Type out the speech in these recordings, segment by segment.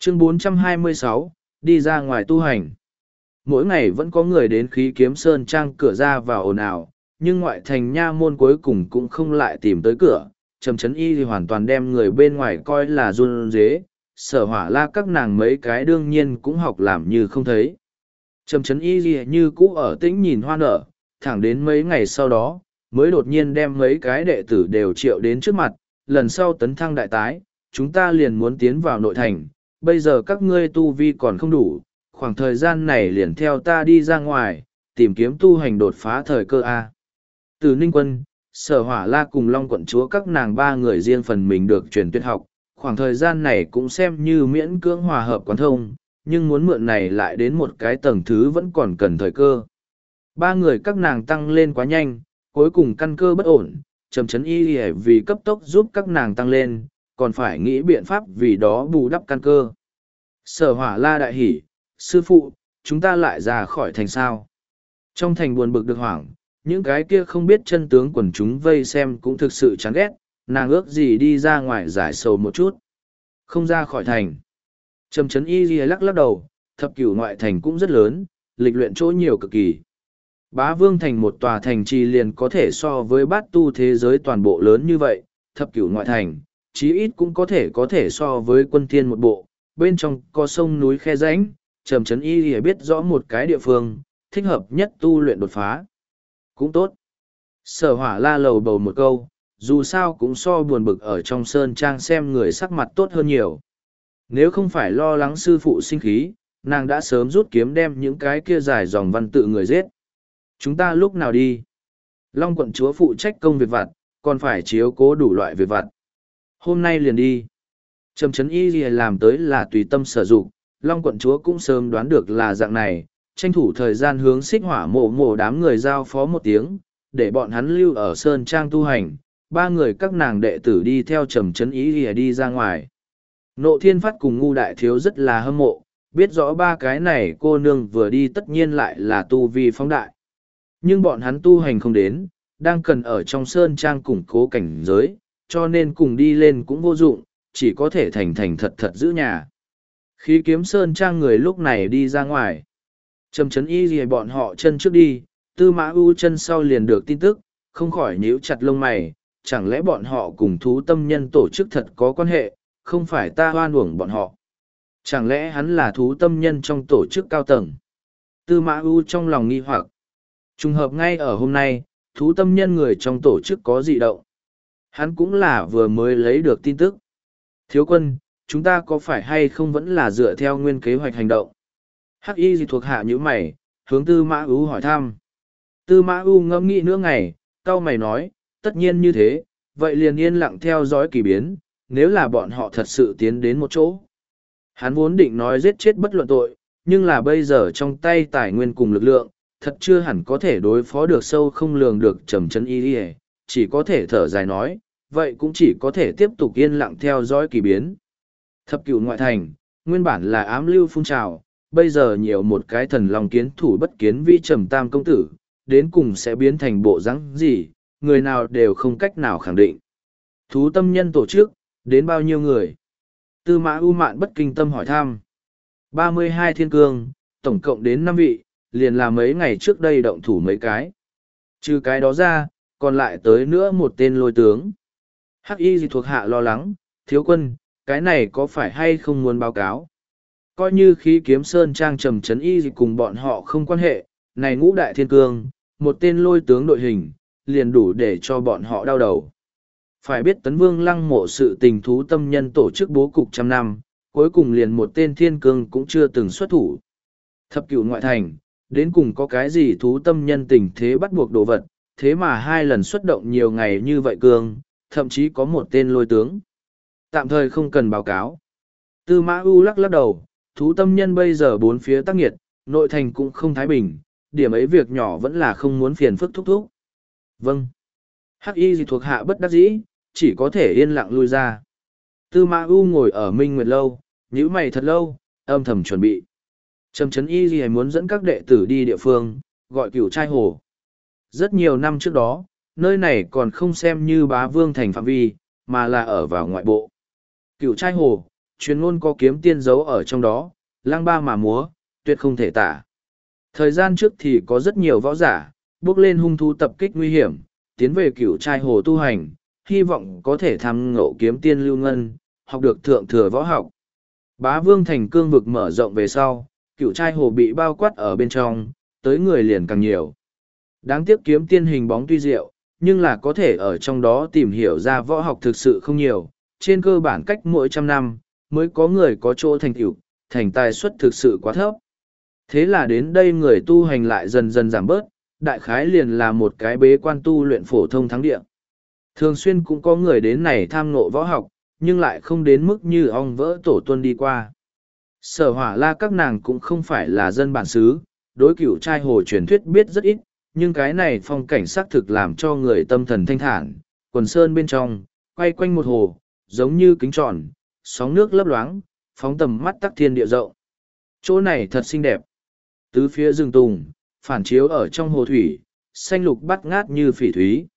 Chương 426, đi ra ngoài tu hành. Mỗi ngày vẫn có người đến Khí Kiếm Sơn Trang cửa ra vào ồn ào, nhưng ngoại thành nha môn cuối cùng cũng không lại tìm tới cửa. Trầm Chấn Y thì hoàn toàn đem người bên ngoài coi là run dế, Sở Hỏa La các nàng mấy cái đương nhiên cũng học làm như không thấy. Trầm Chấn Y gì như cũ ở tĩnh nhìn hoa nở, thẳng đến mấy ngày sau đó, mới đột nhiên đem mấy cái đệ tử đều triệu đến trước mặt, lần sau tấn thăng đại tái, chúng ta liền muốn tiến vào nội thành, bây giờ các ngươi tu vi còn không đủ, khoảng thời gian này liền theo ta đi ra ngoài, tìm kiếm tu hành đột phá thời cơ A. Từ Ninh Quân, Sở Hỏa La cùng Long Quận Chúa các nàng ba người riêng phần mình được truyền tuyệt học, khoảng thời gian này cũng xem như miễn cưỡng hòa hợp quán thông, nhưng muốn mượn này lại đến một cái tầng thứ vẫn còn cần thời cơ. Ba người các nàng tăng lên quá nhanh, cuối cùng căn cơ bất ổn, Trầm Chấn Y vì cấp tốc giúp các nàng tăng lên, còn phải nghĩ biện pháp vì đó bù đắp căn cơ. Sở Hỏa La đại hỉ, sư phụ, chúng ta lại ra khỏi thành sao. Trong thành buồn bực được hoảng, những cái kia không biết chân tướng quần chúng vây xem cũng thực sự chán ghét, nàng ước gì đi ra ngoài giải sầu một chút. Không ra khỏi thành. Trầm Chấn Y lắc lắc đầu, thập cửu ngoại thành cũng rất lớn, lịch luyện chỗ nhiều cực kỳ. Bá Vương thành một tòa thành trì liền có thể so với bát tu thế giới toàn bộ lớn như vậy, thập cửu ngoại thành, chí ít cũng có thể so với quân thiên một bộ, bên trong có sông núi khe rãnh, Trầm Chấn Y biết rõ một cái địa phương, thích hợp nhất tu luyện đột phá. Cũng tốt. Sở Hỏa La lầu bầu một câu, dù sao cũng so buồn bực ở trong sơn trang xem người sắc mặt tốt hơn nhiều. Nếu không phải lo lắng sư phụ sinh khí, nàng đã sớm rút kiếm đem những cái kia dài dòng văn tự người giết. Chúng ta lúc nào đi? Long Quận Chúa phụ trách công việc vặt, còn phải chiếu cố đủ loại việc vặt. Hôm nay liền đi. Trầm Chấn Y làm tới là tùy tâm sở dụng, Long Quận Chúa cũng sớm đoán được là dạng này, tranh thủ thời gian hướng Xích Hỏa mộ đám người giao phó một tiếng, để bọn hắn lưu ở Sơn Trang tu hành, ba người các nàng đệ tử đi theo Trầm Chấn Y đi ra ngoài. Nộ Thiên Phát cùng Ngu Đại Thiếu rất là hâm mộ, biết rõ ba cái này cô nương vừa đi tất nhiên lại là tu vi phóng đại. Nhưng bọn hắn tu hành không đến, đang cần ở trong Sơn Trang củng cố cảnh giới, cho nên cùng đi lên cũng vô dụng, chỉ có thể thành thành thật thật giữ nhà. Khí Kiếm Sơn Trang người lúc này đi ra ngoài. Trầm Chấn Y gì bọn họ chân trước đi, Tư Mã U chân sau liền được tin tức, không khỏi nhíu chặt lông mày, chẳng lẽ bọn họ cùng thú tâm nhân tổ chức thật có quan hệ, không phải ta hoan uổng bọn họ. Chẳng lẽ hắn là thú tâm nhân trong tổ chức cao tầng? Tư Mã U trong lòng nghi hoặc. Trùng hợp ngay ở hôm nay, thú tâm nhân người trong tổ chức có dị động. Hắn cũng là vừa mới lấy được tin tức. Thiếu quân, chúng ta có phải hay không vẫn là dựa theo nguyên kế hoạch hành động? Hắc Y gì thuộc hạ như mày, hướng Tư Mã U hỏi thăm. Tư Mã U ngẫm nghĩ nửa ngày, cau mày nói, tất nhiên như thế, vậy liền yên lặng theo dõi kỳ biến, nếu là bọn họ thật sự tiến đến một chỗ. Hắn vốn định nói giết chết bất luận tội, nhưng là bây giờ trong tay tài nguyên cùng lực lượng, thật chưa hẳn có thể đối phó được sâu không lường được Trầm Chấn Y, chỉ có thể thở dài nói, vậy cũng chỉ có thể tiếp tục yên lặng theo dõi kỳ biến. Thập cửu ngoại thành, nguyên bản là ám lưu phun trào, bây giờ nhiều một cái thần lòng kiến thủ bất kiến vi Trầm Tam công tử, đến cùng sẽ biến thành bộ dáng gì, người nào đều không cách nào khẳng định. Thú tâm nhân tổ chức, đến bao nhiêu người? Tư Mã U Mạn bất kinh tâm hỏi thăm. 32 thiên cương, tổng cộng đến 5 vị, liền là mấy ngày trước đây động thủ mấy cái. Trừ cái đó ra, còn lại tới nữa một tên lôi tướng. Hắc Y gì thuộc hạ lo lắng, thiếu quân, cái này có phải hay không muốn báo cáo? Coi như Khí Kiếm Sơn Trang Trầm Chấn Y gì cùng bọn họ không quan hệ, này ngũ đại thiên cương, một tên lôi tướng đội hình, liền đủ để cho bọn họ đau đầu. Phải biết Tấn Vương Lăng Mộ sự tình thú tâm nhân tổ chức bố cục trăm năm, cuối cùng liền một tên thiên cương cũng chưa từng xuất thủ. Thập cửu ngoại thành, đến cùng có cái gì thú tâm nhân tình thế bắt buộc đồ vật, thế mà hai lần xuất động nhiều ngày như vậy cương, thậm chí có một tên lôi tướng. Tạm thời không cần báo cáo. Tư Mã U lắc lắc đầu, thú tâm nhân bây giờ bốn phía tác nghiệt, nội thành cũng không thái bình, điểm ấy việc nhỏ vẫn là không muốn phiền phức thúc thúc. Vâng. Hắc Y gì thuộc hạ bất đắc dĩ, chỉ có thể yên lặng lui ra. Tư Mã U ngồi ở Minh Nguyệt Lâu, nhíu mày thật lâu, âm thầm chuẩn bị. Trầm Chấn Y gì muốn dẫn các đệ tử đi địa phương, gọi Cửu Trai Hồ. Rất nhiều năm trước đó, nơi này còn không xem như Bá Vương thành phạm vi, mà là ở vào ngoại bộ. Cửu Trai Hồ, Truyền ngôn có kiếm tiên giấu ở trong đó, lang ba mà múa, tuyệt không thể tả. Thời gian trước thì có rất nhiều võ giả, bước lên hung thú tập kích nguy hiểm, tiến về cửu trai hồ tu hành, hy vọng có thể tham ngộ kiếm tiên lưu ngân, học được thượng thừa võ học. Bá vương thành cương vực mở rộng về sau, cửu trai hồ bị bao quát ở bên trong, tới người liền càng nhiều. Đáng tiếc kiếm tiên hình bóng tuy diệu, nhưng là có thể ở trong đó tìm hiểu ra võ học thực sự không nhiều, trên cơ bản cách mỗi 100 năm, mới có người có chỗ thành tựu, thành tài suất thực sự quá thấp. Thế là đến đây người tu hành lại dần dần giảm bớt, đại khái liền là một cái bế quan tu luyện phổ thông thắng địa. Thường xuyên cũng có người đến này tham ngộ võ học, nhưng lại không đến mức như ong vỡ tổ tuân đi qua. Sở Hỏa La các nàng cũng không phải là dân bản xứ, đối cửu trai hồ truyền thuyết biết rất ít, nhưng cái này phong cảnh xác thực làm cho người tâm thần thanh thản, quần sơn bên trong, quay quanh một hồ, giống như kính tròn, sóng nước lấp loáng, phóng tầm mắt tắc thiên địa rộng. Chỗ này thật xinh đẹp. Tứ phía rừng tùng, phản chiếu ở trong hồ thủy, xanh lục bắt ngát như phỉ thúy.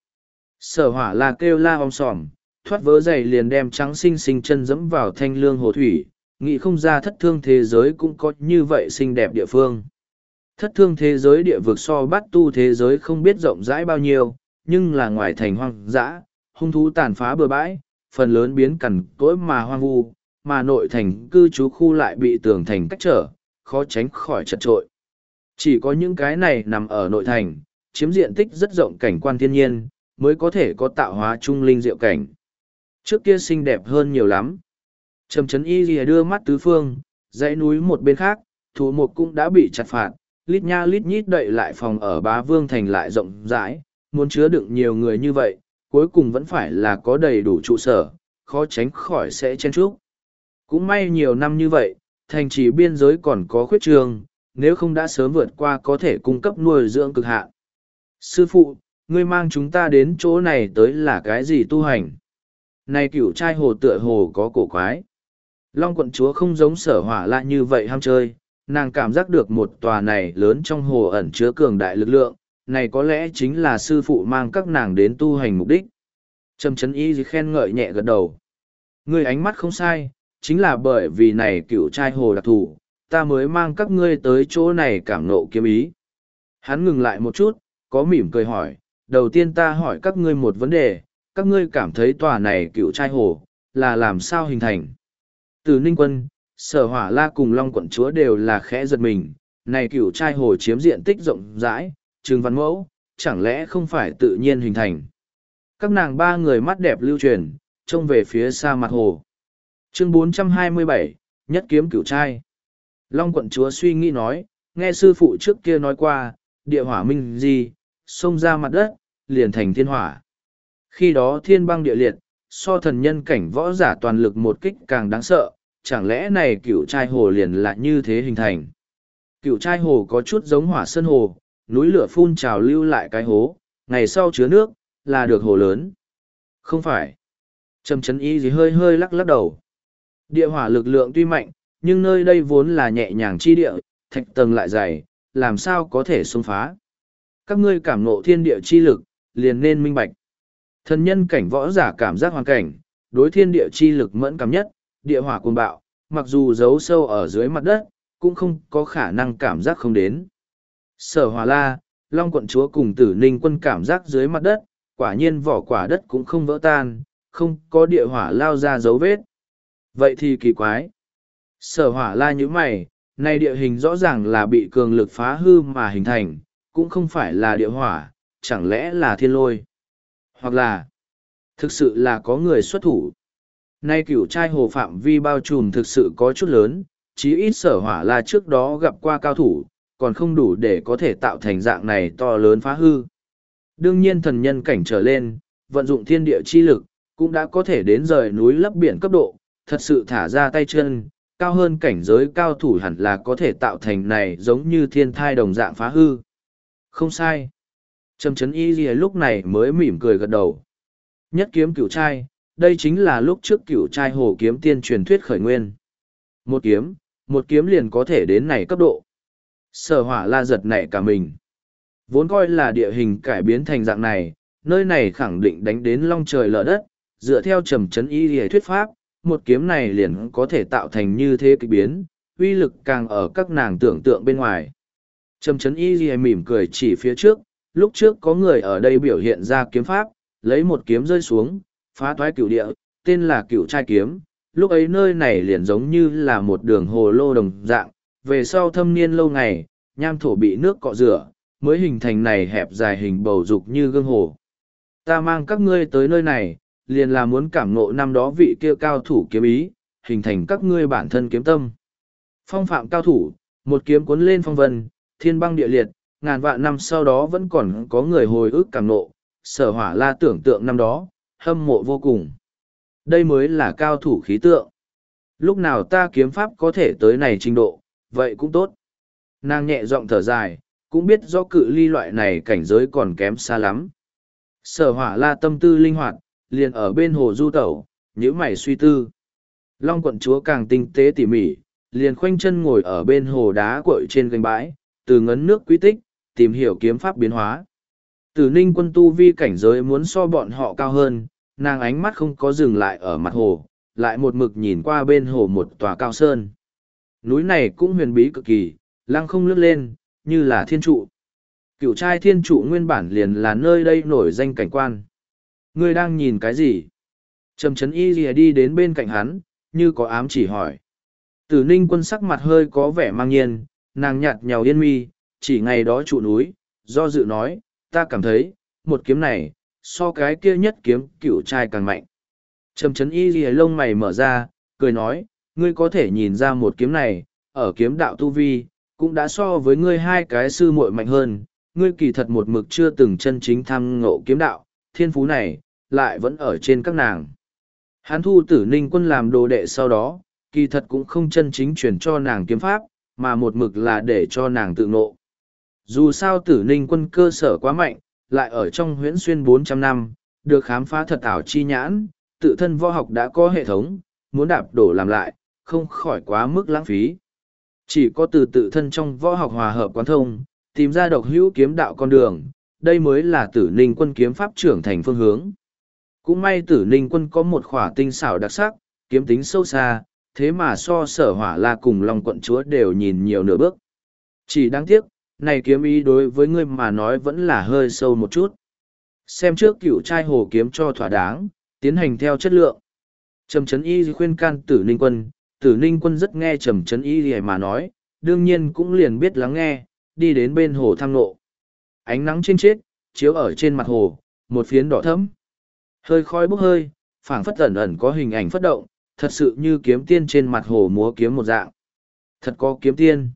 Sở Hỏa La kêu la om sòm, thoát vớ giày liền đem trắng xinh xinh chân dẫm vào thanh lương hồ thủy, nghĩ không ra thất thương thế giới cũng có như vậy xinh đẹp địa phương. Thất thương thế giới địa vực so bát tu thế giới không biết rộng rãi bao nhiêu, nhưng là ngoài thành hoang dã, hung thú tàn phá bừa bãi, phần lớn biến cằn cỗi mà hoang vu, mà nội thành cư trú khu lại bị tường thành cách trở, khó tránh khỏi chật trội. Chỉ có những cái này nằm ở nội thành, chiếm diện tích rất rộng cảnh quan thiên nhiên, mới có thể có tạo hóa trung linh diệu cảnh. Trước kia xinh đẹp hơn nhiều lắm. Trầm Trấn Y Lìa đưa mắt tứ phương, dãy núi một bên khác, thủ mục cũng đã bị chặt phạt, lít nha lít nhít đậy lại phòng ở Bá Vương Thành lại rộng rãi, muốn chứa đựng nhiều người như vậy, cuối cùng vẫn phải là có đầy đủ trụ sở, khó tránh khỏi sẽ chen chúc. Cũng may nhiều năm như vậy, thành trì biên giới còn có khuyết trường, nếu không đã sớm vượt qua có thể cung cấp nuôi dưỡng cực hạn. Sư phụ, ngươi mang chúng ta đến chỗ này tới là cái gì tu hành? Này cửu trai hồ tựa hồ có cổ quái. Long quận chúa không giống Sở Hỏa La như vậy ham chơi, nàng cảm giác được một tòa này lớn trong hồ ẩn chứa cường đại lực lượng, này có lẽ chính là sư phụ mang các nàng đến tu hành mục đích. Trầm Trấn Y khen ngợi nhẹ gật đầu. Ngươi ánh mắt không sai, chính là bởi vì này cửu trai hồ đặc thù, ta mới mang các ngươi tới chỗ này cảm nộ kiếm ý. Hắn ngừng lại một chút, có mỉm cười hỏi, đầu tiên ta hỏi các ngươi một vấn đề, các ngươi cảm thấy tòa này cửu trai hồ, là làm sao hình thành? Từ Ninh Quân, Sở Hỏa La cùng Long quận chúa đều là khẽ giật mình, này cửu trai hồ chiếm diện tích rộng rãi, Trừng Văn Mẫu, chẳng lẽ không phải tự nhiên hình thành? Các nàng ba người mắt đẹp lưu truyền, trông về phía xa mặt hồ. Chương 427, Nhất kiếm cửu trai. Long quận chúa suy nghĩ nói, nghe sư phụ trước kia nói qua, địa hỏa minh gì, xông ra mặt đất, liền thành thiên hỏa. Khi đó thiên băng địa liệt, so thần nhân cảnh võ giả toàn lực một kích càng đáng sợ, chẳng lẽ này cửu trai hồ liền là như thế hình thành. Cửu trai hồ có chút giống hỏa sơn hồ, núi lửa phun trào lưu lại cái hố, ngày sau chứa nước, là được hồ lớn. Không phải. Trầm Trấn Y gì hơi hơi lắc lắc đầu. Địa hỏa lực lượng tuy mạnh, nhưng nơi đây vốn là nhẹ nhàng chi địa, thạch tầng lại dày, làm sao có thể xông phá. Các ngươi cảm ngộ thiên địa chi lực, liền nên minh bạch. Thần nhân cảnh võ giả cảm giác hoàn cảnh, đối thiên địa chi lực mẫn cảm nhất, địa hỏa cuồng bạo, mặc dù giấu sâu ở dưới mặt đất, cũng không có khả năng cảm giác không đến. Sở Hỏa La, Long quận chúa cùng Tử Ninh Quân cảm giác dưới mặt đất, quả nhiên vỏ quả đất cũng không vỡ tan, không có địa hỏa lao ra dấu vết. Vậy thì kỳ quái. Sở Hỏa La nhíu mày, này địa hình rõ ràng là bị cường lực phá hư mà hình thành, cũng không phải là địa hỏa, chẳng lẽ là thiên lôi. Hoặc là, thực sự là có người xuất thủ. Nay cửu trai hồ phạm vi bao trùm thực sự có chút lớn, chí ít Sở Hỏa La trước đó gặp qua cao thủ, còn không đủ để có thể tạo thành dạng này to lớn phá hư. Đương nhiên thần nhân cảnh trở lên, vận dụng thiên địa chi lực, cũng đã có thể đến rời núi lấp biển cấp độ, thật sự thả ra tay chân, cao hơn cảnh giới cao thủ hẳn là có thể tạo thành này giống như thiên thai đồng dạng phá hư. Không sai. Trầm Trấn Y Lìa lúc này mới mỉm cười gật đầu. Nhất kiếm cửu trai, đây chính là lúc trước cửu trai hồ kiếm tiên truyền thuyết khởi nguyên. Một kiếm liền có thể đến này cấp độ. Sở Hỏa La giật nảy cả mình. Vốn coi là địa hình cải biến thành dạng này, nơi này khẳng định đánh đến long trời lở đất, dựa theo Trầm Trấn Y Lìa thuyết pháp, một kiếm này liền có thể tạo thành như thế kịch biến, uy lực càng ở các nàng tưởng tượng bên ngoài. Trầm Trấn Y Ghi mỉm cười chỉ phía trước, lúc trước có người ở đây biểu hiện ra kiếm pháp, lấy một kiếm rơi xuống, phá toái cửu địa, tên là Cửu Trai kiếm. Lúc ấy nơi này liền giống như là một đường hồ lô đồng dạng, về sau thâm niên lâu ngày, nham thổ bị nước cọ rửa, mới hình thành này hẹp dài hình bầu dục như gương hồ. Ta mang các ngươi tới nơi này, liền là muốn cảm ngộ năm đó vị kia cao thủ kiếm ý, hình thành các ngươi bản thân kiếm tâm. Phong phạm cao thủ, một kiếm cuốn lên phong vân, thiên băng địa liệt, ngàn vạn năm sau đó vẫn còn có người hồi ức cảm ngộ, Sở Hỏa La tưởng tượng năm đó, hâm mộ vô cùng. Đây mới là cao thủ khí tượng. Lúc nào ta kiếm pháp có thể tới này trình độ, vậy cũng tốt. Nàng nhẹ giọng thở dài, cũng biết do cự ly loại này cảnh giới còn kém xa lắm. Sở Hỏa La tâm tư linh hoạt, liền ở bên hồ du tẩu, nhíu mày suy tư. Long quận chúa càng tinh tế tỉ mỉ, liền khoanh chân ngồi ở bên hồ đá cội trên gành bãi, từ ngấn nước quy tích, tìm hiểu kiếm pháp biến hóa. Tử Ninh quân tu vi cảnh giới muốn so bọn họ cao hơn, nàng ánh mắt không có dừng lại ở mặt hồ, lại một mực nhìn qua bên hồ một tòa cao sơn. Núi này cũng huyền bí cực kỳ, lăng không lướt lên, như là thiên trụ. Cửu Trai thiên trụ nguyên bản liền là nơi đây nổi danh cảnh quan. Ngươi đang nhìn cái gì? Trầm Trấn Y Lìa đi đến bên cạnh hắn, như có ám chỉ hỏi. Tử Ninh quân sắc mặt hơi có vẻ mang nhiên, nàng nhạt nhào yên mi, chỉ ngày đó trụ núi, do dự nói, ta cảm thấy, một kiếm này, so cái kia nhất kiếm Cửu Trai càng mạnh. Trầm Trấn Y Lìa lông mày mở ra, cười nói, ngươi có thể nhìn ra một kiếm này, ở kiếm đạo tu vi, cũng đã so với ngươi hai cái sư muội mạnh hơn, ngươi kỳ thật một mực chưa từng chân chính tham ngộ kiếm đạo, thiên phú này, lại vẫn ở trên các nàng. Hắn thu Tử Ninh quân làm đồ đệ sau đó, kỳ thật cũng không chân chính truyền cho nàng kiếm pháp, mà một mực là để cho nàng tự ngộ. Dù sao Tử Ninh quân cơ sở quá mạnh, lại ở trong huyễn xuyên 400 năm, được khám phá thật ảo chi nhãn, tự thân võ học đã có hệ thống, muốn đạp đổ làm lại, không khỏi quá mức lãng phí. Chỉ có từ tự thân trong võ học hòa hợp quán thông, tìm ra độc hữu kiếm đạo con đường, đây mới là Tử Ninh quân kiếm pháp trưởng thành phương hướng. Cũng may Tử Ninh quân có một khỏa tinh xảo đặc sắc, kiếm tính sâu xa, thế mà so Sở Hỏa La cùng Long quận chúa đều nhìn nhiều nửa bước. Chỉ đáng tiếc, này kiếm ý đối với ngươi mà nói vẫn là hơi sâu một chút. Xem trước Cửu Trai hồ kiếm cho thỏa đáng, tiến hành theo chất lượng. Trầm Trấn Y khuyên can Tử Ninh quân, Tử Ninh quân rất nghe Trầm Trấn Y mà nói, đương nhiên cũng liền biết lắng nghe, đi đến bên hồ tham nộ. Ánh nắng trên chết, chiếu ở trên mặt hồ, một phiến đỏ thẫm. Hơi khói bốc hơi, phảng phất ẩn ẩn có hình ảnh phất động, thật sự như kiếm tiên trên mặt hồ múa kiếm một dạng. Thật có kiếm tiên.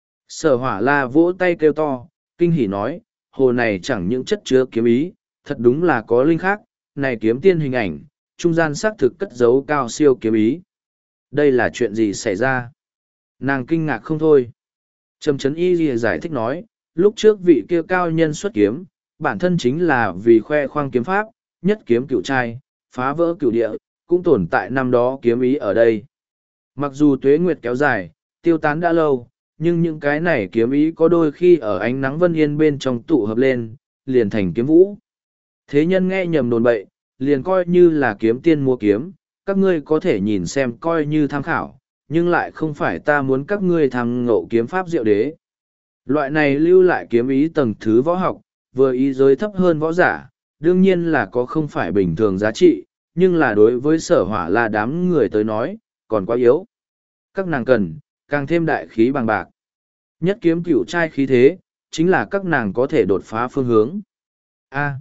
Sở Hỏa La vỗ tay kêu to, kinh hỉ nói, hồ này chẳng những chất chứa kiếm ý, thật đúng là có linh khác, này kiếm tiên hình ảnh, trung gian xác thực cất giấu cao siêu kiếm ý. Đây là chuyện gì xảy ra? Nàng kinh ngạc không thôi. Trầm Trấn Y Lìa giải thích nói, lúc trước vị kia cao nhân xuất kiếm, bản thân chính là vì khoe khoang kiếm pháp, nhất kiếm Cửu Trai, phá vỡ cửu địa, cũng tồn tại năm đó kiếm ý ở đây. Mặc dù tuế nguyệt kéo dài, tiêu tán đã lâu, nhưng những cái này kiếm ý có đôi khi ở ánh nắng vân yên bên trong tụ hợp lên, liền thành kiếm vũ. Thế nhân nghe nhầm đồn bậy, liền coi như là kiếm tiên mua kiếm, các ngươi có thể nhìn xem coi như tham khảo, nhưng lại không phải ta muốn các ngươi tham ngộ kiếm pháp diệu đế. Loại này lưu lại kiếm ý tầng thứ võ học, vừa ý giới thấp hơn võ giả, đương nhiên là có không phải bình thường giá trị, nhưng là đối với Sở Hỏa La đám người tới nói, còn quá yếu. Các nàng cần, càng thêm đại khí bằng bạc. Nhất kiếm Cửu Trai khí thế, chính là các nàng có thể đột phá phương hướng. A.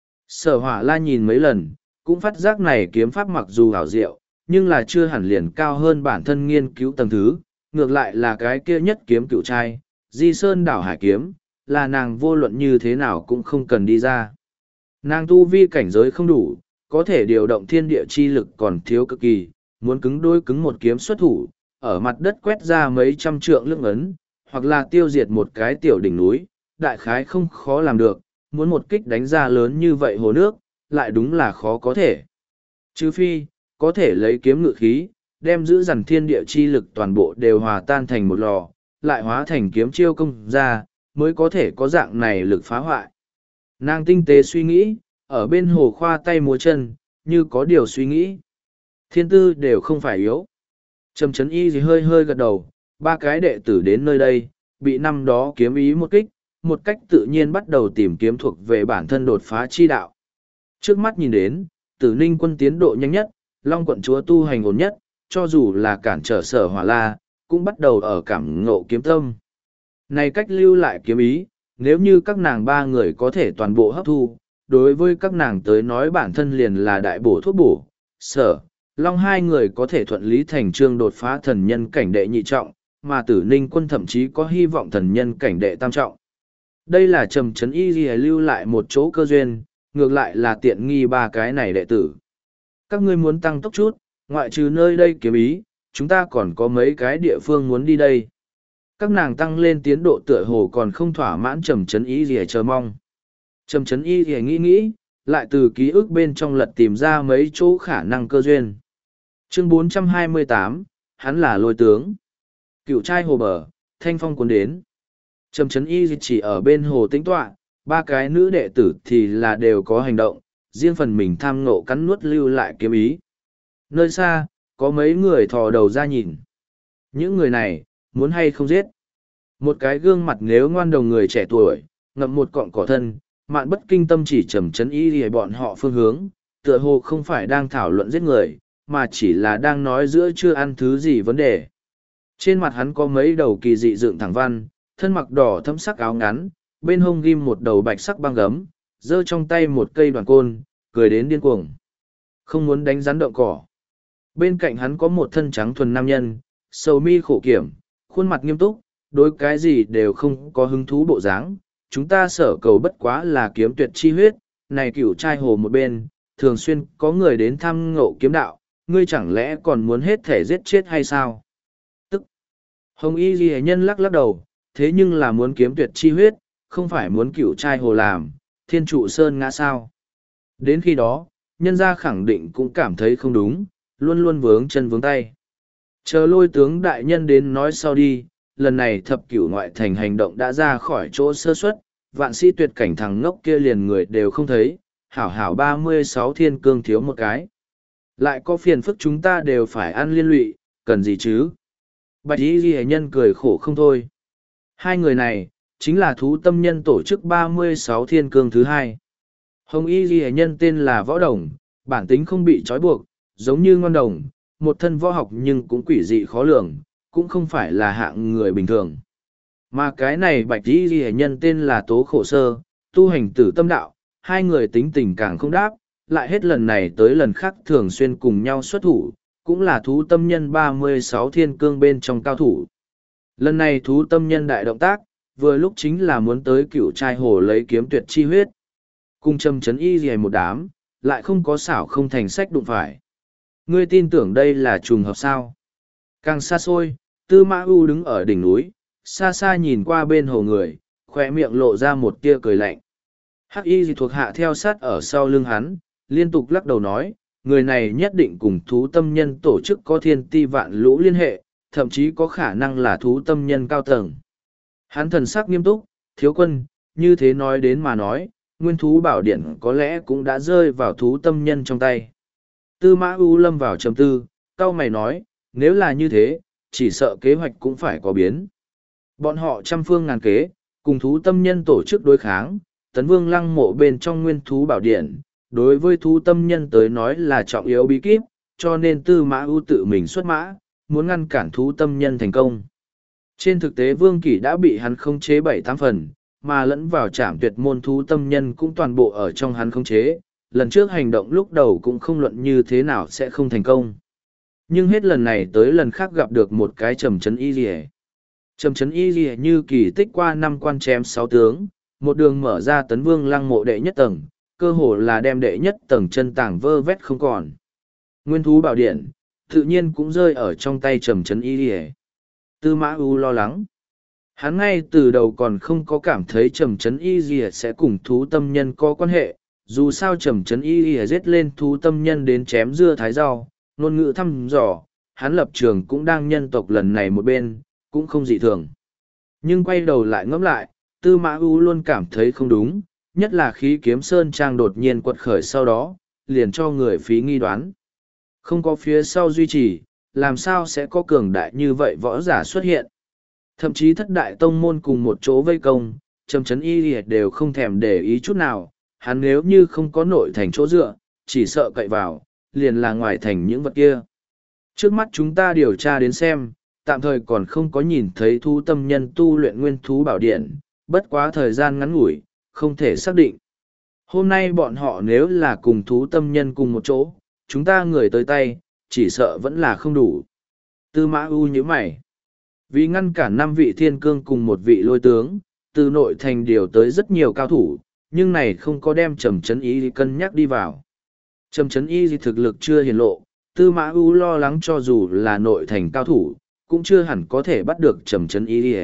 Sở Hỏa La nhìn mấy lần, cũng phát giác này kiếm pháp mặc dù hảo diệu, nhưng là chưa hẳn liền cao hơn bản thân nghiên cứu tầng thứ, ngược lại là cái kia nhất kiếm Cửu Trai, Di Sơn đảo hải kiếm, là nàng vô luận như thế nào cũng không cần đi ra. Nàng tu vi cảnh giới không đủ, có thể điều động thiên địa chi lực còn thiếu cực kỳ, muốn cứng đôi cứng một kiếm xuất thủ, ở mặt đất quét ra mấy trăm trượng lưỡng ấn, hoặc là tiêu diệt một cái tiểu đỉnh núi, đại khái không khó làm được, muốn một kích đánh ra lớn như vậy hồ nước, lại đúng là khó có thể. Trừ phi, có thể lấy kiếm ngự khí, đem giữ dằn thiên địa chi lực toàn bộ đều hòa tan thành một lò, lại hóa thành kiếm chiêu công ra, mới có thể có dạng này lực phá hoại. Nàng tinh tế suy nghĩ, ở bên hồ khoa tay múa chân, như có điều suy nghĩ. Thiên tư đều không phải yếu. Trầm Trấn Y gì hơi hơi gật đầu, ba cái đệ tử đến nơi đây, bị năm đó kiếm ý một kích, một cách tự nhiên bắt đầu tìm kiếm thuộc về bản thân đột phá chi đạo. Trước mắt nhìn đến, Tử Ninh quân tiến độ nhanh nhất, Long quận chúa tu hành ổn nhất, cho dù là cản trở Sở Hỏa La, cũng bắt đầu ở cảm ngộ kiếm tâm. Này cách lưu lại kiếm ý, nếu như các nàng ba người có thể toàn bộ hấp thu, đối với các nàng tới nói bản thân liền là đại bổ thuốc bổ. Sở, Long hai người có thể thuận lý thành trương đột phá thần nhân cảnh đệ nhị trọng, mà Tử Ninh quân thậm chí có hy vọng thần nhân cảnh đệ tam trọng. Đây là Trầm Trấn Y Ghi lưu lại một chỗ cơ duyên, ngược lại là tiện nghi ba cái này đệ tử. Các ngươi muốn tăng tốc chút, ngoại trừ nơi đây kiếm ý, chúng ta còn có mấy cái địa phương muốn đi đây. Các nàng tăng lên tiến độ tựa hồ còn không thỏa mãn Trầm Trấn Y Ghi chờ mong. Trầm Trấn Y Ghi nghĩ, lại từ ký ức bên trong lật tìm ra mấy chỗ khả năng cơ duyên. Chương 428, hắn là lôi tướng. Cựu trai hồ bờ, thanh phong cuốn đến. Trầm Trấn Y chỉ ở bên hồ tĩnh tọa, ba cái nữ đệ tử thì là đều có hành động, riêng phần mình tham ngộ cắn nuốt lưu lại kiếm ý. Nơi xa, có mấy người thò đầu ra nhìn. Những người này, muốn hay không giết. Một cái gương mặt nếu ngoan đồng người trẻ tuổi, ngậm một cọng cỏ thân, mạn bất kinh tâm chỉ Trầm Trấn Y để bọn họ phương hướng, tựa hồ không phải đang thảo luận giết người, mà chỉ là đang nói giữa chưa ăn thứ gì vấn đề. Trên mặt hắn có mấy đầu kỳ dị dựng thẳng văn, thân mặc đỏ thâm sắc áo ngắn, bên hông ghim một đầu bạch sắc băng gấm, giơ trong tay một cây đoàn côn, cười đến điên cuồng. Không muốn đánh rắn động cỏ. Bên cạnh hắn có một thân trắng thuần nam nhân, sầu mi khổ kiểm, khuôn mặt nghiêm túc, đối cái gì đều không có hứng thú bộ dáng. Chúng ta sở cầu bất quá là kiếm tuyệt chi huyết, này cửu trai hồ một bên, thường xuyên có người đến thăm ngộ kiếm đạo, ngươi chẳng lẽ còn muốn hết thể giết chết hay sao? Tức, Hồng Y Ghi nhân lắc lắc đầu, thế nhưng là muốn kiếm tuyệt chi huyết, không phải muốn cửu trai hồ làm, thiên trụ sơn ngã sao. Đến khi đó, nhân gia khẳng định cũng cảm thấy không đúng, luôn luôn vướng chân vướng tay. Chờ lôi tướng đại nhân đến nói sau đi, lần này thập cửu ngoại thành hành động đã ra khỏi chỗ sơ suất, vạn sĩ tuyệt cảnh thằng ngốc kia liền người đều không thấy, hảo hảo 36 thiên cương thiếu một cái. Lại có phiền phức chúng ta đều phải ăn liên lụy, cần gì chứ? Bạch y ghi nhân cười khổ không thôi. Hai người này, chính là thú tâm nhân tổ chức 36 thiên cương thứ hai. Hồng y ghi nhân tên là Võ Đồng, bản tính không bị trói buộc, giống như ngon đồng, một thân võ học nhưng cũng quỷ dị khó lường, cũng không phải là hạng người bình thường. Mà cái này bạch y ghi nhân tên là Tố Khổ Sơ, tu hành tử tâm đạo, hai người tính tình càng không đáp, lại hết lần này tới lần khác thường xuyên cùng nhau xuất thủ, cũng là thú tâm nhân 36 thiên cương bên trong cao thủ. Lần này thú tâm nhân đại động tác, vừa lúc chính là muốn tới cựu trai hồ lấy kiếm tuyệt chi huyết. Cùng Trầm Trấn Y gì một đám, lại không có xảo không thành sách đụng phải. Ngươi tin tưởng đây là trùng hợp sao? Càng xa xôi, Tư Mã U đứng ở đỉnh núi, xa xa nhìn qua bên hồ người, khỏe miệng lộ ra một tia cười lạnh. Hắc Y gì thuộc hạ theo sát ở sau lưng hắn, liên tục lắc đầu nói, người này nhất định cùng thú tâm nhân tổ chức có thiên ti vạn lũ liên hệ, thậm chí có khả năng là thú tâm nhân cao tầng. Hắn thần sắc nghiêm túc, thiếu quân, như thế nói đến mà nói, nguyên thú bảo điện có lẽ cũng đã rơi vào thú tâm nhân trong tay. Tư Mã U lâm vào trầm tư, cao mày nói, nếu là như thế, chỉ sợ kế hoạch cũng phải có biến. Bọn họ trăm phương ngàn kế, cùng thú tâm nhân tổ chức đối kháng, tấn vương lăng mộ bên trong nguyên thú bảo điện, đối với thú tâm nhân tới nói là trọng yếu bí kíp, cho nên Tư Mã U tự mình xuất mã, muốn ngăn cản thú tâm nhân thành công. Trên thực tế Vương Kỷ đã bị hắn khống chế 7-8 phần, mà lẫn vào trảm tuyệt môn thú tâm nhân cũng toàn bộ ở trong hắn khống chế. Lần trước hành động lúc đầu cũng không luận như thế nào sẽ không thành công. Nhưng hết lần này tới lần khác gặp được một cái Trầm Trấn Y Lìa. Trầm Trấn Y Lìa như kỳ tích qua 5 quan chém 6 tướng, một đường mở ra tấn vương lăng mộ đệ nhất tầng, cơ hồ là đem đệ nhất tầng chân tảng vơ vét không còn. Nguyên thú bảo điện, tự nhiên cũng rơi ở trong tay Trầm Trấn Y Lìa. Tư Mã U lo lắng. Hắn ngay từ đầu còn không có cảm thấy Trầm Trấn Y Lìa sẽ cùng thú tâm nhân có quan hệ, dù sao Trầm Trấn Y Lìa giết lên thú tâm nhân đến chém dưa thái rau, ngôn ngữ thăm dò, hắn lập trường cũng đang nhân tộc lần này một bên, cũng không dị thường. Nhưng quay đầu lại ngẫm lại, Tư Mã U luôn cảm thấy không đúng, nhất là khí kiếm sơn trang đột nhiên quật khởi sau đó, liền cho người phí nghi đoán. Không có phía sau duy trì, làm sao sẽ có cường đại như vậy võ giả xuất hiện. Thậm chí thất đại tông môn cùng một chỗ vây công, Trầm Trấn Y đều không thèm để ý chút nào, hắn nếu như không có nội thành chỗ dựa, chỉ sợ cậy vào, liền là ngoài thành những vật kia. Trước mắt chúng ta điều tra đến xem, tạm thời còn không có nhìn thấy thú tâm nhân tu luyện nguyên thú bảo điện, bất quá thời gian ngắn ngủi, không thể xác định. Hôm nay bọn họ nếu là cùng thú tâm nhân cùng một chỗ, chúng ta người tới tay, chỉ sợ vẫn là không đủ. Tư Mã U như mày. Vì ngăn cản 5 vị thiên cương cùng một vị lôi tướng, từ nội thành điều tới rất nhiều cao thủ, nhưng này không có đem Trầm Trấn Y cân nhắc đi vào. Trầm Trấn Y thực lực chưa hiển lộ, Tư Mã U lo lắng cho dù là nội thành cao thủ, cũng chưa hẳn có thể bắt được Trầm Trấn Y.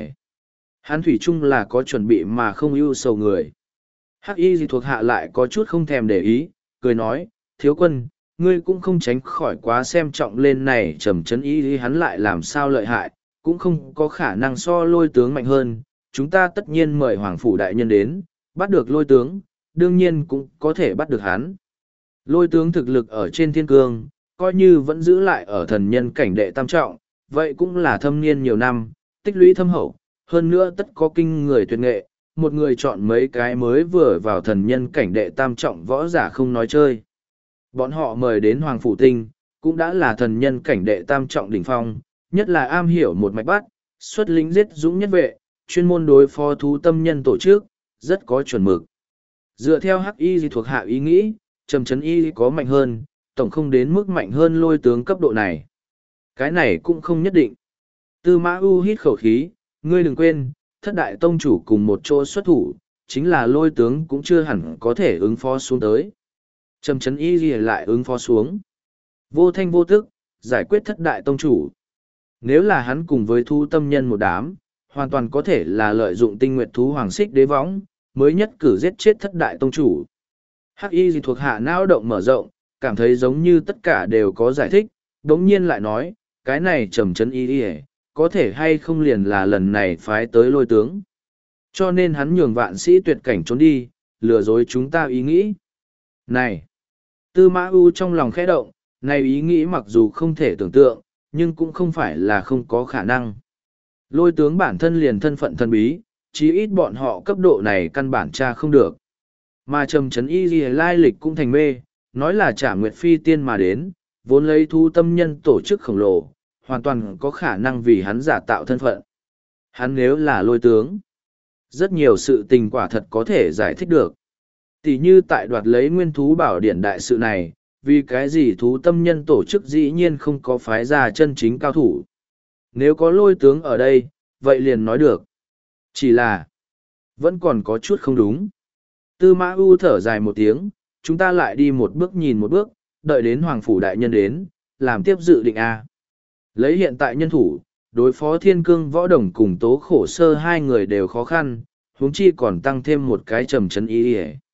Hắn thủy chung là có chuẩn bị mà không ưu sầu người. Hắc Y thuộc hạ lại có chút không thèm để ý, cười nói, thiếu quân, ngươi cũng không tránh khỏi quá xem trọng lên này. Trầm Trấn Y hắn lại làm sao lợi hại, cũng không có khả năng so lôi tướng mạnh hơn. Chúng ta tất nhiên mời Hoàng Phủ Đại Nhân đến, bắt được lôi tướng, đương nhiên cũng có thể bắt được hắn. Lôi tướng thực lực ở trên thiên cương, coi như vẫn giữ lại ở thần nhân cảnh đệ tam trọng, vậy cũng là thâm niên nhiều năm, tích lũy thâm hậu, hơn nữa tất có kinh người tuyệt nghệ, một người chọn mấy cái mới vừa vào thần nhân cảnh đệ tam trọng võ giả không nói chơi. Bọn họ mời đến Hoàng Phủ Tinh, cũng đã là thần nhân cảnh đệ tam trọng đỉnh phong, nhất là am hiểu một mạch bắt, xuất lính giết dũng nhất vệ, chuyên môn đối phó thú tâm nhân tổ chức, rất có chuẩn mực. Dựa theo Hắc Y thuộc hạ ý nghĩ, Trầm Trấn Y có mạnh hơn, tổng không đến mức mạnh hơn lôi tướng cấp độ này. Cái này cũng không nhất định. Tư Mã U hít khẩu khí, ngươi đừng quên, thất đại tông chủ cùng một chỗ xuất thủ, chính là lôi tướng cũng chưa hẳn có thể ứng phó xuống tới. Trầm Trấn Y lại ứng phó xuống. Vô thanh vô tức, giải quyết thất đại tông chủ. Nếu là hắn cùng với thu tâm nhân một đám, hoàn toàn có thể là lợi dụng tinh nguyệt thú hoàng xích đế võng, mới nhất cử giết chết thất đại tông chủ. Hắc Y thuộc hạ não động mở rộng, cảm thấy giống như tất cả đều có giải thích, đống nhiên lại nói, cái này Trầm Trấn Y có thể hay không liền là lần này phái tới lôi tướng. Cho nên hắn nhường vạn sĩ tuyệt cảnh trốn đi, lừa dối chúng ta ý nghĩ. Này! Tư Mã U trong lòng khẽ động, này ý nghĩ mặc dù không thể tưởng tượng, nhưng cũng không phải là không có khả năng. Lôi tướng bản thân liền thân phận thần bí, chí ít bọn họ cấp độ này căn bản tra không được. Mà Trầm Trấn Y lai lịch cũng thành mê, nói là trả nguyệt phi tiên mà đến, vốn lấy thu tâm nhân tổ chức khổng lồ, hoàn toàn có khả năng vì hắn giả tạo thân phận. Hắn nếu là lôi tướng, rất nhiều sự tình quả thật có thể giải thích được. Tỷ như tại đoạt lấy nguyên thú bảo điển đại sự này, vì cái gì thú tâm nhân tổ chức dĩ nhiên không có phái ra chân chính cao thủ. Nếu có lôi tướng ở đây, vậy liền nói được. Chỉ là, vẫn còn có chút không đúng. Tư Mã U thở dài một tiếng, chúng ta lại đi một bước nhìn một bước, đợi đến Hoàng Phủ Đại Nhân đến, làm tiếp dự định A. Lấy hiện tại nhân thủ, đối phó thiên cương võ đồng cùng tố khổ sơ hai người đều khó khăn, huống chi còn tăng thêm một cái Trầm Trấn Y.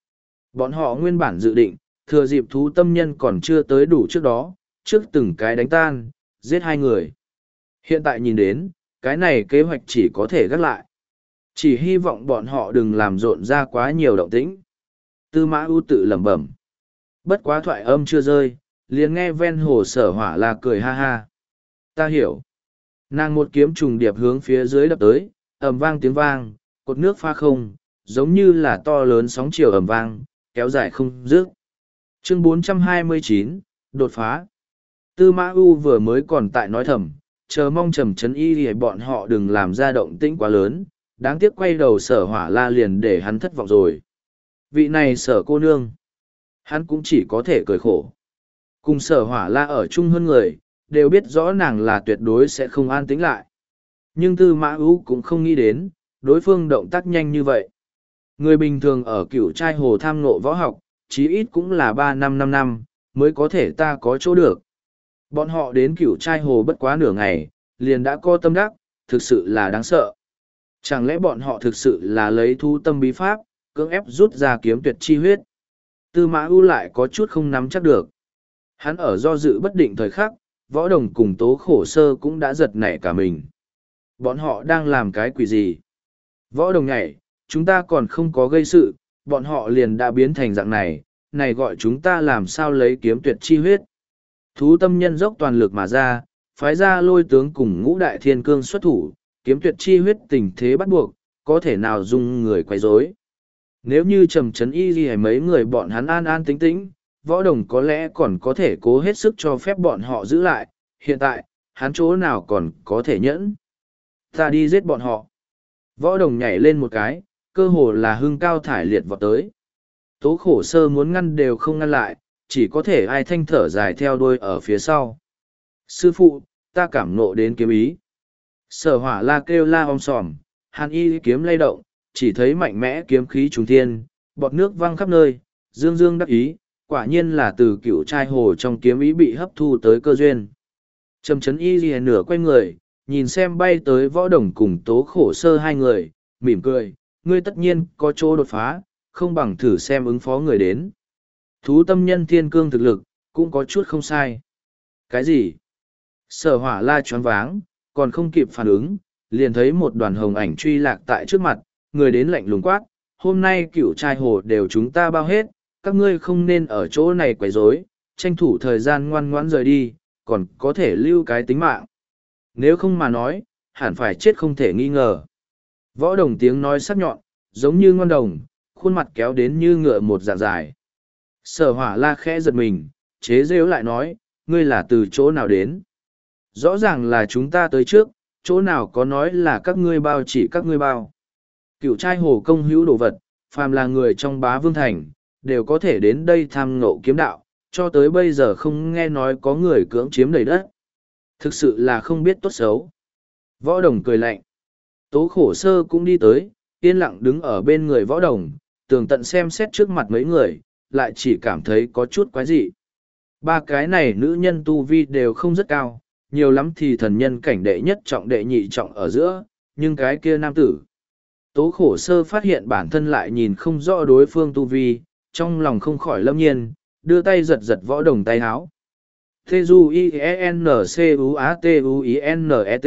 Bọn họ nguyên bản dự định, thừa dịp thú tâm nhân còn chưa tới đủ trước đó, trước từng cái đánh tan, giết hai người. Hiện tại nhìn đến, cái này kế hoạch chỉ có thể gác lại. Chỉ hy vọng bọn họ đừng làm rộn ra quá nhiều động tĩnh. Tư Mã U tự lẩm bẩm. Bất quá thoại âm chưa rơi, liền nghe ven hồ Sở Hỏa là cười ha ha. Ta hiểu. Nàng một kiếm trùng điệp hướng phía dưới đập tới, ầm vang tiếng vang, cột nước pha không, giống như là to lớn sóng chiều ầm vang, kéo dài không dứt. Chương 429, đột phá. Tư Mã U vừa mới còn tại nói thầm, chờ mong Trầm Trấn Y thì bọn họ đừng làm ra động tĩnh quá lớn, đáng tiếc quay đầu Sở Hỏa la liền để hắn thất vọng rồi. Vị này Sở cô nương, hắn cũng chỉ có thể cười khổ. Cùng Sở Hỏa la ở chung hơn người, đều biết rõ nàng là tuyệt đối sẽ không an tĩnh lại. Nhưng Tư Mã U cũng không nghĩ đến, đối phương động tác nhanh như vậy. Người bình thường ở Cửu Trai Hồ tham ngộ võ học, chí ít cũng là 3 năm mới có thể ta có chỗ được. Bọn họ đến Cửu Trai Hồ bất quá nửa ngày, liền đã có tâm đắc, thực sự là đáng sợ. Chẳng lẽ bọn họ thực sự là lấy thu tâm bí pháp, cưỡng ép rút ra kiếm tuyệt chi huyết? Tư Mã U lại có chút không nắm chắc được. Hắn ở do dự bất định thời khắc, võ đồng cùng tố khổ sơ cũng đã giật nảy cả mình. Bọn họ đang làm cái quỷ gì? Võ đồng nhảy, chúng ta còn không có gây sự, bọn họ liền đã biến thành dạng này, này gọi chúng ta làm sao lấy kiếm tuyệt chi huyết. Thú tâm nhân dốc toàn lực mà ra, phái ra lôi tướng cùng ngũ đại thiên cương xuất thủ, kiếm tuyệt chi huyết tình thế bắt buộc, có thể nào dung người quấy rối. Nếu như trầm trấn y gì hay mấy người bọn hắn an an tĩnh tĩnh, võ đồng có lẽ còn có thể cố hết sức cho phép bọn họ giữ lại, hiện tại, hắn chỗ nào còn có thể nhẫn. Ta đi giết bọn họ. Võ đồng nhảy lên một cái, cơ hồ là hưng cao thải liệt vọt tới. Tố khổ sơ muốn ngăn đều không ngăn lại, chỉ có thể ai thanh thở dài theo đuôi ở phía sau. Sư phụ, ta cảm nộ đến kiếm ý. Sở hỏa la kêu la om sòm, hàn y kiếm lay động, chỉ thấy mạnh mẽ kiếm khí trùng thiên, bọt nước văng khắp nơi, dương dương đắc ý, quả nhiên là từ cựu trai hồ trong kiếm ý bị hấp thu tới cơ duyên. Trầm trấn y ghi nửa quay người, nhìn xem bay tới võ đồng cùng tố khổ sơ hai người, mỉm cười, ngươi tất nhiên có chỗ đột phá, không bằng thử xem ứng phó người đến. Thú tâm nhân thiên cương thực lực, cũng có chút không sai. Cái gì? Sở hỏa la choáng váng, còn không kịp phản ứng, liền thấy một đoàn hồng ảnh truy lạc tại trước mặt, người đến lạnh lùng quát, hôm nay cựu trai hồ đều chúng ta bao hết, các ngươi không nên ở chỗ này quấy rối, tranh thủ thời gian ngoan ngoãn rời đi, còn có thể lưu cái tính mạng. Nếu không mà nói, hẳn phải chết không thể nghi ngờ. Võ đồng tiếng nói sắc nhọn, giống như ngon đồng, khuôn mặt kéo đến như ngựa một dạng dài. Sở hỏa la khẽ giật mình, chế rêu lại nói, ngươi là từ chỗ nào đến? Rõ ràng là chúng ta tới trước, chỗ nào có nói là các ngươi bao chỉ các ngươi bao. Cựu trai hồ công hữu đồ vật, phàm là người trong Bá Vương Thành, đều có thể đến đây tham ngộ kiếm đạo, cho tới bây giờ không nghe nói có người cưỡng chiếm đầy đất. Thực sự là không biết tốt xấu. Võ đồng cười lạnh. Tố khổ sơ cũng đi tới, yên lặng đứng ở bên người võ đồng, tường tận xem xét trước mặt mấy người, lại chỉ cảm thấy có chút quái dị. Ba cái này nữ nhân tu vi đều không rất cao, nhiều lắm thì thần nhân cảnh đệ nhất trọng đệ nhị trọng ở giữa, nhưng cái kia nam tử. Tố khổ sơ phát hiện bản thân lại nhìn không rõ đối phương tu vi, trong lòng không khỏi lâm nhiên, đưa tay giật giật võ đồng tay háo. T-U-I-E-N-C-U-A-T-U-I-N-E-T.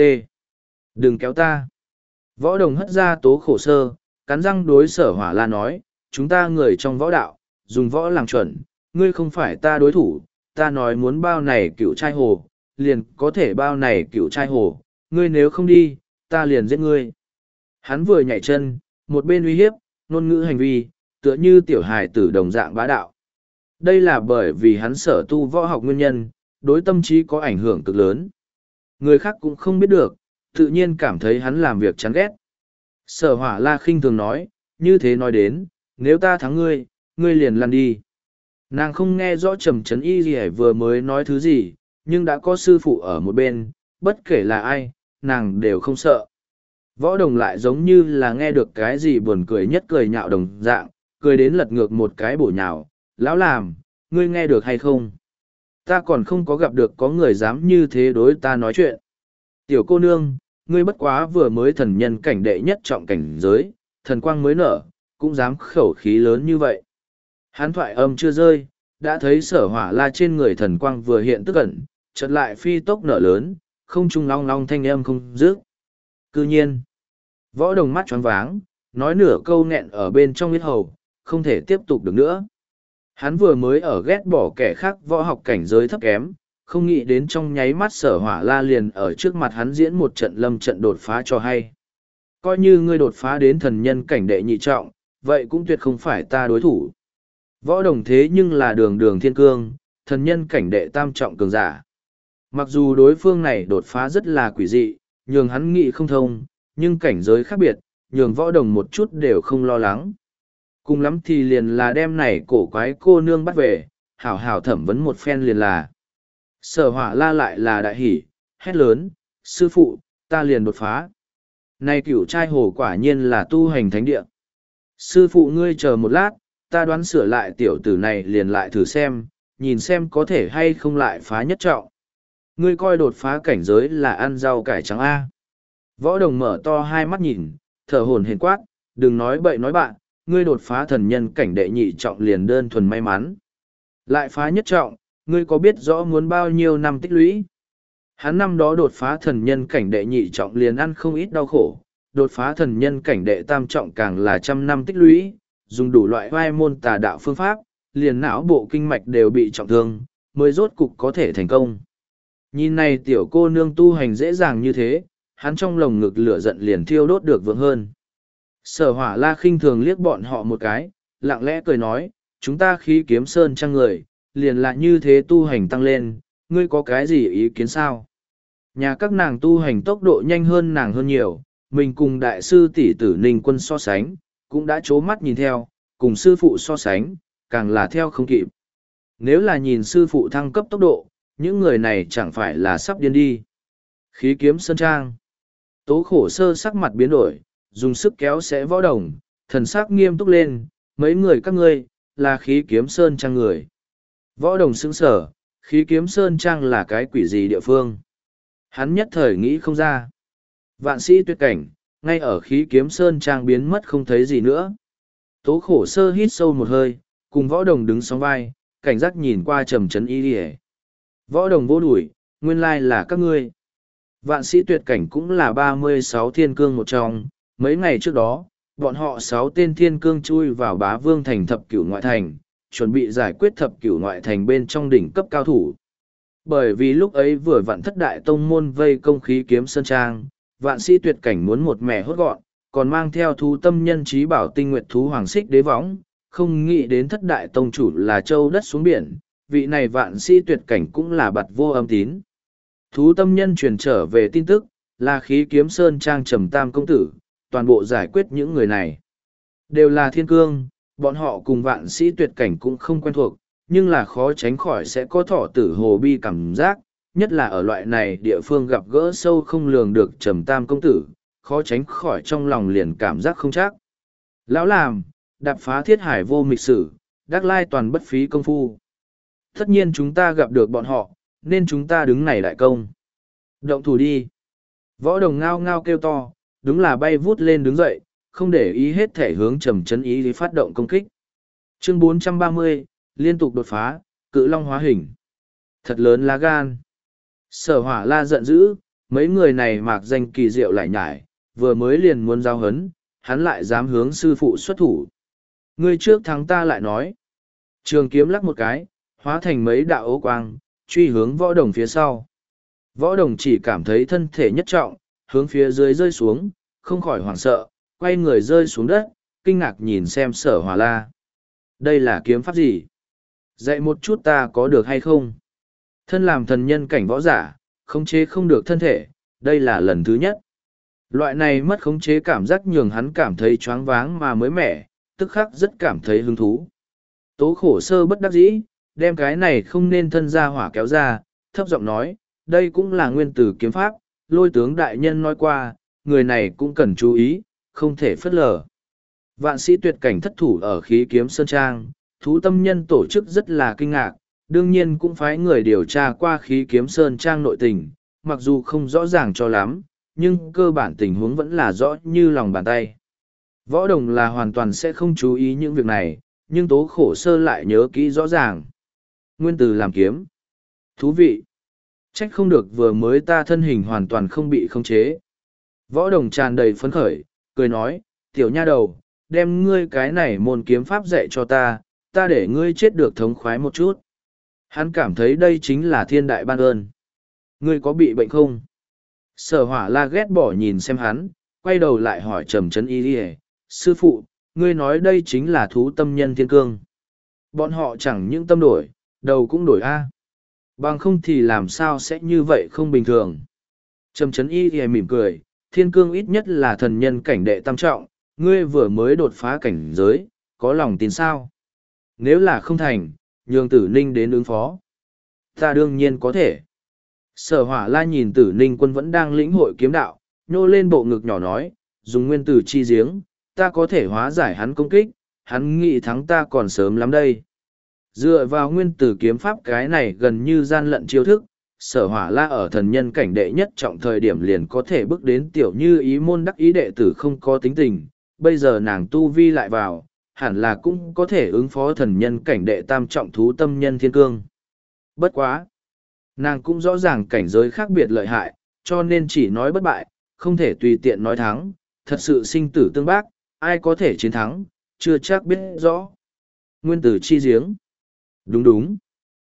Đừng kéo ta. Võ đồng hất ra tố khổ sơ, cắn răng đối sở hỏa la nói, chúng ta người trong võ đạo, dùng võ làm chuẩn, ngươi không phải ta đối thủ, ta nói muốn bao này cựu trai hồ, liền có thể bao này cựu trai hồ, ngươi nếu không đi, ta liền giết ngươi. Hắn vừa nhảy chân, một bên uy hiếp, ngôn ngữ hành vi, tựa như tiểu hài tử đồng dạng bá đạo. Đây là bởi vì hắn sở tu võ học nguyên nhân, đối tâm trí có ảnh hưởng cực lớn. Người khác cũng không biết được, tự nhiên cảm thấy hắn làm việc chán ghét. Sở hỏa la khinh thường nói, như thế nói đến, nếu ta thắng ngươi, ngươi liền lăn đi. Nàng không nghe rõ trầm trấn y gì vừa mới nói thứ gì, nhưng đã có sư phụ ở một bên, bất kể là ai, nàng đều không sợ. Võ đồng lại giống như là nghe được cái gì buồn cười nhất cười nhạo đồng dạng, cười đến lật ngược một cái bổ nhào, lão làm, ngươi nghe được hay không? Ta còn không có gặp được có người dám như thế đối ta nói chuyện. Tiểu cô nương, ngươi bất quá vừa mới thần nhân cảnh đệ nhất trọng cảnh giới, thần quang mới nở, cũng dám khẩu khí lớn như vậy. Hán thoại âm chưa rơi, đã thấy sở hỏa la trên người thần quang vừa hiện tức ẩn, chợt lại phi tốc nở lớn, không trung long long thanh âm không dứt. Cư nhiên, võ đồng mắt choáng váng, nói nửa câu nghẹn ở bên trong huyết hầu, không thể tiếp tục được nữa. Hắn vừa mới ở ghét bỏ kẻ khác võ học cảnh giới thấp kém, không nghĩ đến trong nháy mắt sở hỏa la liền ở trước mặt hắn diễn một trận lâm trận đột phá cho hay. Coi như ngươi đột phá đến thần nhân cảnh đệ nhị trọng, vậy cũng tuyệt không phải ta đối thủ. Võ đồng thế nhưng là đường đường thiên cương, thần nhân cảnh đệ tam trọng cường giả. Mặc dù đối phương này đột phá rất là quỷ dị, nhường hắn nghĩ không thông, nhưng cảnh giới khác biệt, nhường võ đồng một chút đều không lo lắng. Cùng lắm thì liền là đem này cổ quái cô nương bắt về, hảo hảo thẩm vấn một phen liền là. Sở hỏa la lại là đại hỉ, hét lớn, sư phụ, ta liền đột phá. Này cửu trai hồ quả nhiên là tu hành thánh địa. Sư phụ ngươi chờ một lát, ta đoán sửa lại tiểu tử này liền lại thử xem, nhìn xem có thể hay không lại phá nhất trọng. Ngươi coi đột phá cảnh giới là ăn rau cải trắng A. Võ đồng mở to hai mắt nhìn, thở hổn hển quát, đừng nói bậy nói bạn, ngươi đột phá thần nhân cảnh đệ nhị trọng liền đơn thuần may mắn. Lại phá nhất trọng, ngươi có biết rõ muốn bao nhiêu năm tích lũy? Hắn năm đó đột phá thần nhân cảnh đệ nhị trọng liền ăn không ít đau khổ, đột phá thần nhân cảnh đệ tam trọng càng là trăm năm tích lũy, dùng đủ loại vai môn tà đạo phương pháp, liền não bộ kinh mạch đều bị trọng thương, mới rốt cục có thể thành công. Nhìn này tiểu cô nương tu hành dễ dàng như thế, hắn trong lồng ngực lửa giận liền thiêu đốt được vững hơn. Sở Hỏa La khinh thường liếc bọn họ một cái, lặng lẽ cười nói, chúng ta Khí Kiếm Sơn Trang người, liền lại như thế tu hành tăng lên, ngươi có cái gì ý kiến sao? Nhà các nàng tu hành tốc độ nhanh hơn nàng hơn nhiều, mình cùng đại sư tỷ tử Ninh Quân so sánh, cũng đã chố mắt nhìn theo, cùng sư phụ so sánh, càng là theo không kịp. Nếu là nhìn sư phụ thăng cấp tốc độ, những người này chẳng phải là sắp điên đi. Khí Kiếm Sơn Trang. Tố Khổ Sơ sắc mặt biến đổi, dùng sức kéo xẽ Võ Đồng, thần sắc nghiêm túc lên, mấy người các ngươi, là Khí Kiếm Sơn Trang người. Võ Đồng sững sở, Khí Kiếm Sơn Trang là cái quỷ gì địa phương? Hắn nhất thời nghĩ không ra. Vạn sĩ tuyệt cảnh, ngay ở Khí Kiếm Sơn Trang biến mất không thấy gì nữa. Tố Khổ Sơ hít sâu một hơi, cùng Võ Đồng đứng song vai, cảnh giác nhìn qua Trầm Trấn Y Điề. Võ Đồng vô đuổi, nguyên lai là các ngươi. Vạn sĩ tuyệt cảnh cũng là 36 thiên cương một trong, mấy ngày trước đó, bọn họ 6 tên thiên cương chui vào Bá Vương thành thập cửu ngoại thành, chuẩn bị giải quyết thập cửu ngoại thành bên trong đỉnh cấp cao thủ. Bởi vì lúc ấy vừa vặn thất đại tông môn vây công Khí Kiếm Sơn Trang, vạn sĩ tuyệt cảnh muốn một mẻ hốt gọn, còn mang theo thú tâm nhân trí bảo tinh nguyệt thú hoàng xích đế võng, không nghĩ đến thất đại tông chủ là châu đất xuống biển, vị này vạn sĩ tuyệt cảnh cũng là bặt vô âm tín. Thú tâm nhân truyền trở về tin tức, là Khí Kiếm Sơn Trang Trầm Tam công tử, toàn bộ giải quyết những người này. Đều là thiên cương, bọn họ cùng vạn sĩ tuyệt cảnh cũng không quen thuộc, nhưng là khó tránh khỏi sẽ có thọ tử hồ bi cảm giác, nhất là ở loại này địa phương gặp gỡ sâu không lường được Trầm Tam công tử, khó tránh khỏi trong lòng liền cảm giác không chắc. Lão làm, đạp phá thiết hải vô mịch sử, đắc lai toàn bất phí công phu. Tất nhiên chúng ta gặp được bọn họ, nên chúng ta đứng này đại công. Động thủ đi. Võ Đồng ngao ngao kêu to, đúng là bay vút lên đứng dậy, không để ý hết thể hướng Trầm Trấn Y đi phát động công kích. Chương 430, liên tục đột phá, cự long hóa hình. Thật lớn lá gan. Sở Hỏa La giận dữ, mấy người này mạc danh kỳ diệu lại nhải, vừa mới liền muốn giao hấn, hắn lại dám hướng sư phụ xuất thủ. Ngươi trước thắng ta lại nói. Trường kiếm lắc một cái, hóa thành mấy đạo ố quang, truy hướng Võ Đồng phía sau. Võ Đồng chỉ cảm thấy thân thể nhất trọng, hướng phía dưới rơi xuống, không khỏi hoảng sợ, quay người rơi xuống đất, kinh ngạc nhìn xem Sở Hỏa La. Đây là kiếm pháp gì? Dạy một chút ta có được hay không? Thân làm thần nhân cảnh võ giả, khống chế không được thân thể, đây là lần thứ nhất. Loại này mất khống chế cảm giác nhường hắn cảm thấy choáng váng mà mới mẻ, tức khắc rất cảm thấy hứng thú. Tố Khổ Sơ bất đắc dĩ, đem cái này không nên thân ra hỏa kéo ra, thấp giọng nói, đây cũng là nguyên tử kiếm pháp, Lôi tướng đại nhân nói qua, người này cũng cần chú ý, không thể phớt lờ. Vạn sĩ tuyệt cảnh thất thủ ở Khí Kiếm Sơn Trang, thú tâm nhân tổ chức rất là kinh ngạc, đương nhiên cũng phái người điều tra qua Khí Kiếm Sơn Trang nội tình, mặc dù không rõ ràng cho lắm, nhưng cơ bản tình huống vẫn là rõ như lòng bàn tay. Võ Đồng là hoàn toàn sẽ không chú ý những việc này, nhưng Tố Khổ Sơ lại nhớ kỹ rõ ràng. Nguyên tử làm kiếm. Thú vị. Trách không được vừa mới ta thân hình hoàn toàn không bị khống chế. Võ Đồng tràn đầy phấn khởi, cười nói, tiểu nha đầu, đem ngươi cái này môn kiếm pháp dạy cho ta, ta để ngươi chết được thống khoái một chút. Hắn cảm thấy đây chính là thiên đại ban ơn. Ngươi có bị bệnh không? Sở Hỏa La ghét bỏ nhìn xem hắn, quay đầu lại hỏi Trầm Trấn Y Điề, sư phụ, ngươi nói đây chính là thú tâm nhân thiên cương. Bọn họ chẳng những tâm đổi, đầu cũng đổi A. Bằng không thì làm sao sẽ như vậy không bình thường. Trầm Trấn Y Điề mỉm cười, thiên cương ít nhất là thần nhân cảnh đệ tam trọng, ngươi vừa mới đột phá cảnh giới, có lòng tin sao? Nếu là không thành, nhường Tử Ninh đến ứng phó. Ta đương nhiên có thể. Sở Hỏa La nhìn Tử Ninh Quân vẫn đang lĩnh hội kiếm đạo, nhô lên bộ ngực nhỏ nói, dùng nguyên tử chi giếng, ta có thể hóa giải hắn công kích, hắn nghĩ thắng ta còn sớm lắm đây. Dựa vào nguyên tử kiếm pháp cái này gần như gian lận chiêu thức, Sở Hỏa La ở thần nhân cảnh đệ nhất trọng thời điểm liền có thể bước đến tiểu như ý môn đắc ý đệ tử không có tính tình, bây giờ nàng tu vi lại vào, hẳn là cũng có thể ứng phó thần nhân cảnh đệ tam trọng thú tâm nhân thiên cương. Bất quá! Nàng cũng rõ ràng cảnh giới khác biệt lợi hại, cho nên chỉ nói bất bại, không thể tùy tiện nói thắng, thật sự sinh tử tương bác, ai có thể chiến thắng, chưa chắc biết rõ. Nguyên tử chi giếng. Đúng đúng.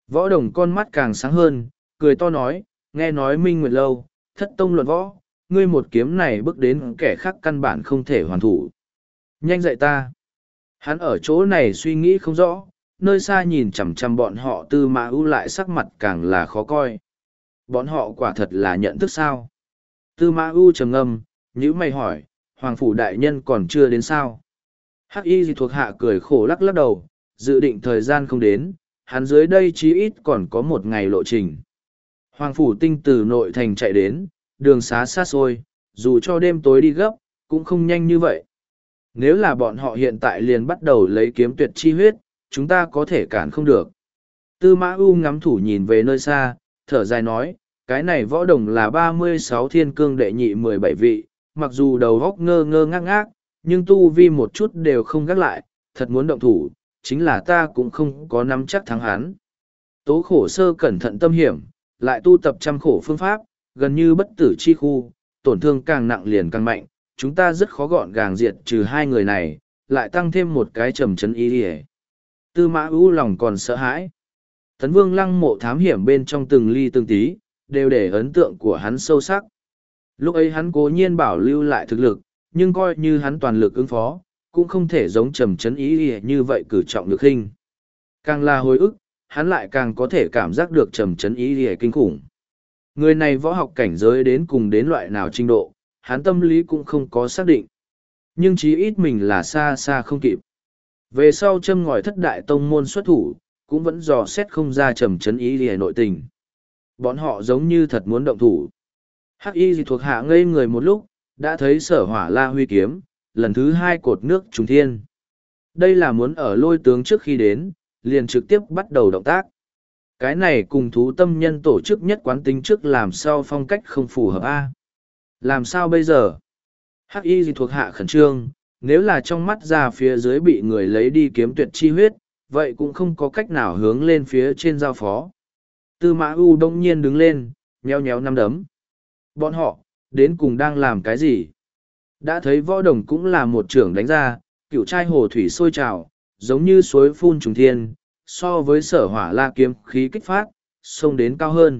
Võ Đồng con mắt càng sáng hơn, cười to nói, nghe nói Minh Nguyệt Lâu, thất tông luận võ, ngươi một kiếm này bước đến kẻ khác căn bản không thể hoàn thủ. Nhanh dạy ta. Hắn ở chỗ này suy nghĩ không rõ, nơi xa nhìn chằm chằm bọn họ Tư Mã Ưu lại sắc mặt càng là khó coi. Bọn họ quả thật là nhận thức sao? Tư Mã Ưu trầm ngâm, nhíu mày hỏi, Hoàng phủ đại nhân còn chưa đến sao? Hắc Y gì thuộc hạ cười khổ lắc lắc đầu, dự định thời gian không đến, hắn dưới đây chí ít còn có một ngày lộ trình. Hoàng phủ tinh từ nội thành chạy đến, đường xá xa xôi, dù cho đêm tối đi gấp, cũng không nhanh như vậy. Nếu là bọn họ hiện tại liền bắt đầu lấy kiếm tuyệt chi huyết, chúng ta có thể cản không được. Tư Mã Ưu ngắm thủ nhìn về nơi xa, thở dài nói, cái này Võ Đồng là 36 thiên cương đệ nhị 17 vị, mặc dù đầu óc ngơ ngơ ngác ngác, nhưng tu vi một chút đều không gác lại, thật muốn động thủ, chính là ta cũng không có nắm chắc thắng hắn. Tố Khổ Sơ cẩn thận tâm hiểm, lại tu tập trăm khổ phương pháp, gần như bất tử chi khu, tổn thương càng nặng liền càng mạnh, chúng ta rất khó gọn gàng diệt trừ hai người này, lại tăng thêm một cái trầm trấn ý đi. Tư Mã Ưu lòng còn sợ hãi. Tấn Vương Lăng Mộ thám hiểm bên trong từng ly từng tí, đều để ấn tượng của hắn sâu sắc. Lúc ấy hắn cố nhiên bảo lưu lại thực lực, nhưng coi như hắn toàn lực ứng phó, cũng không thể giống trầm trấn ý như vậy cử trọng lực hình. Càng là hồi ức, hắn lại càng có thể cảm giác được trầm trấn ý kinh khủng. Người này võ học cảnh giới đến cùng đến loại nào trình độ, hắn tâm lý cũng không có xác định. Nhưng chí ít mình là xa xa không kịp. Về sau châm ngòi thất đại tông môn xuất thủ, cũng vẫn dò xét không ra trầm trấn ý lìa nội tình. Bọn họ giống như thật muốn động thủ. Hắc Y gì thuộc hạ ngây người một lúc, đã thấy Sở Hỏa La huy kiếm, lần thứ hai cột nước trùng thiên. Đây là muốn ở Lôi tướng trước khi đến, liền trực tiếp bắt đầu động tác. Cái này cùng thú tâm nhân tổ chức nhất quán tính trước làm sao phong cách không phù hợp a. Làm sao bây giờ? Hắc Y gì thuộc hạ khẩn trương, nếu là trong mắt ra phía dưới bị người lấy đi kiếm tuyệt chi huyết, vậy cũng không có cách nào hướng lên phía trên giao phó. Tư Mã Ưu đông nhiên đứng lên, nheo nhéo nắm đấm. Bọn họ, đến cùng đang làm cái gì? Đã thấy Võ Đồng cũng là một trưởng đánh ra, cựu trai hồ thủy sôi trào, giống như suối phun trùng thiên, so với Sở Hỏa La kiếm khí kích phát, xông đến cao hơn.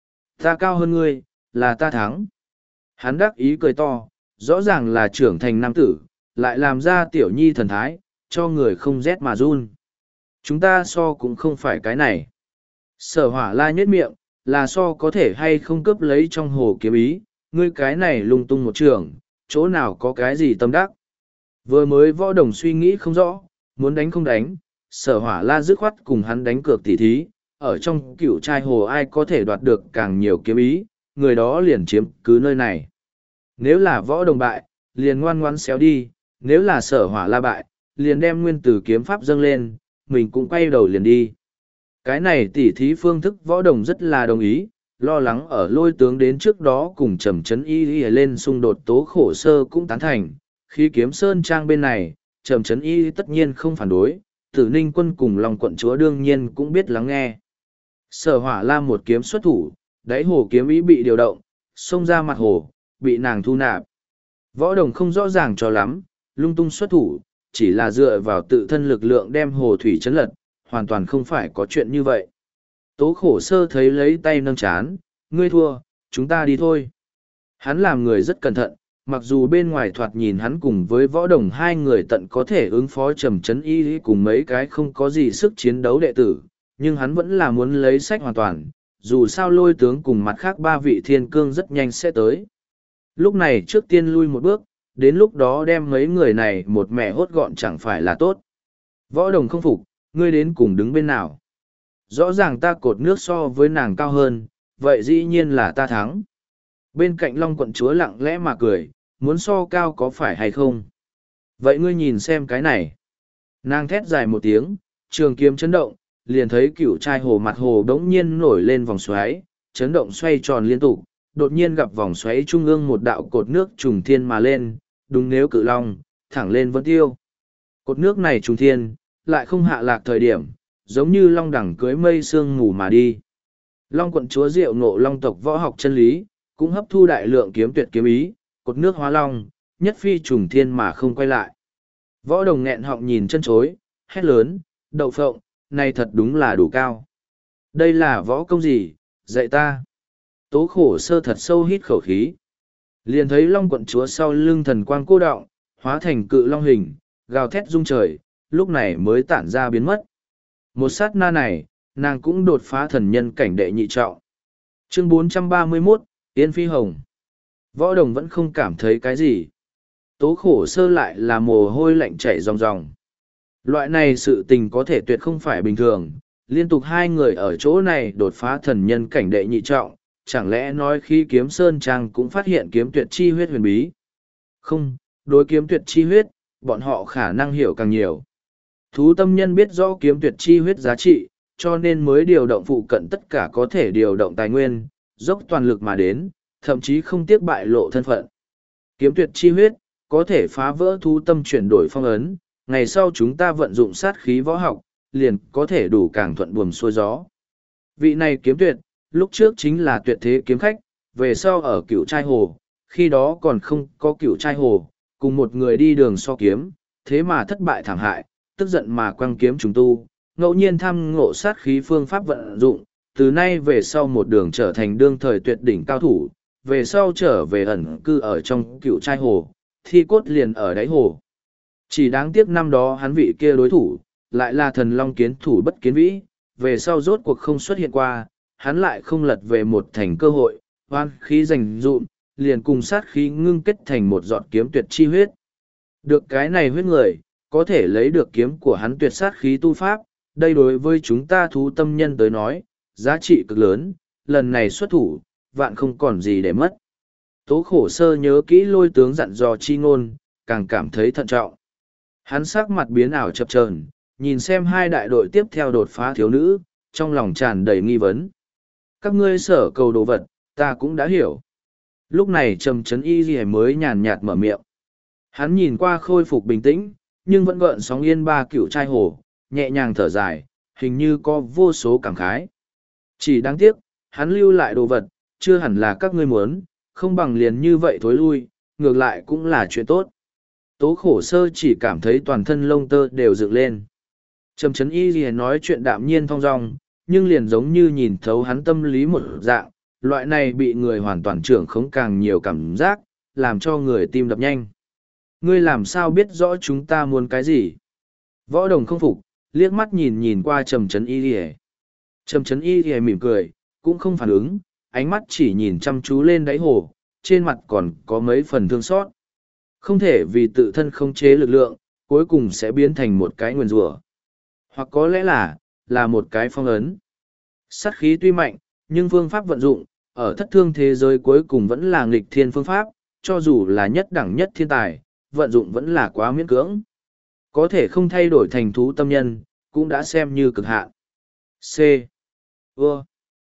Ta cao hơn ngươi, là ta thắng. Hắn đắc ý cười to, rõ ràng là trưởng thành nam tử, lại làm ra tiểu nhi thần thái, cho người không rét mà run. Chúng ta so cũng không phải cái này. Sở Hỏa La nhếch miệng, là so có thể hay không cướp lấy trong hồ kiếm ý, ngươi cái này lung tung một trường, chỗ nào có cái gì tâm đắc. Vừa mới Võ Đồng suy nghĩ không rõ, muốn đánh không đánh, Sở Hỏa La dứt khoát cùng hắn đánh cược tỉ thí, ở trong cựu trai hồ ai có thể đoạt được càng nhiều kiếm ý, người đó liền chiếm cứ nơi này. Nếu là Võ Đồng bại, liền ngoan ngoãn xéo đi, nếu là Sở Hỏa La bại, liền đem nguyên tử kiếm pháp dâng lên, mình cũng quay đầu liền đi. Cái này tỉ thí phương thức Võ Đồng rất là đồng ý, lo lắng ở Lôi tướng đến trước đó cùng trầm trấn y lên xung đột Tố Khổ Sơ cũng tán thành. Khi kiếm sơn trang bên này, trầm trấn y tất nhiên không phản đối, Tử Ninh quân cùng Long quận chúa đương nhiên cũng biết lắng nghe. Sở Hỏa La một kiếm xuất thủ, đáy hồ kiếm ý bị điều động, xông ra mặt hồ, bị nàng thu nạp. Võ Đồng không rõ ràng cho lắm, lung tung xuất thủ, chỉ là dựa vào tự thân lực lượng đem hồ thủy chấn lật, hoàn toàn không phải có chuyện như vậy. Tố Khổ Sơ thấy lấy tay nâng chán, ngươi thua, chúng ta đi thôi. Hắn làm người rất cẩn thận, mặc dù bên ngoài thoạt nhìn hắn cùng với Võ Đồng hai người tận có thể ứng phó trầm trấn y cùng mấy cái không có gì sức chiến đấu đệ tử, nhưng hắn vẫn là muốn lấy sách hoàn toàn, dù sao Lôi tướng cùng mặt khác ba vị thiên cương rất nhanh sẽ tới. Lúc này trước tiên lui một bước, đến lúc đó đem mấy người này một mẹ hốt gọn chẳng phải là tốt. Võ Đồng không phục, ngươi đến cùng đứng bên nào? Rõ ràng ta cột nước so với nàng cao hơn, vậy dĩ nhiên là ta thắng. Bên cạnh Long quận chúa lặng lẽ mà cười, muốn so cao có phải hay không? Vậy ngươi nhìn xem cái này. Nàng thét dài một tiếng, trường kiếm chấn động, liền thấy cựu trai hồ mặt hồ đống nhiên nổi lên vòng xoáy, chấn động xoay tròn liên tục, đột nhiên gặp vòng xoáy trung ương một đạo cột nước trùng thiên mà lên, đúng nếu cự long, thẳng lên vân tiêu. Cột nước này trùng thiên, lại không hạ lạc thời điểm, giống như long đẳng cưới mây sương mù mà đi. Long quận chúa diệu ngộ long tộc võ học chân lý, cũng hấp thu đại lượng kiếm tuyệt kiếm ý, cột nước hóa long, nhất phi trùng thiên mà không quay lại. Võ Đồng nghẹn họng nhìn chân chối, hét lớn, đậu phộng, này thật đúng là đủ cao. Đây là võ công gì, dạy ta. Tố khổ sơ thật sâu hít khẩu khí. Liền thấy long quận chúa sau lưng thần quang cô đọng, hóa thành cự long hình, gào thét rung trời, lúc này mới tản ra biến mất. Một sát na này, nàng cũng đột phá thần nhân cảnh đệ nhị trọng. Chương 431, Yên Phi Hồng. Võ Đồng vẫn không cảm thấy cái gì. Tố khổ sơ lại là mồ hôi lạnh chảy ròng ròng. Loại này sự tình có thể tuyệt không phải bình thường, liên tục hai người ở chỗ này đột phá thần nhân cảnh đệ nhị trọng, chẳng lẽ nói khi kiếm sơn trang cũng phát hiện kiếm tuyệt chi huyết huyền bí? Không, đối kiếm tuyệt chi huyết, bọn họ khả năng hiểu càng nhiều. Thú tâm nhân biết rõ kiếm tuyệt chi huyết giá trị, cho nên mới điều động phụ cận tất cả có thể điều động tài nguyên, dốc toàn lực mà đến, thậm chí không tiếc bại lộ thân phận. Kiếm tuyệt chi huyết, có thể phá vỡ thú tâm chuyển đổi phong ấn, ngày sau chúng ta vận dụng sát khí võ học, liền có thể đủ càng thuận buồm xuôi gió. Vị này kiếm tuyệt, lúc trước chính là tuyệt thế kiếm khách, về sau ở cửu trai hồ, khi đó còn không có cửu trai hồ, cùng một người đi đường so kiếm, thế mà thất bại thảm hại, tức giận mà quăng kiếm trùng tu, ngẫu nhiên tham ngộ sát khí phương pháp vận dụng, từ nay về sau một đường trở thành đương thời tuyệt đỉnh cao thủ, về sau trở về ẩn cư ở trong cửu trai hồ, thi cốt liền ở đáy hồ. Chỉ đáng tiếc năm đó hắn vị kia đối thủ, lại là thần long kiến thủ bất kiến vĩ, về sau rốt cuộc không xuất hiện qua, hắn lại không lật về một thành cơ hội, hoan khí dành dụm, liền cùng sát khí ngưng kết thành một giọt kiếm tuyệt chi huyết. Được cái này huyết người, có thể lấy được kiếm của hắn tuyệt sát khí tu pháp, đây đối với chúng ta thú tâm nhân tới nói, giá trị cực lớn, lần này xuất thủ, vạn không còn gì để mất. Tố khổ sơ nhớ kỹ lôi tướng dặn dò chi ngôn, càng cảm thấy thận trọng. Hắn sắc mặt biến ảo chập chờn, nhìn xem hai đại đội tiếp theo đột phá thiếu nữ, trong lòng tràn đầy nghi vấn. Các ngươi sở cầu đồ vật, ta cũng đã hiểu. Lúc này trầm trấn y ghi mới nhàn nhạt mở miệng. Hắn nhìn qua khôi phục bình tĩnh, nhưng vẫn gợn sóng yên ba cựu trai hồ, nhẹ nhàng thở dài, hình như có vô số cảm khái. Chỉ đáng tiếc, hắn lưu lại đồ vật, chưa hẳn là các ngươi muốn, không bằng liền như vậy thối lui, ngược lại cũng là chuyện tốt. Tố khổ sơ chỉ cảm thấy toàn thân lông tơ đều dựng lên. Trầm trấn y ghi nói chuyện đạm nhiên thong dong, nhưng liền giống như nhìn thấu hắn tâm lý một dạng, loại này bị người hoàn toàn trưởng khống càng nhiều cảm giác, làm cho người tim đập nhanh. Ngươi làm sao biết rõ chúng ta muốn cái gì? Võ Đồng không phục, liếc mắt nhìn nhìn qua trầm trấn y ghi. Trầm trấn y ghi mỉm cười, cũng không phản ứng, ánh mắt chỉ nhìn chăm chú lên đáy hồ, trên mặt còn có mấy phần thương xót. Không thể vì tự thân không chế lực lượng, cuối cùng sẽ biến thành một cái nguyền rủa. Hoặc có lẽ là một cái phong ấn. Sát khí tuy mạnh, nhưng phương pháp vận dụng, ở thất thương thế giới cuối cùng vẫn là nghịch thiên phương pháp, cho dù là nhất đẳng nhất thiên tài, vận dụng vẫn là quá miễn cưỡng. Có thể không thay đổi thành thú tâm nhân, cũng đã xem như cực hạn. C. Ưa.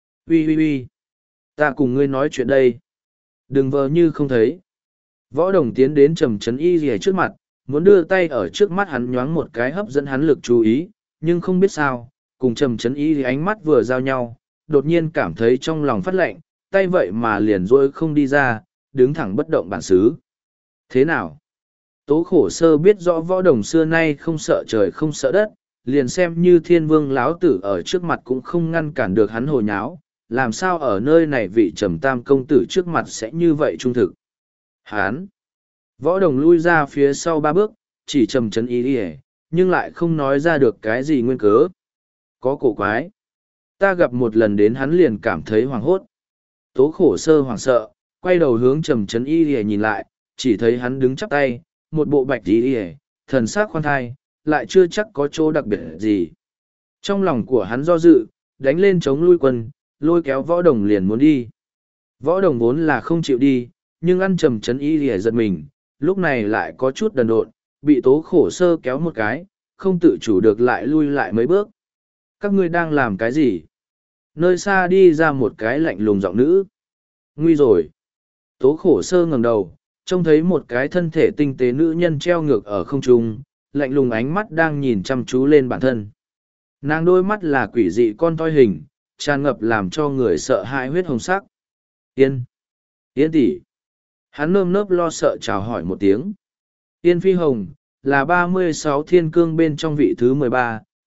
Ui. Ta cùng ngươi nói chuyện đây. Đừng vờ như không thấy. Võ Đồng tiến đến trầm trấn y rìa trước mặt, muốn đưa tay ở trước mắt hắn nhoáng một cái hấp dẫn hắn lực chú ý, nhưng không biết sao, cùng trầm trấn y thì ánh mắt vừa giao nhau, đột nhiên cảm thấy trong lòng phát lạnh, tay vậy mà liền rôi không đi ra, đứng thẳng bất động bản xứ. Thế nào? Tố khổ sơ biết rõ Võ Đồng xưa nay không sợ trời không sợ đất, liền xem như thiên vương láo tử ở trước mặt cũng không ngăn cản được hắn hồi nháo, làm sao ở nơi này vị trầm tam công tử trước mặt sẽ như vậy trung thực. Hán! Võ Đồng lui ra phía sau 3 bước, chỉ trầm trấn ý đi nhưng lại không nói ra được cái gì nguyên cớ. Có cổ quái. Ta gặp một lần đến hắn liền cảm thấy hoảng hốt. Tố khổ sơ hoảng sợ, quay đầu hướng trầm trấn y đi nhìn lại, chỉ thấy hắn đứng chắp tay, một bộ bạch y đi thần sắc khoan thai, lại chưa chắc có chỗ đặc biệt gì. Trong lòng của hắn do dự, đánh lên chống lui quân, lôi kéo Võ Đồng liền muốn đi. Võ Đồng vốn là không chịu đi, nhưng ăn trầm trấn y lìa giật mình, lúc này lại có chút đần độn, bị tố khổ sơ kéo một cái, không tự chủ được lại lui lại mấy bước. Các ngươi đang làm cái gì? Nơi xa đi ra một cái lạnh lùng giọng nữ. Nguy rồi. Tố khổ sơ ngẩng đầu, trông thấy một cái thân thể tinh tế nữ nhân treo ngược ở không trung, lạnh lùng ánh mắt đang nhìn chăm chú lên bản thân. Nàng đôi mắt là quỷ dị con toi hình, tràn ngập làm cho người sợ hãi huyết hồng sắc. Yên tỷ. Hắn nơm nớp lo sợ chào hỏi một tiếng. Yên Phi Hồng, là 36 thiên cương bên trong vị thứ 13,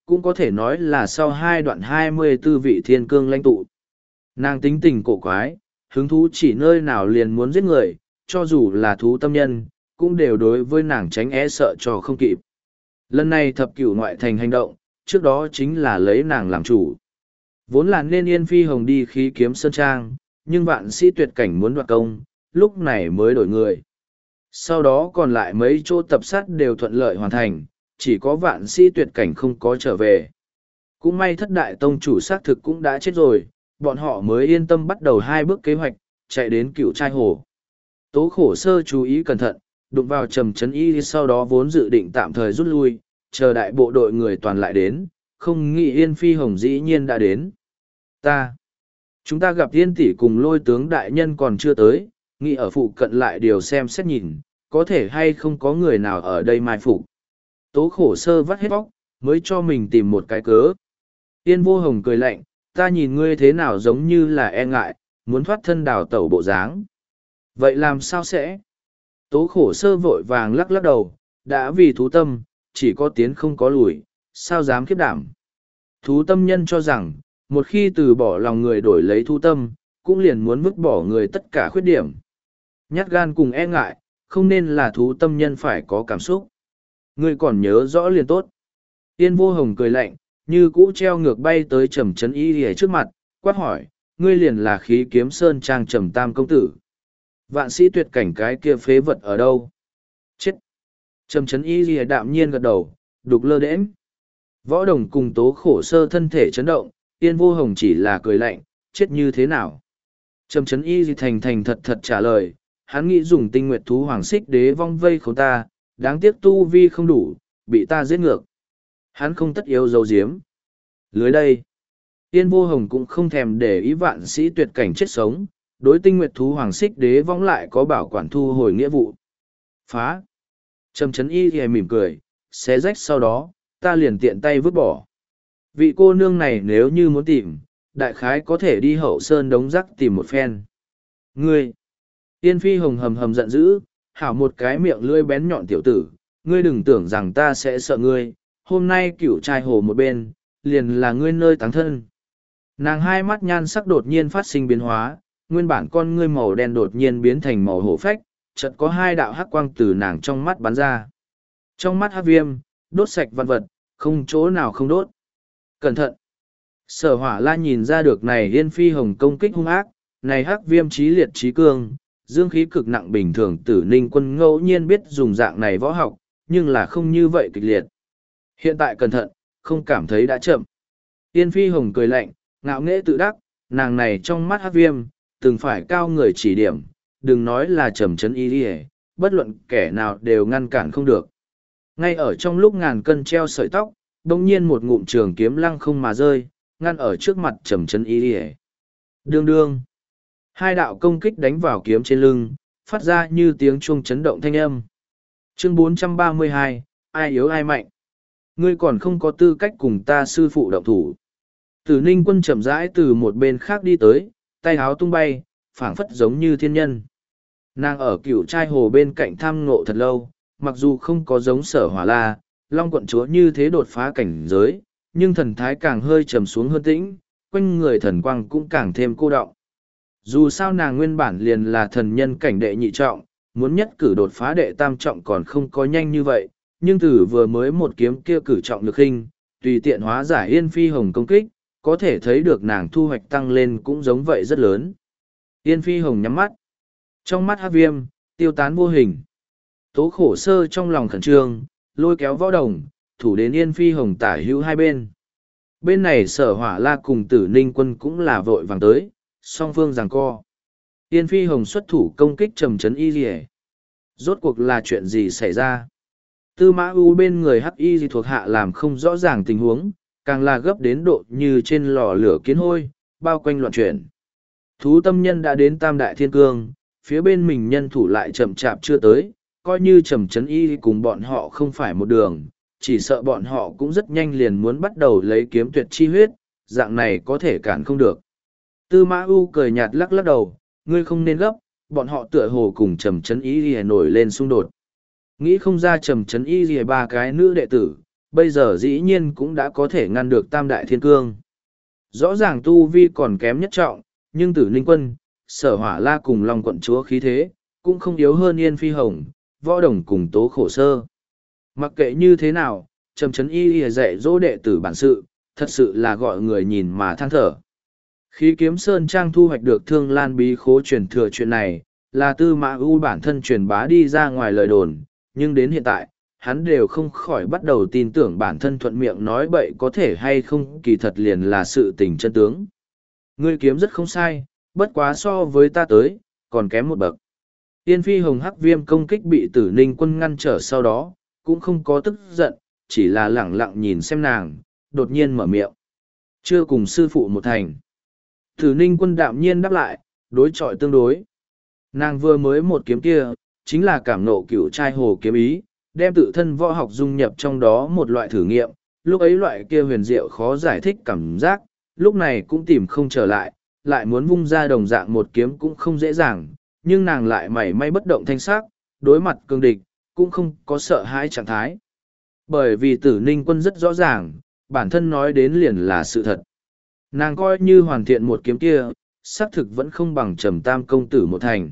cũng có thể nói là sau 2 đoạn 24 vị thiên cương lãnh tụ. Nàng tính tình cổ quái, hứng thú chỉ nơi nào liền muốn giết người, cho dù là thú tâm nhân, cũng đều đối với nàng tránh e sợ cho không kịp. Lần này thập cửu ngoại thành hành động, trước đó chính là lấy nàng làm chủ. Vốn là nên Yên Phi Hồng đi khí kiếm sơn trang, nhưng vạn sĩ tuyệt cảnh muốn đoạt công, lúc này mới đổi người. Sau đó còn lại mấy chỗ tập sát đều thuận lợi hoàn thành, chỉ có vạn sĩ tuyệt cảnh không có trở về. Cũng may thất đại tông chủ xác thực cũng đã chết rồi, bọn họ mới yên tâm bắt đầu 2 bước kế hoạch, chạy đến Cựu Trai Hồ. Tố Khổ Sơ chú ý cẩn thận, đụng vào Trầm Chấn Y, sau đó vốn dự định tạm thời rút lui, chờ đại bộ đội người toàn lại đến, không nghĩ Yên Phi Hồng dĩ nhiên đã đến. Chúng ta gặp Yên tỷ cùng Lôi tướng đại nhân còn chưa tới, nghĩ ở phụ cận lại điều xem xét nhìn, có thể hay không có người nào ở đây mai phục. Tố Khổ Sơ vắt hết vóc, mới cho mình tìm một cái cớ. Yên Vô Hồng cười lạnh, ta nhìn ngươi thế nào giống như là e ngại, muốn thoát thân đào tẩu bộ dáng. Vậy làm sao sẽ? Tố Khổ Sơ vội vàng lắc lắc đầu, đã vì thú tâm, chỉ có tiến không có lùi, sao dám khiếp đảm. Thú tâm nhân cho rằng, một khi từ bỏ lòng người đổi lấy thú tâm, cũng liền muốn vứt bỏ người tất cả khuyết điểm. Nhát gan cùng e ngại, không nên là thú tâm nhân phải có cảm xúc. Ngươi còn nhớ rõ liền tốt. Yên Vô Hồng cười lạnh, như cũ treo ngược bay tới Trầm Chấn Y lìa trước mặt, quát hỏi, ngươi liền là khí kiếm sơn trang Trầm Tam công tử. Vạn sĩ tuyệt cảnh cái kia phế vật ở đâu? Chết! Trầm Chấn Y lìa đạm nhiên gật đầu, đục lơ đễnh. Võ Đồng cùng Tố Khổ Sơ thân thể chấn động, Yên Vô Hồng chỉ là cười lạnh, chết như thế nào? Trầm Chấn Y thành thành thật thật trả lời, hắn nghĩ dùng tinh nguyệt thú hoàng xích đế vong vây khốn ta, đáng tiếc tu vi không đủ, bị ta giết ngược. Hắn không tất yếu dấu diếm. Lưới đây, Yên Vô Hồng cũng không thèm để ý vạn sĩ tuyệt cảnh chết sống, đối tinh nguyệt thú hoàng xích đế vong lại có bảo quản thu hồi nghĩa vụ. Phá! Trầm Chấn Y thì mỉm cười, xé rách sau đó, ta liền tiện tay vứt bỏ. Vị cô nương này nếu như muốn tìm, đại khái có thể đi hậu sơn đống rác tìm một phen. Ngươi! Yên Phi Hồng hầm hầm giận dữ, hảo một cái miệng lưỡi bén nhọn tiểu tử, ngươi đừng tưởng rằng ta sẽ sợ ngươi, hôm nay Cửu Trai Hồ một bên, liền là ngươi nơi táng thân. Nàng hai mắt nhan sắc đột nhiên phát sinh biến hóa, nguyên bản con ngươi màu đen đột nhiên biến thành màu hổ phách, chợt có 2 đạo hắc quang từ nàng trong mắt bắn ra. Trong mắt hắc viêm, đốt sạch vạn vật, không chỗ nào không đốt. Cẩn thận! Sở Hỏa La nhìn ra được này Yên Phi Hồng công kích hung ác, này hắc viêm trí liệt trí cương, dương khí cực nặng bình thường Tử Ninh Quân ngẫu nhiên biết dùng dạng này võ học, nhưng là không như vậy kịch liệt. Hiện tại cẩn thận, không cảm thấy đã chậm. Yên Phi Hồng cười lạnh, ngạo nghễ tự đắc, nàng này trong mắt hắc viêm, từng phải cao người chỉ điểm, đừng nói là Trầm Chấn Y đi, bất luận kẻ nào đều ngăn cản không được. Ngay ở trong lúc ngàn cân treo sợi tóc, đông nhiên một ngụm trường kiếm lăng không mà rơi, ngăn ở trước mặt Trầm Chấn Y đi. Đương đương. 2 đạo công kích đánh vào kiếm trên lưng, phát ra như tiếng chuông chấn động thanh âm. Chương 432, ai yếu ai mạnh. Ngươi còn không có tư cách cùng ta sư phụ động thủ. Tử Ninh Quân chậm rãi từ một bên khác đi tới, tay háo tung bay, phảng phất giống như thiên nhân. Nàng ở Cửu Trai Hồ bên cạnh tham ngộ thật lâu, mặc dù không có giống Sở Hỏa La, Long quận chúa như thế đột phá cảnh giới, nhưng thần thái càng hơi trầm xuống hơn tĩnh, quanh người thần quang cũng càng thêm cô đọng. Dù sao nàng nguyên bản liền là thần nhân cảnh đệ nhị trọng, muốn nhất cử đột phá đệ tam trọng còn không có nhanh như vậy, nhưng từ vừa mới một kiếm kia cử trọng lực hình, tùy tiện hóa giải Yên Phi Hồng công kích, có thể thấy được nàng thu hoạch tăng lên cũng giống vậy rất lớn. Yên Phi Hồng nhắm mắt, trong mắt hắc viêm, tiêu tán vô hình. Tố Khổ Sơ trong lòng khẩn trương, lôi kéo Võ Đồng, thủ đến Yên Phi Hồng tả hữu hai bên. Bên này Sở Hỏa La cùng Tử Ninh Quân cũng là vội vàng tới, song phương giằng co. Yên Phi Hồng xuất thủ công kích Trầm Chấn Y Lìa. Rốt cuộc là chuyện gì xảy ra? Tư Mã U bên người Hắc Y thuộc hạ làm không rõ ràng tình huống, càng là gấp đến độ như trên lò lửa kiến hôi, bao quanh loạn chuyển. Thú tâm nhân đã đến Tam Đại Thiên Cương, phía bên mình nhân thủ lại chậm chạp chưa tới, coi như Trầm Chấn Y cùng bọn họ không phải một đường, chỉ sợ bọn họ cũng rất nhanh liền muốn bắt đầu lấy kiếm tuyệt chi huyết, dạng này có thể cản không được. Tư Mã U cười nhạt lắc lắc đầu, ngươi không nên gấp, bọn họ tựa hồ cùng Trầm Chấn Y lìa nổi lên xung đột. Nghĩ không ra Trầm Chấn Y lìa 3 cái nữ đệ tử, bây giờ dĩ nhiên cũng đã có thể ngăn được tam đại thiên cương. Rõ ràng tu vi còn kém nhất trọng, nhưng Tử Ninh Quân, Sở Hỏa La cùng Long quận chúa khí thế, cũng không yếu hơn Yên Phi Hồng, Võ Đồng cùng Tố Khổ Sơ. Mặc kệ như thế nào, Trầm Trấn Y dạy dỗ đệ tử bản sự, thật sự là gọi người nhìn mà than thở. Khí Kiếm Sơn Trang thu hoạch được Thương Lan bí khố truyền thừa chuyện này, là Tư Mã U bản thân truyền bá đi ra ngoài lời đồn, nhưng đến hiện tại, hắn đều không khỏi bắt đầu tin tưởng bản thân thuận miệng nói bậy có thể hay không, kỳ thật liền là sự tình chân tướng. Ngươi kiếm rất không sai, bất quá so với ta tới, còn kém một bậc. Yên Phi Hồng Hắc Viêm công kích bị Tử Ninh Quân ngăn trở sau đó, cũng không có tức giận, chỉ là lẳng lặng nhìn xem nàng, đột nhiên mở miệng. Chưa cùng sư phụ một thành. Tử Ninh Quân đạm nhiên đáp lại, đối chọi tương đối. Nàng vừa mới một kiếm kia, chính là cảm nộ cửu trai hồ kiếm ý, đem tự thân võ học dung nhập trong đó một loại thử nghiệm, lúc ấy loại kia huyền diệu khó giải thích cảm giác, lúc này cũng tìm không trở lại, lại muốn vung ra đồng dạng một kiếm cũng không dễ dàng, nhưng nàng lại mảy may bất động thanh sắc, đối mặt cương địch, cũng không có sợ hãi trạng thái. Bởi vì Tử Ninh Quân rất rõ ràng, bản thân nói đến liền là sự thật. Nàng coi như hoàn thiện một kiếm kia, xác thực vẫn không bằng Trầm Tam công tử một thành.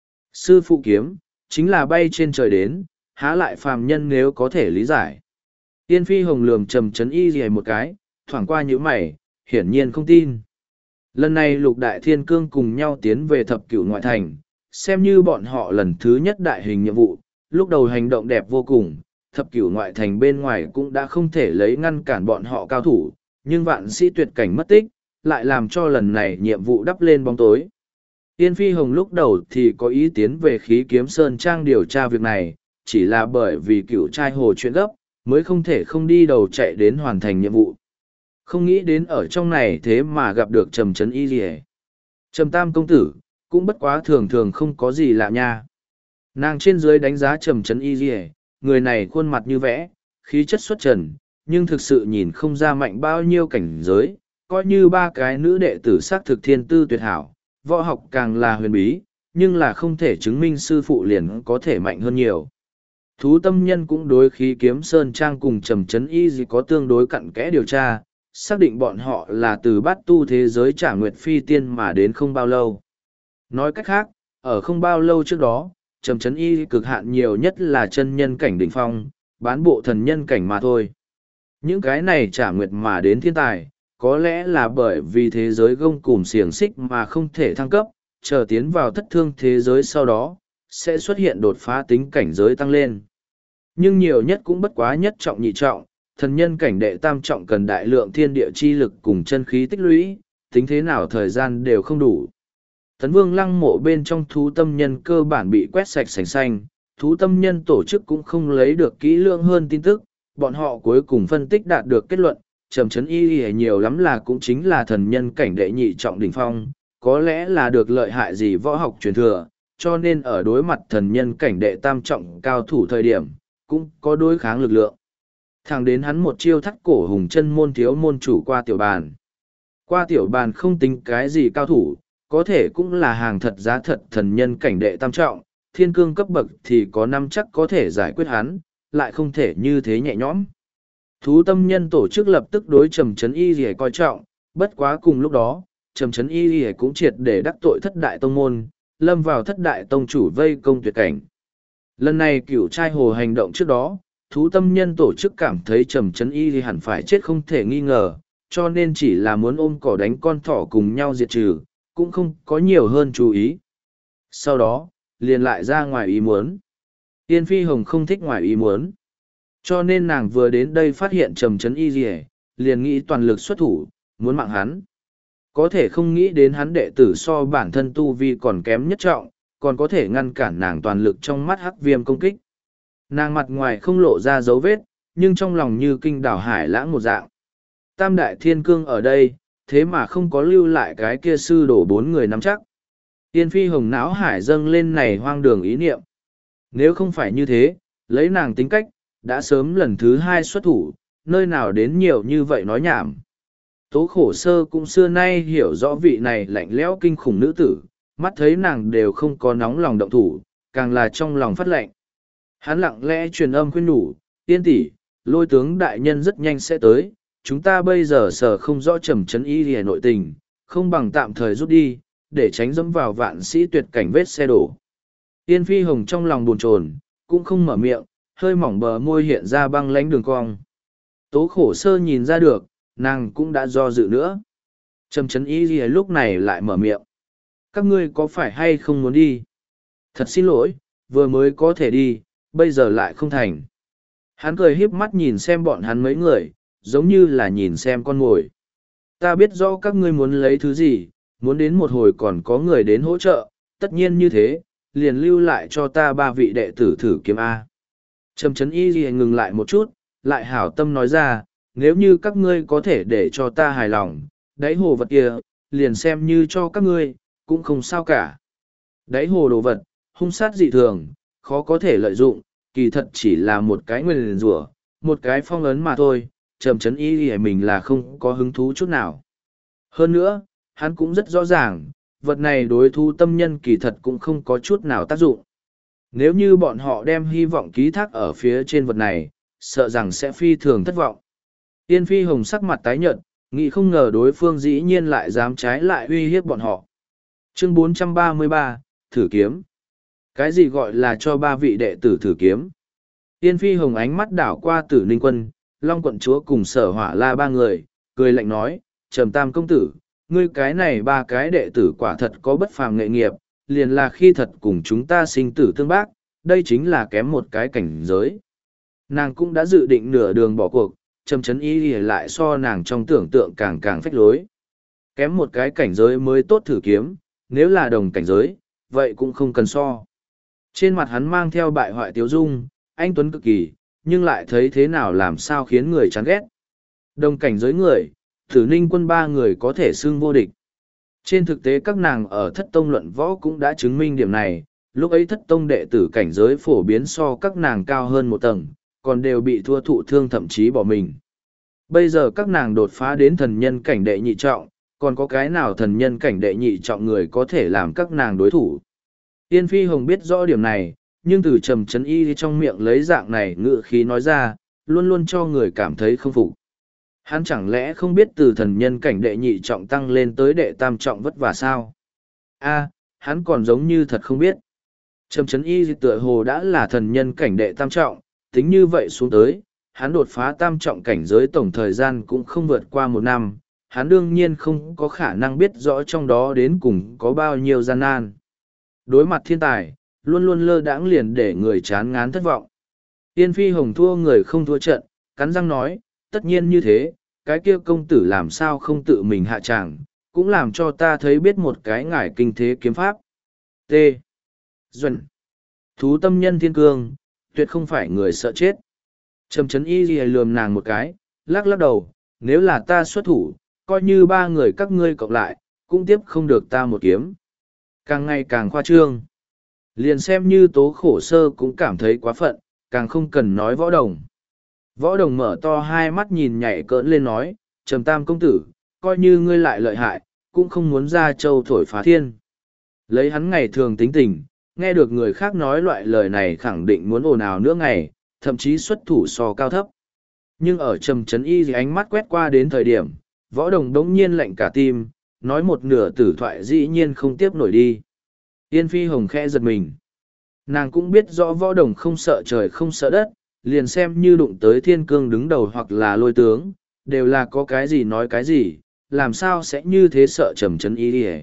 Sư phụ kiếm, chính là bay trên trời đến, há lại phàm nhân nếu có thể lý giải. Yên Phi Hồng lườm Trầm Trấn Y gì một cái, thoảng qua những mày, hiển nhiên không tin. Lần này lục đại thiên cương cùng nhau tiến về thập cửu ngoại thành, xem như bọn họ lần thứ nhất đại hình nhiệm vụ, lúc đầu hành động đẹp vô cùng, thập cửu ngoại thành bên ngoài cũng đã không thể lấy ngăn cản bọn họ cao thủ, nhưng vạn sĩ tuyệt cảnh mất tích, lại làm cho lần này nhiệm vụ đắp lên bóng tối. Yên Phi Hồng lúc đầu thì có ý tiến về Khí Kiếm Sơn Trang điều tra việc này, chỉ là bởi vì cựu trai hồ chuyện gấp, mới không thể không đi đầu chạy đến hoàn thành nhiệm vụ. Không nghĩ đến ở trong này thế mà gặp được Trầm Trấn Y Lìa. Trầm Tam công tử, cũng bất quá thường thường không có gì lạ nha. Nàng trên dưới đánh giá Trầm Trấn Y Lìa, người này khuôn mặt như vẽ, khí chất xuất trần, nhưng thực sự nhìn không ra mạnh bao nhiêu cảnh giới, coi như ba cái nữ đệ tử xác thực thiên tư tuyệt hảo, võ học càng là huyền bí, nhưng là không thể chứng minh sư phụ liền có thể mạnh hơn nhiều. Thú tâm nhân cũng đối Khí Kiếm Sơn Trang cùng Trầm Trấn Y gì có tương đối cặn kẽ điều tra, xác định bọn họ là từ bát tu thế giới Trả Nguyệt Phi Tiên mà đến không bao lâu. Nói cách khác, ở không bao lâu trước đó, Trầm Trấn Y cực hạn nhiều nhất là chân nhân cảnh đỉnh phong, bán bộ thần nhân cảnh mà thôi. Những cái này Trả Nguyệt mà đến thiên tài, có lẽ là bởi vì thế giới gông cùm xiềng xích mà không thể thăng cấp, chờ tiến vào thất thương thế giới sau đó, sẽ xuất hiện đột phá tính cảnh giới tăng lên. Nhưng nhiều nhất cũng bất quá nhất trọng nhị trọng, thần nhân cảnh đệ tam trọng cần đại lượng thiên địa chi lực cùng chân khí tích lũy, tính thế nào thời gian đều không đủ. Tấn Vương Lăng mộ bên trong thú tâm nhân cơ bản bị quét sạch sành xanh, thú tâm nhân tổ chức cũng không lấy được kỹ lưỡng hơn tin tức, bọn họ cuối cùng phân tích đạt được kết luận, Trầm Trấn Y nhiều lắm là cũng chính là thần nhân cảnh đệ nhị trọng đỉnh phong, có lẽ là được lợi hại gì võ học truyền thừa, cho nên ở đối mặt thần nhân cảnh đệ tam trọng cao thủ thời điểm, cũng có đối kháng lực lượng. Thẳng đến hắn một chiêu thắt cổ hùng chân môn thiếu môn chủ qua tiểu bàn. Qua tiểu bàn không tính cái gì cao thủ, có thể cũng là hàng thật giá thật thần nhân cảnh đệ tam trọng, thiên cương cấp bậc thì có năm chắc có thể giải quyết hắn, lại không thể như thế nhẹ nhõm. Thú tâm nhân tổ chức lập tức đối Trầm Trấn Y Lìa coi trọng, bất quá cùng lúc đó, Trầm Trấn Y Lìa cũng triệt để đắc tội thất đại tông môn, lâm vào thất đại tông chủ vây công tuyệt cảnh. Lần này cửu trai hồ hành động trước đó, thú tâm nhân tổ chức cảm thấy Trầm Trấn Y Lìa hẳn phải chết không thể nghi ngờ, cho nên chỉ là muốn ôm cỏ đánh con thỏ cùng nhau diệt trừ, cũng không có nhiều hơn chú ý. Sau đó, liền lại ra ngoài ý muốn. Yên Phi Hồng không thích ngoài ý muốn. Cho nên nàng vừa đến đây phát hiện Trầm Trấn Y Lìa, liền nghĩ toàn lực xuất thủ, muốn mạng hắn. Có thể không nghĩ đến hắn đệ tử so bản thân tu vi còn kém nhất trọng, còn có thể ngăn cản nàng toàn lực trong mắt hắc viêm công kích. Nàng mặt ngoài không lộ ra dấu vết, nhưng trong lòng như kinh đảo hải lãng một dạng. Tam đại thiên cương ở đây, thế mà không có lưu lại cái kia sư đổ 4 người nắm chắc. Yên Phi Hồng não hải dâng lên này hoang đường ý niệm. Nếu không phải như thế, lấy nàng tính cách, đã sớm lần thứ 2 xuất thủ, nơi nào đến nhiều như vậy nói nhảm. Tố Khổ Sơ cũng xưa nay hiểu rõ vị này lạnh lẽo kinh khủng nữ tử, mắt thấy nàng đều không có nóng lòng động thủ, càng là trong lòng phát lạnh. Hắn lặng lẽ truyền âm khuyên nhủ, Yên tỷ, Lôi tướng đại nhân rất nhanh sẽ tới, chúng ta bây giờ sở không rõ trầm trấn y lìa nội tình, không bằng tạm thời rút đi, để tránh dẫm vào vạn sĩ tuyệt cảnh vết xe đổ. Yên Phi Hồng trong lòng buồn chồn, cũng không mở miệng, hơi mỏng bờ môi hiện ra băng lánh đường cong. Tố khổ sơ nhìn ra được, nàng cũng đã do dự nữa. Trầm trấn y lìa lúc này lại mở miệng. Các ngươi có phải hay không muốn đi? Thật xin lỗi, vừa mới có thể đi, bây giờ lại không thành. Hắn cười híp mắt nhìn xem bọn hắn mấy người, giống như là nhìn xem con mồi. Ta biết rõ các ngươi muốn lấy thứ gì, muốn đến một hồi còn có người đến hỗ trợ, tất nhiên như thế, liền lưu lại cho ta 3 vị đệ tử thử kiếm A. Trầm trấn y gì ngừng lại một chút, lại hảo tâm nói ra, nếu như các ngươi có thể để cho ta hài lòng, đáy hồ vật kia, liền xem như cho các ngươi, cũng không sao cả. Đáy hồ đồ vật, hung sát dị thường, khó có thể lợi dụng, kỳ thật chỉ là một cái nguyền rủa, một cái phong ấn mà thôi, trầm trấn y y mình là không có hứng thú chút nào. Hơn nữa, hắn cũng rất rõ ràng, vật này đối thu tâm nhân kỳ thật cũng không có chút nào tác dụng. Nếu như bọn họ đem hy vọng ký thác ở phía trên vật này, sợ rằng sẽ phi thường thất vọng. Yên Phi Hồng sắc mặt tái nhợt, nghĩ không ngờ đối phương dĩ nhiên lại dám trái lại uy hiếp bọn họ. Chương 433, Thử kiếm. Cái gì gọi là cho 3 vị đệ tử thử kiếm? Yên Phi Hồng ánh mắt đảo qua Tử Ninh Quân, Long quận chúa cùng Sở Hỏa La 3 người, cười lạnh nói, Trầm Tam công tử, ngươi cái này 3 cái đệ tử quả thật có bất phàm nghệ nghiệp, liền là khi thật cùng chúng ta sinh tử tương bác, đây chính là kém một cái cảnh giới. Nàng cũng đã dự định nửa đường bỏ cuộc, Trầm trấn y lại so nàng trong tưởng tượng càng càng phách lối. Kém một cái cảnh giới mới tốt thử kiếm, nếu là đồng cảnh giới, vậy cũng không cần so. Trên mặt hắn mang theo bại hoại tiếu dung, anh tuấn cực kỳ, nhưng lại thấy thế nào làm sao khiến người chán ghét. Đồng cảnh giới người, Tử Ninh Quân 3 người có thể xưng vô địch. Trên thực tế các nàng ở thất tông luận võ cũng đã chứng minh điểm này, lúc ấy thất tông đệ tử cảnh giới phổ biến so các nàng cao hơn một tầng, còn đều bị thua thụ thương thậm chí bỏ mình. Bây giờ các nàng đột phá đến thần nhân cảnh đệ nhị trọng, còn có cái nào thần nhân cảnh đệ nhị trọng người có thể làm các nàng đối thủ. Yên Phi Hồng biết rõ điểm này, nhưng từ trầm trấn y trong miệng lấy dạng này ngự khí nói ra, luôn luôn cho người cảm thấy không phục. Hắn chẳng lẽ không biết từ thần nhân cảnh đệ nhị trọng tăng lên tới đệ tam trọng vất vả sao? A, hắn còn giống như thật không biết. Trầm trấn y tựa hồ đã là thần nhân cảnh đệ tam trọng, tính như vậy xuống tới, hắn đột phá tam trọng cảnh giới tổng thời gian cũng không vượt qua 1 năm, hắn đương nhiên không có khả năng biết rõ trong đó đến cùng có bao nhiêu gian nan. Đối mặt thiên tài, luôn luôn lơ đãng liền để người chán ngán thất vọng. Yên Phi Hồng thua người không thua trận, cắn răng nói, tất nhiên như thế, cái kia công tử làm sao không tự mình hạ tràng, cũng làm cho ta thấy biết một cái ngải kinh thế kiếm pháp. T. Duẩn. Thú tâm nhân thiên cương, tuyệt không phải người sợ chết. Trầm trấn y lìa lườm nàng một cái, lắc lắc đầu, nếu là ta xuất thủ, coi như 3 người các ngươi cộng lại, cũng tiếp không được ta một kiếm. Càng ngày càng khoa trương. Liền xem như tố khổ sơ cũng cảm thấy quá phận, càng không cần nói võ đồng. Võ đồng mở to 2 mắt nhìn nhảy cỡn lên nói, Trầm Tam công tử, coi như ngươi lại lợi hại, cũng không muốn ra châu thổi phá thiên. Lấy hắn ngày thường tính tình, nghe được người khác nói loại lời này khẳng định muốn ồn ào nữa ngày, thậm chí xuất thủ so cao thấp. Nhưng ở trầm trấn y ánh mắt quét qua đến thời điểm, võ đồng đống nhiên lạnh cả tim, nói một nửa tử thoại dĩ nhiên không tiếp nổi đi. Yên Phi Hồng khẽ giật mình. Nàng cũng biết rõ võ đồng không sợ trời không sợ đất, liền xem như đụng tới thiên cương đứng đầu hoặc là lôi tướng, đều là có cái gì nói cái gì, làm sao sẽ như thế sợ trầm trấn y đi.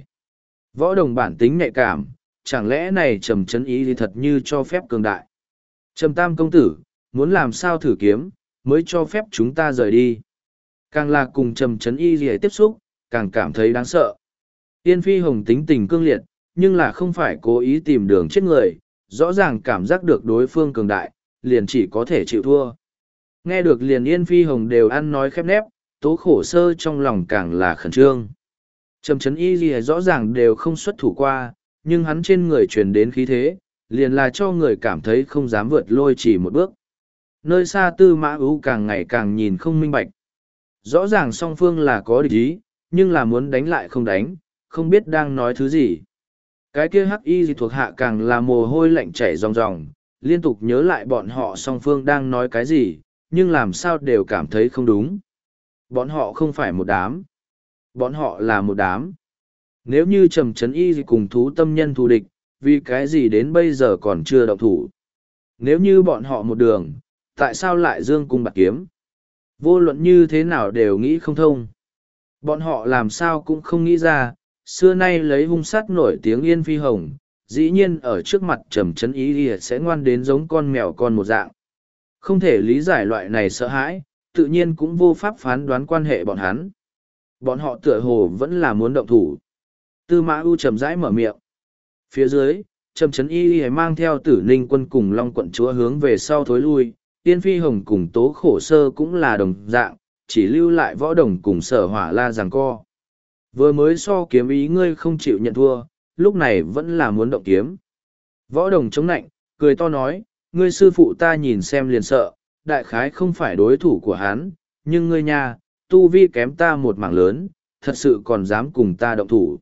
Võ đồng bản tính nhạy cảm, chẳng lẽ này trầm trấn y thì thật như cho phép cường đại. Trầm Tam công tử, muốn làm sao thử kiếm, mới cho phép chúng ta rời đi. Càng là cùng trầm trấn y gì tiếp xúc, càng cảm thấy đáng sợ. Yên Phi Hồng tính tình cương liệt, nhưng là không phải cố ý tìm đường chết người, rõ ràng cảm giác được đối phương cường đại, liền chỉ có thể chịu thua. Nghe được liền Yên Phi Hồng đều ăn nói khép nép, tố khổ sơ trong lòng càng là khẩn trương. Trầm trấn y gì rõ ràng đều không xuất thủ qua, nhưng hắn trên người truyền đến khí thế, liền là cho người cảm thấy không dám vượt lôi chỉ một bước. Nơi xa Tư Mã Ú càng ngày càng nhìn không minh bạch. Rõ ràng song phương là có địch ý, nhưng là muốn đánh lại không đánh, không biết đang nói thứ gì. Cái kia hắc y gì thuộc hạ càng là mồ hôi lạnh chảy ròng ròng, liên tục nhớ lại bọn họ song phương đang nói cái gì, nhưng làm sao đều cảm thấy không đúng. Bọn họ không phải một đám. Bọn họ là một đám. Nếu như Trầm Trấn Y cùng thú tâm nhân thù địch, vì cái gì đến bây giờ còn chưa động thủ? Nếu như bọn họ một đường, tại sao lại dương cung bạc kiếm? Vô luận như thế nào đều nghĩ không thông. Bọn họ làm sao cũng không nghĩ ra, xưa nay lấy hung sát nổi tiếng Yên Phi Hồng, dĩ nhiên ở trước mặt Trầm Trấn Y sẽ ngoan đến giống con mèo con một dạng. Không thể lý giải loại này sợ hãi, tự nhiên cũng vô pháp phán đoán quan hệ bọn hắn. Bọn họ tựa hồ vẫn là muốn động thủ. Tư Mã U chậm rãi mở miệng. Phía dưới, Trầm Trấn Y mang theo Tử Ninh quân cùng Long quận chúa hướng về sau thối lui, Yên Phi Hồng cùng Tố Khổ Sơ cũng là đồng dạng, chỉ lưu lại Võ Đồng cùng Sở Hỏa La giằng co. Vừa mới so kiếm ý ngươi không chịu nhận thua, lúc này vẫn là muốn động kiếm. Võ Đồng chống nạnh, cười to nói, ngươi sư phụ ta nhìn xem liền sợ, đại khái không phải đối thủ của hắn, nhưng ngươi nha, tu vi kém ta một mảng lớn, thật sự còn dám cùng ta động thủ.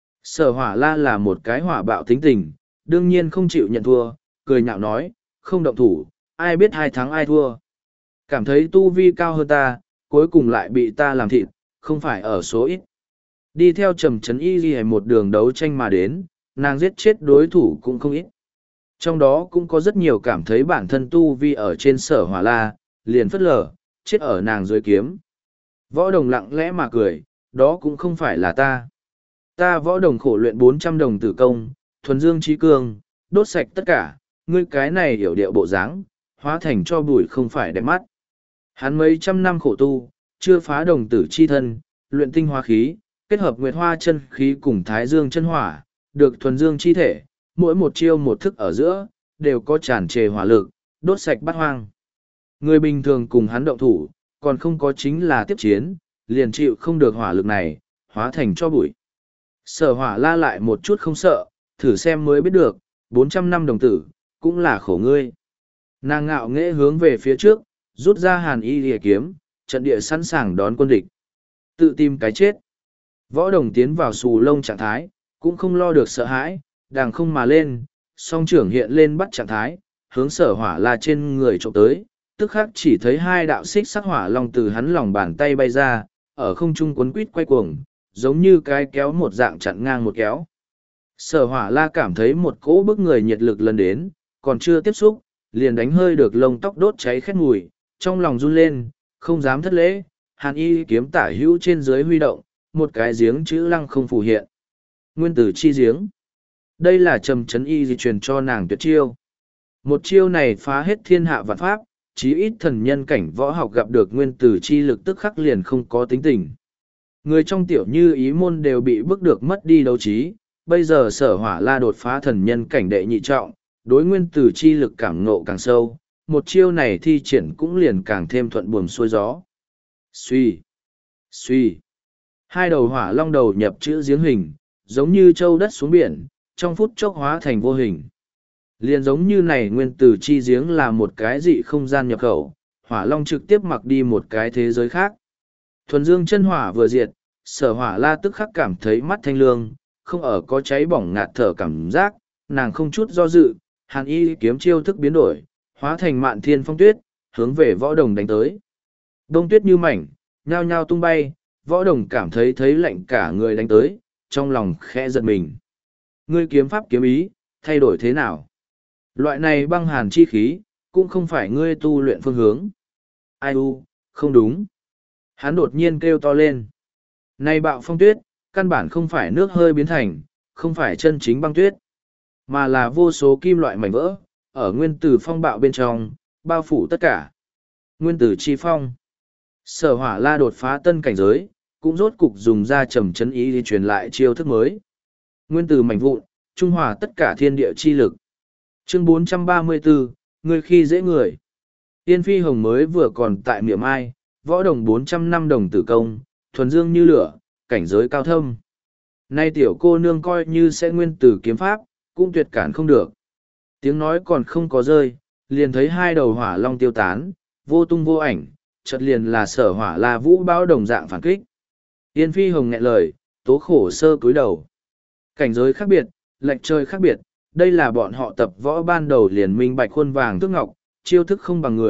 Sở Hỏa La là một cái hỏa bạo tính tình, đương nhiên không chịu nhận thua, cười nhạo nói, không động thủ, ai biết ai thắng ai thua. Cảm thấy tu vi cao hơn ta, cuối cùng lại bị ta làm thịt, không phải ở số ít. Đi theo Trầm Trấn Y ghi một đường đấu tranh mà đến, nàng giết chết đối thủ cũng không ít. Trong đó cũng có rất nhiều cảm thấy bản thân tu vi ở trên Sở Hỏa La, liền phất lờ, chết ở nàng dưới kiếm. Võ Đồng lặng lẽ mà cười, đó cũng không phải là ta. Ta Võ Đồng khổ luyện 400 đồng tử công, thuần dương trí cương, đốt sạch tất cả, ngươi cái này hiểu điệu bộ dáng, hóa thành cho bụi không phải đẹp mắt. Hắn mấy trăm năm khổ tu, chưa phá đồng tử chi thân, luyện tinh hóa khí, kết hợp nguyệt hoa chân khí cùng thái dương chân hỏa, được thuần dương chi thể, mỗi một chiêu một thức ở giữa, đều có tràn trề hỏa lực, đốt sạch bát hoang. Người bình thường cùng hắn động thủ, còn không có chính là tiếp chiến, liền chịu không được hỏa lực này, hóa thành cho bụi. Sở Hỏa La lại một chút không sợ, thử xem mới biết được, 400 năm đồng tử, cũng là khổ ngươi. Nàng ngạo nghễ hướng về phía trước, rút ra Hàn Y Lìa kiếm, trận địa sẵn sàng đón quân địch. Tự tìm cái chết. Võ Đồng tiến vào xù lông trạng thái, cũng không lo được sợ hãi, đàng không mà lên, song trưởng hiện lên bắt trạng thái, hướng Sở Hỏa La trên người trộm tới, tức khắc chỉ thấy hai đạo xích sắc hỏa long từ hắn lòng bàn tay bay ra, ở không trung quấn quít quay cuồng, giống như cái kéo một dạng chặn ngang một kéo. Sở Hỏa La cảm thấy một cỗ bức người nhiệt lực lần đến, còn chưa tiếp xúc, liền đánh hơi được lông tóc đốt cháy khét mùi, trong lòng run lên, không dám thất lễ, Hàn Y kiếm tả hữu trên dưới huy động, một cái giếng chữ lăng không phù hiện. Nguyên tử chi giếng. Đây là Trầm Trấn Y di truyền cho nàng tuyệt chiêu. Một chiêu này phá hết thiên hạ vạn pháp, chí ít thần nhân cảnh võ học gặp được nguyên tử chi lực tức khắc liền không có tính tình. Người trong tiểu như ý môn đều bị bức được mất đi đấu trí, bây giờ Sở Hỏa La đột phá thần nhân cảnh đệ nhị trọng, đối nguyên tử chi lực cảm ngộ càng sâu, một chiêu này thi triển cũng liền càng thêm thuận buồm xuôi gió. Suy, suy, hai đầu hỏa long đầu nhập chữ giếng hình, giống như châu đất xuống biển, trong phút chốc hóa thành vô hình. Liền giống như này nguyên tử chi giếng là một cái dị không gian nhập khẩu, hỏa long trực tiếp mặc đi một cái thế giới khác. Thuần dương chân hỏa vừa diệt, Sở Hỏa La tức khắc cảm thấy mắt thanh lương, không ở có cháy bỏng ngạt thở cảm giác, nàng không chút do dự, Hàn Y kiếm chiêu thức biến đổi, hóa thành mạn thiên phong tuyết, hướng về Võ Đồng đánh tới. Đông tuyết như mảnh, nhao nhao tung bay, Võ Đồng cảm thấy lạnh cả người đánh tới, trong lòng khẽ giật mình. Ngươi kiếm pháp kiếm ý, thay đổi thế nào? Loại này băng hàn chi khí, cũng không phải ngươi tu luyện phương hướng. Ai u, không đúng. Hắn đột nhiên kêu to lên. Này bạo phong tuyết, căn bản không phải nước hơi biến thành, không phải chân chính băng tuyết, mà là vô số kim loại mảnh vỡ, ở nguyên tử phong bạo bên trong, bao phủ tất cả. Nguyên tử chi phong. Sở Hỏa La đột phá tân cảnh giới, cũng rốt cục dùng ra Trầm Trấn Y đi truyền lại chiêu thức mới. Nguyên tử mảnh vụn, trung hòa tất cả thiên địa chi lực. Chương 434, người khi dễ người. Yên Phi Hồng mới vừa còn tại miệng ai, Võ Đồng 400 năm đồng tử công, thuần dương như lửa, cảnh giới cao thâm. Nay tiểu cô nương coi như sẽ nguyên tử kiếm pháp, cũng tuyệt cản không được. Tiếng nói còn không có rơi, liền thấy hai đầu hỏa long tiêu tán, vô tung vô ảnh, chợt liền là Sở Hỏa La vũ báo đồng dạng phản kích. Yên Phi Hồng nghẹn lời, Tố Khổ Sơ cúi đầu. Cảnh giới khác biệt, lệch trời khác biệt, đây là bọn họ tập võ ban đầu liền minh bạch khuôn vàng tước ngọc, chiêu thức không bằng người,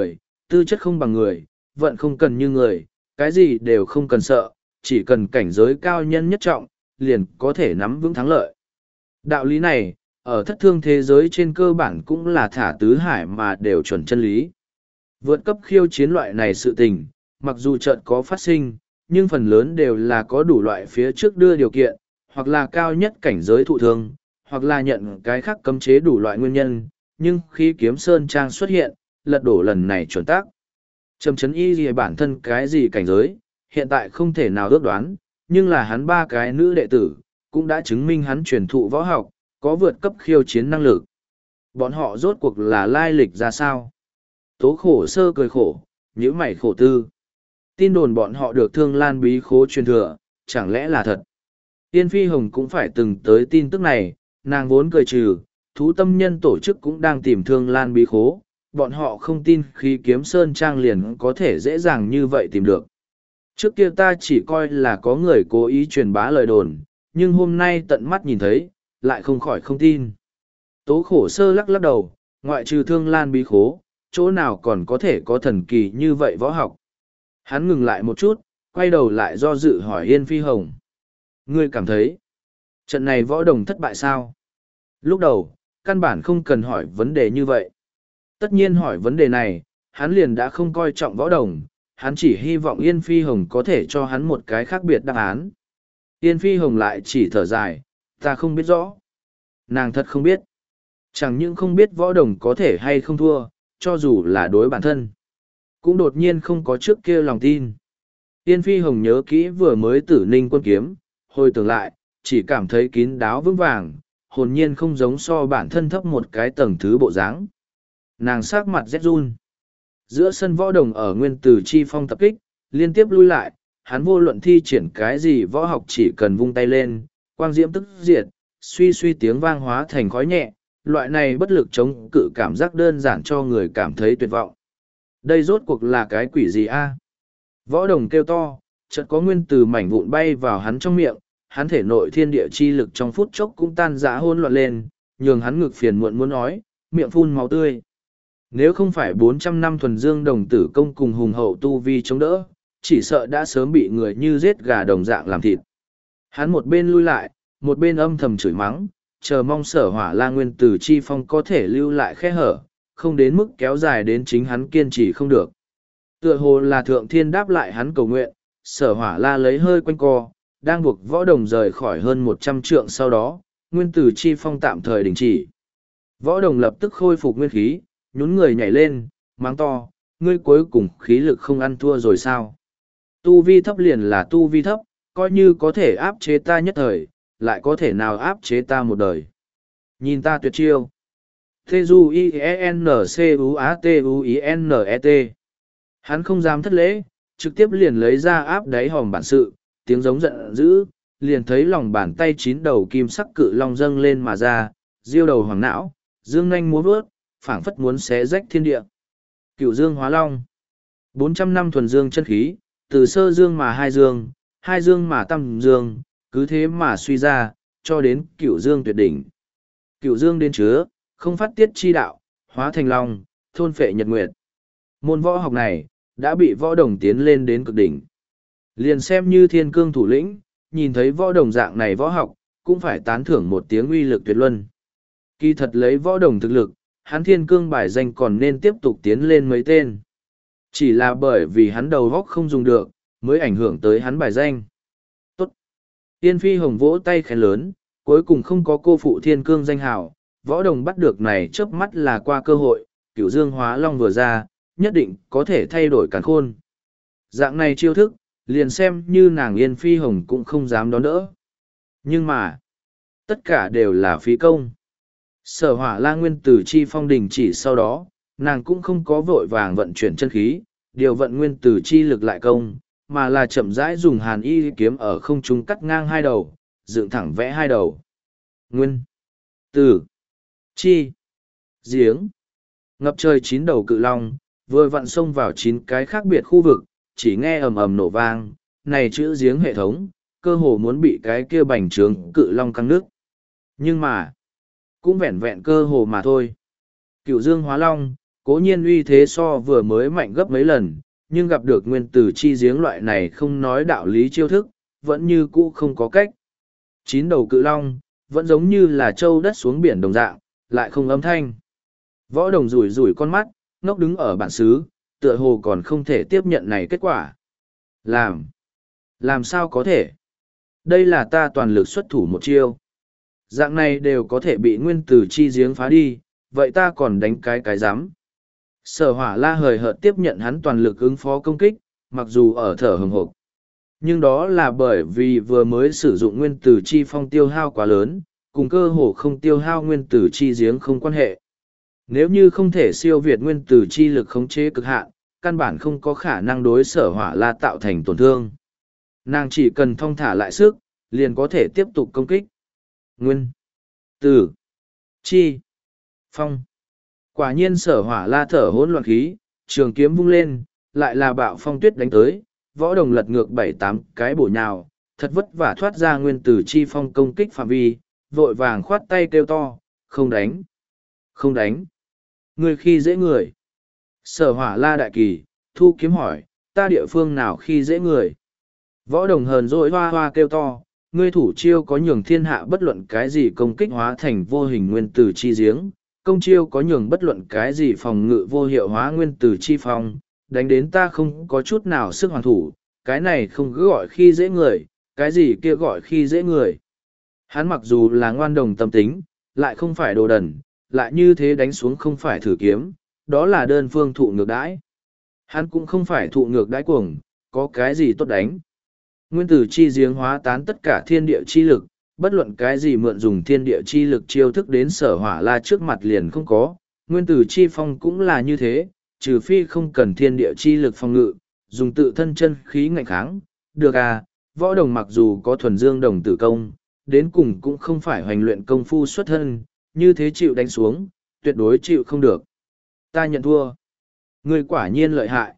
tư chất không bằng người, vận không cần như người, cái gì đều không cần sợ, chỉ cần cảnh giới cao nhân nhất trọng, liền có thể nắm vững thắng lợi. Đạo lý này, ở thất thương thế giới trên cơ bản cũng là thả tứ hải mà đều chuẩn chân lý. Vượt cấp khiêu chiến loại này sự tình, mặc dù trận có phát sinh, nhưng phần lớn đều là có đủ loại phía trước đưa điều kiện, hoặc là cao nhất cảnh giới thụ thương, hoặc là nhận cái khác cấm chế đủ loại nguyên nhân, nhưng khi kiếm sơn trang xuất hiện, lật đổ lần này chuẩn tác. Trầm chấn y gì bản thân cái gì cảnh giới, hiện tại không thể nào ước đoán, nhưng là hắn ba cái nữ đệ tử, cũng đã chứng minh hắn truyền thụ võ học, có vượt cấp khiêu chiến năng lực. Bọn họ rốt cuộc là lai lịch ra sao? Tố khổ sơ cười khổ, nhíu mày khổ tư. Tin đồn bọn họ được Thương Lan bí khố truyền thừa, chẳng lẽ là thật? Tiên Phi Hồng cũng phải từng tới tin tức này, nàng vốn cười trừ, thú tâm nhân tổ chức cũng đang tìm Thương Lan bí khố, bọn họ không tin khi kiếm sơn trang liền có thể dễ dàng như vậy tìm được. Trước kia ta chỉ coi là có người cố ý truyền bá lời đồn, nhưng hôm nay tận mắt nhìn thấy, lại không khỏi không tin. Tố khổ sơ lắc lắc đầu, ngoại trừ Thương Lan bí khố, chỗ nào còn có thể có thần kỳ như vậy võ học. Hắn ngừng lại một chút, quay đầu lại do dự hỏi Yên Phi Hồng. Ngươi cảm thấy, trận này võ đồng thất bại sao? Lúc đầu, căn bản không cần hỏi vấn đề như vậy. Tất nhiên hỏi vấn đề này, hắn liền đã không coi trọng võ đồng, hắn chỉ hy vọng Yên Phi Hồng có thể cho hắn một cái khác biệt đáp án. Yên Phi Hồng lại chỉ thở dài, ta không biết rõ. Nàng thật không biết. Chẳng những không biết võ đồng có thể hay không thua, cho dù là đối bản thân. Cũng đột nhiên không có trước kia lòng tin. Yên Phi Hồng nhớ kỹ vừa mới tử ninh quân kiếm, hồi tưởng lại, chỉ cảm thấy kín đáo vững vàng, hồn nhiên không giống so bản thân thấp một cái tầng thứ bộ dáng. Nàng sát mặt rét run. Giữa sân võ đồng ở nguyên tử chi phong tập kích, liên tiếp lui lại, hắn vô luận thi triển cái gì võ học chỉ cần vung tay lên, quang diễm tức diệt, suy suy tiếng vang hóa thành khói nhẹ, loại này bất lực chống cự cảm giác đơn giản cho người cảm thấy tuyệt vọng. Đây rốt cuộc là cái quỷ gì a? Võ đồng kêu to, chợt có nguyên tử mảnh vụn bay vào hắn trong miệng, hắn thể nội thiên địa chi lực trong phút chốc cũng tan rã hỗn loạn lên, nhường hắn ngực phiền muộn muốn nói, miệng phun máu tươi. Nếu không phải 400 năm thuần dương đồng tử công cùng hùng hậu tu vi chống đỡ, chỉ sợ đã sớm bị người như giết gà đồng dạng làm thịt. Hắn một bên lui lại, một bên âm thầm chửi mắng, chờ mong Sở Hỏa La nguyên tử chi phong có thể lưu lại khe hở, không đến mức kéo dài đến chính hắn kiên trì không được. Tựa hồ là thượng thiên đáp lại hắn cầu nguyện, Sở Hỏa La lấy hơi quanh co, đang buộc võ đồng rời khỏi hơn 100 trượng sau đó, nguyên tử chi phong tạm thời đình chỉ. Võ đồng lập tức khôi phục nguyên khí, nhún người nhảy lên, mắng to, ngươi cuối cùng khí lực không ăn thua rồi sao? Tu vi thấp liền là tu vi thấp, coi như có thể áp chế ta nhất thời, lại có thể nào áp chế ta một đời. Nhìn ta tuyệt chiêu. T-U-I-E-N-C-U-A-T-U-I-N-E-T. Hắn không dám thất lễ, trực tiếp liền lấy ra áp đáy hòm bản sự, tiếng giống giận dữ, liền thấy lòng bàn tay chín đầu kim sắc cự long dâng lên mà ra, diêu đầu hoàng não, dương nanh múa vớt, phảng phất muốn xé rách thiên địa. Cửu dương hóa long. 400 năm thuần dương chân khí, từ sơ dương mà hai dương mà tam dương, cứ thế mà suy ra, cho đến cửu dương tuyệt đỉnh. Cửu dương đến chứa, không phát tiết chi đạo, hóa thành long, thôn phệ nhật nguyệt. Môn võ học này, đã bị võ đồng tiến lên đến cực đỉnh. Liền xem như thiên cương thủ lĩnh, nhìn thấy võ đồng dạng này võ học, cũng phải tán thưởng một tiếng uy lực tuyệt luân. Kỳ thật lấy võ đồng thực lực, hắn thiên cương bài danh còn nên tiếp tục tiến lên mấy tên. Chỉ là bởi vì hắn đầu góc không dùng được, mới ảnh hưởng tới hắn bài danh. Tốt! Tiên Phi Hồng vỗ tay khen lớn, cuối cùng không có cô phụ thiên cương danh hào, võ đồng bắt được này chớp mắt là qua cơ hội, cửu dương hóa long vừa ra, nhất định có thể thay đổi càn khôn. Dạng này chiêu thức, liền xem như nàng Yên Phi Hồng cũng không dám đón đỡ. Nhưng mà, tất cả đều là phí công. Sở Hỏa La nguyên tử chi phong đình chỉ sau đó, nàng cũng không có vội vàng vận chuyển chân khí, điều vận nguyên tử chi lực lại công, mà là chậm rãi dùng hàn y kiếm ở không trung cắt ngang hai đầu, dựng thẳng vẽ hai đầu. Nguyên, tử, chi, giếng. Ngập trời 9 đầu cự long, vừa vặn xông vào 9 cái khác biệt khu vực, chỉ nghe ầm ầm nổ vang, này chữ giếng hệ thống, cơ hồ muốn bị cái kia bành trướng cự long căng nước. Nhưng mà, cũng vẹn vẹn cơ hồ mà thôi. Cửu dương hóa long, Cố nhiên uy thế so vừa mới mạnh gấp mấy lần, nhưng gặp được nguyên tử chi giếng loại này không nói đạo lý chiêu thức, vẫn như cũ không có cách. Chín đầu cự long, vẫn giống như là trâu đất xuống biển đồng dạng, lại không âm thanh. Võ Đồng rủi rủi con mắt, ngốc đứng ở bản xứ, tựa hồ còn không thể tiếp nhận này kết quả. Làm sao có thể? Đây là ta toàn lực xuất thủ một chiêu. Dạng này đều có thể bị nguyên tử chi giếng phá đi, vậy ta còn đánh cái rắm. Sở Hỏa La hời hợt tiếp nhận hắn toàn lực ứng phó công kích, mặc dù ở thở hừng hực. Nhưng đó là bởi vì vừa mới sử dụng nguyên tử chi phong tiêu hao quá lớn, cùng cơ hồ không tiêu hao nguyên tử chi giếng không quan hệ. Nếu như không thể siêu việt nguyên tử chi lực khống chế cực hạn, căn bản không có khả năng đối Sở Hỏa La tạo thành tổn thương. Nàng chỉ cần thong thả lại sức, liền có thể tiếp tục công kích. Nguyên tử chi phong. Quả nhiên Sở Hỏa La thở hỗn loạn khí, trường kiếm vung lên, lại là bạo phong tuyết đánh tới, Võ Đồng lật ngược 7-8 cái bổ nhào, thật vất vả thoát ra nguyên tử chi phong công kích phạm vi, vội vàng khoát tay kêu to, không đánh, không đánh. Người khi dễ người. Sở Hỏa La đại kỳ, thu kiếm hỏi, ta địa phương nào khi dễ người. Võ Đồng hờn dỗi hoa hoa kêu to, ngươi thủ chiêu có nhường thiên hạ bất luận cái gì công kích hóa thành vô hình nguyên tử chi giếng, công chiêu có nhường bất luận cái gì phòng ngự vô hiệu hóa nguyên tử chi phong, đánh đến ta không có chút nào sức hoàn thủ, cái này không cứ gọi khi dễ người, cái gì kia gọi khi dễ người. Hắn mặc dù là ngoan đồng tâm tính, lại không phải đồ đần, lại như thế đánh xuống không phải thử kiếm, đó là đơn phương thụ ngược đãi. Hắn cũng không phải thụ ngược đãi cuồng, có cái gì tốt đánh. Nguyên tử chi giếng hóa tán tất cả thiên địa chi lực, bất luận cái gì mượn dùng thiên địa chi lực chiêu thức đến Sở Hỏa La trước mặt liền không có, nguyên tử chi phong cũng là như thế, trừ phi không cần thiên địa chi lực phòng ngự, dùng tự thân chân khí ngạnh kháng, được à, Võ Đồng mặc dù có thuần dương đồng tử công, đến cùng cũng không phải hoành luyện công phu xuất thân, như thế chịu đánh xuống, tuyệt đối chịu không được. Ta nhận thua. Ngươi quả nhiên lợi hại.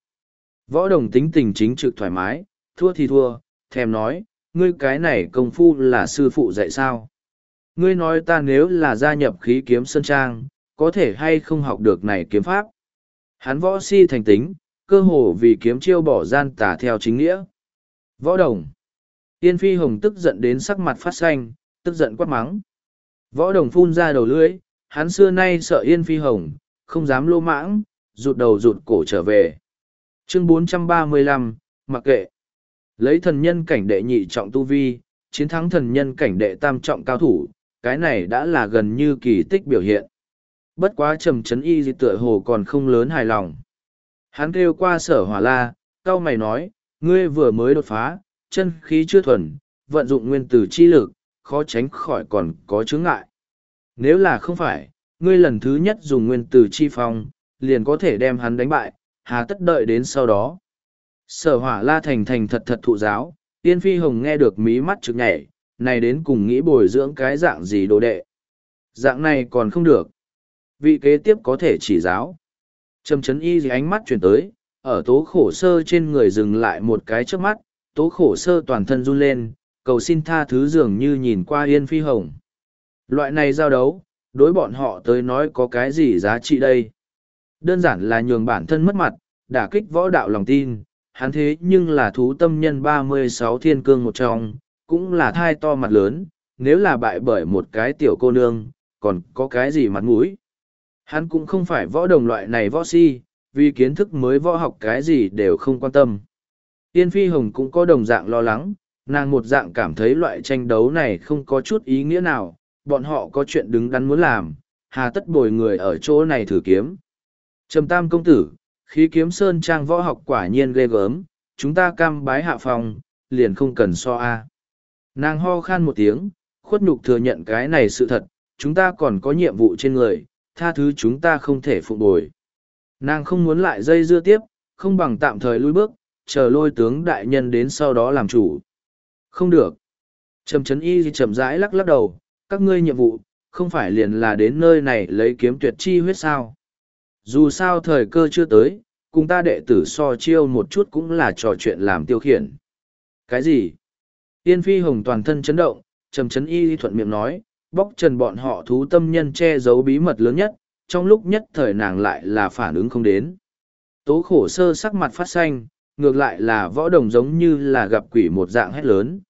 Võ Đồng tính tình chính trực thoải mái, thua thì thua, thèm nói, ngươi cái này công phu là sư phụ dạy sao? Ngươi nói ta nếu là gia nhập khí kiếm sơn trang, có thể hay không học được này kiếm pháp? Hắn võ si thành tính, cơ hồ vì kiếm chiêu bỏ gian tà theo chính nghĩa. Võ Đồng. Yên Phi Hồng tức giận đến sắc mặt phát xanh, tức giận quát mắng. Võ Đồng phun ra đầu lưỡi, hắn xưa nay sợ Yên Phi Hồng, không dám lô mãng, rụt đầu rụt cổ trở về. Chương 435, mặc kệ. Lấy thần nhân cảnh đệ nhị trọng tu vi, chiến thắng thần nhân cảnh đệ tam trọng cao thủ, cái này đã là gần như kỳ tích biểu hiện. Bất quá Trầm Chấn Y tựa hồ còn không lớn hài lòng. Hắn kêu qua Sở Hỏa La, cau mày nói, ngươi vừa mới đột phá, chân khí chưa thuần, vận dụng nguyên tử chi lực, khó tránh khỏi còn có chướng ngại. Nếu là không phải, ngươi lần thứ nhất dùng nguyên tử chi phong, liền có thể đem hắn đánh bại, hà tất đợi đến sau đó. Sở Hỏa La thành thành thật thật thụ giáo, Yên Phi Hồng nghe được mí mắt trực nhảy, này đến cùng nghĩ bồi dưỡng cái dạng gì đồ đệ. Dạng này còn không được. Vị kế tiếp có thể chỉ giáo. Trầm Chấn Y gì ánh mắt chuyển tới, ở Tố Khổ Sơ trên người dừng lại một cái trước mắt, Tố Khổ Sơ toàn thân run lên, cầu xin tha thứ dường như nhìn qua Yên Phi Hồng. Loại này giao đấu, đối bọn họ tới nói có cái gì giá trị đây? Đơn giản là nhường bản thân mất mặt, đả kích võ đạo lòng tin, hắn thế nhưng là thú tâm nhân 36 thiên cương một trong, cũng là thai to mặt lớn, nếu là bại bởi một cái tiểu cô nương, còn có cái gì mặt mũi. Hắn cũng không phải võ đồng loại này võ si, vì kiến thức mới võ học cái gì đều không quan tâm. Yên Phi Hồng cũng có đồng dạng lo lắng, nàng một dạng cảm thấy loại tranh đấu này không có chút ý nghĩa nào, bọn họ có chuyện đứng đắn muốn làm, hà tất bồi người ở chỗ này thử kiếm. Trầm Tam công tử, khí kiếm sơn trang võ học quả nhiên ghê gớm, chúng ta cam bái hạ phòng, liền không cần so a. Nàng ho khan một tiếng, khuất nhục thừa nhận cái này sự thật, chúng ta còn có nhiệm vụ trên người, tha thứ chúng ta không thể phụ bồi. Nàng không muốn lại dây dưa tiếp, không bằng tạm thời lui bước, chờ Lôi tướng đại nhân đến sau đó làm chủ. Không được. Trầm Chấn Y chậm rãi lắc lắc đầu, các ngươi nhiệm vụ, không phải liền là đến nơi này lấy kiếm tuyệt chi huyết sao. Dù sao thời cơ chưa tới, cùng ta đệ tử so chiêu một chút cũng là trò chuyện làm tiêu khiển. Cái gì? Yên Phi Hồng toàn thân chấn động, Trầm Chấn Y thuận miệng nói, bóc trần bọn họ thú tâm nhân che giấu bí mật lớn nhất, trong lúc nhất thời nàng lại là phản ứng không đến. Tố khổ sơ sắc mặt phát xanh, ngược lại là võ đồng giống như là gặp quỷ một dạng hét lớn,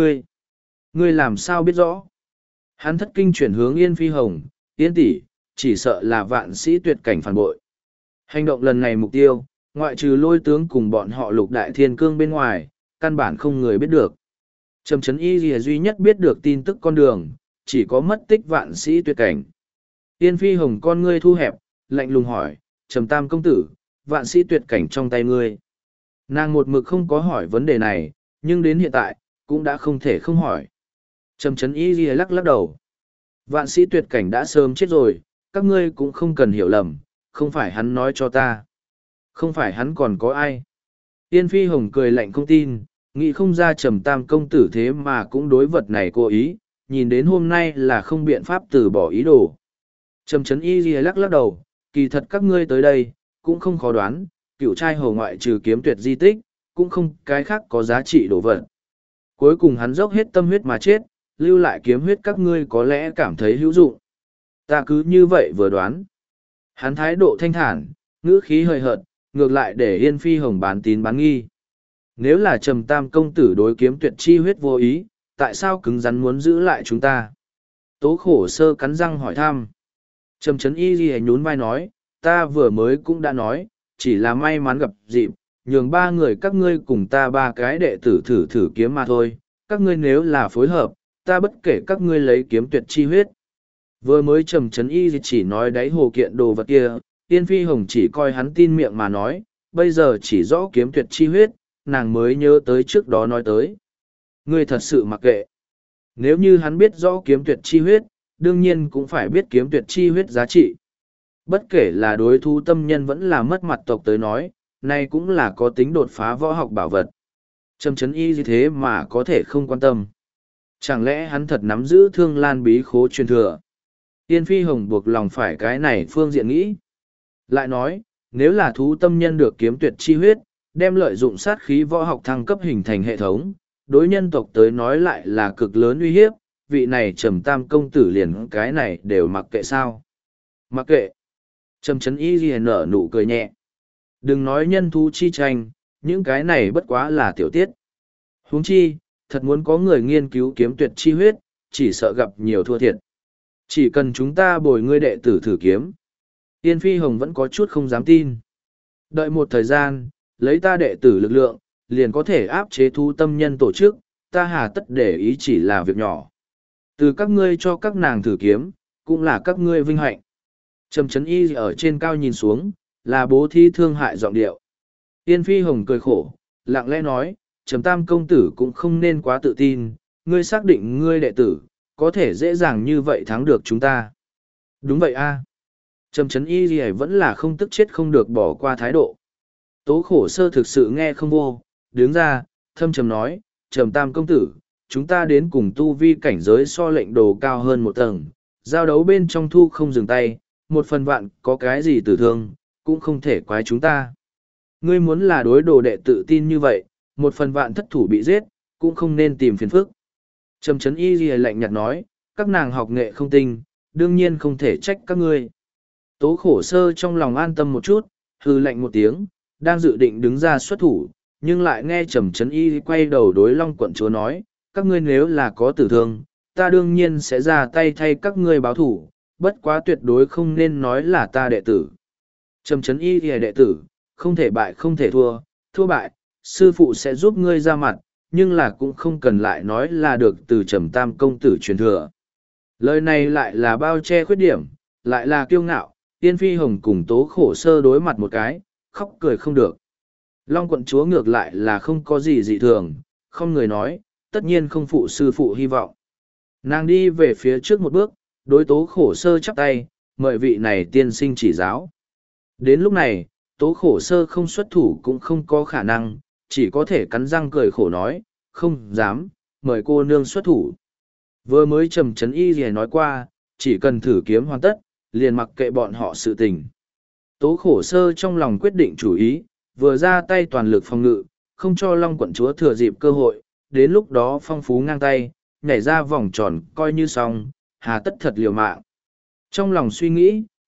ngươi làm sao biết rõ. Hắn thất kinh chuyển hướng Yên Phi Hồng, Yên tỷ, chỉ sợ là vạn sĩ tuyệt cảnh phản bội. Hành động lần này mục tiêu, ngoại trừ lôi tướng cùng bọn họ Lục Đại Thiên Cương bên ngoài, căn bản không người biết được. Trầm Trấn Y Lìa duy nhất biết được tin tức con đường, chỉ có mất tích vạn sĩ tuyệt cảnh. Yên Phi Hồng con ngươi thu hẹp, lạnh lùng hỏi, Trầm Tam công tử, vạn sĩ tuyệt cảnh trong tay ngươi. Nàng một mực không có hỏi vấn đề này, nhưng đến hiện tại, cũng đã không thể không hỏi. Trầm Trấn Y Lìa lắc lắc đầu. Vạn sĩ tuyệt cảnh đã sớm chết rồi, các ngươi cũng không cần hiểu lầm, không phải hắn nói cho ta. Không phải hắn còn có ai. Yên Phi Hồng cười lạnh không tin, nghĩ không ra Trầm Tam công tử thế mà cũng đối vật này cố ý, nhìn đến hôm nay là không biện pháp từ bỏ ý đồ. Trầm Trấn Y Lìa lắc lắc đầu, kỳ thật các ngươi tới đây, cũng không khó đoán, cựu trai hồ ngoại trừ kiếm tuyệt di tích, cũng không cái khác có giá trị đồ vật. Cuối cùng hắn dốc hết tâm huyết mà chết, lưu lại kiếm huyết các ngươi có lẽ cảm thấy hữu dụng. Ta cứ như vậy vừa đoán. Hắn thái độ thanh thản, ngữ khí hời hợt, ngược lại để Yên Phi Hồng bán tín bán nghi. Nếu là Trầm Tam công tử đối kiếm tuyệt chi huyết vô ý, tại sao cứng rắn muốn giữ lại chúng ta? Tố khổ sơ cắn răng hỏi thăm. Trầm Trấn Y Ghi nhún vai nói, ta vừa mới cũng đã nói, chỉ là may mắn gặp dịp, nhường ba người các ngươi cùng ta ba cái đệ tử thử thử kiếm mà thôi. Các ngươi nếu là phối hợp, ta bất kể các ngươi lấy kiếm tuyệt chi huyết. Vừa mới Trầm Trấn Y chỉ nói đáy hồ kiện đồ vật kia, Yên Phi Hồng chỉ coi hắn tin miệng mà nói, bây giờ chỉ rõ kiếm tuyệt chi huyết, nàng mới nhớ tới trước đó nói tới. Ngươi thật sự mặc kệ. Nếu như hắn biết rõ kiếm tuyệt chi huyết, đương nhiên cũng phải biết kiếm tuyệt chi huyết giá trị. Bất kể là đối thủ tâm nhân vẫn là mất mặt tộc tới nói, nay cũng là có tính đột phá võ học bảo vật. Trầm Trấn Y như thế mà có thể không quan tâm. Chẳng lẽ hắn thật nắm giữ Thương Lan bí khố truyền thừa? Yên Phi Hồng buộc lòng phải cái này phương diện nghĩ. Lại nói, nếu là thú tâm nhân được kiếm tuyệt chi huyết, đem lợi dụng sát khí võ học thăng cấp hình thành hệ thống, đối nhân tộc tới nói lại là cực lớn uy hiếp, vị này Trầm Tam công tử liền cái này đều mặc kệ sao. Mặc kệ. Trầm Trấn Y ghi nở nụ cười nhẹ. Đừng nói nhân thú chi tranh, những cái này bất quá là tiểu tiết. Huống chi, thật muốn có người nghiên cứu kiếm tuyệt chi huyết, chỉ sợ gặp nhiều thua thiệt. Chỉ cần chúng ta bồi ngươi đệ tử thử kiếm. Yên Phi Hồng vẫn có chút không dám tin. Đợi một thời gian, lấy ta đệ tử lực lượng, liền có thể áp chế thu tâm nhân tổ chức, ta hà tất để ý chỉ là việc nhỏ. Từ các ngươi cho các nàng thử kiếm, cũng là các ngươi vinh hạnh. Trầm Trấn Y ở trên cao nhìn xuống, là bố thí thương hại giọng điệu. Yên Phi Hồng cười khổ, lặng lẽ nói, Trầm Tam công tử cũng không nên quá tự tin, ngươi xác định ngươi đệ tử, có thể dễ dàng như vậy thắng được chúng ta. Đúng vậy a. Trầm Trấn Y vẫn là không tức chết không được bỏ qua thái độ. Tố khổ sơ thực sự nghe không vô, đứng ra, thâm trầm nói, Trầm Tam công tử, chúng ta đến cùng tu vi cảnh giới so lệnh đồ cao hơn một tầng, giao đấu bên trong thu không dừng tay, một phần vạn có cái gì tử thương, cũng không thể quái chúng ta. Ngươi muốn là đối đồ đệ tự tin như vậy, một phần vạn thất thủ bị giết, cũng không nên tìm phiền phức. Trầm Trấn Y lìa lạnh nhạt nói, các nàng học nghệ không tinh, đương nhiên không thể trách các ngươi. Tố khổ sơ trong lòng an tâm một chút, hư lạnh một tiếng, đang dự định đứng ra xuất thủ, nhưng lại nghe Trầm Trấn Y quay đầu đối Long quận chúa nói, các ngươi nếu là có tử thương, ta đương nhiên sẽ ra tay thay các ngươi báo thủ, bất quá tuyệt đối không nên nói là ta đệ tử. Trầm Trấn Y lìa đệ tử, không thể bại không thể thua, thua bại, sư phụ sẽ giúp ngươi ra mặt, nhưng là cũng không cần lại nói là được từ Trầm Tam công tử truyền thừa. Lời này lại là bao che khuyết điểm, lại là kiêu ngạo, Yên Phi Hồng cùng Tố khổ sơ đối mặt một cái, khóc cười không được. Long quận chúa ngược lại là không có gì dị thường, không người nói, tất nhiên không phụ sư phụ hy vọng. Nàng đi về phía trước một bước, đối Tố khổ sơ chắp tay, mời vị này tiên sinh chỉ giáo. Đến lúc này, Tố khổ sơ không xuất thủ cũng không có khả năng, chỉ có thể cắn răng cười khổ nói, không dám, mời cô nương xuất thủ. Vừa mới Trầm Trấn Y gì nói qua, chỉ cần thử kiếm hoàn tất, liền mặc kệ bọn họ sự tình. Tố khổ sơ trong lòng quyết định chủ ý, vừa ra tay toàn lực phòng ngự, không cho Long quận chúa thừa dịp cơ hội, đến lúc đó phong phú ngang tay, nhảy ra vòng tròn coi như xong, hà tất thật liều mạng. Trong lòng suy nghĩ,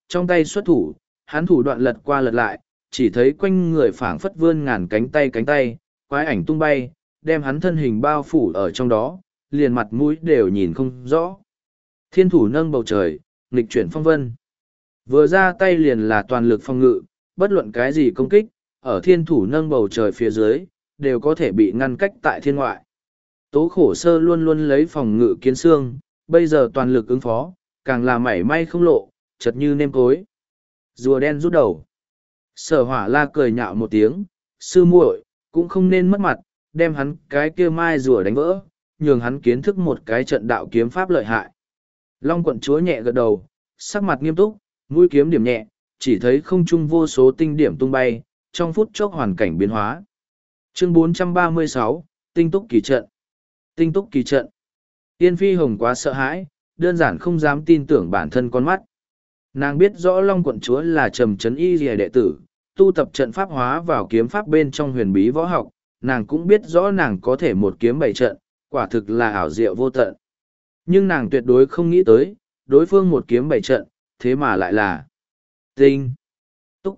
trong tay xuất thủ, hắn thủ đoạn lật qua lật lại, chỉ thấy quanh người phảng phất vươn ngàn cánh tay, quái ảnh tung bay, đem hắn thân hình bao phủ ở trong đó, liền mặt mũi đều nhìn không rõ. Thiên thủ nâng bầu trời, nghịch chuyển phong vân. Vừa ra tay liền là toàn lực phòng ngự, bất luận cái gì công kích, ở thiên thủ nâng bầu trời phía dưới, đều có thể bị ngăn cách tại thiên ngoại. Tố khổ sơ luôn luôn lấy phòng ngự kiến xương, bây giờ toàn lực ứng phó, càng là mảy may không lộ, chật như nêm cối. Rùa đen rút đầu. Sở hỏa la cười nhạo một tiếng, sư muội cũng không nên mất mặt, đem hắn cái kia mai rùa đánh vỡ, nhường hắn kiến thức một cái trận đạo kiếm pháp lợi hại. Long quận chúa nhẹ gật đầu, sắc mặt nghiêm túc, mũi kiếm điểm nhẹ, chỉ thấy không trung vô số tinh điểm tung bay, trong phút chốc hoàn cảnh biến hóa. Chương 436, Tinh túc kỳ trận. Tinh túc kỳ trận. Tiên Phi Hồng quá sợ hãi, đơn giản không dám tin tưởng bản thân con mắt. Nàng biết rõ Long quận chúa là Trầm Trấn Y Lìa đệ tử, tu tập trận pháp hóa vào kiếm pháp bên trong huyền bí võ học, nàng cũng biết rõ nàng có thể một kiếm bảy trận, quả thực là ảo diệu vô tận. Nhưng nàng tuyệt đối không nghĩ tới, đối phương một kiếm bảy trận, thế mà lại là Tinh túc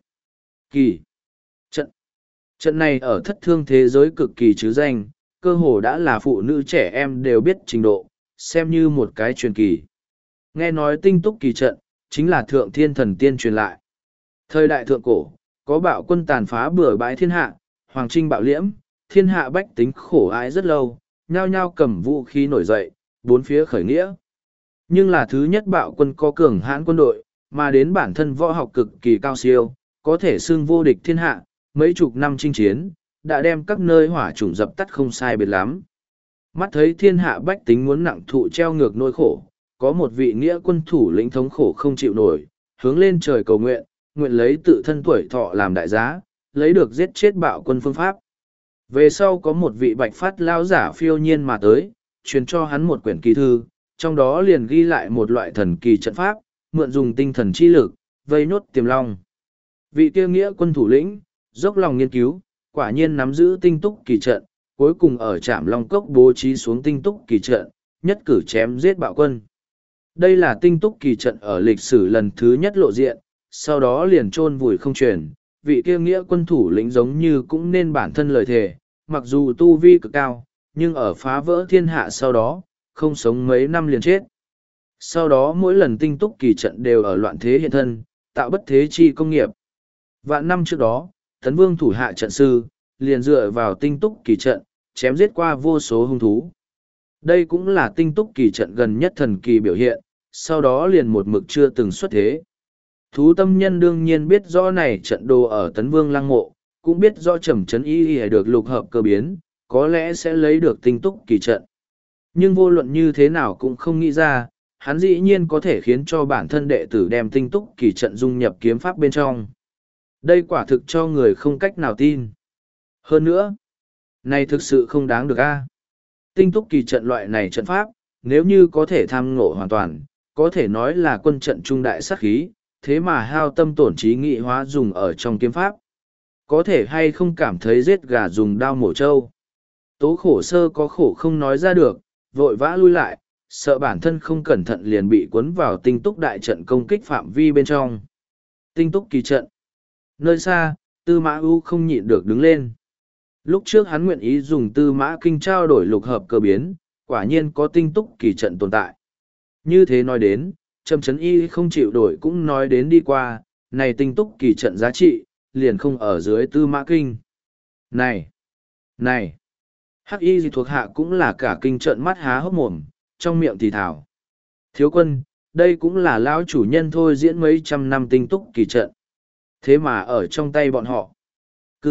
kỳ trận. Trận này ở thất thương thế giới cực kỳ chứ danh, cơ hồ đã là phụ nữ trẻ em đều biết trình độ, xem như một cái truyền kỳ. Nghe nói tinh túc kỳ trận, chính là thượng thiên thần tiên truyền lại. Thời đại thượng cổ, có bạo quân tàn phá bừa bãi thiên hạ, hoàng trinh bạo liễm, thiên hạ bách tính khổ ái rất lâu, nhao nhao cầm vũ khí nổi dậy, bốn phía khởi nghĩa. Nhưng là thứ nhất bạo quân có cường hãn quân đội, mà đến bản thân võ học cực kỳ cao siêu, có thể xưng vô địch thiên hạ, mấy chục năm chinh chiến, đã đem các nơi hỏa chủng dập tắt không sai biệt lắm. Mắt thấy thiên hạ bách tính muốn nặng thụ treo ngược nỗi khổ, có một vị nghĩa quân thủ lĩnh thống khổ không chịu nổi, hướng lên trời cầu nguyện, nguyện lấy tự thân tuổi thọ làm đại giá, lấy được giết chết bạo quân phương pháp. Về sau có một vị bạch phát lao giả phiêu nhiên mà tới, truyền cho hắn một quyển kỳ thư, trong đó liền ghi lại một loại thần kỳ trận pháp, mượn dùng tinh thần chi lực, vây nốt tiềm long. Vị kia nghĩa quân thủ lĩnh, dốc lòng nghiên cứu, quả nhiên nắm giữ tinh túc kỳ trận, cuối cùng ở trạm long cốc bố trí xuống tinh túc kỳ trận, nhất cử chém giết bạo quân. Đây là tinh túc kỳ trận ở lịch sử lần thứ nhất lộ diện, sau đó liền chôn vùi không truyền, vị kia nghĩa quân thủ lĩnh giống như cũng nên bản thân lời thề, mặc dù tu vi cực cao, nhưng ở phá vỡ thiên hạ sau đó, không sống mấy năm liền chết. Sau đó mỗi lần tinh túc kỳ trận đều ở loạn thế hiện thân, tạo bất thế chi công nghiệp. Vạn năm trước đó, Tấn Vương thủ hạ trận sư, liền dựa vào tinh túc kỳ trận, chém giết qua vô số hung thú. Đây cũng là tinh túc kỳ trận gần nhất thần kỳ biểu hiện, sau đó liền một mực chưa từng xuất thế. Thú tâm nhân đương nhiên biết rõ này trận đồ ở Tấn Vương lăng mộ, cũng biết rõ Trầm Trấn Y được lục hợp cơ biến, có lẽ sẽ lấy được tinh túc kỳ trận. Nhưng vô luận như thế nào cũng không nghĩ ra, hắn dĩ nhiên có thể khiến cho bản thân đệ tử đem tinh túc kỳ trận dung nhập kiếm pháp bên trong. Đây quả thực cho người không cách nào tin. Hơn nữa, này thực sự không đáng được a. Tinh túc kỳ trận loại này trận pháp, nếu như có thể tham ngộ hoàn toàn, có thể nói là quân trận trung đại sát khí, thế mà hao tâm tổn trí nghị hóa dùng ở trong kiếm pháp. Có thể hay không cảm thấy giết gà dùng đao mổ trâu. Tố khổ sơ có khổ không nói ra được, vội vã lui lại, sợ bản thân không cẩn thận liền bị cuốn vào tinh túc đại trận công kích phạm vi bên trong. Tinh túc kỳ trận. Nơi xa, Tư Mã U không nhịn được đứng lên. Lúc trước hắn nguyện ý dùng Tư Mã Kinh trao đổi lục hợp cơ biến, quả nhiên có tinh túc kỳ trận tồn tại. Như thế nói đến, Trầm Trấn Y không chịu đổi cũng nói đến đi qua, này tinh túc kỳ trận giá trị, liền không ở dưới Tư Mã Kinh. Này! Này! Hắc Y gì thuộc hạ cũng là cả kinh trận mắt há hốc mồm, trong miệng thì thảo. Thiếu quân, đây cũng là lão chủ nhân thôi diễn mấy trăm năm tinh túc kỳ trận. Thế mà ở trong tay bọn họ. Cư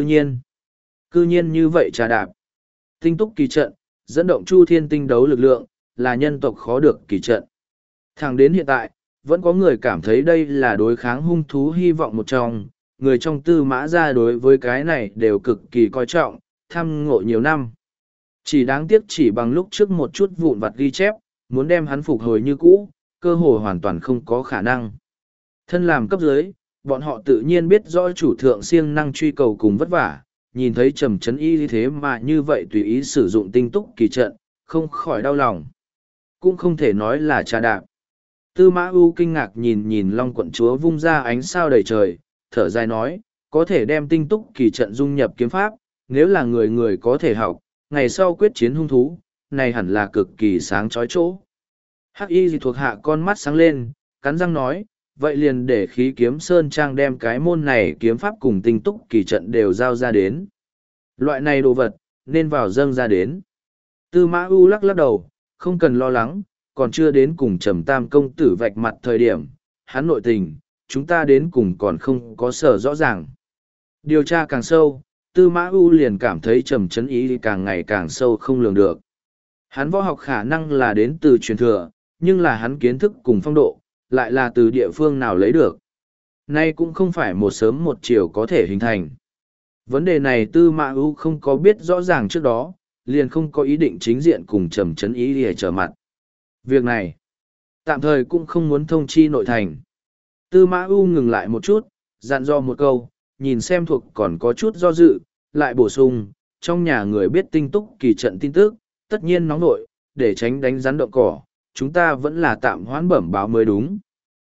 nhiên như vậy trà đạp. Tinh túc kỳ trận, dẫn động chu thiên tinh đấu lực lượng, là nhân tộc khó được kỳ trận. Thẳng đến hiện tại, vẫn có người cảm thấy đây là đối kháng hung thú hy vọng một trong, người trong Tư Mã gia đối với cái này đều cực kỳ coi trọng, tham ngộ nhiều năm. Chỉ đáng tiếc chỉ bằng lúc trước một chút vụn vặt ghi chép, muốn đem hắn phục hồi như cũ, cơ hồ hoàn toàn không có khả năng. Thân làm cấp dưới, bọn họ tự nhiên biết rõ chủ thượng siêng năng truy cầu cùng vất vả, nhìn thấy Trầm Trấn Y như thế mà như vậy tùy ý sử dụng tinh túc kỳ trận, không khỏi đau lòng. Cũng không thể nói là trà đạp. Tư Mã U kinh ngạc nhìn nhìn Long quận chúa vung ra ánh sao đầy trời, thở dài nói, có thể đem tinh túc kỳ trận dung nhập kiếm pháp, nếu là người người có thể học, ngày sau quyết chiến hung thú, này hẳn là cực kỳ sáng chói chỗ. Hắc Y gì thuộc hạ con mắt sáng lên, cắn răng nói, vậy liền để Khí Kiếm Sơn Trang đem cái môn này kiếm pháp cùng tinh túc kỳ trận đều giao ra đến. Loại này đồ vật, nên vào dâng ra đến. Tư Mã U lắc lắc đầu, không cần lo lắng, còn chưa đến cùng Trầm Tam công tử vạch mặt thời điểm, hắn nội tình, chúng ta đến cùng còn không có sở rõ ràng. Điều tra càng sâu, Tư Mã U liền cảm thấy Trầm Chấn Ý càng ngày càng sâu không lường được. Hắn võ học khả năng là đến từ truyền thừa, nhưng là hắn kiến thức cùng phong độ, lại là từ địa phương nào lấy được. Nay cũng không phải một sớm một chiều có thể hình thành. Vấn đề này Tư Mã U không có biết rõ ràng trước đó, liền không có ý định chính diện cùng Trầm Chấn Ý để trở mặt. Việc này, tạm thời cũng không muốn thông chi nội thành. Tư Mã U ngừng lại một chút, dặn dò một câu, nhìn xem thuộc còn có chút do dự, lại bổ sung, trong nhà người biết tinh túc kỳ trận tin tức, tất nhiên nóng nội, để tránh đánh rắn động cỏ, chúng ta vẫn là tạm hoãn bẩm báo mới đúng.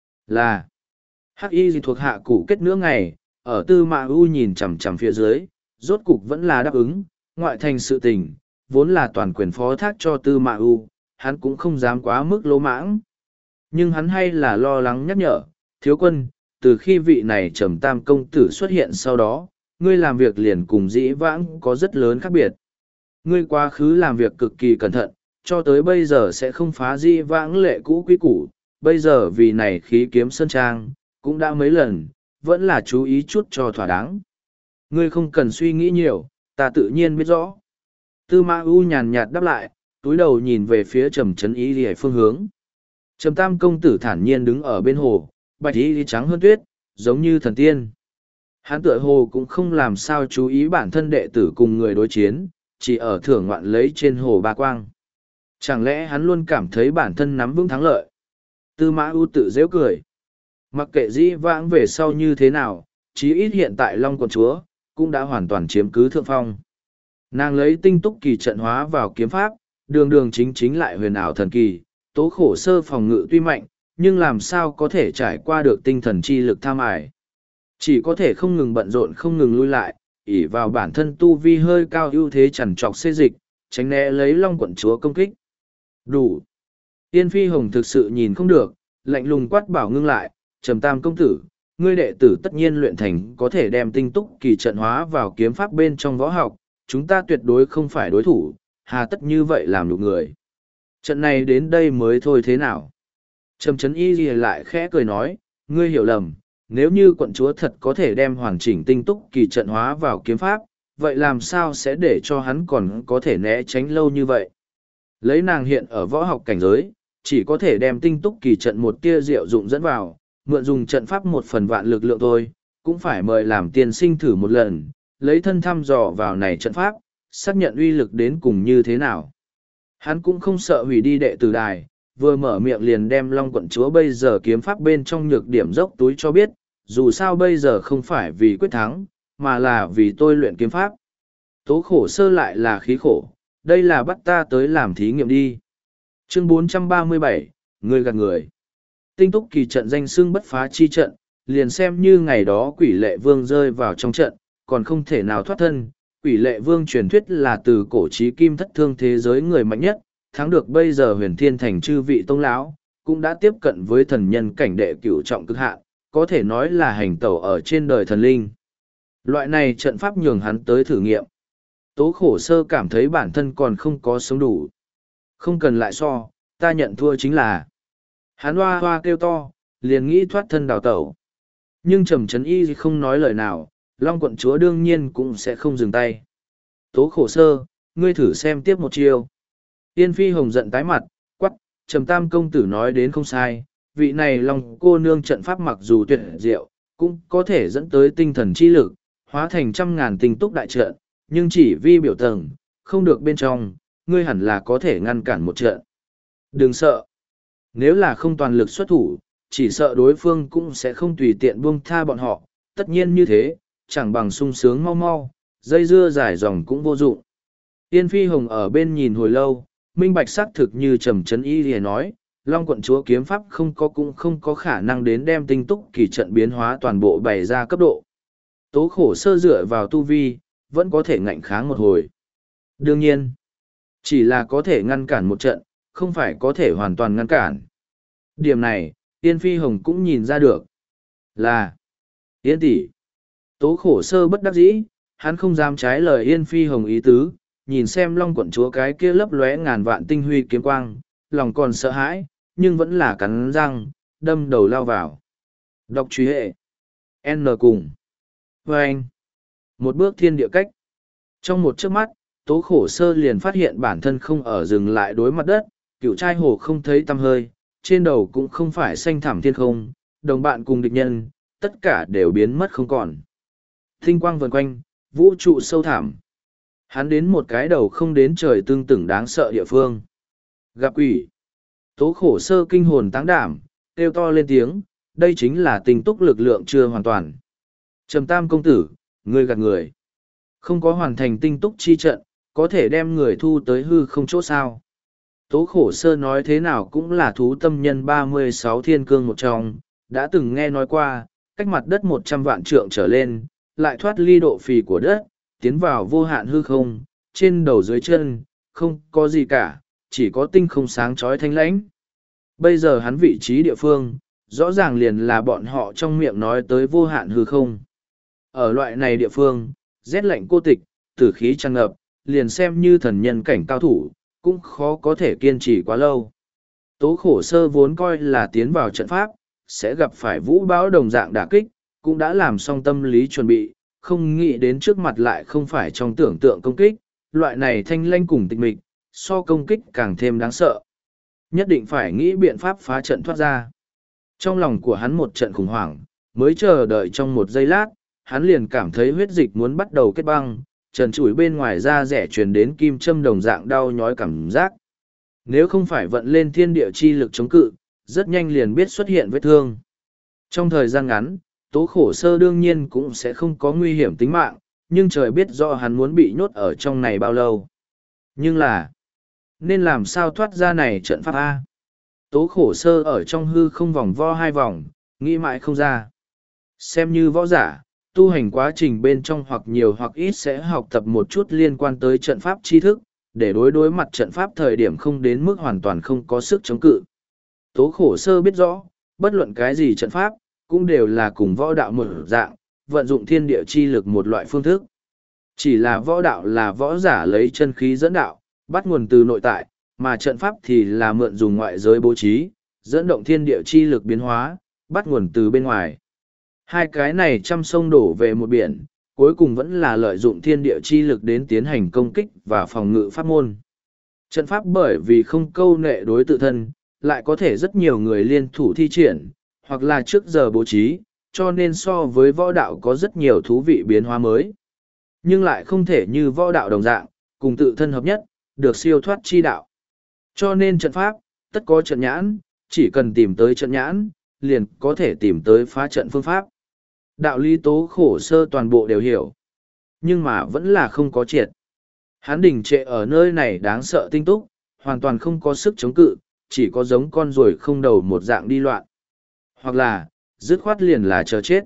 Là, Hắc Y gì thuộc hạ củ kết nửa ngày, ở Tư Mã U nhìn chằm chằm phía dưới, rốt cục vẫn là đáp ứng, ngoại thành sự tình, vốn là toàn quyền phó thác cho Tư Mã U, hắn cũng không dám quá mức lỗ mãng. Nhưng hắn hay là lo lắng nhắc nhở, thiếu quân, từ khi vị này Trầm Tam công tử xuất hiện sau đó, ngươi làm việc liền cùng dĩ vãng có rất lớn khác biệt. Ngươi quá khứ làm việc cực kỳ cẩn thận, cho tới bây giờ sẽ không phá dĩ vãng lệ cũ quý củ, bây giờ vì này Khí Kiếm Sơn Trang, cũng đã mấy lần, vẫn là chú ý chút cho thỏa đáng. Ngươi không cần suy nghĩ nhiều, ta tự nhiên biết rõ. Tư Mã U nhàn nhạt đáp lại, túi đầu nhìn về phía Trầm Chấn Ý Lìa phương hướng. Trầm Tam công tử thản nhiên đứng ở bên hồ, bạch y trắng hơn tuyết, giống như thần tiên. Hắn tựa hồ cũng không làm sao chú ý bản thân đệ tử cùng người đối chiến, chỉ ở thưởng ngoạn lấy trên hồ ba quang. Chẳng lẽ hắn luôn cảm thấy bản thân nắm vững thắng lợi? Tư Mã U tự giễu cười. Mặc kệ dĩ vãng về sau như thế nào, chí ít hiện tại Long quận chúa, cũng đã hoàn toàn chiếm cứ thượng phong. Nàng lấy tinh túc kỳ trận hóa vào kiếm pháp, đường đường chính chính lại huyền ảo thần kỳ, tố khổ sơ phòng ngự tuy mạnh, nhưng làm sao có thể trải qua được tinh thần chi lực tham ải. Chỉ có thể không ngừng bận rộn không ngừng lui lại, ỷ vào bản thân tu vi hơi cao ưu thế chằn trọc xê dịch, tránh né lấy Long quận chúa công kích. Đủ. Yên Phi Hồng thực sự nhìn không được, lạnh lùng quát bảo ngưng lại, Trầm Tam công tử, ngươi đệ tử tất nhiên luyện thành có thể đem tinh túc kỳ trận hóa vào kiếm pháp bên trong võ học, chúng ta tuyệt đối không phải đối thủ, hà tất như vậy làm nhục người. Trận này đến đây mới thôi thế nào? Trầm Chấn Y Ghi lại khẽ cười nói, ngươi hiểu lầm, nếu như quận chúa thật có thể đem hoàn chỉnh tinh túc kỳ trận hóa vào kiếm pháp, vậy làm sao sẽ để cho hắn còn có thể né tránh lâu như vậy? Lấy nàng hiện ở võ học cảnh giới, chỉ có thể đem tinh túc kỳ trận một tia diệu dụng dẫn vào, mượn dùng trận pháp một phần vạn lực lượng thôi, cũng phải mời làm tiên sinh thử một lần, lấy thân thăm dò vào này trận pháp, xác nhận uy lực đến cùng như thế nào. Hắn cũng không sợ hủy đi đệ tử đài, vừa mở miệng liền đem Long quận chúa bây giờ kiếm pháp bên trong nhược điểm dốc túi cho biết, dù sao bây giờ không phải vì quyết thắng, mà là vì tôi luyện kiếm pháp. Tố khổ sơ lại là khí khổ, đây là bắt ta tới làm thí nghiệm đi. Chương 437, người gạt người. Tinh túc kỳ trận danh xưng bất phá chi trận, liền xem như ngày đó quỷ lệ vương rơi vào trong trận, còn không thể nào thoát thân. Quỷ lệ vương truyền thuyết là từ cổ chí kim thất thương thế giới người mạnh nhất, thắng được bây giờ huyền thiên thành chư vị tông lão, cũng đã tiếp cận với thần nhân cảnh đệ cửu trọng cực hạn, có thể nói là hành tẩu ở trên đời thần linh. Loại này trận pháp nhường hắn tới thử nghiệm. Tố khổ sơ cảm thấy bản thân còn không có sống đủ. Không cần lại so, ta nhận thua chính là. Hắn hoa hoa kêu to, liền nghĩ thoát thân đào tẩu. Nhưng Trầm Chấn Y không nói lời nào, Long quận chúa đương nhiên cũng sẽ không dừng tay. Tố khổ sơ, ngươi thử xem tiếp một chiêu. Tiên Phi Hồng giận tái mặt, quắc, Trầm Tam công tử nói đến không sai, vị này Long cô nương trận pháp mặc dù tuyệt diệu, cũng có thể dẫn tới tinh thần chi lực, hóa thành trăm ngàn tinh túc đại trận, nhưng chỉ vi biểu tầng, không được bên trong, ngươi hẳn là có thể ngăn cản một trận. Đừng sợ. Nếu là không toàn lực xuất thủ, chỉ sợ đối phương cũng sẽ không tùy tiện buông tha bọn họ, tất nhiên như thế, chẳng bằng sung sướng mau mau, dây dưa dài dòng cũng vô dụng. Tiên Phi Hồng ở bên nhìn hồi lâu, minh bạch xác thực như Trầm Chấn Y liền nói, Long quận chúa kiếm pháp không có cũng không có khả năng đến đem tinh túc kỳ trận biến hóa toàn bộ bày ra cấp độ. Tố khổ sơ dựa vào tu vi, vẫn có thể ngạnh kháng một hồi. Đương nhiên, chỉ là có thể ngăn cản một trận, không phải có thể hoàn toàn ngăn cản. Điểm này, Yên Phi Hồng cũng nhìn ra được. Là, Yên tỷ. Tố khổ sơ bất đắc dĩ, hắn không dám trái lời Yên Phi Hồng ý tứ, nhìn xem Long quận chúa cái kia lấp lóe ngàn vạn tinh huy kiếm quang, lòng còn sợ hãi, nhưng vẫn là cắn răng, đâm đầu lao vào. Đọc truy hệ. N cùng. Và anh. Một bước thiên địa cách. Trong một chớp mắt, tố khổ sơ liền phát hiện bản thân không ở dừng lại đối mặt đất, cựu trai hồ không thấy tăm hơi, trên đầu cũng không phải xanh thẳm thiên không, đồng bạn cùng địch nhân, tất cả đều biến mất không còn. Tinh quang vần quanh, vũ trụ sâu thẳm. Hắn đến một cái đầu không đến trời tương tửng đáng sợ địa phương. Gặp quỷ. Tố khổ sơ kinh hồn táng đảm, kêu to lên tiếng, đây chính là tinh túc lực lượng chưa hoàn toàn. Trầm Tam công tử, ngươi gạt người. Không có hoàn thành tinh túc chi trận, có thể đem người thu tới hư không chỗ sao. Tố khổ sơ nói thế nào cũng là thú tâm nhân 36 thiên cương một trong, đã từng nghe nói qua, cách mặt đất 100 vạn trượng trở lên, lại thoát ly độ phì của đất, tiến vào vô hạn hư không, trên đầu dưới chân, không có gì cả, chỉ có tinh không sáng chói thanh lãnh. Bây giờ hắn vị trí địa phương, rõ ràng liền là bọn họ trong miệng nói tới vô hạn hư không. Ở loại này địa phương, rét lạnh cô tịch, tử khí tràn ngập, liền xem như thần nhân cảnh cao thủ, cũng khó có thể kiên trì quá lâu. Tố khổ sơ vốn coi là tiến vào trận pháp, sẽ gặp phải vũ bão đồng dạng đả kích, cũng đã làm xong tâm lý chuẩn bị, không nghĩ đến trước mặt lại không phải trong tưởng tượng công kích, loại này thanh lanh cùng tịch mịch, so công kích càng thêm đáng sợ. Nhất định phải nghĩ biện pháp phá trận thoát ra. Trong lòng của hắn một trận khủng hoảng, mới chờ đợi trong một giây lát, hắn liền cảm thấy huyết dịch muốn bắt đầu kết băng, trần trụi bên ngoài da rẻ truyền đến kim châm đồng dạng đau nhói cảm giác. Nếu không phải vận lên thiên địa chi lực chống cự, rất nhanh liền biết xuất hiện vết thương. Trong thời gian ngắn, tố khổ sơ đương nhiên cũng sẽ không có nguy hiểm tính mạng, nhưng trời biết rõ hắn muốn bị nhốt ở trong này bao lâu. Nhưng là, nên làm sao thoát ra này trận pháp A? Tố khổ sơ ở trong hư không vòng vo hai vòng, nghĩ mãi không ra. Xem như võ giả, tu hành quá trình bên trong hoặc nhiều hoặc ít sẽ học tập một chút liên quan tới trận pháp tri thức, để đối mặt trận pháp thời điểm không đến mức hoàn toàn không có sức chống cự. Tố khổ sơ biết rõ, bất luận cái gì trận pháp, cũng đều là cùng võ đạo một dạng, vận dụng thiên địa chi lực một loại phương thức. Chỉ là võ đạo là võ giả lấy chân khí dẫn đạo, bắt nguồn từ nội tại, mà trận pháp thì là mượn dùng ngoại giới bố trí, dẫn động thiên địa chi lực biến hóa, bắt nguồn từ bên ngoài. Hai cái này trăm sông đổ về một biển, cuối cùng vẫn là lợi dụng thiên địa chi lực đến tiến hành công kích và phòng ngự pháp môn. Trận pháp bởi vì không câu nệ đối tự thân, lại có thể rất nhiều người liên thủ thi triển, hoặc là trước giờ bố trí, cho nên so với võ đạo có rất nhiều thú vị biến hóa mới. Nhưng lại không thể như võ đạo đồng dạng, cùng tự thân hợp nhất, được siêu thoát chi đạo. Cho nên trận pháp, tất có trận nhãn, chỉ cần tìm tới trận nhãn, liền có thể tìm tới phá trận phương pháp. Đạo lý tố khổ sơ toàn bộ đều hiểu, nhưng mà vẫn là không có triệt. Hắn đình trệ ở nơi này đáng sợ tinh túc, hoàn toàn không có sức chống cự, chỉ có giống con ruồi không đầu một dạng đi loạn. Hoặc là, dứt khoát liền là chờ chết.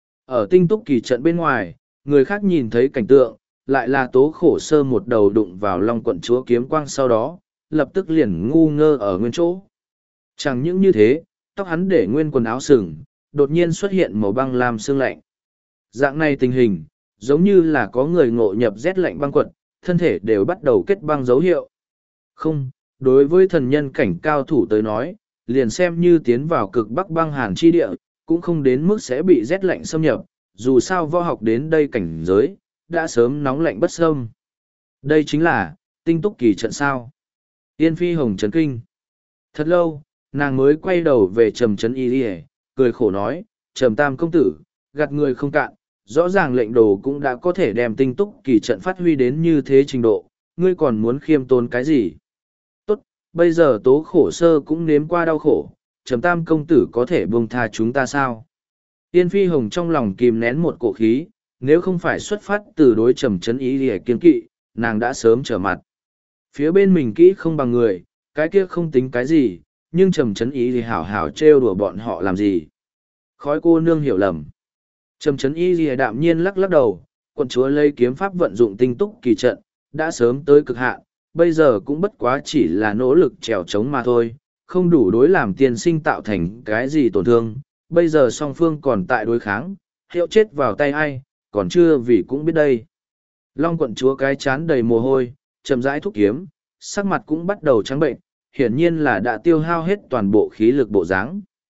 Ở tinh túc kỳ trận bên ngoài, người khác nhìn thấy cảnh tượng, lại là tố khổ sơ một đầu đụng vào Long quận chúa kiếm quang sau đó, lập tức liền ngu ngơ ở nguyên chỗ. Chẳng những như thế, tóc hắn để nguyên quần áo sừng, đột nhiên xuất hiện màu băng lam sương lạnh. Dạng này tình hình, giống như là có người ngộ nhập rét lạnh băng quật, thân thể đều bắt đầu kết băng dấu hiệu. Không, đối với thần nhân cảnh cao thủ tới nói, liền xem như tiến vào cực bắc băng hàn chi địa, cũng không đến mức sẽ bị rét lạnh xâm nhập, dù sao võ học đến đây cảnh giới, đã sớm nóng lạnh bất xâm. Đây chính là, tinh túc kỳ trận sao. Yên Phi Hồng chấn kinh. Thật lâu, nàng mới quay đầu về Trầm Trấn Y, cười khổ nói, Trầm Tam công tử, gạt người không cạn, rõ ràng lệnh đồ cũng đã có thể đem tinh túc kỳ trận phát huy đến như thế trình độ, ngươi còn muốn khiêm tốn cái gì? Tốt, bây giờ tố khổ sơ cũng nếm qua đau khổ, Trầm Tam công tử có thể buông tha chúng ta sao? Yên Phi Hồng trong lòng kìm nén một cổ khí, nếu không phải xuất phát từ đối Trầm Trấn Y để kiên kỵ, nàng đã sớm trở mặt. Phía bên mình kỹ không bằng người, cái kia không tính cái gì, nhưng Trầm Chấn Y thì hảo hảo trêu đùa bọn họ làm gì. Khói cô nương hiểu lầm. Trầm Chấn Y thì đạm nhiên lắc lắc đầu, quận chúa lấy kiếm pháp vận dụng tinh túc kỳ trận, đã sớm tới cực hạn, bây giờ cũng bất quá chỉ là nỗ lực trèo trống mà thôi, không đủ đối làm tiên sinh tạo thành cái gì tổn thương, bây giờ song phương còn tại đối kháng, hiệu chết vào tay ai, còn chưa vì cũng biết đây. Long quận chúa cái chán đầy mồ hôi, chậm rãi thúc kiếm, sắc mặt cũng bắt đầu trắng bệnh, hiển nhiên là đã tiêu hao hết toàn bộ khí lực bộ dáng.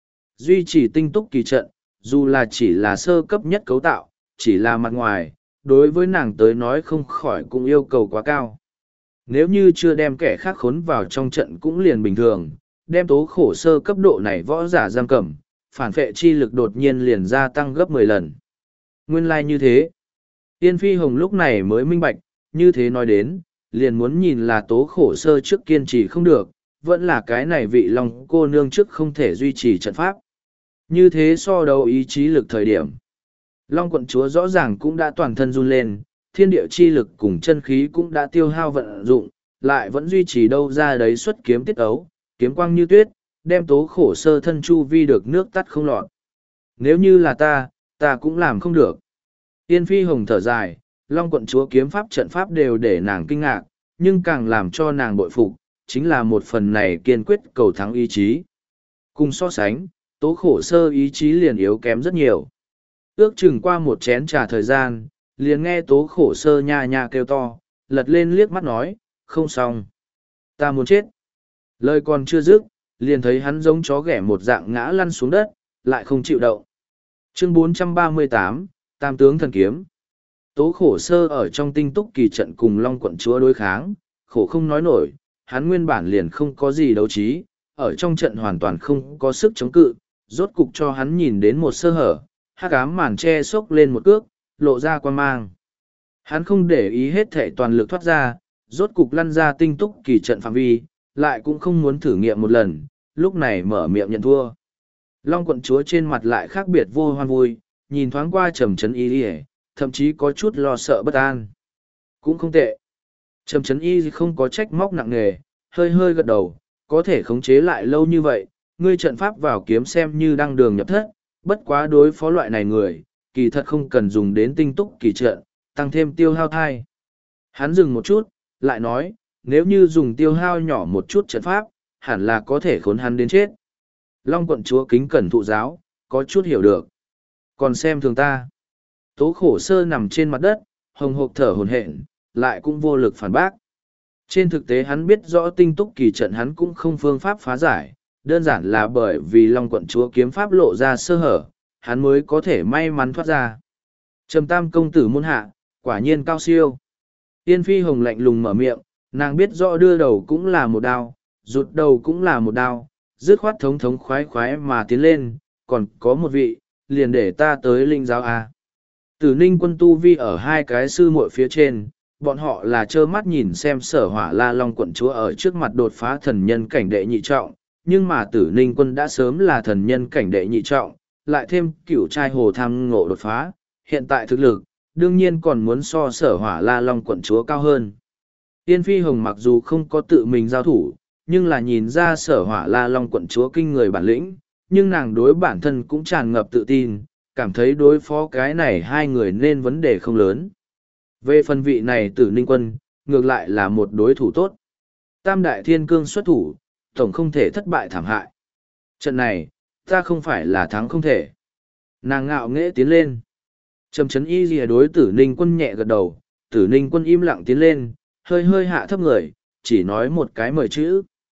Duy trì tinh túc kỳ trận, dù là chỉ là sơ cấp nhất cấu tạo, chỉ là mặt ngoài, đối với nàng tới nói không khỏi cũng yêu cầu quá cao. Nếu như chưa đem kẻ khác khốn vào trong trận cũng liền bình thường, đem tố khổ sơ cấp độ này võ giả giam cầm, phản phệ chi lực đột nhiên liền gia tăng gấp 10 lần. Nguyên lai như thế. Tiên Phi Hồng lúc này mới minh bạch, như thế nói đến, liền muốn nhìn là tố khổ sơ trước kiên trì không được, vẫn là cái này vị Long cô nương trước không thể duy trì trận pháp. Như thế so đấu ý chí lực thời điểm. Long quận chúa rõ ràng cũng đã toàn thân run lên, thiên địa chi lực cùng chân khí cũng đã tiêu hao vận dụng, lại vẫn duy trì đâu ra đấy xuất kiếm tiết ấu, kiếm quang như tuyết, đem tố khổ sơ thân chu vi được nước tắt không lọt. Nếu như là ta cũng làm không được. Tiên Phi Hồng thở dài, Long quận chúa kiếm pháp trận pháp đều để nàng kinh ngạc, nhưng càng làm cho nàng bội phục, chính là một phần này kiên quyết cầu thắng ý chí. Cùng so sánh, tố khổ sơ ý chí liền yếu kém rất nhiều. Ước chừng qua một chén trà thời gian, liền nghe tố khổ sơ nha nha kêu to, lật lên liếc mắt nói, không xong. Ta muốn chết. Lời còn chưa dứt, liền thấy hắn giống chó ghẻ một dạng ngã lăn xuống đất, lại không chịu động. Chương 438, Tam tướng thần kiếm. Tố khổ sơ ở trong tinh túc kỳ trận cùng Long quận chúa đối kháng, khổ không nói nổi, hắn nguyên bản liền không có gì đấu trí, ở trong trận hoàn toàn không có sức chống cự, rốt cục cho hắn nhìn đến một sơ hở, hắc ám màn che xốc lên một cước, lộ ra quan mang. Hắn không để ý hết thể toàn lực thoát ra, rốt cục lăn ra tinh túc kỳ trận phạm vi, lại cũng không muốn thử nghiệm một lần, lúc này mở miệng nhận thua. Long quận chúa trên mặt lại khác biệt vô hoan vui, nhìn thoáng qua Trầm Chấn Y, thậm chí có chút lo sợ bất an. Cũng không tệ. Trầm Chấn Y không có trách móc nặng nề, hơi hơi gật đầu, có thể khống chế lại lâu như vậy, ngươi trận pháp vào kiếm xem như đăng đường nhập thất, bất quá đối phó loại này người, kỳ thật không cần dùng đến tinh túc kỳ trận, tăng thêm tiêu hao thai. Hắn dừng một chút, lại nói, nếu như dùng tiêu hao nhỏ một chút trận pháp, hẳn là có thể khốn hắn đến chết. Long quận chúa kính cẩn thụ giáo, có chút hiểu được. Còn xem thường ta. Tố khổ sơ nằm trên mặt đất, hồng hộc thở hổn hển, lại cũng vô lực phản bác. Trên thực tế hắn biết rõ tinh túc kỳ trận hắn cũng không phương pháp phá giải, đơn giản là bởi vì Long quận chúa kiếm pháp lộ ra sơ hở, hắn mới có thể may mắn thoát ra. Trầm tam công tử môn hạ, quả nhiên cao siêu. Tiên Phi Hồng lạnh lùng mở miệng, nàng biết rõ đưa đầu cũng là một đao, rụt đầu cũng là một đao, dứt khoát thống thống khoái khoái mà tiến lên, còn có một vị, liền để ta tới linh giáo A. Tử Ninh quân tu vi ở hai cái sư muội phía trên, bọn họ là trơ mắt nhìn xem Sở Hỏa La Long quận chúa ở trước mặt đột phá thần nhân cảnh đệ nhị trọng, nhưng mà Tử Ninh quân đã sớm là thần nhân cảnh đệ nhị trọng, lại thêm cửu trai hồ tham ngộ đột phá, hiện tại thực lực, đương nhiên còn muốn so Sở Hỏa La Long quận chúa cao hơn. Tiên Phi Hồng mặc dù không có tự mình giao thủ, nhưng là nhìn ra Sở Hỏa La Long quận chúa kinh người bản lĩnh, nhưng nàng đối bản thân cũng tràn ngập tự tin, cảm thấy đối phó cái này hai người nên vấn đề không lớn. Về phần vị này Tử Ninh quân, ngược lại là một đối thủ tốt. Tam đại thiên cương xuất thủ, tổng không thể thất bại thảm hại. Trận này, ta không phải là thắng không thể. Nàng ngạo nghễ tiến lên. Trầm Chấn Y lìa đối Tử Ninh quân nhẹ gật đầu, Tử Ninh quân im lặng tiến lên, hơi hơi hạ thấp người, chỉ nói một cái mời chữ.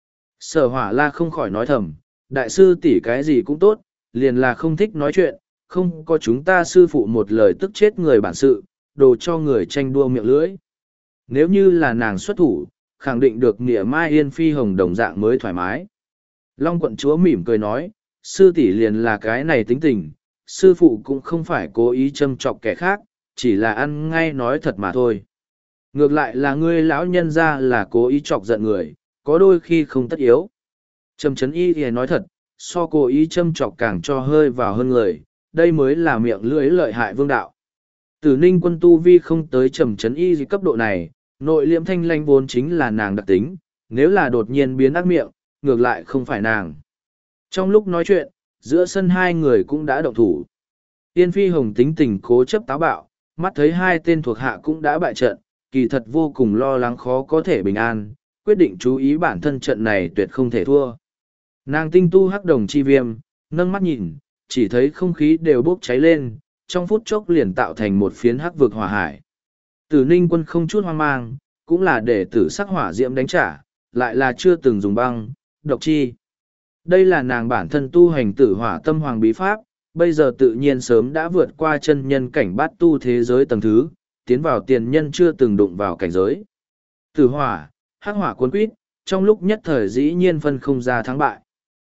Sở Hỏa La không khỏi nói thầm, đại sư tỷ cái gì cũng tốt, liền là không thích nói chuyện, không có chúng ta sư phụ một lời tức chết người bản sự, đồ cho người tranh đua miệng lưỡi. Nếu như là nàng xuất thủ, khẳng định được nghĩa mai Yên Phi Hồng đồng dạng mới thoải mái. Long quận chúa mỉm cười nói, sư tỷ liền là cái này tính tình, sư phụ cũng không phải cố ý châm chọc kẻ khác, chỉ là ăn ngay nói thật mà thôi. Ngược lại là ngươi lão nhân ra là cố ý chọc giận người, có đôi khi không tất yếu. Trầm Chấn Y thì nói thật, so cố ý châm chọc càng cho hơi vào hơn người, đây mới là miệng lưỡi lợi hại vương đạo. Tử Ninh quân tu vi không tới Trầm Chấn Y gì cấp độ này, nội liễm thanh lanh vốn chính là nàng đặc tính, nếu là đột nhiên biến ác miệng, ngược lại không phải nàng. Trong lúc nói chuyện, giữa sân hai người cũng đã động thủ. Yên Phi Hồng tính tình cố chấp táo bạo, mắt thấy hai tên thuộc hạ cũng đã bại trận, kỳ thật vô cùng lo lắng khó có thể bình an, quyết định chú ý bản thân trận này tuyệt không thể thua. Nàng tinh tu hắc đồng chi viêm, nâng mắt nhìn, chỉ thấy không khí đều bốc cháy lên, trong phút chốc liền tạo thành một phiến hắc vực hỏa hải. Tử Ninh Quân không chút hoang mang, cũng là để tử sắc hỏa diễm đánh trả, lại là chưa từng dùng băng, độc chi. Đây là nàng bản thân tu hành tử hỏa tâm hoàng bí pháp, bây giờ tự nhiên sớm đã vượt qua chân nhân cảnh bát tu thế giới tầng thứ, tiến vào tiền nhân chưa từng đụng vào cảnh giới. Tử hỏa, hắc hỏa cuốn quýt, trong lúc nhất thời dĩ nhiên phân không ra thắng bại.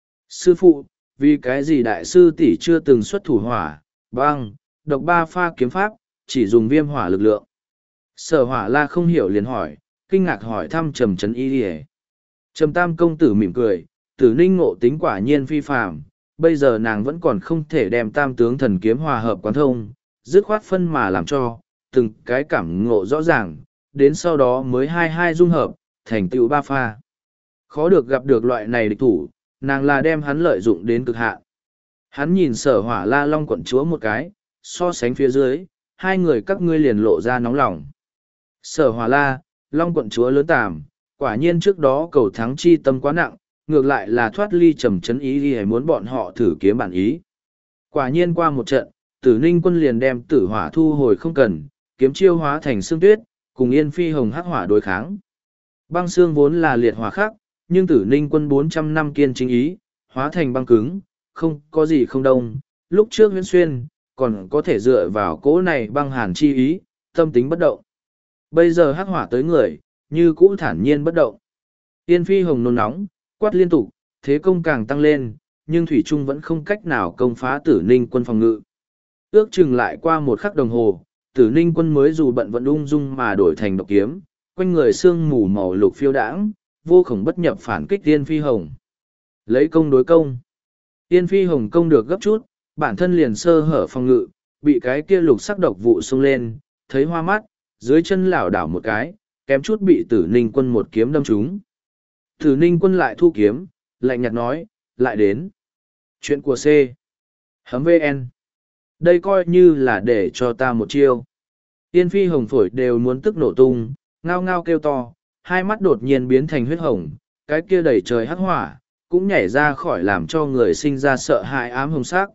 Sư phụ, vì cái gì đại sư tỷ chưa từng xuất thủ hỏa, băng, độc ba pha kiếm pháp, chỉ dùng viêm hỏa lực lượng. Sở Hỏa La không hiểu liền hỏi, kinh ngạc hỏi thăm Trầm Trấn Y Điề. Trầm Tam công tử mỉm cười, Tử Ninh ngộ tính quả nhiên phi phàm, bây giờ nàng vẫn còn không thể đem tam tướng thần kiếm hòa hợp quán thông, dứt khoát phân mà làm cho, từng cái cảm ngộ rõ ràng, đến sau đó mới hai dung hợp, thành tựu ba pha. Khó được gặp được loại này địch thủ, nàng là đem hắn lợi dụng đến cực hạn. Hắn nhìn Sở Hỏa La Long quận chúa một cái, so sánh phía dưới, hai người các ngươi liền lộ ra nóng lòng. Sở Hỏa La, Long quận chúa lớn tàm, quả nhiên trước đó cầu thắng chi tâm quá nặng, ngược lại là thoát ly Trầm Trấn ý đi hay muốn bọn họ thử kiếm bản ý. Quả nhiên qua một trận, Tử Ninh Quân liền đem tử hỏa thu hồi không cần, kiếm chiêu hóa thành xương tuyết, cùng Yên Phi Hồng hắc hỏa đối kháng. Băng xương vốn là liệt hỏa khắc, nhưng Tử Ninh Quân 400 năm kiên chính ý, hóa thành băng cứng, không có gì không đông, lúc trước Huyễn Xuyên, còn có thể dựa vào cỗ này băng hàn chi ý, tâm tính bất động. Bây giờ hắc hỏa tới người, như cũ thản nhiên bất động. Yên Phi Hồng nôn nóng, quát liên tục, thế công càng tăng lên, nhưng Thủy Trung vẫn không cách nào công phá Tử Ninh Quân phòng ngự. Ước chừng lại qua một khắc đồng hồ, Tử Ninh Quân mới dù bận vẫn ung dung mà đổi thành độc kiếm, quanh người sương mù màu lục phiêu đãng, vô khổng bất nhập phản kích Yên Phi Hồng. Lấy công đối công. Yên Phi Hồng công được gấp chút, bản thân liền sơ hở phòng ngự, bị cái kia lục sắc độc vụ xông lên, thấy hoa mắt, dưới chân lảo đảo một cái, kém chút bị Tử Ninh Quân một kiếm đâm trúng. Tử Ninh Quân lại thu kiếm, lạnh nhạt nói, lại đến. Chuyện của C. Hấm VN. Đây coi như là để cho ta một chiêu. Yên Phi Hồng phổi đều muốn tức nổ tung, ngao ngao kêu to, hai mắt đột nhiên biến thành huyết hồng, cái kia đầy trời hắc hỏa, cũng nhảy ra khỏi làm cho người sinh ra sợ hãi ám hồng sắc.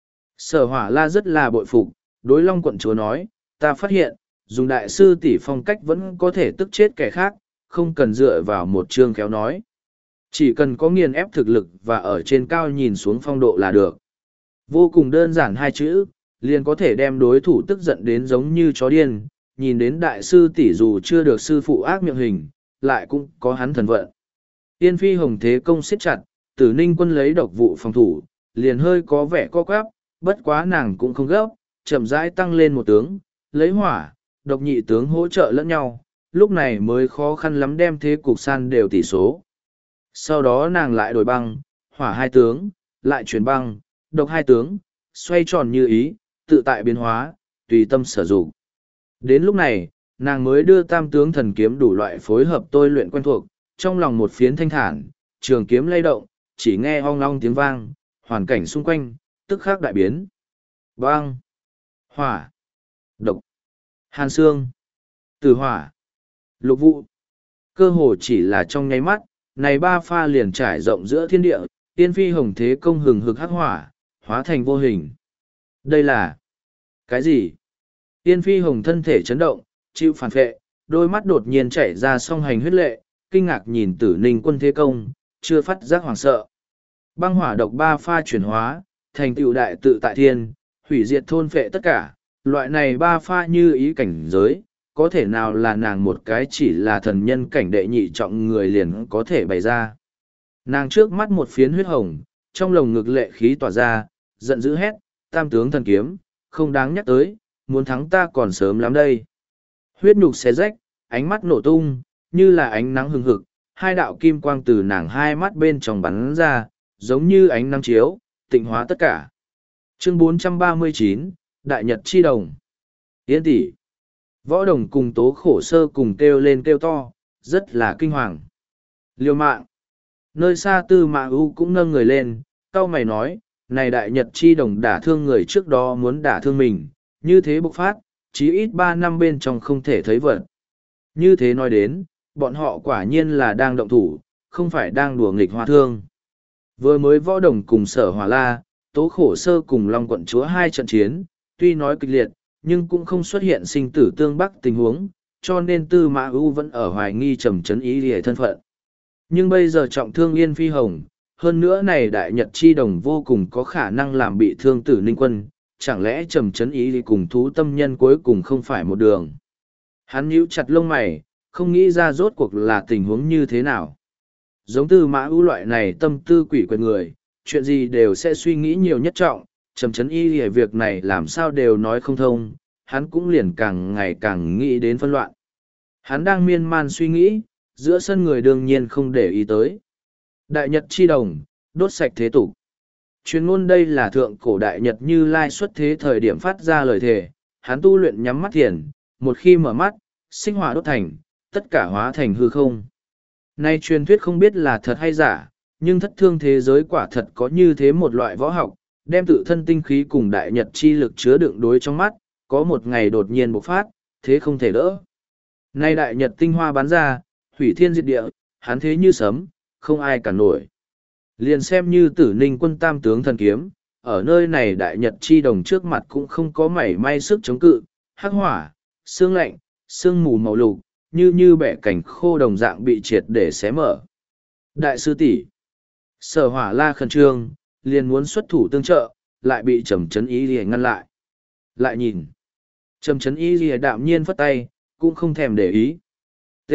Sở Hỏa La rất là bội phục, đối Long quận chúa nói, ta phát hiện, dùng đại sư tỷ phong cách vẫn có thể tức chết kẻ khác, không cần dựa vào một chương khéo nói. Chỉ cần có nghiền ép thực lực và ở trên cao nhìn xuống phong độ là được. Vô cùng đơn giản hai chữ, liền có thể đem đối thủ tức giận đến giống như chó điên, nhìn đến đại sư tỷ dù chưa được sư phụ ác miệng hình, lại cũng có hắn thần vận. Yên Phi Hồng thế công siết chặt, Tử Ninh Quân lấy độc vụ phòng thủ, liền hơi có vẻ co quắp, bất quá nàng cũng không gấp, chậm rãi tăng lên một tướng, lấy hỏa, độc nhị tướng hỗ trợ lẫn nhau, lúc này mới khó khăn lắm đem thế cục san đều tỷ số. Sau đó nàng lại đổi băng, hỏa hai tướng, lại chuyển băng, độc hai tướng, xoay tròn như ý, tự tại biến hóa, tùy tâm sử dụng. Đến lúc này, nàng mới đưa tam tướng thần kiếm đủ loại phối hợp tôi luyện quen thuộc, trong lòng một phiến thanh thản, trường kiếm lay động, chỉ nghe ong long tiếng vang, hoàn cảnh xung quanh, tức khắc đại biến. Băng, hỏa, độc, hàn xương, tử hỏa, lục vụ. Cơ hồ chỉ là trong nháy mắt, này ba pha liền trải rộng giữa thiên địa, Yên Phi Hồng thế công hừng hực hắc hỏa, hóa thành vô hình. Đây là cái gì? Yên Phi Hồng thân thể chấn động, chịu phản phệ, đôi mắt đột nhiên chảy ra song hành huyết lệ, kinh ngạc nhìn Tử Ninh Quân thế công, chưa phát giác hoảng sợ. Băng hỏa độc ba pha chuyển hóa, thành tựu đại tự tại thiên, hủy diệt thôn phệ tất cả, loại này ba pha như ý cảnh giới, có thể nào là nàng một cái chỉ là thần nhân cảnh đệ nhị trọng người liền có thể bày ra. Nàng trước mắt một phiến huyết hồng, trong lồng ngực lệ khí tỏa ra, giận dữ hét, tam tướng thần kiếm, không đáng nhắc tới, muốn thắng ta còn sớm lắm đây. Huyết nhục xé rách, ánh mắt nổ tung, như là ánh nắng hừng hực, hai đạo kim quang từ nàng hai mắt bên trong bắn ra, giống như ánh nắng chiếu, tịnh hóa tất cả. Chương 439, Đại Nhật Chi Đồng. Yên tỷ. Võ Đồng cùng Tố Khổ Sơ cùng kêu lên kêu to, rất là kinh hoàng. Liêu mạng. Nơi xa Tư Mã U cũng nâng người lên, cau mày nói, này Đại Nhật chi đồng đả thương người trước đó muốn đả thương mình, như thế bộc phát, chí ít 3 năm bên trong không thể thấy vật. Như thế nói đến, bọn họ quả nhiên là đang động thủ, không phải đang đùa nghịch hoa thương. Vừa mới Võ Đồng cùng Sở Hỏa La, Tố Khổ Sơ cùng Long Quận Chúa 2 trận chiến, tuy nói kịch liệt, nhưng cũng không xuất hiện sinh tử tương bắc tình huống, cho nên Tư Mã U vẫn ở hoài nghi Trầm Trấn Ý Lìa thân phận. Nhưng bây giờ trọng thương Yên Phi Hồng, hơn nữa này Đại Nhật chi đồng vô cùng có khả năng làm bị thương Tử Ninh Quân, chẳng lẽ Trầm Trấn Ý Lìa cùng thú tâm nhân cuối cùng không phải một đường. Hắn nhíu chặt lông mày, không nghĩ ra rốt cuộc là tình huống như thế nào. Giống Tư Mã U loại này tâm tư quỷ quyệt người, chuyện gì đều sẽ suy nghĩ nhiều nhất trọng, Trầm Trấn Y Lìa việc này làm sao đều nói không thông, hắn cũng liền càng ngày càng nghĩ đến phân loạn. Hắn đang miên man suy nghĩ, giữa sân người đương nhiên không để ý tới. Đại Nhật chi đồng, đốt sạch thế tục. Chuyên ngôn đây là thượng cổ Đại Nhật Như Lai xuất thế thời điểm phát ra lời thề, hắn tu luyện nhắm mắt thiền, một khi mở mắt, sinh hỏa đốt thành, tất cả hóa thành hư không. Nay truyền thuyết không biết là thật hay giả, nhưng thất thương thế giới quả thật có như thế một loại võ học, đem tự thân tinh khí cùng Đại Nhật chi lực chứa đựng đối trong mắt, có một ngày đột nhiên bộc phát, thế không thể đỡ. Nay Đại Nhật tinh hoa bắn ra, hủy thiên diệt địa, hắn thế như sấm, không ai cản nổi. Liền xem như Tử Ninh Quân tam tướng thần kiếm, ở nơi này Đại Nhật chi đồng trước mặt cũng không có mảy may sức chống cự, hắc hỏa, sương lạnh, sương mù màu lục, như bẻ cảnh khô đồng dạng bị triệt để xé mở. Đại sư tỷ, Sở Hỏa La khẩn trương, liền muốn xuất thủ tương trợ, lại bị Trầm Trấn Ý Lìa ngăn lại. Lại nhìn, Trầm Trấn Ý Lìa đạm nhiên phất tay, cũng không thèm để ý. T.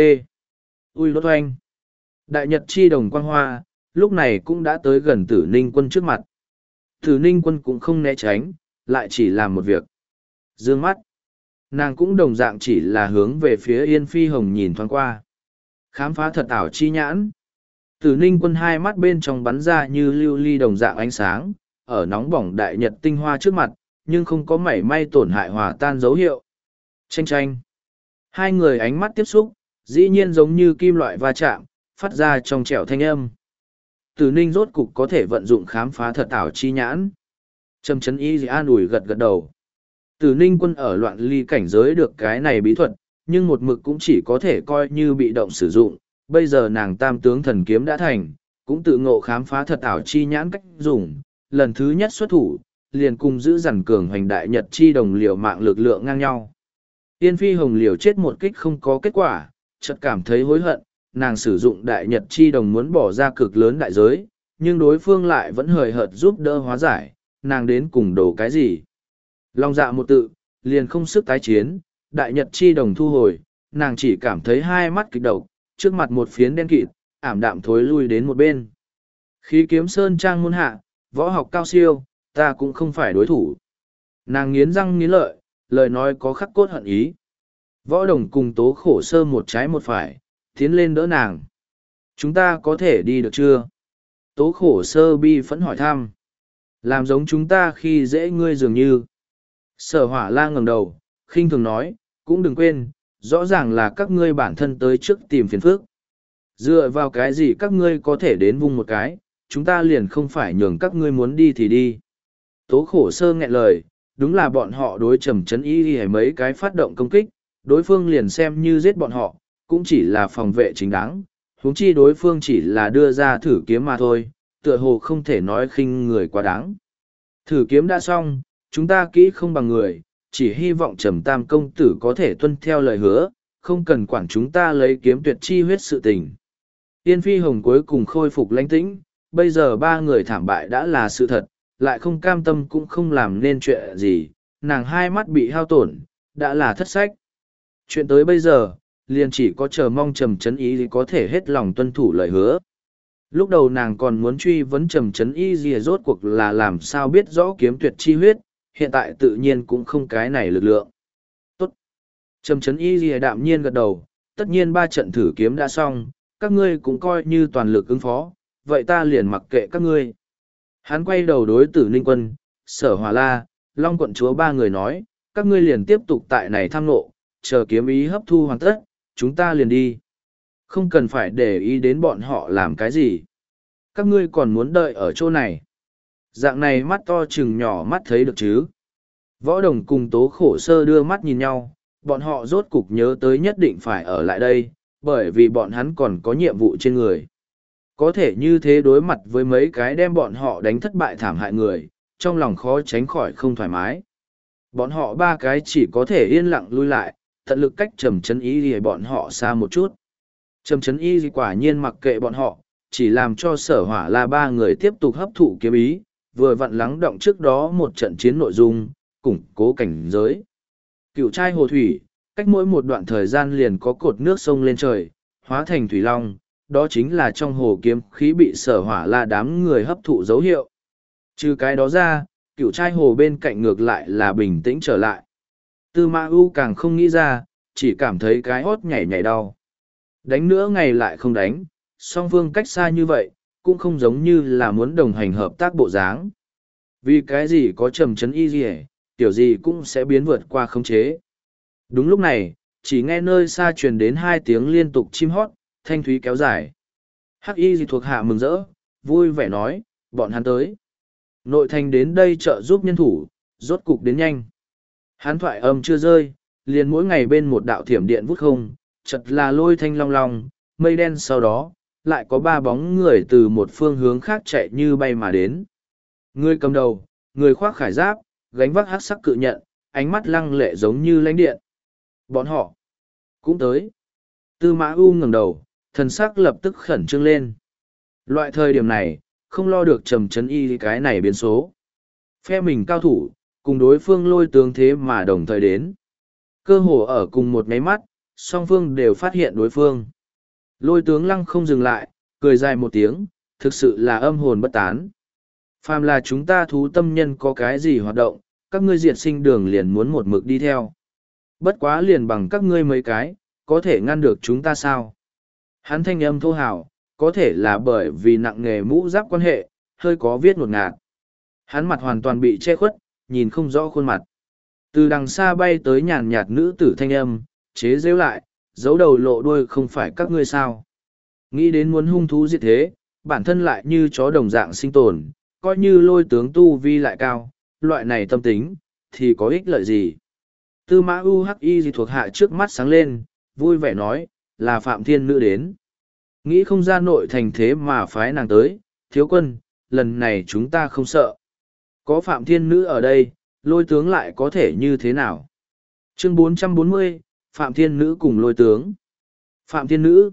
Ui đốt oanh. Đại Nhật chi đồng quang hoa, lúc này cũng đã tới gần Tử Ninh Quân trước mặt. Tử Ninh Quân cũng không né tránh, lại chỉ làm một việc. Dương mắt. Nàng cũng đồng dạng chỉ là hướng về phía Yên Phi Hồng nhìn thoáng qua. Khám phá thật ảo chi nhãn. Tử Ninh Quân hai mắt bên trong bắn ra như lưu ly đồng dạng ánh sáng, ở nóng bỏng Đại Nhật tinh hoa trước mặt, nhưng không có mảy may tổn hại hòa tan dấu hiệu. Chênh chênh. Hai người ánh mắt tiếp xúc, dĩ nhiên giống như kim loại va chạm, phát ra trong trẻo thanh âm. Tử Ninh rốt cục có thể vận dụng khám phá thật ảo chi nhãn. Trầm Trấn Y an ủi gật gật đầu. Tử Ninh Quân ở loạn ly cảnh giới được cái này bí thuật, nhưng một mực cũng chỉ có thể coi như bị động sử dụng. Bây giờ nàng tam tướng thần kiếm đã thành, cũng tự ngộ khám phá thật ảo chi nhãn cách dùng. Lần thứ nhất xuất thủ, liền cùng giữ dằn cường hoành Đại Nhật chi đồng liều mạng lực lượng ngang nhau. Yên Phi Hồng liều chết một kích không có kết quả, chợt cảm thấy hối hận, nàng sử dụng Đại Nhật chi đồng muốn bỏ ra cực lớn đại giới, nhưng đối phương lại vẫn hời hợt giúp đỡ hóa giải, nàng đến cùng đổ cái gì. Long dạ một tự, liền không sức tái chiến, Đại Nhật chi đồng thu hồi, nàng chỉ cảm thấy hai mắt kịch độc, trước mặt một phiến đen kịt, ảm đạm thối lui đến một bên. Khí kiếm sơn trang môn hạ, võ học cao siêu, ta cũng không phải đối thủ. Nàng nghiến răng nghiến lợi, lời nói có khắc cốt hận ý. Võ Đồng cùng Tố Khổ Sơ một trái một phải, tiến lên đỡ nàng. Chúng ta có thể đi được chưa? Tố Khổ Sơ bi phẫn hỏi thăm. Làm giống chúng ta khi dễ ngươi dường như. Sở Hỏa La ngẩng đầu, khinh thường nói, cũng đừng quên, rõ ràng là các ngươi bản thân tới trước tìm phiền phức. Dựa vào cái gì các ngươi có thể đến vung một cái, chúng ta liền không phải nhường các ngươi muốn đi thì đi. Tố Khổ Sơ nghẹn lời, đúng là bọn họ đối Trầm Trấn Y hay mấy cái phát động công kích, đối phương liền xem như giết bọn họ, cũng chỉ là phòng vệ chính đáng, huống chi đối phương chỉ là đưa ra thử kiếm mà thôi, tựa hồ không thể nói khinh người quá đáng. Thử kiếm đã xong, chúng ta kỹ không bằng người, chỉ hy vọng Trầm Tam công tử có thể tuân theo lời hứa, không cần quản chúng ta lấy kiếm tuyệt chi huyết sự tình. Yên Phi Hồng cuối cùng khôi phục lãnh tĩnh, bây giờ ba người thảm bại đã là sự thật, lại không cam tâm cũng không làm nên chuyện gì, nàng hai mắt bị hao tổn, đã là thất sách. Chuyện tới bây giờ, liền chỉ có chờ mong Trầm Trấn Y có thể hết lòng tuân thủ lời hứa. Lúc đầu nàng còn muốn truy vấn Trầm Trấn Y gì rốt cuộc là làm sao biết rõ kiếm tuyệt chi huyết, hiện tại tự nhiên cũng không cái này lực lượng. Tốt. Trầm Trấn Y gì đạm nhiên gật đầu, tất nhiên 3 trận thử kiếm đã xong, các ngươi cũng coi như toàn lực ứng phó, vậy ta liền mặc kệ các ngươi. Hắn quay đầu đối Tử Ninh Quân, Sở Hỏa La, Long Quận Chúa 3 người nói, các ngươi liền tiếp tục tại này tham nộ, chờ kiếm ý hấp thu hoàn tất, chúng ta liền đi. Không cần phải để ý đến bọn họ làm cái gì. Các ngươi còn muốn đợi ở chỗ này. Dạng này mắt to chừng nhỏ mắt thấy được chứ. Võ Đồng cùng Tố Khổ Sơ đưa mắt nhìn nhau, bọn họ rốt cục nhớ tới nhất định phải ở lại đây, bởi vì bọn hắn còn có nhiệm vụ trên người. Có thể như thế đối mặt với mấy cái đem bọn họ đánh thất bại thảm hại người, trong lòng khó tránh khỏi không thoải mái. Bọn họ ba cái chỉ có thể yên lặng lui lại, tận lực cách Trầm Chấn Y thì bọn họ xa một chút. Trầm Chấn Y thì quả nhiên mặc kệ bọn họ, chỉ làm cho Sở Hỏa La ba người tiếp tục hấp thụ kiếm ý, vừa vặn lắng động trước đó một trận chiến nội dung, củng cố cảnh giới. Cựu trai hồ thủy, cách mỗi một đoạn thời gian liền có cột nước sông lên trời, hóa thành thủy long, đó chính là trong hồ kiếm khí bị Sở Hỏa La đám người hấp thụ dấu hiệu. Trừ cái đó ra, cựu trai hồ bên cạnh ngược lại là bình tĩnh trở lại. Tư Mã U càng không nghĩ ra, chỉ cảm thấy cái hót nhảy nhảy đau. Đánh nữa ngày lại không đánh, song phương cách xa như vậy, cũng không giống như là muốn đồng hành hợp tác bộ dáng. Vì cái gì có Trầm Chấn Y gì tiểu gì cũng sẽ biến vượt qua khống chế. Đúng lúc này, chỉ nghe nơi xa truyền đến 2 tiếng liên tục chim hót, thanh thúy kéo dài. Hắc Y gì thuộc hạ mừng rỡ, vui vẻ nói, bọn hắn tới. Nội thành đến đây trợ giúp nhân thủ, rốt cục đến nhanh. Hắn thoại âm chưa rơi, liền mỗi ngày bên một đạo thiểm điện vút không, chật là lôi thanh long long, mây đen sau đó, lại có 3 bóng người từ một phương hướng khác chạy như bay mà đến. Người cầm đầu, người khoác khải giáp, gánh vác hắc sắc cự nhận, ánh mắt lăng lệ giống như lánh điện. Bọn họ cũng tới. Tư Mã U ngẩng đầu, thần sắc lập tức khẩn trương lên. Loại thời điểm này, không lo được Trầm Chấn Y cái này biến số. Phe mình cao thủ, cùng đối phương lôi tướng thế mà đồng thời đến. Cơ hồ ở cùng một nháy mắt, song phương đều phát hiện đối phương. Lôi tướng lăng không dừng lại, cười dài một tiếng, thực sự là âm hồn bất tán. Phàm là chúng ta thú tâm nhân có cái gì hoạt động, các ngươi diệt sinh đường liền muốn một mực đi theo. Bất quá liền bằng các ngươi mấy cái, có thể ngăn được chúng ta sao? Hắn thanh âm thô hào, có thể là bởi vì nặng nghề mũ giáp quan hệ, hơi có viết ngột ngạt. Hắn mặt hoàn toàn bị che khuất, nhìn không rõ khuôn mặt. Từ đằng xa bay tới nhàn nhạt nữ tử thanh âm, chế giễu lại, giấu đầu lộ đuôi không phải các ngươi sao. Nghĩ đến muốn hung thú diệt thế, bản thân lại như chó đồng dạng sinh tồn, coi như lôi tướng tu vi lại cao, loại này tâm tính, thì có ích lợi gì. Tư Mã UHI gì thuộc hạ trước mắt sáng lên, vui vẻ nói, là Phạm Thiên Nữ đến. Nghĩ không ra nội thành thế mà phái nàng tới, thiếu quân, lần này chúng ta không sợ. Có Phạm Thiên Nữ ở đây, lôi tướng lại có thể như thế nào? Chương 440, Phạm Thiên Nữ cùng lôi tướng. Phạm Thiên Nữ?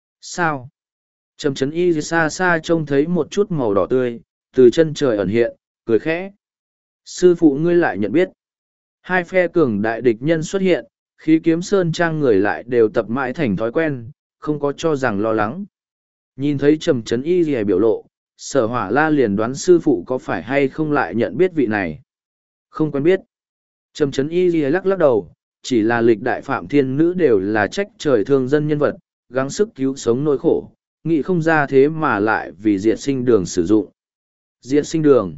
Sao? Trầm Chấn Y xa xa trông thấy một chút màu đỏ tươi, từ chân trời ẩn hiện, cười khẽ. Sư phụ ngươi lại nhận biết. Hai phe cường đại địch nhân xuất hiện, khí kiếm sơn trang người lại đều tập mãi thành thói quen, không có cho rằng lo lắng. Nhìn thấy Trầm Chấn Y gì biểu lộ, Sở Hỏa La liền đoán sư phụ có phải hay không lại nhận biết vị này. Không quen biết. Trầm Chấn Y gì lắc lắc đầu, chỉ là lịch đại Phạm Thiên Nữ đều là trách trời thương dân nhân vật, gắng sức cứu sống nỗi khổ, nghĩ không ra thế mà lại vì diệt sinh đường sử dụng. Diệt sinh đường.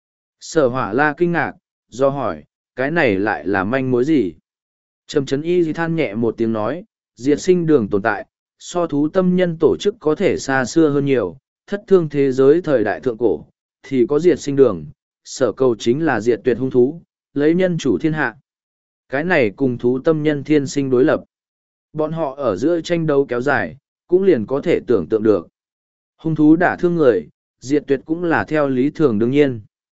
Sở Hỏa La kinh ngạc, do hỏi, cái này lại là manh mối gì? Trầm Chấn Y than nhẹ một tiếng nói, diệt sinh đường tồn tại, so thú tâm nhân tổ chức có thể xa xưa hơn nhiều, thất thương thế giới thời đại thượng cổ, thì có diệt sinh đường, sở cầu chính là diệt tuyệt hung thú, lấy nhân chủ thiên hạ. Cái này cùng thú tâm nhân thiên sinh đối lập. Bọn họ ở giữa tranh đấu kéo dài, cũng liền có thể tưởng tượng được. Hung thú đả thương người, diệt tuyệt cũng là theo lý thường đương nhiên.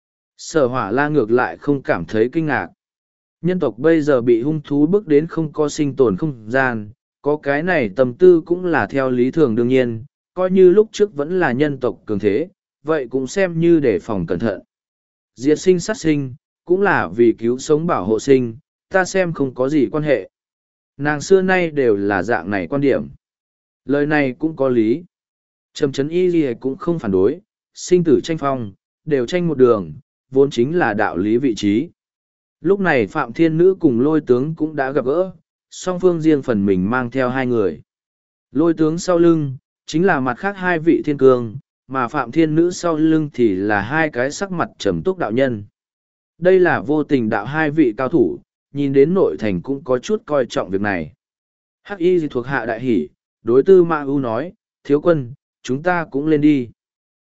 Sở Hỏa La ngược lại không cảm thấy kinh ngạc. Nhân tộc bây giờ bị hung thú bước đến không có sinh tồn không gian, có cái này tâm tư cũng là theo lý thường đương nhiên, coi như lúc trước vẫn là nhân tộc cường thế, vậy cũng xem như để phòng cẩn thận. Diệt sinh sát sinh, cũng là vì cứu sống bảo hộ sinh, ta xem không có gì quan hệ. Nàng xưa nay đều là dạng này quan điểm. Lời này cũng có lý. Trầm Chấn Y gì cũng không phản đối, sinh tử tranh phong, đều tranh một đường, vốn chính là đạo lý vị trí. Lúc này Phạm Thiên Nữ cùng lôi tướng cũng đã gặp gỡ, song phương riêng phần mình mang theo 2 người. Lôi tướng sau lưng, chính là mặt khác 2 vị thiên cương, mà Phạm Thiên Nữ sau lưng thì là 2 cái sắc mặt trầm túc đạo nhân. Đây là vô tình đạo 2 vị cao thủ, nhìn đến nội thành cũng có chút coi trọng việc này. Hắc Y thuộc hạ đại hỉ, đối Tư Mã U nói, thiếu quân, chúng ta cũng lên đi.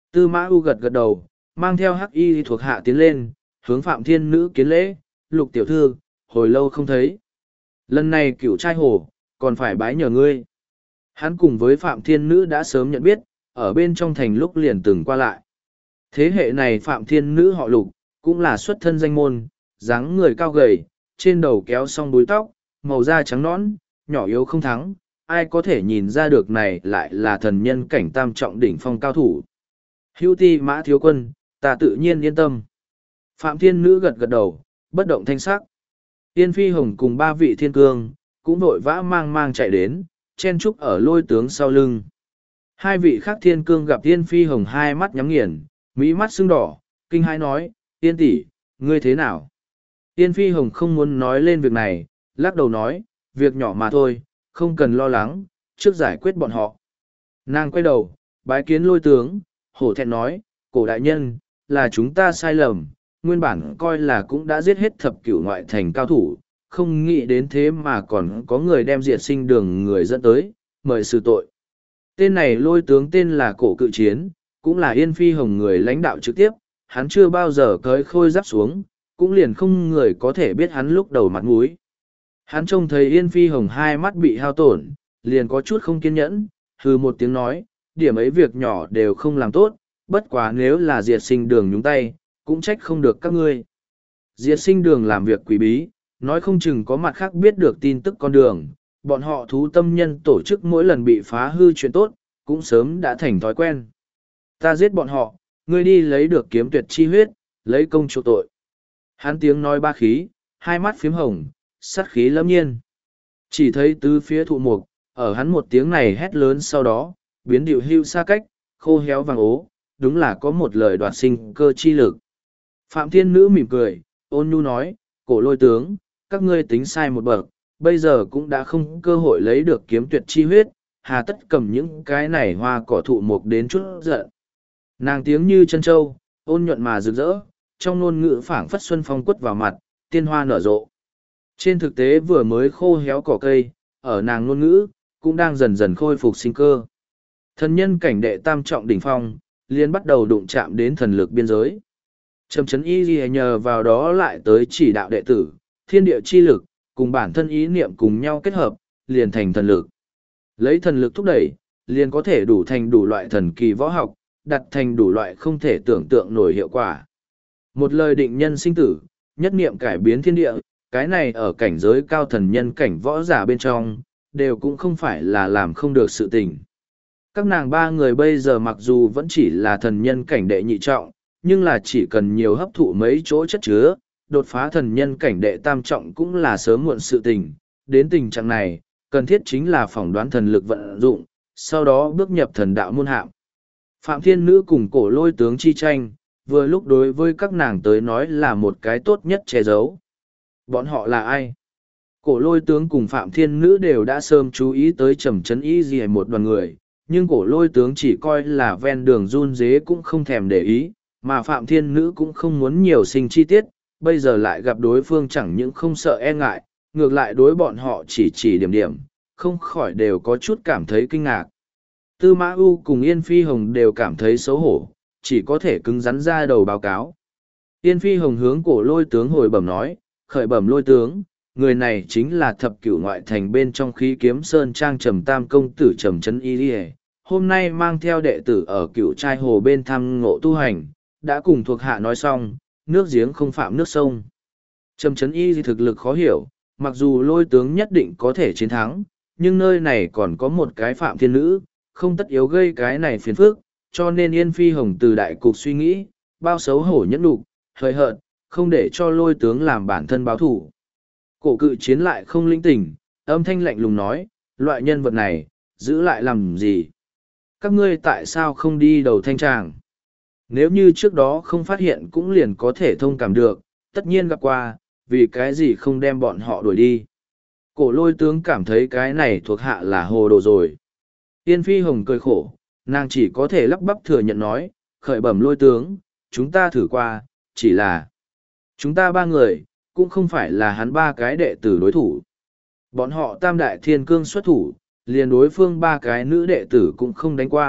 Tư Mã U gật gật đầu, mang theo hắc y thuộc hạ tiến lên, hướng Phạm Thiên Nữ kiến lễ, Lục tiểu thư, hồi lâu không thấy. Lần này Cửu trai hồ, còn phải bái nhờ ngươi. Hắn cùng với Phạm Thiên Nữ đã sớm nhận biết, ở bên trong thành lúc liền từng qua lại. Thế hệ này Phạm Thiên Nữ họ Lục, cũng là xuất thân danh môn, dáng người cao gầy, trên đầu kéo song búi tóc, màu da trắng nõn, nhỏ yếu không thắng, ai có thể nhìn ra được này lại là thần nhân cảnh tam trọng đỉnh phong cao thủ. Hưu ti Mã thiếu quân, ta tự nhiên yên tâm. Phạm Thiên Nữ gật gật đầu, bất động thanh sắc. Yên Phi Hồng cùng ba vị thiên cương, cũng vội vã mang chạy đến, chen trúc ở lôi tướng sau lưng. Hai vị khác thiên cương gặp Yên Phi Hồng hai mắt nhắm nghiền, mỹ mắt sưng đỏ, kinh hãi nói, Yên tỷ, ngươi thế nào? Yên Phi Hồng không muốn nói lên việc này, lắc đầu nói, việc nhỏ mà thôi, không cần lo lắng, trước giải quyết bọn họ. Nàng quay đầu, bái kiến lôi tướng, hổ thẹn nói, cổ đại nhân, là chúng ta sai lầm, nguyên bản coi là cũng đã giết hết thập cửu ngoại thành cao thủ, không nghĩ đến thế mà còn có người đem diệt sinh đường người dẫn tới, mời xử tội. Tên này lôi tướng tên là Cổ Cự Chiến, cũng là Yên Phi Hồng người lãnh đạo trực tiếp, hắn chưa bao giờ cởi khôi giáp xuống, cũng liền không người có thể biết hắn lúc đầu mặt mũi. Hắn trông thấy Yên Phi Hồng hai mắt bị hao tổn, liền có chút không kiên nhẫn, hừ một tiếng nói, điểm ấy việc nhỏ đều không làm tốt, bất quá nếu là diệt sinh đường nhúng tay, cũng trách không được các ngươi. Diệt sinh đường làm việc quỷ bí, nói không chừng có mặt khác biết được tin tức con đường, bọn họ thú tâm nhân tổ chức mỗi lần bị phá hư chuyện tốt, cũng sớm đã thành thói quen. Ta giết bọn họ, ngươi đi lấy được kiếm tuyệt chi huyết, lấy công chuộc tội. Hắn tiếng nói ba khí, hai mắt phím hồng, sát khí lâm nhiên. Chỉ thấy tứ phía thụ mục, ở hắn một tiếng này hét lớn sau đó, biến điệu hưu xa cách, khô héo vàng ố, đúng là có một lời đoạt sinh cơ chi lực. Phạm Thiên Nữ mỉm cười, ôn nhu nói, Cổ lôi tướng, các ngươi tính sai một bậc, bây giờ cũng đã không cơ hội lấy được kiếm tuyệt chi huyết, hà tất cầm những cái này hoa cỏ thụ mục đến chút giận. Nàng tiếng như chân châu, ôn nhuận mà rực rỡ, trong ngôn ngữ phảng phất xuân phong quất vào mặt, tiên hoa nở rộ. Trên thực tế vừa mới khô héo cỏ cây, ở nàng ngôn ngữ, cũng đang dần dần khôi phục sinh cơ. Thần nhân cảnh đệ tam trọng đỉnh phong, liền bắt đầu đụng chạm đến thần lực biên giới. Trầm chấn y ghi nhờ vào đó lại tới chỉ đạo đệ tử, thiên địa chi lực, cùng bản thân ý niệm cùng nhau kết hợp, liền thành thần lực. Lấy thần lực thúc đẩy, liền có thể đủ thành đủ loại thần kỳ võ học, đặt thành đủ loại không thể tưởng tượng nổi hiệu quả. Một lời định nhân sinh tử, nhất niệm cải biến thiên địa, cái này ở cảnh giới cao thần nhân cảnh võ giả bên trong, đều cũng không phải là làm không được sự tình. Các nàng ba người bây giờ mặc dù vẫn chỉ là thần nhân cảnh đệ nhị trọng, nhưng là chỉ cần nhiều hấp thụ mấy chỗ chất chứa, đột phá thần nhân cảnh đệ tam trọng cũng là sớm muộn sự tình. Đến tình trạng này, cần thiết chính là phỏng đoán thần lực vận dụng, sau đó bước nhập thần đạo môn hạng. Phạm Thiên Nữ cùng Cổ lôi tướng chi tranh, vừa lúc đối với các nàng tới nói là một cái tốt nhất che giấu. Bọn họ là ai? Cổ lôi tướng cùng Phạm Thiên Nữ đều đã sớm chú ý tới Trầm Chấn Y gì một đoàn người, nhưng Cổ lôi tướng chỉ coi là ven đường run dế cũng không thèm để ý, mà Phạm Thiên Nữ cũng không muốn nhiều sinh chi tiết, bây giờ lại gặp đối phương chẳng những không sợ e ngại, ngược lại đối bọn họ chỉ điểm điểm, không khỏi đều có chút cảm thấy kinh ngạc. Tư Mã U cùng Yên Phi Hồng đều cảm thấy xấu hổ, chỉ có thể cứng rắn ra đầu báo cáo. Yên Phi Hồng hướng Cổ lôi tướng hồi bẩm nói, khởi bẩm lôi tướng, người này chính là thập cửu ngoại thành bên trong khí kiếm sơn trang Trầm Tam công tử Trầm Chấn Y Lìa. Hôm nay mang theo đệ tử ở Cửu trai hồ bên thăm ngộ tu hành, đã cùng thuộc hạ nói xong, nước giếng không phạm nước sông. Trầm Chấn Y thực lực khó hiểu, mặc dù lôi tướng nhất định có thể chiến thắng, nhưng nơi này còn có một cái Phạm Thiên Nữ, không tất yếu gây cái này phiền phức, cho nên Yên Phi Hồng từ đại cục suy nghĩ, bao xấu hổ nhẫn đục, hời hợt, không để cho lôi tướng làm bản thân báo thủ. Cổ Cự Chiến lại không linh tỉnh, âm thanh lạnh lùng nói, loại nhân vật này, giữ lại làm gì? Các ngươi tại sao không đi đầu thanh tràng? Nếu như trước đó không phát hiện cũng liền có thể thông cảm được, tất nhiên gặp qua, vì cái gì không đem bọn họ đuổi đi. Cổ lôi tướng cảm thấy cái này thuộc hạ là hồ đồ rồi. Yên Phi Hồng cười khổ, nàng chỉ có thể lắp bắp thừa nhận nói, khởi bẩm lôi tướng, chúng ta thử qua, chỉ là chúng ta ba người, cũng không phải là hắn ba cái đệ tử đối thủ. Bọn họ tam đại thiên cương xuất thủ, liền đối phương ba cái nữ đệ tử cũng không đánh qua,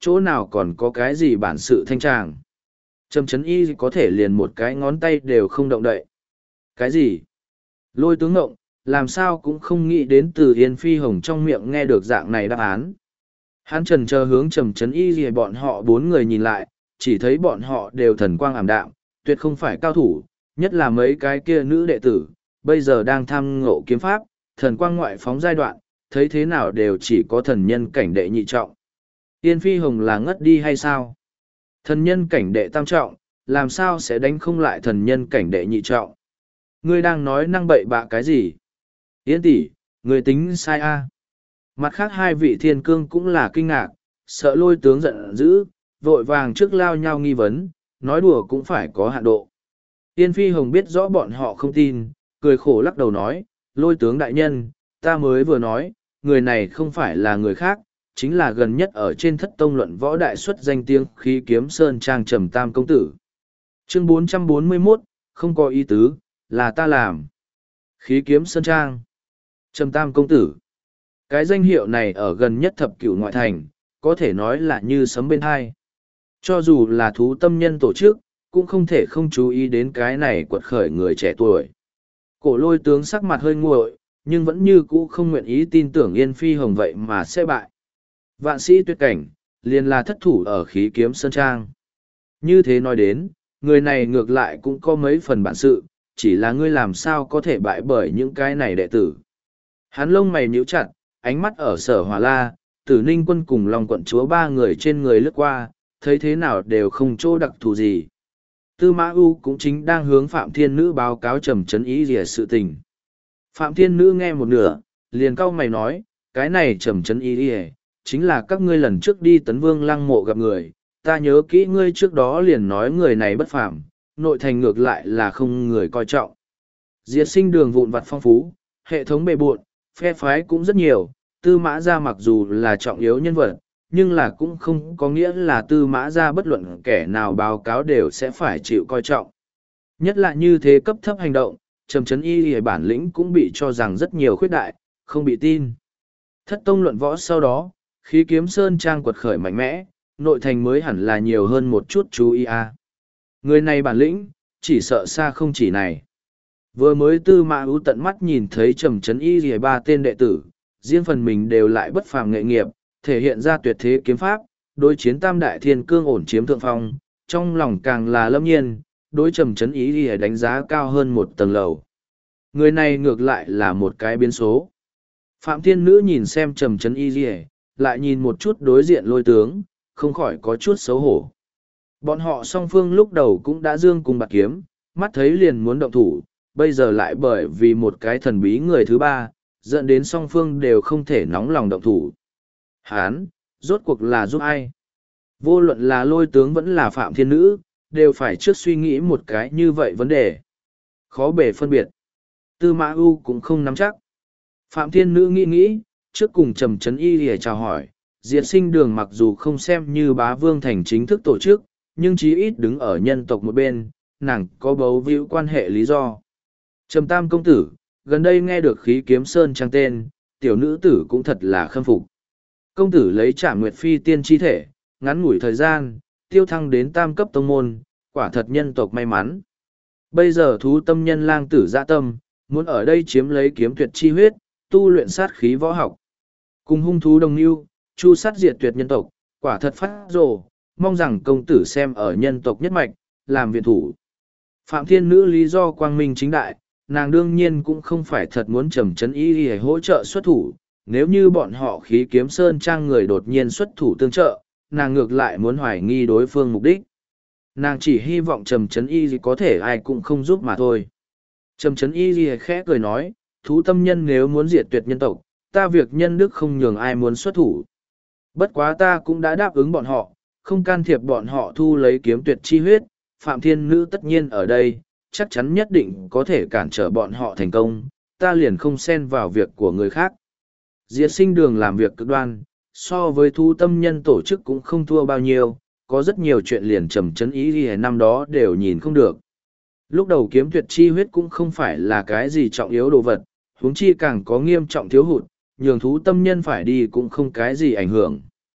chỗ nào còn có cái gì bản sự thanh tràng. Trầm Trấn Y có thể liền một cái ngón tay đều không động đậy. Cái gì? Lôi tướng ngộng, làm sao cũng không nghĩ đến từ Yên Phi Hồng trong miệng nghe được dạng này đáp án. Hắn trần chờ hướng Trầm Trấn Y gì bọn họ bốn người nhìn lại, chỉ thấy bọn họ đều thần quang ảm đạm, tuyệt không phải cao thủ, nhất là mấy cái kia nữ đệ tử, bây giờ đang tham ngộ kiếm pháp, thần quang ngoại phóng giai đoạn, thấy thế nào đều chỉ có thần nhân cảnh đệ nhị trọng. Yên Phi Hồng là ngất đi hay sao? Thần nhân cảnh đệ tam trọng, làm sao sẽ đánh không lại thần nhân cảnh đệ nhị trọng? Ngươi đang nói năng bậy bạ cái gì? Yên tỷ, ngươi tính sai a? Mặt khác hai vị thiên cương cũng là kinh ngạc, sợ lôi tướng giận dữ, vội vàng trước lao nhau nghi vấn, nói đùa cũng phải có hạn độ. Yên Phi Hồng biết rõ bọn họ không tin, cười khổ lắc đầu nói, lôi tướng đại nhân, ta mới vừa nói, người này không phải là người khác, chính là gần nhất ở trên thất tông luận võ đại xuất danh tiếng khí kiếm sơn trang Trầm Tam công tử. Chương 441, không có ý tứ, là ta làm. Khí kiếm sơn trang. Trầm Tam công tử. Cái danh hiệu này ở gần nhất thập cửu ngoại thành, có thể nói là như sấm bên hai. Cho dù là thú tâm nhân tổ chức, cũng không thể không chú ý đến cái này quật khởi người trẻ tuổi. Cổ lôi tướng sắc mặt hơi nguội, nhưng vẫn như cũ không nguyện ý tin tưởng Yên Phi Hồng vậy mà sẽ bại. Vạn sĩ tuyệt cảnh, liền là thất thủ ở khí kiếm sơn trang. Như thế nói đến, người này ngược lại cũng có mấy phần bản sự, chỉ là ngươi làm sao có thể bại bởi những cái này đệ tử. Hắn lông mày nhíu chặt, ánh mắt ở Sở Hỏa La, Tử Ninh Quân cùng Long quận chúa ba người trên người lướt qua, thấy thế nào đều không chỗ đặc thù gì. Tư Mã U cũng chính đang hướng Phạm Thiên Nữ báo cáo Trầm Trấn Y rìa sự tình. Phạm Thiên Nữ nghe một nửa, liền cau mày nói, cái này Trầm Trấn Y rìa, chính là các ngươi lần trước đi Tấn Vương Lăng mộ gặp người, ta nhớ kỹ ngươi trước đó liền nói người này bất phàm, nội thành ngược lại là không người coi trọng. Diệt sinh đường vụn vặt phong phú, hệ thống bề bộn, phe phái cũng rất nhiều, Tư Mã Gia mặc dù là trọng yếu nhân vật, nhưng là cũng không có nghĩa là Tư Mã Gia bất luận kẻ nào báo cáo đều sẽ phải chịu coi trọng. Nhất là như thế cấp thấp hành động, Trầm Trấn Y bản lĩnh cũng bị cho rằng rất nhiều khuyết đại, không bị tin. Thất tông luận võ sau đó, khí kiếm sơn trang quật khởi mạnh mẽ, nội thành mới hẳn là nhiều hơn một chút chú ý a. Người này bản lĩnh, chỉ sợ xa không chỉ này. Vừa mới Tư Mã Ú tận mắt nhìn thấy Trầm Trấn Y ba tên đệ tử, riêng phần mình đều lại bất phàm nghệ nghiệp, thể hiện ra tuyệt thế kiếm pháp, đối chiến tam đại thiên cương ổn chiếm thượng phong, trong lòng càng là lâm nhiên, đối Trầm Trấn Y đánh giá cao hơn một tầng lầu. Người này ngược lại là một cái biến số. Phạm Thiên Nữ nhìn xem Trầm Trấn Y, lại nhìn một chút đối diện lôi tướng, không khỏi có chút xấu hổ. Bọn họ song phương lúc đầu cũng đã dương cùng bạc kiếm, mắt thấy liền muốn động thủ, bây giờ lại bởi vì một cái thần bí người thứ ba, dẫn đến song phương đều không thể nóng lòng động thủ. Hán, rốt cuộc là giúp ai? Vô luận là lôi tướng vẫn là Phạm Thiên Nữ, đều phải trước suy nghĩ một cái như vậy vấn đề. Khó bề phân biệt. Tư Mã U cũng không nắm chắc. Phạm Thiên Nữ nghĩ, trước cùng Trầm Trấn Y để chào hỏi, Diệt sinh đường mặc dù không xem như bá vương thành chính thức tổ chức, nhưng chí ít đứng ở nhân tộc một bên, nàng có bấu víu quan hệ lý do. Trầm Tam công tử, gần đây nghe được khí kiếm sơn trang tên, tiểu nữ tử cũng thật là khâm phục. Công tử lấy Trảm Nguyệt Phi tiên chi thể, ngắn ngủi thời gian, tiêu thăng đến tam cấp tông môn, quả thật nhân tộc may mắn. Bây giờ thú tâm nhân lang tử dạ tâm, muốn ở đây chiếm lấy kiếm tuyệt chi huyết, tu luyện sát khí võ học. Cùng hung thú đồng lưu, chu sát diệt tuyệt nhân tộc, quả thật phát rồ, mong rằng công tử xem ở nhân tộc nhất mạch, làm viện thủ. Phạm Thiên Nữ lý do quang minh chính đại, nàng đương nhiên cũng không phải thật muốn Trầm Trấn Y để hỗ trợ xuất thủ, nếu như bọn họ khí kiếm sơn trang người đột nhiên xuất thủ tương trợ, nàng ngược lại muốn hoài nghi đối phương mục đích. Nàng chỉ hy vọng Trầm Trấn Y có thể ai cũng không giúp mà thôi. Trầm Trấn Y khẽ cười nói, thú tâm nhân nếu muốn diệt tuyệt nhân tộc, ta việc nhân đức không nhường ai muốn xuất thủ. Bất quá ta cũng đã đáp ứng bọn họ, không can thiệp bọn họ thu lấy kiếm tuyệt chi huyết, Phạm Thiên Nữ tất nhiên ở đây, chắc chắn nhất định có thể cản trở bọn họ thành công, ta liền không xen vào việc của người khác. Diệt sinh đường làm việc cực đoan, so với thu tâm nhân tổ chức cũng không thua bao nhiêu, có rất nhiều chuyện liền Trầm Trấn Y năm đó đều nhìn không được. Lúc đầu kiếm tuyệt chi huyết cũng không phải là cái gì trọng yếu đồ vật, huống chi càng có nghiêm trọng thiếu hụt, nhường thú tâm nhân phải đi cũng không cái gì ảnh hưởng.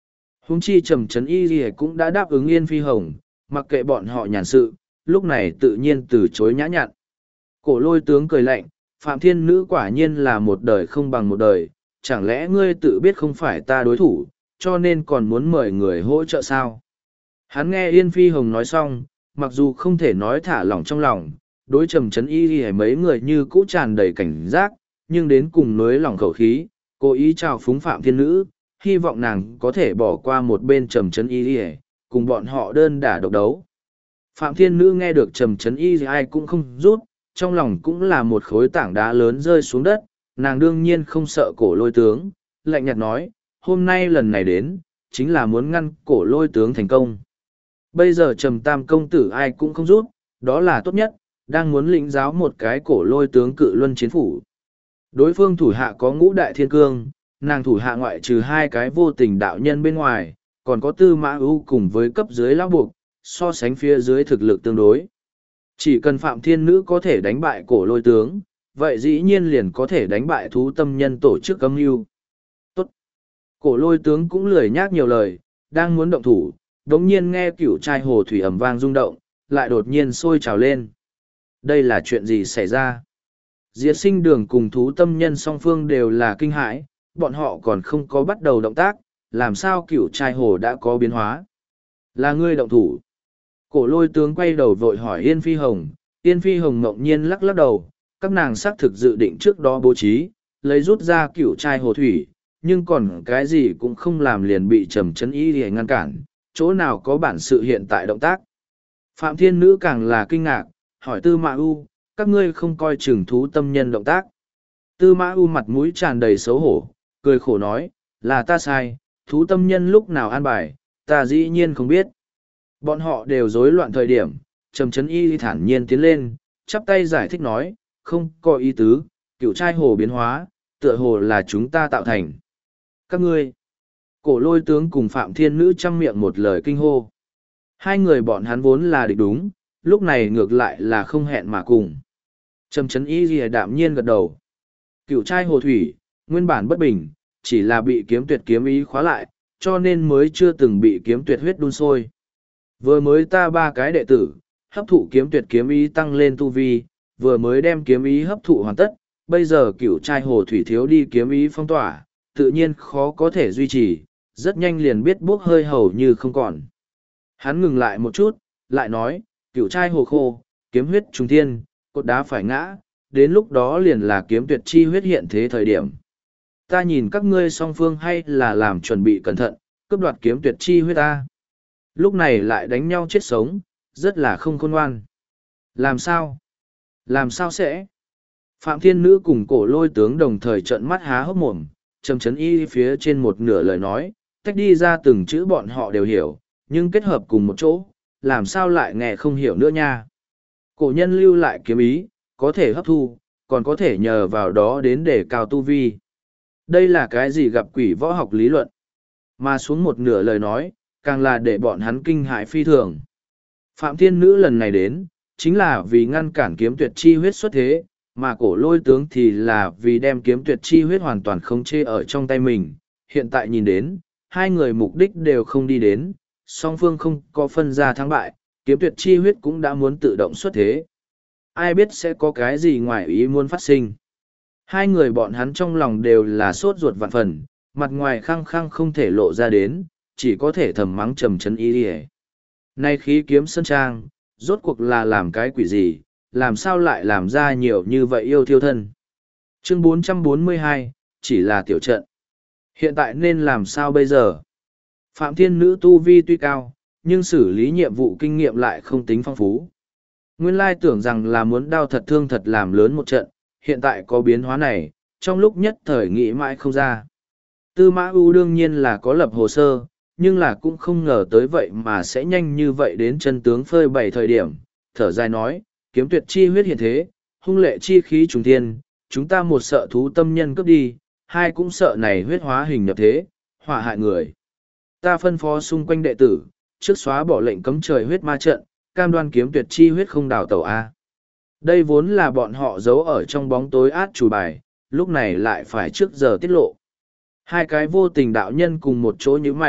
Huống chi Trầm Trấn Y Lìa cũng đã đáp ứng Yên Phi Hồng, mặc kệ bọn họ nhàn sự, lúc này tự nhiên từ chối nhã nhặn. Cổ Lôi tướng cười lạnh, Phạm Thiên Nữ quả nhiên là một đời không bằng một đời, chẳng lẽ ngươi tự biết không phải ta đối thủ, cho nên còn muốn mời người hỗ trợ sao? Hắn nghe Yên Phi Hồng nói xong, mặc dù không thể nói thả lỏng trong lòng, đối Trầm Trấn Y Lìa mấy người như cũ tràn đầy cảnh giác, nhưng đến cùng nới lỏng khẩu khí, cố ý chào phúng Phạm Thiên Nữ, hy vọng nàng có thể bỏ qua một bên Trầm Trấn Y Lìa, cùng bọn họ đơn đả độc đấu. Phạm Thiên Nữ nghe được Trầm Trấn Y Lìa ai cũng không rút, trong lòng cũng là một khối tảng đá lớn rơi xuống đất, nàng đương nhiên không sợ Cổ Lôi tướng, lạnh nhạt nói, hôm nay lần này đến, chính là muốn ngăn Cổ Lôi tướng thành công. Bây giờ Trầm Tam công tử ai cũng không rút, đó là tốt nhất, đang muốn lĩnh giáo một cái Cổ Lôi tướng cự luân chiến phủ. Đối phương thủ hạ có ngũ đại thiên cương, nàng thủ hạ ngoại trừ hai cái vô tình đạo nhân bên ngoài, còn có Tư Mã Ưu cùng với cấp dưới lão buộc, so sánh phía dưới thực lực tương đối. Chỉ cần Phạm Thiên Nữ có thể đánh bại Cổ Lôi tướng, vậy dĩ nhiên liền có thể đánh bại thú tâm nhân tổ chức âm mưu. Tốt. Cổ Lôi tướng cũng lười nhác nhiều lời, đang muốn động thủ, đống nhiên nghe cửu trai hồ thủy ầm vang rung động, lại đột nhiên sôi trào lên. Đây là chuyện gì xảy ra? Diệt Sinh Đường cùng thú tâm nhân song phương đều là kinh hãi, bọn họ còn không có bắt đầu động tác, làm sao cửu trai hồ đã có biến hóa? Là ngươi động thủ. Cổ Lôi tướng quay đầu vội hỏi Yên Phi Hồng, Yên Phi Hồng ngẫu nhiên lắc lắc đầu, các nàng xác thực dự định trước đó bố trí, lấy rút ra cửu trai hồ thủy, nhưng còn cái gì cũng không làm liền bị Trầm Trấn Y để ngăn cản, chỗ nào có bản sự hiện tại động tác. Phạm Thiên Nữ càng là kinh ngạc, hỏi Tư Mã Ưu, các ngươi không coi chừng thú tâm nhân động tác. Tư Mã Ưu mặt mũi tràn đầy xấu hổ, cười khổ nói, là ta sai, thú tâm nhân lúc nào an bài, ta dĩ nhiên không biết. Bọn họ đều rối loạn thời điểm, Trầm Trấn Y thản nhiên tiến lên, chắp tay giải thích nói, không có ý tứ, cửu trai hồ biến hóa, tựa hồ là chúng ta tạo thành. Các ngươi, Cổ Lôi tướng cùng Phạm Thiên Nữ chăm miệng một lời kinh hô. Hai người bọn hắn vốn là địch đúng, lúc này ngược lại là không hẹn mà cùng. Trầm Trấn Y lìa đạm nhiên gật đầu. Cửu trai hồ thủy, nguyên bản bất bình, chỉ là bị kiếm tuyệt kiếm ý khóa lại, cho nên mới chưa từng bị kiếm tuyệt huyết đun sôi. Vừa mới ta ba cái đệ tử, hấp thụ kiếm tuyệt kiếm ý tăng lên tu vi, vừa mới đem kiếm ý hấp thụ hoàn tất, bây giờ cửu trai hồ thủy thiếu đi kiếm ý phong tỏa, tự nhiên khó có thể duy trì, rất nhanh liền biết bốc hơi hầu như không còn. Hắn ngừng lại một chút, lại nói, cửu trai hồ khô, kiếm huyết trùng thiên, cột đá phải ngã, đến lúc đó liền là kiếm tuyệt chi huyết hiện thế thời điểm. Ta nhìn các ngươi song phương hay là làm chuẩn bị cẩn thận, cướp đoạt kiếm tuyệt chi huyết ta. Lúc này lại đánh nhau chết sống, rất là không khôn ngoan. Làm sao? Làm sao sẽ? Phạm Thiên Nữ cùng Cổ Lôi tướng đồng thời trợn mắt há hốc mồm, Trầm Trấn Y phía trên một nửa lời nói, tách đi ra từng chữ bọn họ đều hiểu, nhưng kết hợp cùng một chỗ, làm sao lại nghe không hiểu nữa nha. Cổ nhân lưu lại kiếm ý, có thể hấp thu, còn có thể nhờ vào đó đến để cao tu vi. Đây là cái gì gặp quỷ võ học lý luận? Mà xuống một nửa lời nói, càng là để bọn hắn kinh hãi phi thường. Phạm Thiên Nữ lần này đến, chính là vì ngăn cản kiếm tuyệt chi huyết xuất thế, mà Cổ Lôi tướng thì là vì đem kiếm tuyệt chi huyết hoàn toàn không chê ở trong tay mình. Hiện tại nhìn đến, hai người mục đích đều không đi đến, song phương không có phân ra thắng bại, kiếm tuyệt chi huyết cũng đã muốn tự động xuất thế. Ai biết sẽ có cái gì ngoài ý muốn phát sinh. Hai người bọn hắn trong lòng đều là sốt ruột vạn phần, mặt ngoài khăng khăng không thể lộ ra đến, chỉ có thể thầm mắng Trầm Trấn Y lìa. Nay khí kiếm sơn trang, rốt cuộc là làm cái quỷ gì, làm sao lại làm ra nhiều như vậy yêu thiêu thân. Chương 442, chỉ là tiểu trận. Hiện tại nên làm sao bây giờ? Phạm Thiên Nữ tu vi tuy cao, nhưng xử lý nhiệm vụ kinh nghiệm lại không tính phong phú. Nguyên lai tưởng rằng là muốn đau thật thương thật làm lớn một trận, hiện tại có biến hóa này, trong lúc nhất thời nghĩ mãi không ra. Tư Mã Ưu đương nhiên là có lập hồ sơ, nhưng là cũng không ngờ tới vậy mà sẽ nhanh như vậy đến chân tướng phơi bày thời điểm, thở dài nói, kiếm tuyệt chi huyết hiện thế, hung lệ chi khí trùng thiên, chúng ta một sợ thú tâm nhân cướp đi, hai cũng sợ này huyết hóa hình nhập thế, họa hại người. Ta phân phó xung quanh đệ tử, trước xóa bỏ lệnh cấm trời huyết ma trận, cam đoan kiếm tuyệt chi huyết không đào tẩu A. Đây vốn là bọn họ giấu ở trong bóng tối át chủ bài, lúc này lại phải trước giờ tiết lộ. Hai cái vô tình đạo nhân cùng một chỗ như mày,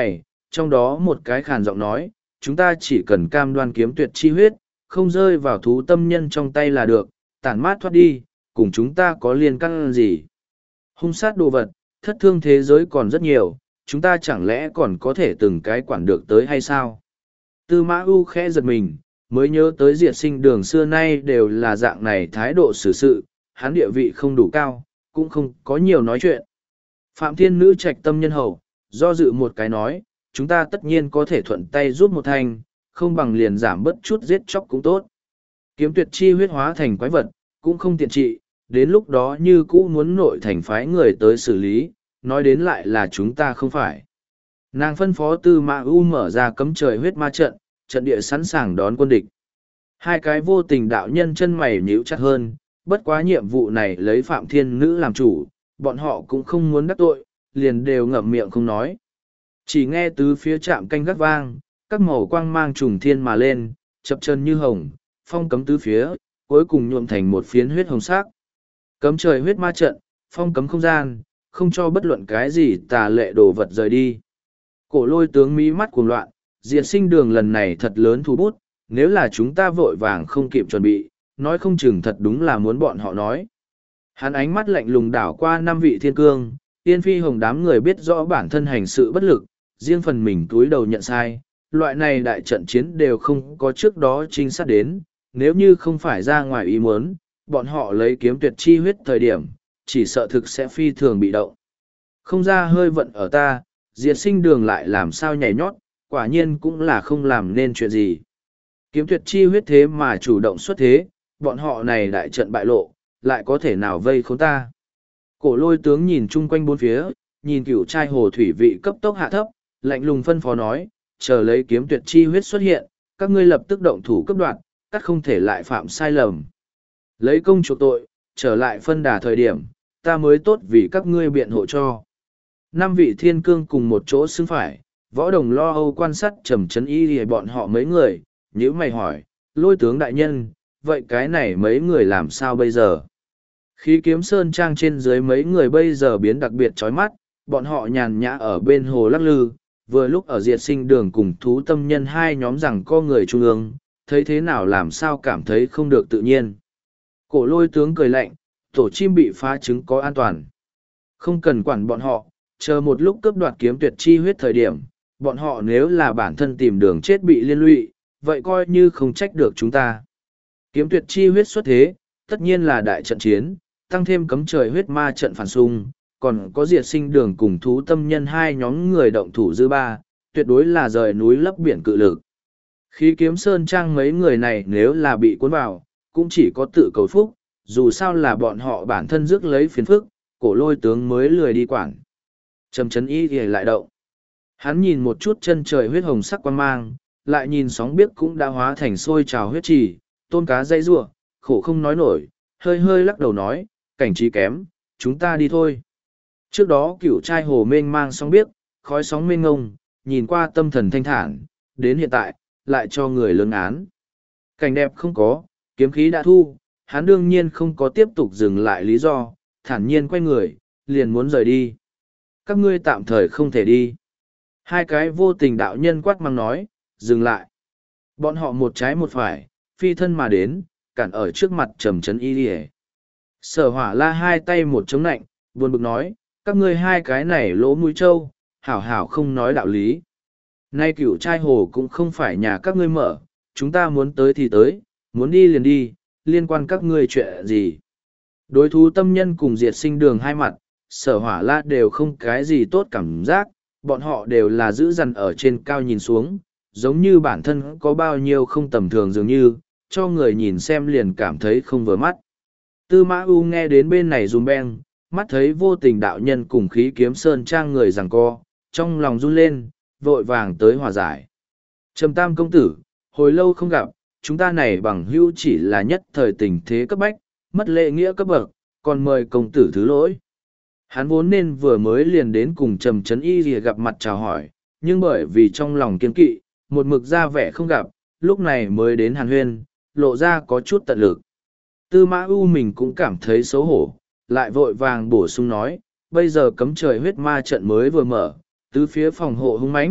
trong đó một cái khàn giọng nói, chúng ta chỉ cần cam đoan kiếm tuyệt chi huyết, không rơi vào thú tâm nhân trong tay là được, tản mát thoát đi, cùng chúng ta có liên căn gì. Hung sát đồ vật, thất thương thế giới còn rất nhiều, chúng ta chẳng lẽ còn có thể từng cái quản được tới hay sao? Tư Mã U khẽ giật mình, mới nhớ tới diệt sinh đường xưa nay đều là dạng này thái độ xử sự, hắn địa vị không đủ cao, cũng không có nhiều nói chuyện. Phạm Thiên Nữ trạch tâm nhân hậu, do dự một cái nói, chúng ta tất nhiên có thể thuận tay giúp một thành, không bằng liền giảm bớt chút giết chóc cũng tốt. Kiếm tuyệt chi huyết hóa thành quái vật, cũng không tiện trị, đến lúc đó như cũ muốn nội thành phái người tới xử lý, nói đến lại là chúng ta không phải. Nàng phân phó Tư Mã U mở ra cấm trời huyết ma trận, trận địa sẵn sàng đón quân địch. Hai cái vô tình đạo nhân chân mày nhíu chặt hơn, bất quá nhiệm vụ này lấy Phạm Thiên Nữ làm chủ, bọn họ cũng không muốn đắc tội, liền đều ngậm miệng không nói. Chỉ nghe tứ phía chạm canh gác vang, các màu quang mang trùng thiên mà lên, chập chân như hồng, phong cấm tứ phía, cuối cùng nhuộm thành một phiến huyết hồng sắc. Cấm trời huyết ma trận, phong cấm không gian, không cho bất luận cái gì tà lệ đồ vật rời đi. Cổ Lôi tướng mí mắt cuồng loạn, diệt sinh đường lần này thật lớn thu bút, nếu là chúng ta vội vàng không kịp chuẩn bị, nói không chừng thật đúng là muốn bọn họ nói. Hắn ánh mắt lạnh lùng đảo qua năm vị thiên cương, Yên Phi Hồng đám người biết rõ bản thân hành sự bất lực, riêng phần mình túi đầu nhận sai, loại này đại trận chiến đều không có trước đó trinh sát đến, nếu như không phải ra ngoài ý muốn, bọn họ lấy kiếm tuyệt chi huyết thời điểm, chỉ sợ thực sẽ phi thường bị động. Không ra hơi vận ở ta, diệt sinh đường lại làm sao nhảy nhót, quả nhiên cũng là không làm nên chuyện gì. Kiếm tuyệt chi huyết thế mà chủ động xuất thế, bọn họ này đại trận bại lộ, lại có thể nào vây khốn ta. Cổ Lôi tướng nhìn chung quanh bốn phía, nhìn cửu trai hồ thủy vị cấp tốc hạ thấp, lạnh lùng phân phó nói, chờ lấy kiếm tuyệt chi huyết xuất hiện, các ngươi lập tức động thủ cấp đoạn, các không thể lại phạm sai lầm. Lấy công chuộc tội, trở lại phân đà thời điểm, ta mới tốt vì các ngươi biện hộ cho. Năm vị thiên cương cùng một chỗ xưng phải, Võ Đồng lo âu quan sát trầm chấn y thì bọn họ mấy người, nếu mày hỏi, Lôi tướng đại nhân, vậy cái này mấy người làm sao bây giờ? Khí kiếm sơn trang trên dưới mấy người bây giờ biến đặc biệt chói mắt, bọn họ nhàn nhã ở bên hồ lắc lư, vừa lúc ở diệt sinh đường cùng thú tâm nhân hai nhóm rằng có người trung ương, thấy thế nào làm sao cảm thấy không được tự nhiên. Cổ Lôi tướng cười lạnh, tổ chim bị phá trứng có an toàn. Không cần quản bọn họ, chờ một lúc cướp đoạt kiếm tuyệt chi huyết thời điểm, bọn họ nếu là bản thân tìm đường chết bị liên lụy, vậy coi như không trách được chúng ta. Kiếm tuyệt chi huyết xuất thế, tất nhiên là đại trận chiến, tăng thêm cấm trời huyết ma trận phản xung, còn có diệt sinh đường cùng thú tâm nhân hai nhóm người động thủ dư ba, tuyệt đối là rời núi lấp biển cự lực. Khí kiếm sơn trang mấy người này nếu là bị cuốn vào, cũng chỉ có tự cầu phúc, dù sao là bọn họ bản thân rước lấy phiền phức, Cổ Lôi tướng mới lười đi quản. Trầm chấn y thì lại động. Hắn nhìn một chút chân trời huyết hồng sắc quang mang, lại nhìn sóng biếc cũng đã hóa thành sôi trào huyết trì, tôn cá dây rua, khổ không nói nổi, hơi hơi lắc đầu nói, cảnh trí kém, chúng ta đi thôi. Trước đó cửu trai hồ mênh mang sóng biếc, khói sóng mênh ngông, nhìn qua tâm thần thanh thản, đến hiện tại, lại cho người lớn án. Cảnh đẹp không có, kiếm khí đã thu, hắn đương nhiên không có tiếp tục dừng lại lý do, thản nhiên quay người, liền muốn rời đi. Các ngươi tạm thời không thể đi. Hai cái vô tình đạo nhân quát mắng nói, dừng lại. Bọn họ một trái một phải, phi thân mà đến, cản ở trước mặt trầm trấn y lìa. Sở Hỏa La hai tay một chống nạnh, buồn bực nói, các ngươi hai cái này lỗ mũi trâu, hảo hảo không nói đạo lý. Nay cửu trai hồ cũng không phải nhà các ngươi mở, chúng ta muốn tới thì tới, muốn đi liền đi, liên quan các ngươi chuyện gì. Đối thú tâm nhân cùng diệt sinh đường hai mặt, Sở Hỏa La đều không cái gì tốt cảm giác, bọn họ đều là giữ dằn ở trên cao nhìn xuống, giống như bản thân có bao nhiêu không tầm thường dường như, cho người nhìn xem liền cảm thấy không vừa mắt. Tư Mã U nghe đến bên này rùm beng, mắt thấy vô tình đạo nhân cùng khí kiếm sơn trang người giằng co, trong lòng run lên, vội vàng tới hòa giải. Trầm Tam công tử, hồi lâu không gặp, chúng ta này bằng hữu chỉ là nhất thời tình thế cấp bách, mất lễ nghĩa cấp bậc, còn mời công tử thứ lỗi. Hắn vốn nên vừa mới liền đến cùng Trầm Trấn Y Lìa gặp mặt chào hỏi, nhưng bởi vì trong lòng kiên kỵ, một mực ra vẻ không gặp, lúc này mới đến Hàn Huyên, lộ ra có chút tận lực. Tư Mã U mình cũng cảm thấy xấu hổ, lại vội vàng bổ sung nói, bây giờ cấm trời huyết ma trận mới vừa mở, tứ phía phòng hộ hung mãnh,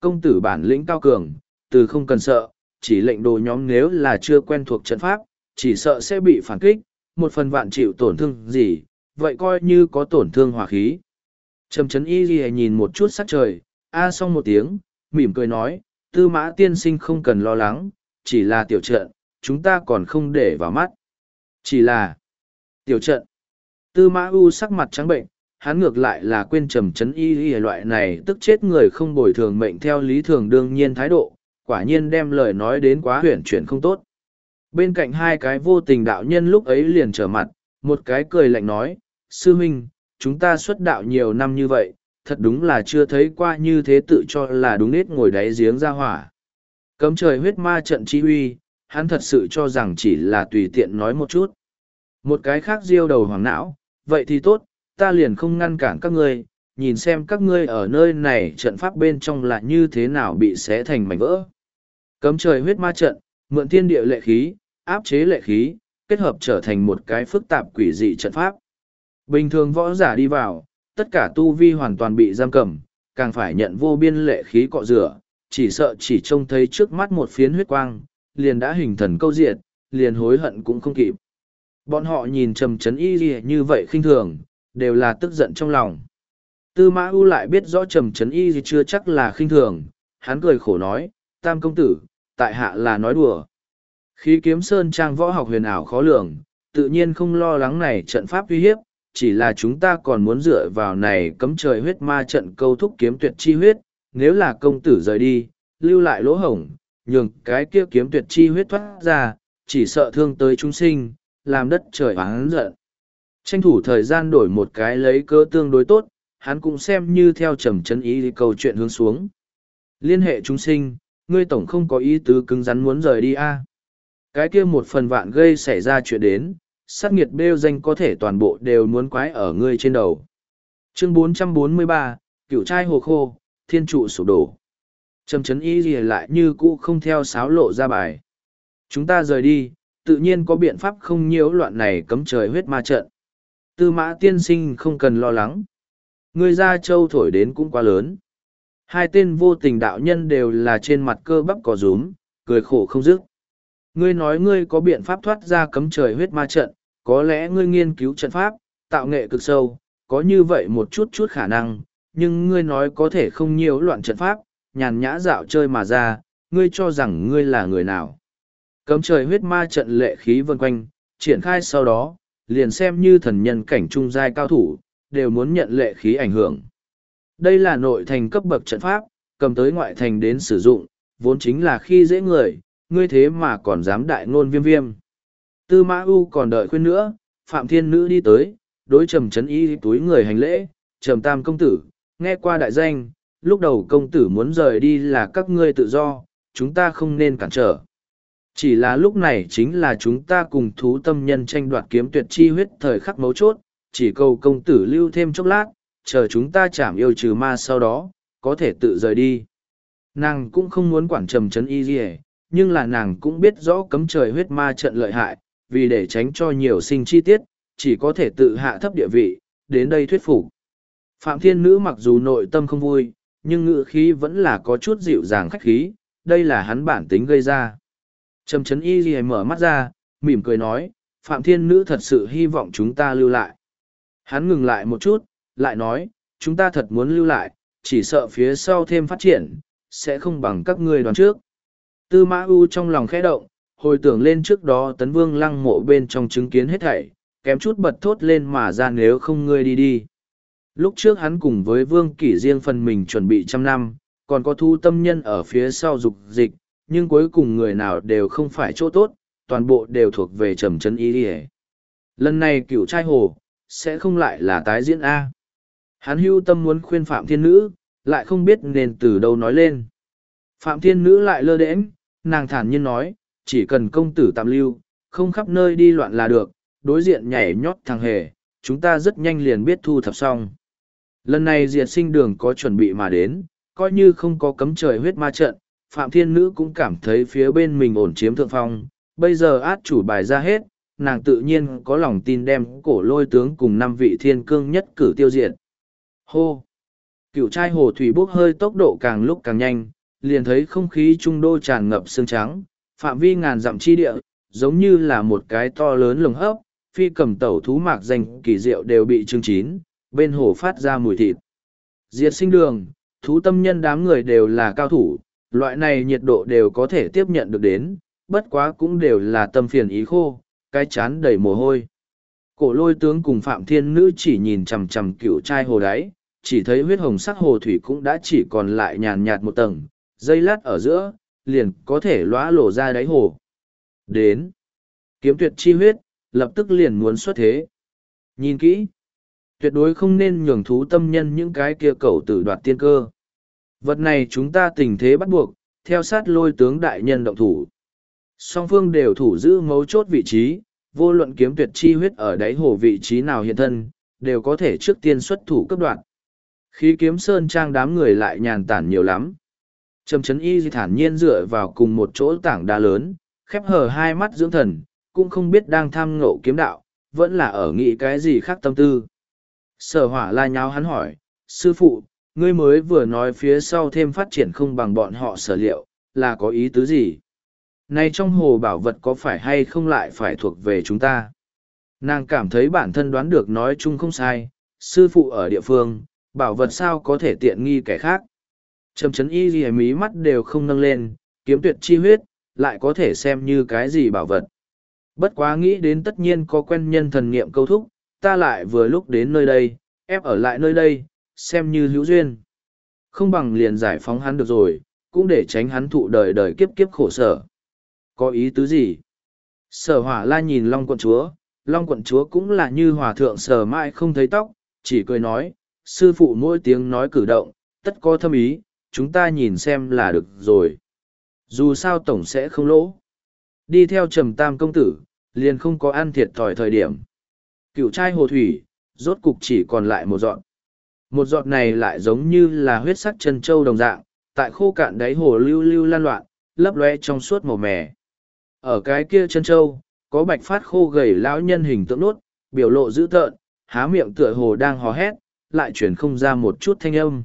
công tử bản lĩnh cao cường, từ không cần sợ, chỉ lệnh đồ nhóm nếu là chưa quen thuộc trận pháp, chỉ sợ sẽ bị phản kích, một phần vạn chịu tổn thương gì, vậy coi như có tổn thương hỏa khí. Trầm Trấn Y Ghi nhìn một chút sắc trời, xong một tiếng, mỉm cười nói, Tư Mã tiên sinh không cần lo lắng, chỉ là tiểu trận, chúng ta còn không để vào mắt. Chỉ là tiểu trận. Tư Mã U sắc mặt trắng bệnh, hắn ngược lại là quên Trầm Trấn Y Ghi loại này tức chết người không bồi thường mệnh theo lý thường đương nhiên thái độ, quả nhiên đem lời nói đến quá huyển chuyển không tốt. Bên cạnh hai cái vô tình đạo nhân lúc ấy liền trở mặt, một cái cười lạnh nói, sư huynh, chúng ta xuất đạo nhiều năm như vậy, thật đúng là chưa thấy qua như thế tự cho là đúng nết ngồi đáy giếng ra hỏa. Cấm trời huyết ma trận chi huy, hắn thật sự cho rằng chỉ là tùy tiện nói một chút. Một cái khác diêu đầu hoàng não, vậy thì tốt, ta liền không ngăn cản các ngươi, nhìn xem các ngươi ở nơi này trận pháp bên trong là như thế nào bị xé thành mảnh vỡ. Cấm trời huyết ma trận, mượn thiên địa lệ khí, áp chế lệ khí, kết hợp trở thành một cái phức tạp quỷ dị trận pháp. Bình thường võ giả đi vào, tất cả tu vi hoàn toàn bị giam cầm, càng phải nhận vô biên lệ khí cọ rửa, chỉ sợ chỉ trông thấy trước mắt một phiến huyết quang, liền đã hình thần câu diệt, liền hối hận cũng không kịp. Bọn họ nhìn Trầm Trấn Y Ghi như vậy khinh thường, đều là tức giận trong lòng. Tư Mã U lại biết rõ Trầm Trấn Y Ghi chưa chắc là khinh thường, hắn cười khổ nói, Tam công tử, tại hạ là nói đùa. Khí Kiếm Sơn trang võ học huyền ảo khó lường, tự nhiên không lo lắng này trận pháp uy hiếp, chỉ là chúng ta còn muốn dựa vào này cấm trời huyết ma trận câu thúc kiếm tuyệt chi huyết, nếu là công tử rời đi, lưu lại lỗ hổng, nhường cái kia kiếm tuyệt chi huyết thoát ra, chỉ sợ thương tới chúng sinh, làm đất trời oán giận. Tranh thủ thời gian đổi một cái lấy cớ tương đối tốt, hắn cũng xem như theo Trầm Trấn ý câu chuyện hướng xuống. Liên hệ chúng sinh, ngươi tổng không có ý tứ cứng rắn muốn rời đi a? Cái kia một phần vạn gây xảy ra chuyện đến, sát nghiệt bêu danh có thể toàn bộ đều muốn quái ở ngươi trên đầu. Chương 443, Cửu trai hồ khô, thiên trụ sụp đổ. Trầm Trấn Y gì lại như cũ không theo sáo lộ ra bài. Chúng ta rời đi, tự nhiên có biện pháp không nhiễu loạn này cấm trời huyết ma trận. Tư Mã tiên sinh không cần lo lắng. Ngươi ra châu thổi đến cũng quá lớn. Hai tên vô tình đạo nhân đều là trên mặt cơ bắp cò rúm, cười khổ không dứt. Ngươi nói ngươi có biện pháp thoát ra cấm trời huyết ma trận, có lẽ ngươi nghiên cứu trận pháp, tạo nghệ cực sâu, có như vậy một chút khả năng, nhưng ngươi nói có thể không nhiễu loạn trận pháp, nhàn nhã dạo chơi mà ra, ngươi cho rằng ngươi là người nào. Cấm trời huyết ma trận lệ khí vân quanh, triển khai sau đó, liền xem như thần nhân cảnh trung giai cao thủ, đều muốn nhận lệ khí ảnh hưởng. Đây là nội thành cấp bậc trận pháp, cầm tới ngoại thành đến sử dụng, vốn chính là khi dễ người, ngươi thế mà còn dám đại ngôn viêm viêm. Tư Mã U còn đợi khuyên nữa, Phạm Thiên Nữ đi tới, đối Trầm Trấn Y túi người hành lễ, Trầm Tam công tử, nghe qua đại danh, lúc đầu công tử muốn rời đi là các ngươi tự do, chúng ta không nên cản trở. Chỉ là lúc này chính là chúng ta cùng thú tâm nhân tranh đoạt kiếm tuyệt chi huyết thời khắc mấu chốt, chỉ cầu công tử lưu thêm chốc lát, chờ chúng ta chảm yêu trừ ma sau đó, có thể tự rời đi. Nàng cũng không muốn quản Trầm Trấn Y gì, nhưng là nàng cũng biết rõ cấm trời huyết ma trận lợi hại, vì để tránh cho nhiều sinh chi tiết, chỉ có thể tự hạ thấp địa vị, đến đây thuyết phục. Phạm Thiên Nữ mặc dù nội tâm không vui, nhưng ngữ khí vẫn là có chút dịu dàng khách khí, đây là hắn bản tính gây ra. Trầm Trấn Y gì mở mắt ra, mỉm cười nói, Phạm Thiên Nữ thật sự hy vọng chúng ta lưu lại. Hắn ngừng lại một chút, lại nói, chúng ta thật muốn lưu lại, chỉ sợ phía sau thêm phát triển, sẽ không bằng các ngươi đoán trước. Tư Mã U trong lòng khẽ động, hồi tưởng lên trước đó Tấn Vương lăng mộ bên trong chứng kiến hết thảy, kém chút bật thốt lên mà ra nếu không ngươi đi đi. Lúc trước hắn cùng với Vương Kỷ riêng phần mình chuẩn bị trăm năm, còn có thu tâm nhân ở phía sau dục dịch, nhưng cuối cùng người nào đều không phải chỗ tốt, toàn bộ đều thuộc về Trầm Trấn Y đi. Lần này Cửu trai hồ, sẽ không lại là tái diễn A. Hắn hưu tâm muốn khuyên Phạm Thiên Nữ, lại không biết nên từ đâu nói lên. Phạm Thiên Nữ lại lơ đễnh, nàng thản nhiên nói, chỉ cần công tử tạm lưu, không khắp nơi đi loạn là được, đối diện nhảy nhót thằng hề, chúng ta rất nhanh liền biết thu thập xong. Lần này diệt sinh đường có chuẩn bị mà đến, coi như không có cấm trời huyết ma trận, Phạm Thiên Nữ cũng cảm thấy phía bên mình ổn chiếm thượng phong, bây giờ át chủ bài ra hết, nàng tự nhiên có lòng tin đem cổ lôi tướng cùng 5 vị thiên cương nhất cử tiêu diệt. Hô! Cựu trai hồ thủy bốc hơi tốc độ càng lúc càng nhanh, liền thấy không khí trung đô tràn ngập sương trắng, phạm vi ngàn dặm chi địa, giống như là một cái to lớn lồng hấp, phi cầm tẩu thú mạc danh kỳ diệu đều bị trưng chín, bên hồ phát ra mùi thịt. Diệt sinh đường, thú tâm nhân đám người đều là cao thủ, loại này nhiệt độ đều có thể tiếp nhận được đến, bất quá cũng đều là tâm phiền ý khô, cái chán đầy mồ hôi. Cổ lôi tướng cùng Phạm Thiên Nữ chỉ nhìn chằm chằm cựu trai hồ đáy, chỉ thấy huyết hồng sắc hồ thủy cũng đã chỉ còn lại nhàn nhạt một tầng, dây lát ở giữa, liền có thể lóa lộ ra đáy hồ. Đến, kiếm tuyệt chi huyết, lập tức liền muốn xuất thế. Nhìn kỹ, tuyệt đối không nên nhường thú tâm nhân những cái kia cẩu tử đoạt tiên cơ. Vật này chúng ta tình thế bắt buộc, theo sát lôi tướng đại nhân động thủ. Song phương đều thủ giữ mấu chốt vị trí, vô luận kiếm tuyệt chi huyết ở đáy hồ vị trí nào hiện thân, đều có thể trước tiên xuất thủ cấp đoạn. Khí kiếm sơn trang đám người lại nhàn tản nhiều lắm. Trầm chấn y thản nhiên dựa vào cùng một chỗ tảng đá lớn, khép hờ hai mắt dưỡng thần, cũng không biết đang tham ngộ kiếm đạo, vẫn là ở nghĩ cái gì khác tâm tư. Sở hỏa la nháo hắn hỏi, sư phụ, ngươi mới vừa nói phía sau thêm phát triển không bằng bọn họ sở liệu, là có ý tứ gì? Này trong hồ bảo vật có phải hay không lại phải thuộc về chúng ta? Nàng cảm thấy bản thân đoán được nói chung không sai, sư phụ ở địa phương, bảo vật sao có thể tiện nghi kẻ khác. Trầm chấn y ghi mí mắt đều không nâng lên, kiếm tuyệt chi huyết, lại có thể xem như cái gì bảo vật. Bất quá nghĩ đến tất nhiên có quen nhân thần niệm câu thúc, ta lại vừa lúc đến nơi đây, ép ở lại nơi đây, xem như hữu duyên. Không bằng liền giải phóng hắn được rồi, cũng để tránh hắn thụ đời đời kiếp kiếp khổ sở. Có ý tứ gì? Sở hỏa la nhìn Long quận chúa cũng là như hòa thượng sở mãi không thấy tóc, chỉ cười nói, sư phụ mỗi tiếng nói cử động, tất có thâm ý, chúng ta nhìn xem là được rồi. Dù sao tổng sẽ không lỗ. Đi theo Trầm Tam công tử, liền không có ăn thiệt thòi thời điểm. Cựu trai hồ thủy, rốt cục chỉ còn lại một giọt. Một giọt này lại giống như là huyết sắc chân châu đồng dạng, tại khô cạn đáy hồ lưu lưu lan loạn, lấp lóe trong suốt màu mè. Ở cái kia chân châu, có bạch phát khô gầy lão nhân hình tượng nốt, biểu lộ dữ tợn, há miệng tựa hồ đang hò hét, lại chuyển không ra một chút thanh âm.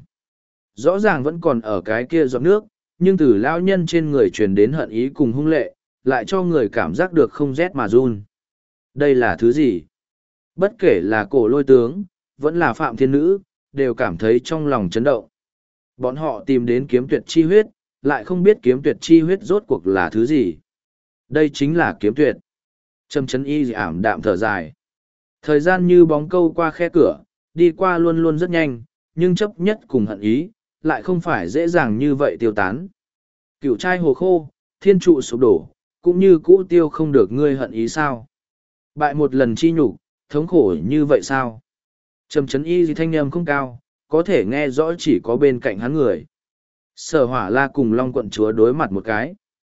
Rõ ràng vẫn còn ở cái kia giọt nước, nhưng từ lão nhân trên người truyền đến hận ý cùng hung lệ, lại cho người cảm giác được không rét mà run. Đây là thứ gì? Bất kể là cổ lôi tướng, vẫn là Phạm Thiên Nữ, đều cảm thấy trong lòng chấn động. Bọn họ tìm đến kiếm tuyệt chi huyết, lại không biết kiếm tuyệt chi huyết rốt cuộc là thứ gì. Đây chính là kiếm tuyệt. Trầm chấn y ảm đạm thở dài. Thời gian như bóng câu qua khe cửa, đi qua luôn luôn rất nhanh, nhưng chấp nhất cùng hận ý, lại không phải dễ dàng như vậy tiêu tán. Cựu trai hồ khô, thiên trụ sụp đổ, cũng như cũ tiêu không được ngươi hận ý sao. Bại một lần chi nhục, thống khổ như vậy sao? Trầm chấn y thanh âm không cao, có thể nghe rõ chỉ có bên cạnh hắn người. Sở hỏa la cùng Long quận chúa đối mặt một cái.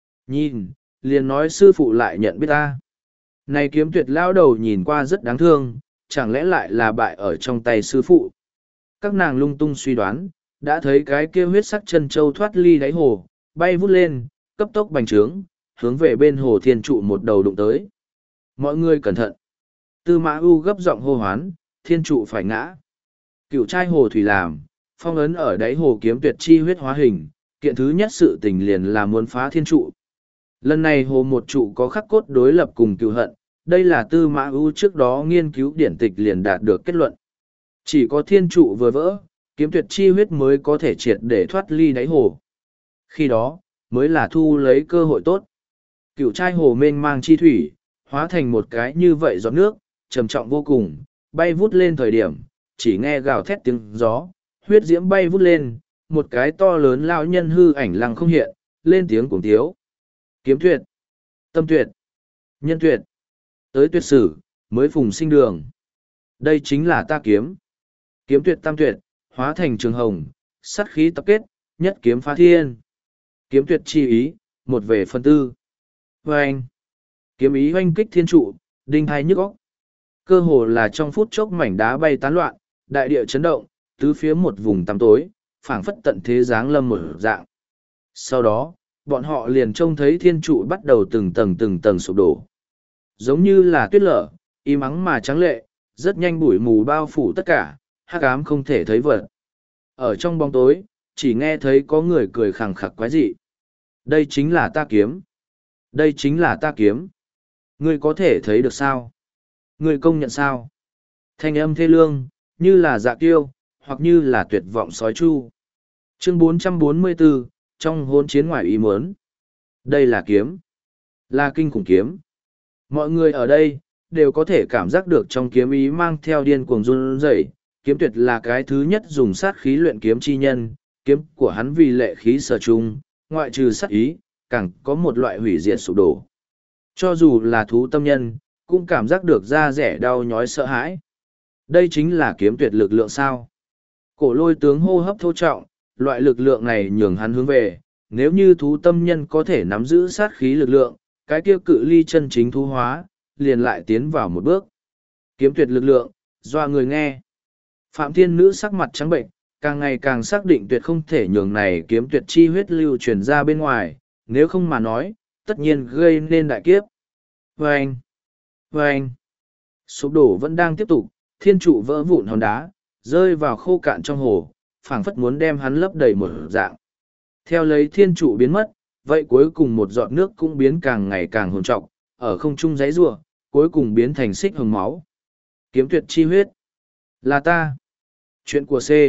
Nhìn, liền nói sư phụ lại nhận biết ta. Này kiếm tuyệt lao đầu nhìn qua rất đáng thương, chẳng lẽ lại là bại ở trong tay sư phụ. Các nàng lung tung suy đoán, đã thấy cái kia huyết sắc chân châu thoát ly đáy hồ, bay vút lên, cấp tốc bành trướng, hướng về bên hồ thiên trụ một đầu đụng tới. Mọi người cẩn thận. Tư Mã U gấp giọng hô hoán, thiên trụ phải ngã. Cựu trai hồ thủy làm, phong ấn ở đáy hồ kiếm tuyệt chi huyết hóa hình, kiện thứ nhất sự tình liền là muốn phá thiên trụ. Lần này hồ một trụ có khắc cốt đối lập cùng cựu hận, đây là Tư Mã U trước đó nghiên cứu điển tịch liền đạt được kết luận. Chỉ có thiên trụ vừa vỡ, kiếm tuyệt chi huyết mới có thể triệt để thoát ly đáy hồ. Khi đó, mới là thu lấy cơ hội tốt. Cựu trai hồ mênh mang chi thủy, hóa thành một cái như vậy giọt nước, trầm trọng vô cùng, bay vút lên thời điểm, chỉ nghe gào thét tiếng gió, huyết diễm bay vút lên, một cái to lớn lão nhân hư ảnh lăng không hiện, lên tiếng cuồng tiếu. Kiếm tuyệt, tâm tuyệt, nhân tuyệt, tới tuyệt sử, mới phùng sinh đường. Đây chính là ta kiếm. Kiếm tuyệt tam tuyệt, hóa thành trường hồng, sát khí tập kết, nhất kiếm phá thiên. Kiếm tuyệt chi ý, một về phân tư. Vâng! Kiếm ý hoanh kích thiên trụ, đinh hai nhức óc. Cơ hồ là trong phút chốc mảnh đá bay tán loạn, đại địa chấn động, tứ phía một vùng tăm tối, phảng phất tận thế giáng lâm một dạng. Sau đó, bọn họ liền trông thấy thiên trụ bắt đầu từng tầng sụp đổ. Giống như là tuyết lở, im ắng mà trắng lệ, rất nhanh bụi mù bao phủ tất cả, hắc ám không thể thấy vật. Ở trong bóng tối, chỉ nghe thấy có người cười khẳng khặc quái dị. Đây chính là ta kiếm. Đây chính là ta kiếm. Ngươi có thể thấy được sao? Ngươi công nhận sao? Thanh âm thê lương, như là dạ kiêu, hoặc như là tuyệt vọng sói chu. Chương 444, trong hôn chiến ngoài ý muốn. Đây là kiếm. Là kinh khủng kiếm. Mọi người ở đây, đều có thể cảm giác được trong kiếm ý mang theo điên cuồng run rẩy. Kiếm tuyệt là cái thứ nhất dùng sát khí luyện kiếm chi nhân, kiếm của hắn vì lệ khí sở trung, ngoại trừ sát ý, càng có một loại hủy diệt sụp đổ. Cho dù là thú tâm nhân, cũng cảm giác được da rẻ đau nhói sợ hãi. Đây chính là kiếm tuyệt lực lượng sao? Cổ lôi tướng hô hấp thô trọng, loại lực lượng này nhường hắn hướng về, nếu như thú tâm nhân có thể nắm giữ sát khí lực lượng, cái kia cự ly chân chính thú hóa, liền lại tiến vào một bước. Kiếm tuyệt lực lượng, doa người nghe. Phạm Thiên Nữ sắc mặt trắng bệnh, càng ngày càng xác định tuyệt không thể nhường này kiếm tuyệt chi huyết lưu truyền ra bên ngoài, nếu không mà nói, tất nhiên gây nên đại kiếp. Vâng! Vâng! Sụp đổ vẫn đang tiếp tục, thiên trụ vỡ vụn hòn đá, rơi vào khô cạn trong hồ, phảng phất muốn đem hắn lấp đầy một dạng. Theo lấy thiên trụ biến mất, vậy cuối cùng một giọt nước cũng biến càng ngày càng hồn trọc, ở không trung giấy rùa, cuối cùng biến thành xích hồng máu. Kiếm tuyệt chi huyết. Là ta. Chuyện của C.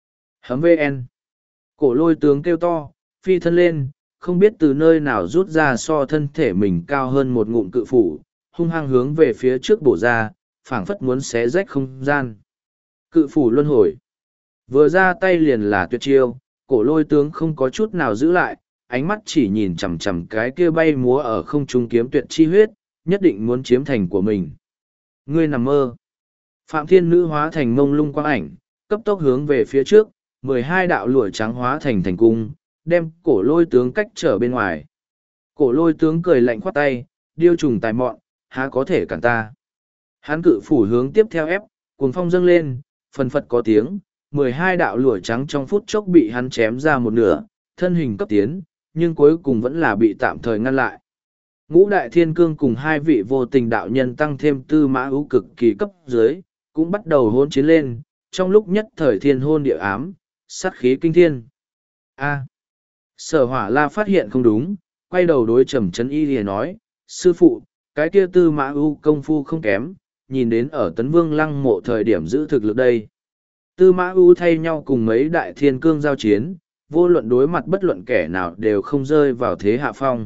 Hấm VN. Cổ lôi tướng kêu to, phi thân lên, không biết từ nơi nào rút ra so thân thể mình cao hơn một ngụm cự phủ, hung hăng hướng về phía trước bổ ra, phảng phất muốn xé rách không gian. Cự phủ luân hồi. Vừa ra tay liền là tuyệt chiêu, cổ lôi tướng không có chút nào giữ lại, ánh mắt chỉ nhìn chằm chằm cái kia bay múa ở không trung kiếm tuyệt chi huyết, nhất định muốn chiếm thành của mình. Ngươi nằm mơ. Phạm Thiên Nữ hóa thành mông lung quang ảnh, cấp tốc hướng về phía trước, 12 đạo lụa trắng hóa thành thành cung, đem cổ lôi tướng cách trở bên ngoài. Cổ lôi tướng cười lạnh khoát tay, điêu trùng tài mọn, há có thể cản ta. Hắn cự phủ hướng tiếp theo ép, cuồng phong dâng lên, phần phật có tiếng, 12 đạo lụa trắng trong phút chốc bị hắn chém ra một nửa, thân hình cấp tiến, nhưng cuối cùng vẫn là bị tạm thời ngăn lại. Ngũ đại thiên cương cùng hai vị vô tình đạo nhân tăng thêm tư mã ưu cực kỳ cấp dưới, cũng bắt đầu hôn chiến lên, trong lúc nhất thời thiên hôn địa ám, sát khí kinh thiên. A. Sở Hỏa La phát hiện không đúng, quay đầu đối Trầm Chấn Y lìa nói, sư phụ, cái kia tư mã ưu công phu không kém, nhìn đến ở Tấn Vương Lăng Mộ thời điểm giữ thực lực đây. Tư mã ưu thay nhau cùng mấy đại thiên cương giao chiến, vô luận đối mặt bất luận kẻ nào đều không rơi vào thế hạ phong.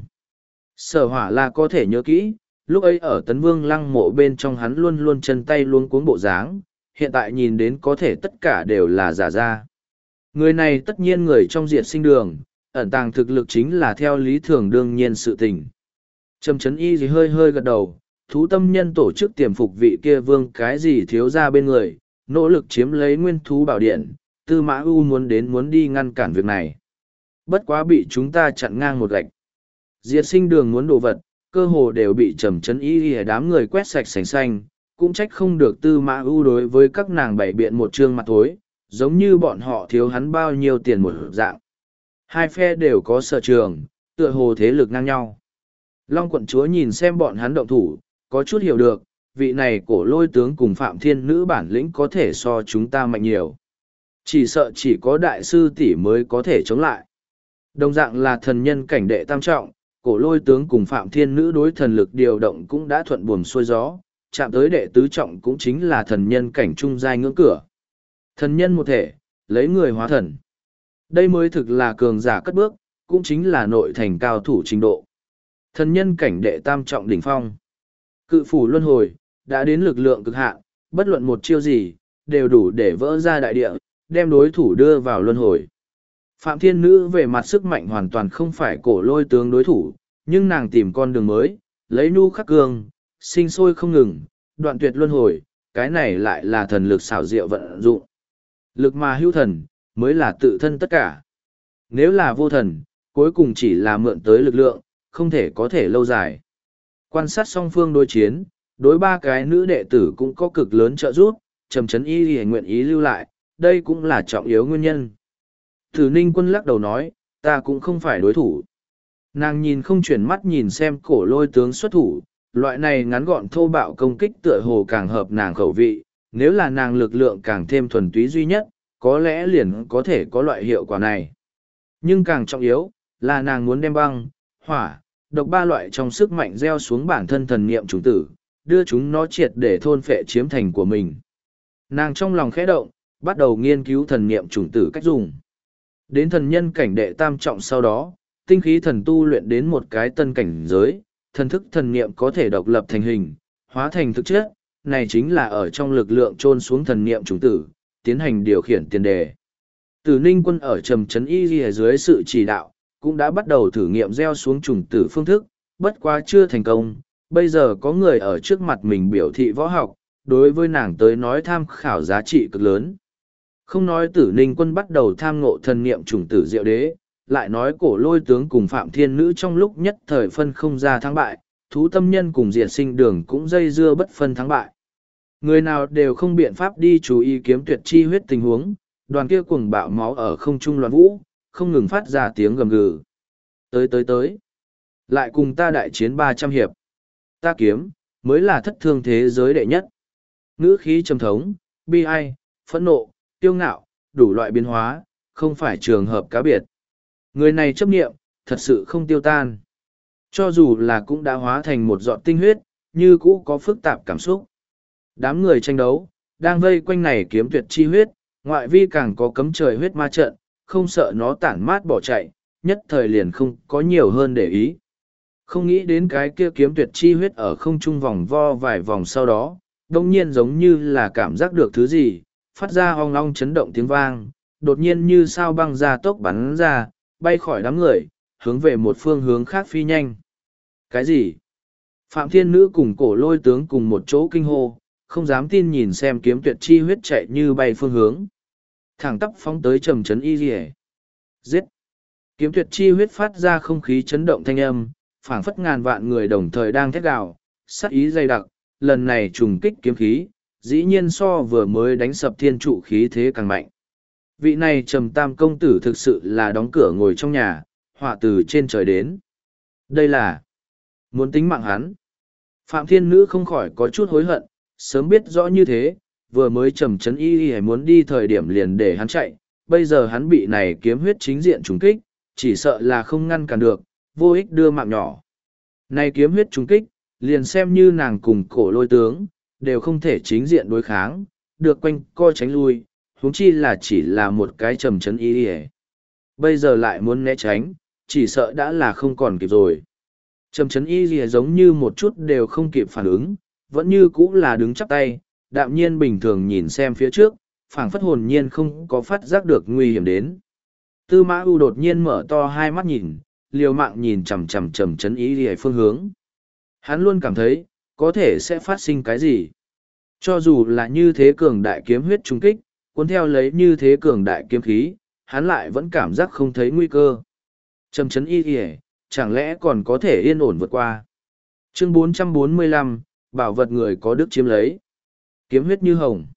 Sở Hỏa La có thể nhớ kỹ, lúc ấy ở Tấn Vương Lăng Mộ bên trong hắn luôn luôn chân tay luống cuống bộ dáng, hiện tại nhìn đến có thể tất cả đều là giả ra. Người này tất nhiên người trong Diệt Sinh Đường, ẩn tàng thực lực chính là theo lý thường đương nhiên sự tình. Trầm Chấn Y gì hơi hơi gật đầu, thú tâm nhân tổ chức tiềm phục vị kia vương cái gì thiếu ra bên người, nỗ lực chiếm lấy nguyên thú bảo điện, Tư Mã U muốn đi ngăn cản việc này. Bất quá bị chúng ta chặn ngang một gạch. Diệt Sinh Đường muốn đồ vật, cơ hồ đều bị Trầm Chấn Y đám người quét sạch sành xanh, cũng trách không được Tư Mã U đối với các nàng bày biện một trương mặt thối, giống như bọn họ thiếu hắn bao nhiêu tiền một dạng. Hai phe đều có sở trường, tựa hồ thế lực ngang nhau. Long quận chúa nhìn xem bọn hắn động thủ, có chút hiểu được, vị này cổ lôi tướng cùng Phạm Thiên Nữ bản lĩnh có thể so chúng ta mạnh nhiều. Chỉ sợ chỉ có đại sư tỷ mới có thể chống lại. Đồng dạng là thần nhân cảnh đệ tam trọng, cổ lôi tướng cùng Phạm Thiên Nữ đối thần lực điều động cũng đã thuận buồm xuôi gió, chạm tới đệ tứ trọng cũng chính là thần nhân cảnh trung giai ngưỡng cửa. Thần nhân một thể, lấy người hóa thần. Đây mới thực là cường giả cất bước, cũng chính là nội thành cao thủ trình độ. Thần nhân cảnh đệ tam trọng đỉnh phong. Cự phủ luân hồi, đã đến lực lượng cực hạn, bất luận một chiêu gì, đều đủ để vỡ ra đại địa, đem đối thủ đưa vào luân hồi. Phạm Thiên Nữ về mặt sức mạnh hoàn toàn không phải cổ lôi tướng đối thủ, nhưng nàng tìm con đường mới, lấy nu khắc cường, sinh sôi không ngừng, đoạn tuyệt luân hồi, cái này lại là thần lực xảo diệu vận dụng. Lực mà hữu thần, mới là tự thân tất cả. Nếu là vô thần, cuối cùng chỉ là mượn tới lực lượng, không thể có thể lâu dài. Quan sát song phương đối chiến, đối ba cái nữ đệ tử cũng có cực lớn trợ giúp, Trầm Chấn Y thì nguyện ý lưu lại, đây cũng là trọng yếu nguyên nhân. Thử Ninh Quân lắc đầu nói, ta cũng không phải đối thủ. Nàng nhìn không chuyển mắt nhìn xem cổ lôi tướng xuất thủ, loại này ngắn gọn thô bạo công kích tựa hồ càng hợp nàng khẩu vị, nếu là nàng lực lượng càng thêm thuần túy duy nhất, có lẽ liền có thể có loại hiệu quả này. Nhưng càng trọng yếu, là nàng muốn đem băng, hỏa, độc ba loại trong sức mạnh gieo xuống bản thân thần niệm chủng tử, đưa chúng nó triệt để thôn phệ chiếm thành của mình. Nàng trong lòng khẽ động, bắt đầu nghiên cứu thần niệm chủng tử cách dùng. Đến thần nhân cảnh đệ tam trọng sau đó, tinh khí thần tu luyện đến một cái tân cảnh giới, thần thức thần niệm có thể độc lập thành hình, hóa thành thực chất, này chính là ở trong lực lượng chôn xuống thần niệm chủng tử, tiến hành điều khiển tiền đề. Tử Ninh Quân ở Trầm Trấn Y Ghi dưới sự chỉ đạo, cũng đã bắt đầu thử nghiệm gieo xuống chủng tử phương thức, bất quá chưa thành công. Bây giờ có người ở trước mặt mình biểu thị võ học, đối với nàng tới nói tham khảo giá trị cực lớn. Không nói Tử Ninh Quân bắt đầu tham ngộ thần niệm chủng tử diệu đế, lại nói Cổ Lôi tướng cùng Phạm Thiên Nữ trong lúc nhất thời phân không ra thắng bại, Thú Tâm Nhân cùng Diệt Sinh Đường cũng dây dưa bất phân thắng bại. Người nào đều không biện pháp đi chú ý kiếm tuyệt chi huyết tình huống, đoàn kia cuồng bạo máu ở không trung loạn vũ, không ngừng phát ra tiếng gầm gừ. Tới. Lại cùng ta đại chiến 300 hiệp. Ta kiếm, mới là thất thương thế giới đệ nhất. Ngữ khí trầm thống, bi ai, phẫn nộ, tiêu ngạo, đủ loại biến hóa, không phải trường hợp cá biệt. Người này chấp niệm, thật sự không tiêu tan. Cho dù là cũng đã hóa thành một giọt tinh huyết, như cũ có phức tạp cảm xúc. Đám người tranh đấu, đang vây quanh này kiếm tuyệt chi huyết, ngoại vi càng có cấm trời huyết ma trận, không sợ nó tản mát bỏ chạy, nhất thời liền không có nhiều hơn để ý. Không nghĩ đến cái kia kiếm tuyệt chi huyết ở không trung vòng vo vài vòng sau đó, đông nhiên giống như là cảm giác được thứ gì, phát ra ong ong chấn động tiếng vang, đột nhiên như sao băng ra tốc bắn ra, bay khỏi đám người, hướng về một phương hướng khác phi nhanh. Cái gì? Phạm Thiên Nữ cùng Cổ Lôi tướng cùng một chỗ kinh hô, không dám tin nhìn xem kiếm tuyệt chi huyết chạy như bay phương hướng. Thẳng tắp phóng tới Trầm Trấn Y Ghi. Giết! Kiếm tuyệt chi huyết phát ra không khí chấn động thanh âm, phảng phất ngàn vạn người đồng thời đang thét gào, sát ý dày đặc, lần này trùng kích kiếm khí, dĩ nhiên so vừa mới đánh sập thiên trụ khí thế càng mạnh. Vị này Trầm Tam công tử thực sự là đóng cửa ngồi trong nhà, họa từ trên trời đến. Đây là muốn tính mạng hắn. Phạm Thiên Nữ không khỏi có chút hối hận, sớm biết rõ như thế, vừa mới Trầm Trấn Y muốn đi thời điểm liền để hắn chạy, bây giờ hắn bị này kiếm huyết chính diện trùng kích, chỉ sợ là không ngăn cản được, vô ích đưa mạng nhỏ. Này kiếm huyết trùng kích, liền xem như nàng cùng Cổ Lôi tướng, đều không thể chính diện đối kháng, được quanh co tránh lui, huống chi là chỉ là một cái Trầm Trấn Y. Bây giờ lại muốn né tránh, chỉ sợ đã là không còn kịp rồi. Trầm Trấn Y giống như một chút đều không kịp phản ứng, vẫn như cũ là đứng chắp tay, đạm nhiên bình thường nhìn xem phía trước, phảng phất hồn nhiên không có phát giác được nguy hiểm đến. Tư Mã U đột nhiên mở to hai mắt nhìn, liều mạng nhìn chằm chằm Trầm Trấn Y phương hướng. Hắn luôn cảm thấy, có thể sẽ phát sinh cái gì. Cho dù là như thế cường đại kiếm huyết trung kích, cuốn theo lấy như thế cường đại kiếm khí, hắn lại vẫn cảm giác không thấy nguy cơ. Trầm Trấn Y chẳng lẽ còn có thể yên ổn vượt qua. Chương 445, bảo vật người có đức chiếm lấy. Kiếm huyết như hồng.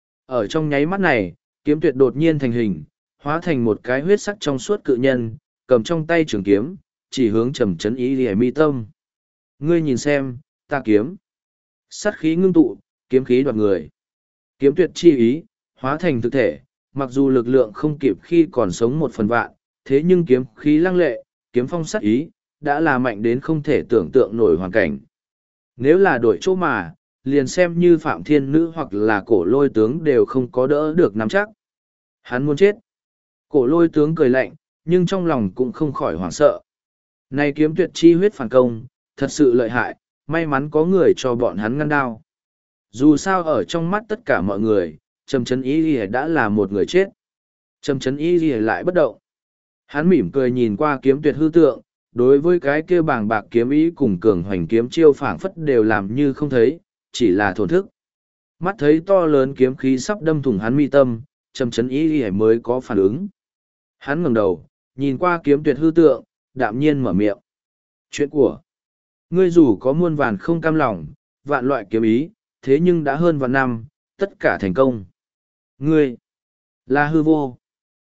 Ở trong nháy mắt này, kiếm tuyệt đột nhiên thành hình, hóa thành một cái huyết sắc trong suốt cự nhân, cầm trong tay trường kiếm, chỉ hướng Trầm Trấn Y mi tâm. Ngươi nhìn xem, ta kiếm. Sát khí ngưng tụ, kiếm khí đoạt người. Kiếm tuyệt chi ý, hóa thành thực thể, mặc dù lực lượng không kịp khi còn sống 1/1000, thế nhưng kiếm khí lăng lệ, kiếm phong sát ý, đã là mạnh đến không thể tưởng tượng nổi hoàn cảnh. Nếu là đổi chỗ mà, liền xem như Phạm Thiên Nữ hoặc là Cổ Lôi tướng đều không có đỡ được nắm chắc. Hắn muốn chết. Cổ Lôi tướng cười lạnh, nhưng trong lòng cũng không khỏi hoảng sợ. Này kiếm tuyệt chi huyết phản công, thật sự lợi hại, may mắn có người cho bọn hắn ngăn đao. Dù sao ở trong mắt tất cả mọi người, Trầm Trấn Y đã là một người chết. Trầm Trấn Y lại bất động. Hắn mỉm cười nhìn qua kiếm tuyệt hư tượng, đối với cái kia bàng bạc kiếm ý cùng cường hoành kiếm chiêu phảng phất đều làm như không thấy, chỉ là thổn thức. Mắt thấy to lớn kiếm khí sắp đâm thủng hắn mi tâm, Trầm Trấn Y mới có phản ứng. Hắn ngẩng đầu, nhìn qua kiếm tuyệt hư tượng, đạm nhiên mở miệng. Chuyện của ngươi dù có muôn vàn không cam lòng, vạn loại kiếm ý, thế nhưng đã hơn vạn năm, tất cả thành công. Ngươi là hư vô.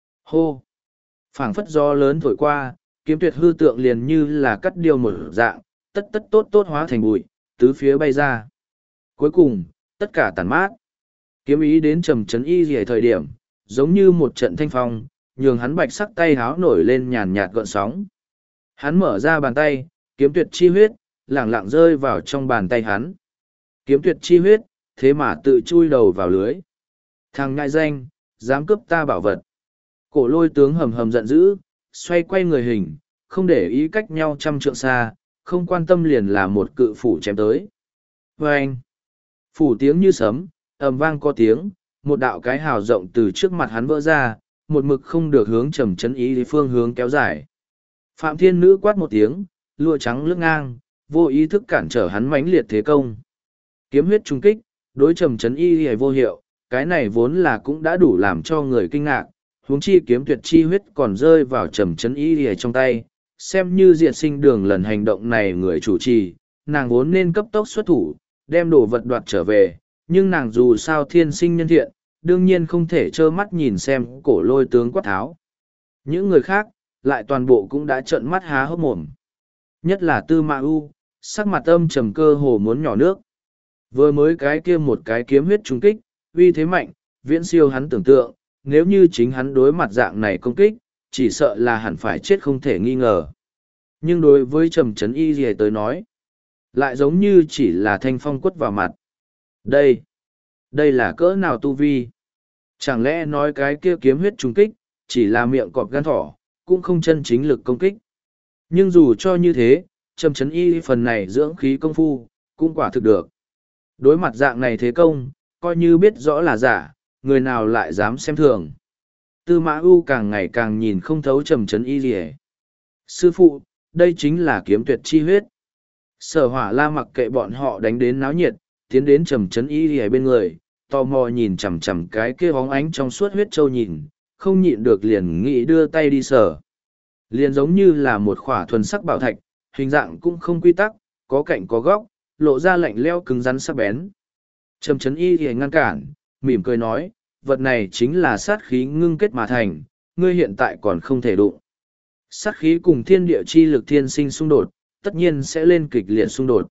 Hô. Phảng phất gió lớn thổi qua, kiếm tuyệt hư tượng liền như là cắt điều một dạng, tất tốt hóa thành bụi, tứ phía bay ra. Cuối cùng, tất cả tàn mát. Kiếm ý đến Trầm Trấn Y Lìa thời điểm, giống như một trận thanh phong, nhường hắn bạch sắc tay háo nổi lên nhàn nhạt gợn sóng. Hắn mở ra bàn tay, kiếm tuyệt chi huyết, lẳng lặng rơi vào trong bàn tay hắn. Kiếm tuyệt chi huyết, thế mà tự chui đầu vào lưới. Thằng ngại danh, dám cướp ta bảo vật. Cổ lôi tướng hầm hầm giận dữ, xoay quay người hình, không để ý cách nhau trăm trượng xa, không quan tâm liền là một cự phủ chém tới. Và anh, phủ tiếng như sấm, ầm vang có tiếng, một đạo cái hào rộng từ trước mặt hắn vỡ ra, một mực không được hướng trầm chấn ý phương hướng kéo dài. Phạm thiên nữ quát một tiếng, lụa trắng lướt ngang, vô ý thức cản trở hắn mãnh liệt thế công. Kiếm huyết trung kích, đối trầm chấn y hề vô hiệu, cái này vốn là cũng đã đủ làm cho người kinh ngạc, huống chi kiếm tuyệt chi huyết còn rơi vào trầm chấn y hề trong tay, xem như diệt sinh đường lần hành động này người chủ trì, nàng vốn nên cấp tốc xuất thủ, đem đồ vật đoạt trở về, nhưng nàng dù sao thiên sinh nhân thiện, đương nhiên không thể trơ mắt nhìn xem cổ lôi tướng quát tháo. Những người khác, lại toàn bộ cũng đã trợn mắt há hốc mồm. Nhất là Tư Mã U, sắc mặt âm trầm cơ hồ muốn nhỏ nước. Vừa mới cái kia một cái kiếm huyết trung kích, uy thế mạnh, viễn siêu hắn tưởng tượng, nếu như chính hắn đối mặt dạng này công kích, chỉ sợ là hẳn phải chết không thể nghi ngờ. Nhưng đối với Trầm Chấn Y gì tới nói, lại giống như chỉ là thanh phong quất vào mặt. Đây là cỡ nào tu vi? Chẳng lẽ nói cái kia kiếm huyết trung kích, chỉ là miệng cọp gan thỏ, cũng không chân chính lực công kích. Nhưng dù cho như thế, Trầm Chấn Y phần này dưỡng khí công phu, cũng quả thực được. Đối mặt dạng này thế công, coi như biết rõ là giả, người nào lại dám xem thường. Tư Mã U càng ngày càng nhìn không thấu Trầm Chấn Y gì hết. Sư phụ, đây chính là kiếm tuyệt chi huyết. Sở Hỏa La mặc kệ bọn họ đánh đến náo nhiệt, tiến đến Trầm Chấn Y gì bên người, tò mò nhìn chằm chằm cái kia bóng ánh trong suốt huyết châu nhìn, không nhịn được liền nghĩ đưa tay đi sờ. Liền giống như là một khỏa thuần sắc bảo thạch, hình dạng cũng không quy tắc, có cạnh có góc, lộ ra lạnh leo cứng rắn sắc bén. Trầm Chấn Y thì ngăn cản, mỉm cười nói, vật này chính là sát khí ngưng kết mà thành, ngươi hiện tại còn không thể đụng. Sát khí cùng thiên địa chi lực thiên sinh xung đột, tất nhiên sẽ lên kịch liệt xung đột.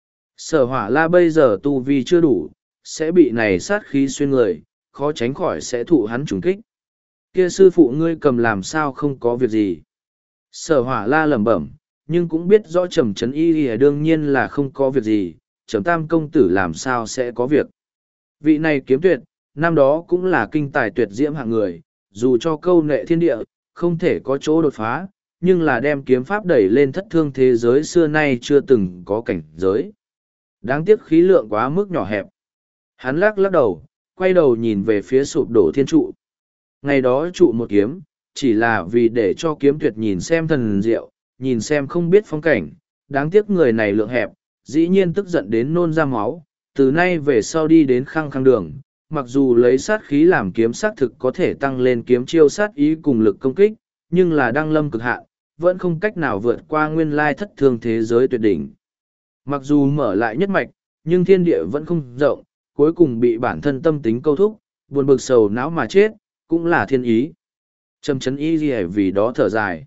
Sở Hỏa La bây giờ tu vi chưa đủ, sẽ bị này sát khí xuyên người, khó tránh khỏi sẽ thụ hắn trùng kích. Kia sư phụ ngươi cầm làm sao không có việc gì. Sở Hỏa La lẩm bẩm, nhưng cũng biết rõ Trầm Chấn Y đương nhiên là không có việc gì, Trầm Tam công tử làm sao sẽ có việc. Vị này kiếm tuyệt, năm đó cũng là kinh tài tuyệt diễm hạng người, dù cho câu nệ thiên địa, không thể có chỗ đột phá, nhưng là đem kiếm pháp đẩy lên thất thương thế giới xưa nay chưa từng có cảnh giới. Đáng tiếc khí lượng quá mức nhỏ hẹp. Hắn lắc lắc đầu, quay đầu nhìn về phía sụp đổ thiên trụ. Ngày đó trụ một kiếm, chỉ là vì để cho kiếm tuyệt nhìn xem thần diệu, nhìn xem không biết phong cảnh, đáng tiếc người này lượng hẹp, dĩ nhiên tức giận đến nôn ra máu, từ nay về sau đi đến khăng khăng đường, mặc dù lấy sát khí làm kiếm sát thực có thể tăng lên kiếm chiêu sát ý cùng lực công kích, nhưng là đăng lâm cực hạn, vẫn không cách nào vượt qua nguyên lai thất thương thế giới tuyệt đỉnh. Mặc dù mở lại nhất mạch, nhưng thiên địa vẫn không rộng, cuối cùng bị bản thân tâm tính câu thúc, buồn bực sầu não mà chết, cũng là thiên ý. Trầm Chấn Y gì vì đó thở dài.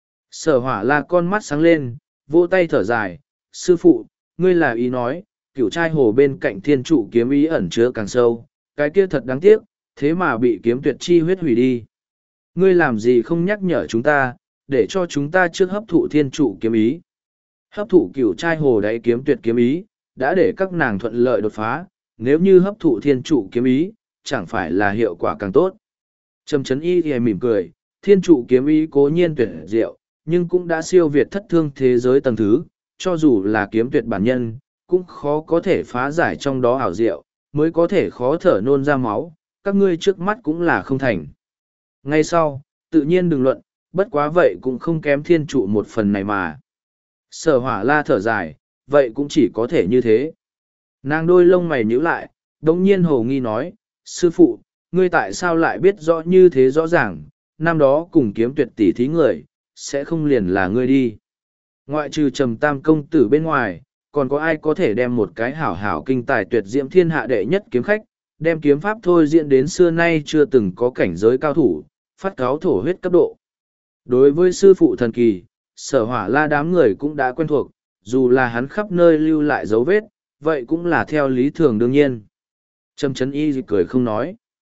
Sở Hỏa La con mắt sáng lên, vỗ tay thở dài, sư phụ, ngươi là ý nói, cửu trai hồ bên cạnh thiên trụ kiếm ý ẩn chứa càng sâu, cái kia thật đáng tiếc, thế mà bị kiếm tuyệt chi huyết hủy đi. Ngươi làm gì không nhắc nhở chúng ta, để cho chúng ta trước hấp thụ thiên trụ kiếm ý. Hấp thụ cửu trai hồ đáy kiếm tuyệt kiếm ý, đã để các nàng thuận lợi đột phá, nếu như hấp thụ thiên trụ kiếm ý, chẳng phải là hiệu quả càng tốt. Trầm Chấn Y thì mỉm cười, thiên trụ kiếm ý cố nhiên tuyệt diệu, nhưng cũng đã siêu việt thất thương thế giới tầng thứ, cho dù là kiếm tuyệt bản nhân, cũng khó có thể phá giải trong đó ảo diệu, mới có thể khó thở nôn ra máu, các ngươi trước mắt cũng là không thành. Ngay sau, tự nhiên đừng luận, bất quá vậy cũng không kém thiên trụ một phần này mà. Sở Hỏa La thở dài, vậy cũng chỉ có thể như thế. Nàng đôi lông mày nhíu lại, đống nhiên hồ nghi nói, sư phụ, ngươi tại sao lại biết rõ như thế rõ ràng, năm đó cùng kiếm tuyệt tỷ thí người, sẽ không liền là ngươi đi. Ngoại trừ Trầm Tam công tử bên ngoài, còn có ai có thể đem một cái hảo hảo kinh tài tuyệt diễm thiên hạ đệ nhất kiếm khách, đem kiếm pháp thôi diễn đến xưa nay chưa từng có cảnh giới cao thủ, phát cáo thổ huyết cấp độ. Đối với sư phụ thần kỳ, Sở Hỏa La đám người cũng đã quen thuộc, dù là hắn khắp nơi lưu lại dấu vết, vậy cũng là theo lý thường đương nhiên. Trầm Chấn Y cười không nói.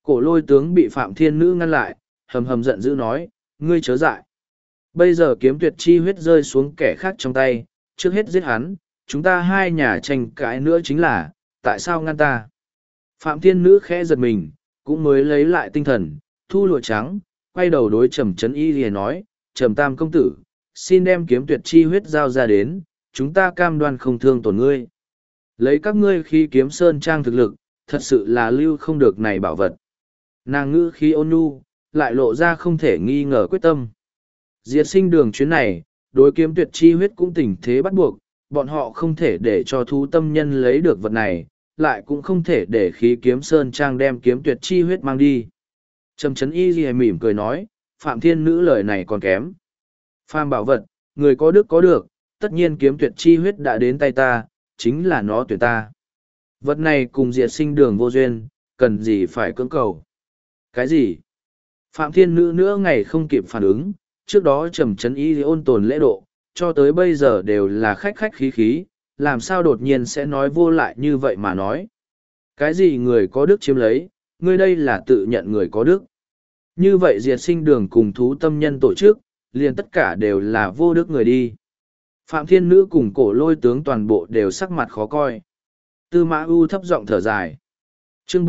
Cổ lôi tướng bị Phạm Thiên Nữ ngăn lại, hầm hầm giận dữ nói, ngươi chớ dại. Bây giờ kiếm tuyệt chi huyết rơi xuống kẻ khác trong tay, trước hết giết hắn, chúng ta hai nhà tranh cãi nữa chính là, tại sao ngăn ta? Phạm Thiên Nữ khẽ giật mình, cũng mới lấy lại tinh thần, thu lụa trắng, quay đầu đối Trầm Trấn Y lìa nói, Trầm Tam công tử, xin đem kiếm tuyệt chi huyết giao ra đến, chúng ta cam đoan không thương tổn ngươi. Lấy các ngươi khi kiếm sơn trang thực lực, thật sự là lưu không được này bảo vật. Nàng ngữ khí ôn nhu, lại lộ ra không thể nghi ngờ quyết tâm. Diệt sinh đường chuyến này, đối kiếm tuyệt chi huyết cũng tình thế bắt buộc, bọn họ không thể để cho thú tâm nhân lấy được vật này, lại cũng không thể để khí kiếm sơn trang đem kiếm tuyệt chi huyết mang đi. Trầm Trấn Y ghi mỉm cười nói, Phạm Thiên Nữ lời này còn kém. Phàm bảo vật, người có đức có được, tất nhiên kiếm tuyệt chi huyết đã đến tay ta, chính là nó tuyệt ta. Vật này cùng diệt sinh đường vô duyên, cần gì phải cưỡng cầu. Cái gì? Phạm Thiên Nữ nữa ngày không kịp phản ứng, trước đó Trầm Trấn Y ôn tồn lễ độ, cho tới bây giờ đều là khách khách khí khí, làm sao đột nhiên sẽ nói vô lại như vậy mà nói. Cái gì người có đức chiếm lấy, ngươi đây là tự nhận người có đức. Như vậy diệt sinh đường cùng thú tâm nhân tổ chức, liền tất cả đều là vô đức người đi. Phạm Thiên Nữ cùng cổ lôi tướng toàn bộ đều sắc mặt khó coi. Tư Mã U thấp giọng thở dài. Chương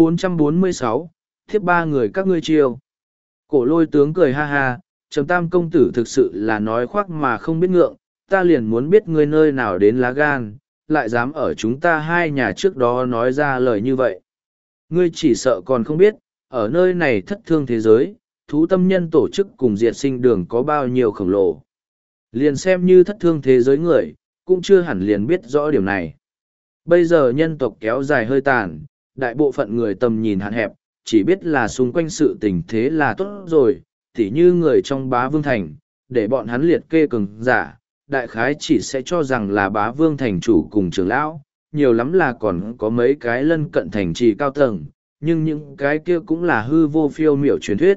446, thiếp ba người các ngươi chiêu. Cổ lôi tướng cười ha ha, Trầm Tam công tử thực sự là nói khoác mà không biết ngượng, ta liền muốn biết ngươi nơi nào đến lá gan, lại dám ở chúng ta hai nhà trước đó nói ra lời như vậy. Ngươi chỉ sợ còn không biết, ở nơi này thất thương thế giới, thú tâm nhân tổ chức cùng diệt sinh đường có bao nhiêu khổng lồ. Liền xem như thất thương thế giới người, cũng chưa hẳn liền biết rõ điểm này. Bây giờ nhân tộc kéo dài hơi tàn, đại bộ phận người tầm nhìn hạn hẹp, chỉ biết là xung quanh sự tình thế là tốt rồi, tỉ như người trong Bá Vương Thành, để bọn hắn liệt kê cường giả, đại khái chỉ sẽ cho rằng là Bá Vương Thành chủ cùng trưởng lão, nhiều lắm là còn có mấy cái lân cận thành trì cao tầng, nhưng những cái kia cũng là hư vô phiêu miểu truyền thuyết.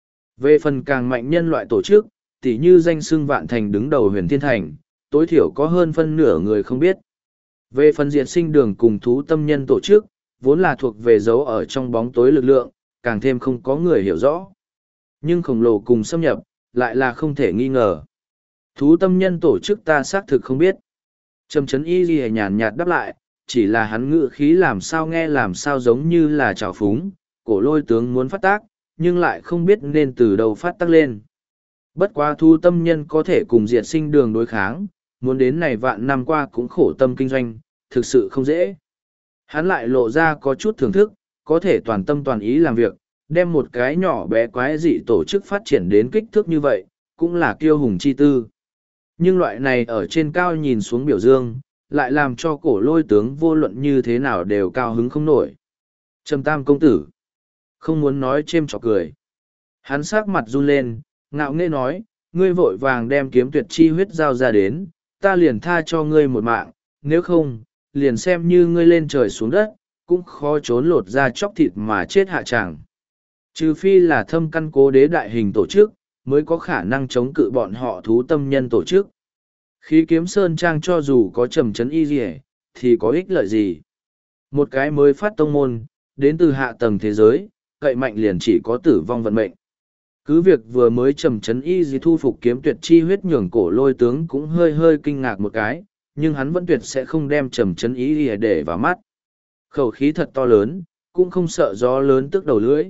Về phần càng mạnh nhân loại tổ chức, tỉ như danh xưng Vạn Thành đứng đầu Huyền Thiên Thành, tối thiểu có hơn phân nửa người không biết. Về phần diệt sinh đường cùng thú tâm nhân tổ chức, vốn là thuộc về dấu ở trong bóng tối lực lượng, càng thêm không có người hiểu rõ. Nhưng khổng lồ cùng xâm nhập, lại là không thể nghi ngờ. Thú tâm nhân tổ chức ta xác thực không biết. Trầm Trấn Y ghi nhàn nhạt đáp lại, chỉ là hắn ngữ khí làm sao nghe làm sao giống như là trào phúng, cổ lôi tướng muốn phát tác, nhưng lại không biết nên từ đầu phát tác lên. Bất quá thú tâm nhân có thể cùng diệt sinh đường đối kháng, muốn đến này vạn năm qua cũng khổ tâm kinh doanh, thực sự không dễ. Hắn lại lộ ra có chút thưởng thức, có thể toàn tâm toàn ý làm việc, đem một cái nhỏ bé quái dị tổ chức phát triển đến kích thước như vậy, cũng là kiêu hùng chi tư. Nhưng loại này ở trên cao nhìn xuống biểu dương, lại làm cho cổ lôi tướng vô luận như thế nào đều cao hứng không nổi. Trầm Tam công tử, không muốn nói chêm chọc cười. Hắn sắc mặt run lên, ngạo nghễ nói, ngươi vội vàng đem kiếm tuyệt chi huyết giao ra đến, ta liền tha cho ngươi một mạng, nếu không, liền xem như ngươi lên trời xuống đất, cũng khó trốn lột ra chóc thịt mà chết hạ tràng. Trừ phi là thâm căn cố đế đại hình tổ chức, mới có khả năng chống cự bọn họ thú tâm nhân tổ chức. Khí kiếm sơn trang cho dù có Trầm Trấn Y gì thì có ích lợi gì. Một cái mới phát tông môn, đến từ hạ tầng thế giới, cậy mạnh liền chỉ có tử vong vận mệnh. Cứ việc vừa mới Trầm Trấn Y gì thu phục kiếm tuyệt chi huyết nhường cổ lôi tướng cũng hơi hơi kinh ngạc một cái, nhưng hắn vẫn tuyệt sẽ không đem Trầm Trấn Y gì để vào mắt. Khẩu khí thật to lớn, cũng không sợ gió lớn tức đầu lưỡi.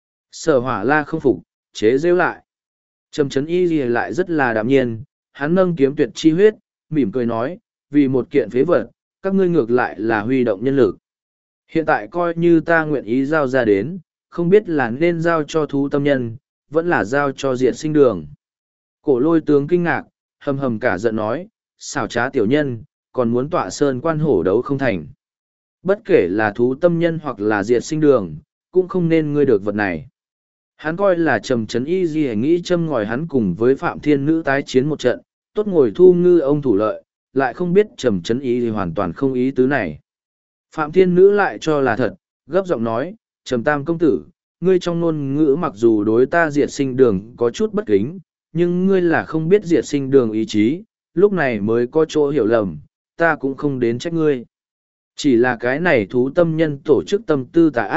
Sở Hỏa La không phục, chế rêu lại. Trầm Trấn Y gì lại rất là đạm nhiên, hắn nâng kiếm tuyệt chi huyết, mỉm cười nói, vì một kiện phế vật, các ngươi ngược lại là huy động nhân lực. Hiện tại coi như ta nguyện ý giao ra đến, không biết là nên giao cho thú tâm nhân, vẫn là giao cho diệt sinh đường. Cổ lôi tướng kinh ngạc, hầm hầm cả giận nói, xảo trá tiểu nhân, còn muốn tọa sơn quan hổ đấu không thành. Bất kể là thú tâm nhân hoặc là diệt sinh đường, cũng không nên ngươi được vật này. Hắn coi là Trầm Trấn Y gì nghĩ châm ngòi hắn cùng với Phạm Thiên Nữ tái chiến một trận, tốt ngồi thu ngư ông thủ lợi, lại không biết Trầm Trấn Y thì hoàn toàn không ý tứ này. Phạm Thiên Nữ lại cho là thật, gấp giọng nói, Trầm Tam công tử, ngươi trong ngôn ngữ mặc dù đối ta diệt sinh đường có chút bất kính, nhưng ngươi là không biết diệt sinh đường ý chí, lúc này mới có chỗ hiểu lầm, ta cũng không đến trách ngươi. Chỉ là cái này thú tâm nhân tổ chức tâm tư tà ác,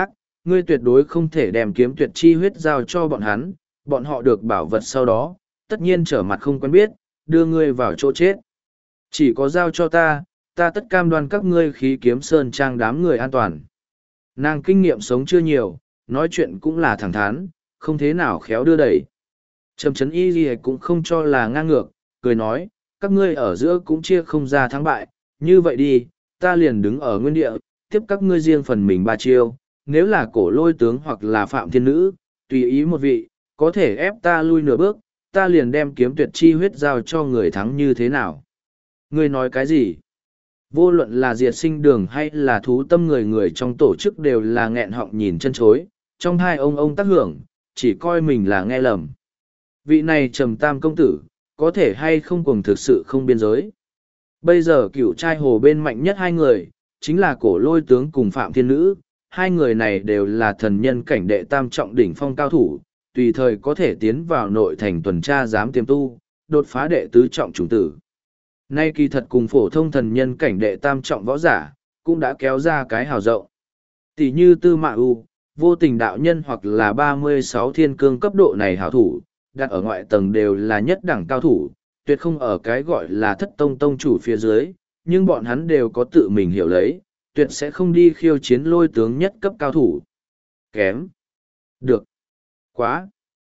ngươi tuyệt đối không thể đem kiếm tuyệt chi huyết giao cho bọn hắn, bọn họ được bảo vật sau đó, tất nhiên trở mặt không quen biết, đưa ngươi vào chỗ chết. Chỉ có giao cho ta, ta tất cam đoan các ngươi khí kiếm sơn trang đám người an toàn. Nàng kinh nghiệm sống chưa nhiều, nói chuyện cũng là thẳng thắn, không thế nào khéo đưa đẩy. Trầm Trấn Y Ghi cũng không cho là ngang ngược, cười nói, các ngươi ở giữa cũng chia không ra thắng bại, như vậy đi, ta liền đứng ở nguyên địa, tiếp các ngươi riêng phần mình ba chiêu, nếu là Cổ Lôi tướng hoặc là Phạm Thiên Nữ, tùy ý một vị, có thể ép ta lui nửa bước, ta liền đem kiếm tuyệt chi huyết giao cho người thắng như thế nào. Ngươi nói cái gì? Vô luận là diệt sinh đường hay là thú tâm người người trong tổ chức đều là nghẹn họng nhìn chân chối, trong hai ông tác hưởng, chỉ coi mình là nghe lầm. Vị này Trầm Tam công tử, có thể hay không cùng thực sự không biên giới. Bây giờ cựu trai hồ bên mạnh nhất hai người, chính là Cổ Lôi tướng cùng Phạm Thiên Nữ, hai người này đều là thần nhân cảnh đệ tam trọng đỉnh phong cao thủ, tùy thời có thể tiến vào nội thành tuần tra giám tiềm tu, đột phá đệ tứ trọng chủng tử. Nay kỳ thật cùng phổ thông thần nhân cảnh đệ tam trọng võ giả, cũng đã kéo ra cái hào rộng. Tỷ như Tư Mạ U, vô tình đạo nhân hoặc là 36 thiên cương cấp độ này hảo thủ, đặt ở ngoại tầng đều là nhất đẳng cao thủ, tuyệt không ở cái gọi là thất tông tông chủ phía dưới, nhưng bọn hắn đều có tự mình hiểu lấy, tuyệt sẽ không đi khiêu chiến Lôi tướng nhất cấp cao thủ. Kém. Được. Quá.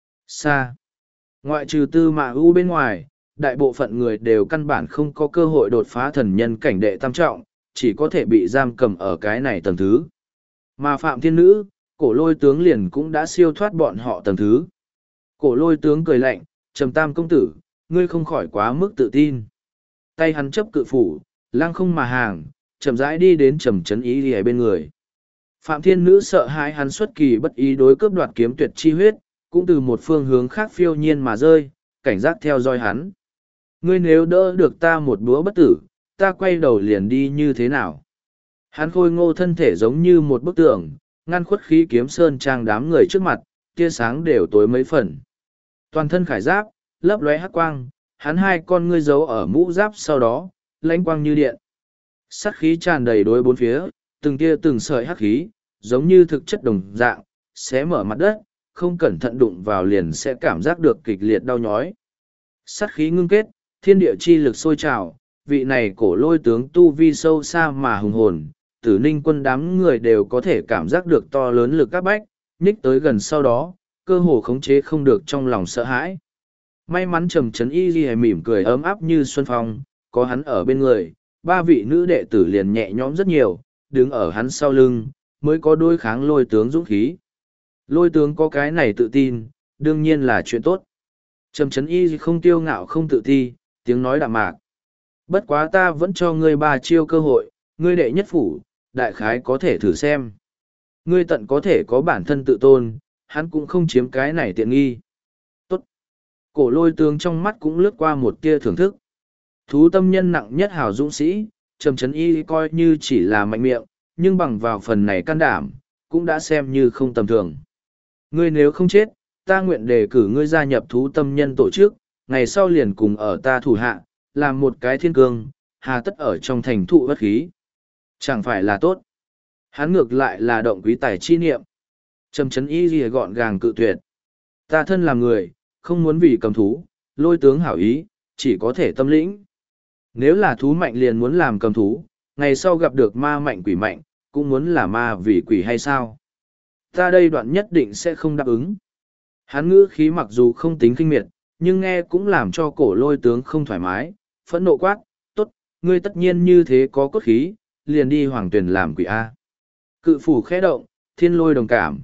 Xa. Ngoại trừ Tư Mạ U bên ngoài, đại bộ phận người đều căn bản không có cơ hội đột phá thần nhân cảnh đệ tam trọng, chỉ có thể bị giam cầm ở cái này tầng thứ. Mà Phạm Thiên Nữ, Cổ Lôi tướng liền cũng đã siêu thoát bọn họ tầng thứ. Cổ Lôi tướng cười lạnh, Trầm Tam công tử, ngươi không khỏi quá mức tự tin. Tay hắn chấp cự phủ, lăng không mà hàng, chậm rãi đi đến Trầm Trấn Y Lìa bên người. Phạm Thiên Nữ sợ hãi hắn xuất kỳ bất ý đối cướp đoạt kiếm tuyệt chi huyết, cũng từ một phương hướng khác phiêu nhiên mà rơi, cảnh giác theo dõi hắn. Ngươi nếu đỡ được ta một búa bất tử, ta quay đầu liền đi như thế nào? Hắn khôi ngô thân thể giống như một bức tường, ngăn khuất khí kiếm sơn trang đám người trước mặt, tia sáng đều tối mấy phần. Toàn thân khải giáp, lấp lóe hắc quang, hắn hai con ngươi giấu ở mũ giáp sau đó, lãnh quang như điện. Sát khí tràn đầy đối bốn phía, từng tia từng sợi hắc khí, giống như thực chất đồng dạng, xé mở mặt đất, không cẩn thận đụng vào liền sẽ cảm giác được kịch liệt đau nhói. Sát khí ngưng kết, thiên địa chi lực sôi trào, vị này Cổ Lôi tướng tu vi sâu xa mà hùng hồn, Tử Ninh quân đám người đều có thể cảm giác được to lớn lực các bách, nhích tới gần sau đó, cơ hồ khống chế không được trong lòng sợ hãi. May mắn Trầm Trấn Y Ghi mỉm cười ấm áp như xuân phong, có hắn ở bên người, ba vị nữ đệ tử liền nhẹ nhõm rất nhiều, đứng ở hắn sau lưng, mới có đối kháng Lôi tướng dũng khí. Lôi tướng có cái này tự tin, đương nhiên là chuyện tốt. Trầm Trấn Y không tiêu ngạo không tự ti, tiếng nói đạm mạc. Bất quá ta vẫn cho ngươi ba chiêu cơ hội, ngươi đệ nhất phủ, đại khái có thể thử xem. Ngươi tận có thể có bản thân tự tôn, hắn cũng không chiếm cái này tiện nghi. Tốt. Cổ Lôi tướng trong mắt cũng lướt qua một tia thưởng thức. Thú tâm nhân nặng nhất hào dũng sĩ, Trầm Trấn Y coi như chỉ là mạnh miệng, nhưng bằng vào phần này can đảm, cũng đã xem như không tầm thường. Ngươi nếu không chết, ta nguyện đề cử ngươi gia nhập thú tâm nhân tổ chức, ngày sau liền cùng ở ta thủ hạ, làm một cái thiên cương, hà tất ở trong thành thụ bất khí. Chẳng phải là tốt. Hắn ngược lại là động quý tài chi niệm. Trầm Trấn Y ghi gọn gàng cự tuyệt. Ta thân làm người, không muốn vì cầm thú, Lôi tướng hảo ý, chỉ có thể tâm lĩnh. Nếu là thú mạnh liền muốn làm cầm thú, ngày sau gặp được ma mạnh quỷ mạnh, cũng muốn là ma vì quỷ hay sao? Ta đây đoạn nhất định sẽ không đáp ứng. Hắn ngữ khí mặc dù không tính kinh miệt, nhưng nghe cũng làm cho Cổ Lôi tướng không thoải mái, phẫn nộ quát, tốt, ngươi tất nhiên như thế có cốt khí, liền đi hoàng tuyển làm quỷ A. Cự phủ khẽ động, thiên lôi đồng cảm.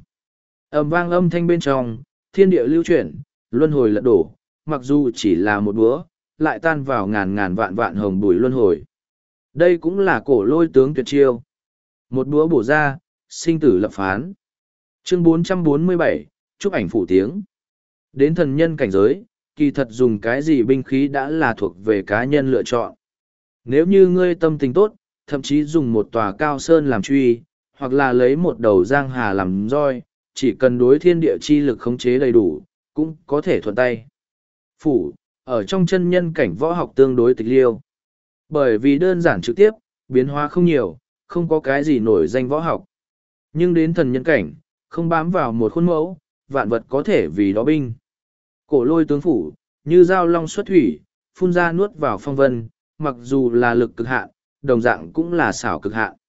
Ầm vang âm thanh bên trong, thiên địa lưu chuyển, luân hồi lật đổ, mặc dù chỉ là một búa, lại tan vào ngàn ngàn vạn vạn hồng bùi luân hồi. Đây cũng là Cổ Lôi tướng tuyệt chiêu. Một búa bổ ra, sinh tử lập phán. Chương 447, chúc ảnh phủ tiếng. Đến thần nhân cảnh giới, kỳ thật dùng cái gì binh khí đã là thuộc về cá nhân lựa chọn. Nếu như ngươi tâm tình tốt, thậm chí dùng một tòa cao sơn làm truy, hoặc là lấy một đầu giang hà làm roi, chỉ cần đối thiên địa chi lực khống chế đầy đủ, cũng có thể thuận tay. Phủ, ở trong chân nhân cảnh võ học tương đối tịch liêu. Bởi vì đơn giản trực tiếp, biến hóa không nhiều, không có cái gì nổi danh võ học. Nhưng đến thần nhân cảnh, không bám vào một khuôn mẫu, vạn vật có thể vì đó binh. Cổ lôi tướng phủ, như dao long xuất thủy, phun ra nuốt vào phong vân, mặc dù là lực cực hạn, đồng dạng cũng là xảo cực hạn.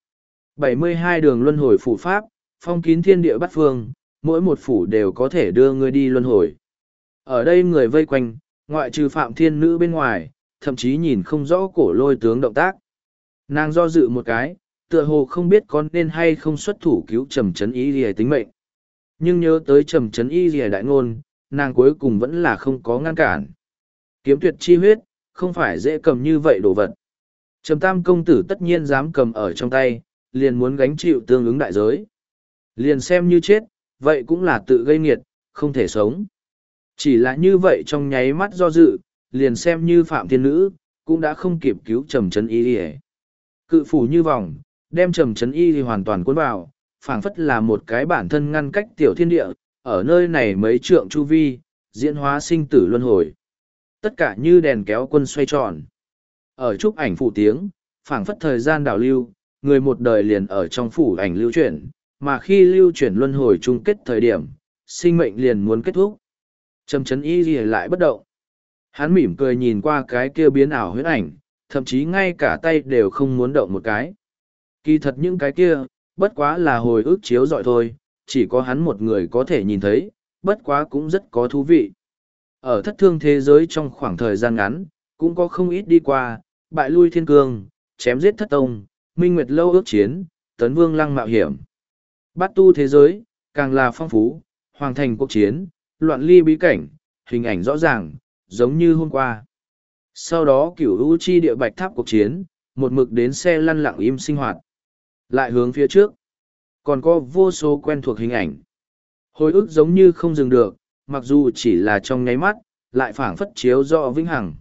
72 đường luân hồi phủ pháp, phong kín thiên địa bát phương, mỗi một phủ đều có thể đưa ngươi đi luân hồi. Ở đây người vây quanh, ngoại trừ Phạm Thiên Nữ bên ngoài, thậm chí nhìn không rõ cổ lôi tướng động tác. Nàng do dự một cái, tựa hồ không biết có nên hay không xuất thủ cứu Trầm Trấn Y Lìa tính mệnh. Nhưng nhớ tới Trầm Trấn Y Lìa đại ngôn, nàng cuối cùng vẫn là không có ngăn cản. Kiếm tuyệt chi huyết, không phải dễ cầm như vậy đồ vật. Trầm Tam công tử tất nhiên dám cầm ở trong tay, liền muốn gánh chịu tương ứng đại giới. Liền xem như chết, vậy cũng là tự gây nghiệt, không thể sống. Chỉ là như vậy trong nháy mắt do dự, liền xem như Phạm Thiên Nữ, cũng đã không kịp cứu Trầm Trấn Y Lìa. Cự phủ như vòng, đem Trầm Trấn Y Lìa hoàn toàn cuốn vào, phảng phất là một cái bản thân ngăn cách tiểu thiên địa, ở nơi này mấy trượng chu vi, diễn hóa sinh tử luân hồi. Tất cả như đèn kéo quân xoay tròn. Ở trúc ảnh phủ tiếng, phảng phất thời gian đảo lưu, người một đời liền ở trong phủ ảnh lưu chuyển, mà khi lưu chuyển luân hồi chung kết thời điểm, sinh mệnh liền muốn kết thúc. Trầm Trấn Y Lìa lại bất động. Hắn mỉm cười nhìn qua cái kia biến ảo huyễn ảnh, thậm chí ngay cả tay đều không muốn động một cái. Kỳ thật những cái kia, bất quá là hồi ức chiếu rọi thôi, chỉ có hắn một người có thể nhìn thấy, bất quá cũng rất có thú vị. Ở thất thương thế giới trong khoảng thời gian ngắn, cũng có không ít đi qua, bại lui thiên cương, chém giết thất tông, minh nguyệt lâu ước chiến, tấn vương lăng mạo hiểm. Bát tu thế giới, càng là phong phú, hoàng thành cuộc chiến, loạn ly bí cảnh, hình ảnh rõ ràng, giống như hôm qua. Sau đó cửu u chi địa bạch tháp cuộc chiến, một mực đến xe lăn lặng im sinh hoạt. Lại hướng phía trước, còn có vô số quen thuộc hình ảnh. Hồi ức giống như không dừng được, mặc dù chỉ là trong nháy mắt, lại phảng phất chiếu rõ vĩnh hằng.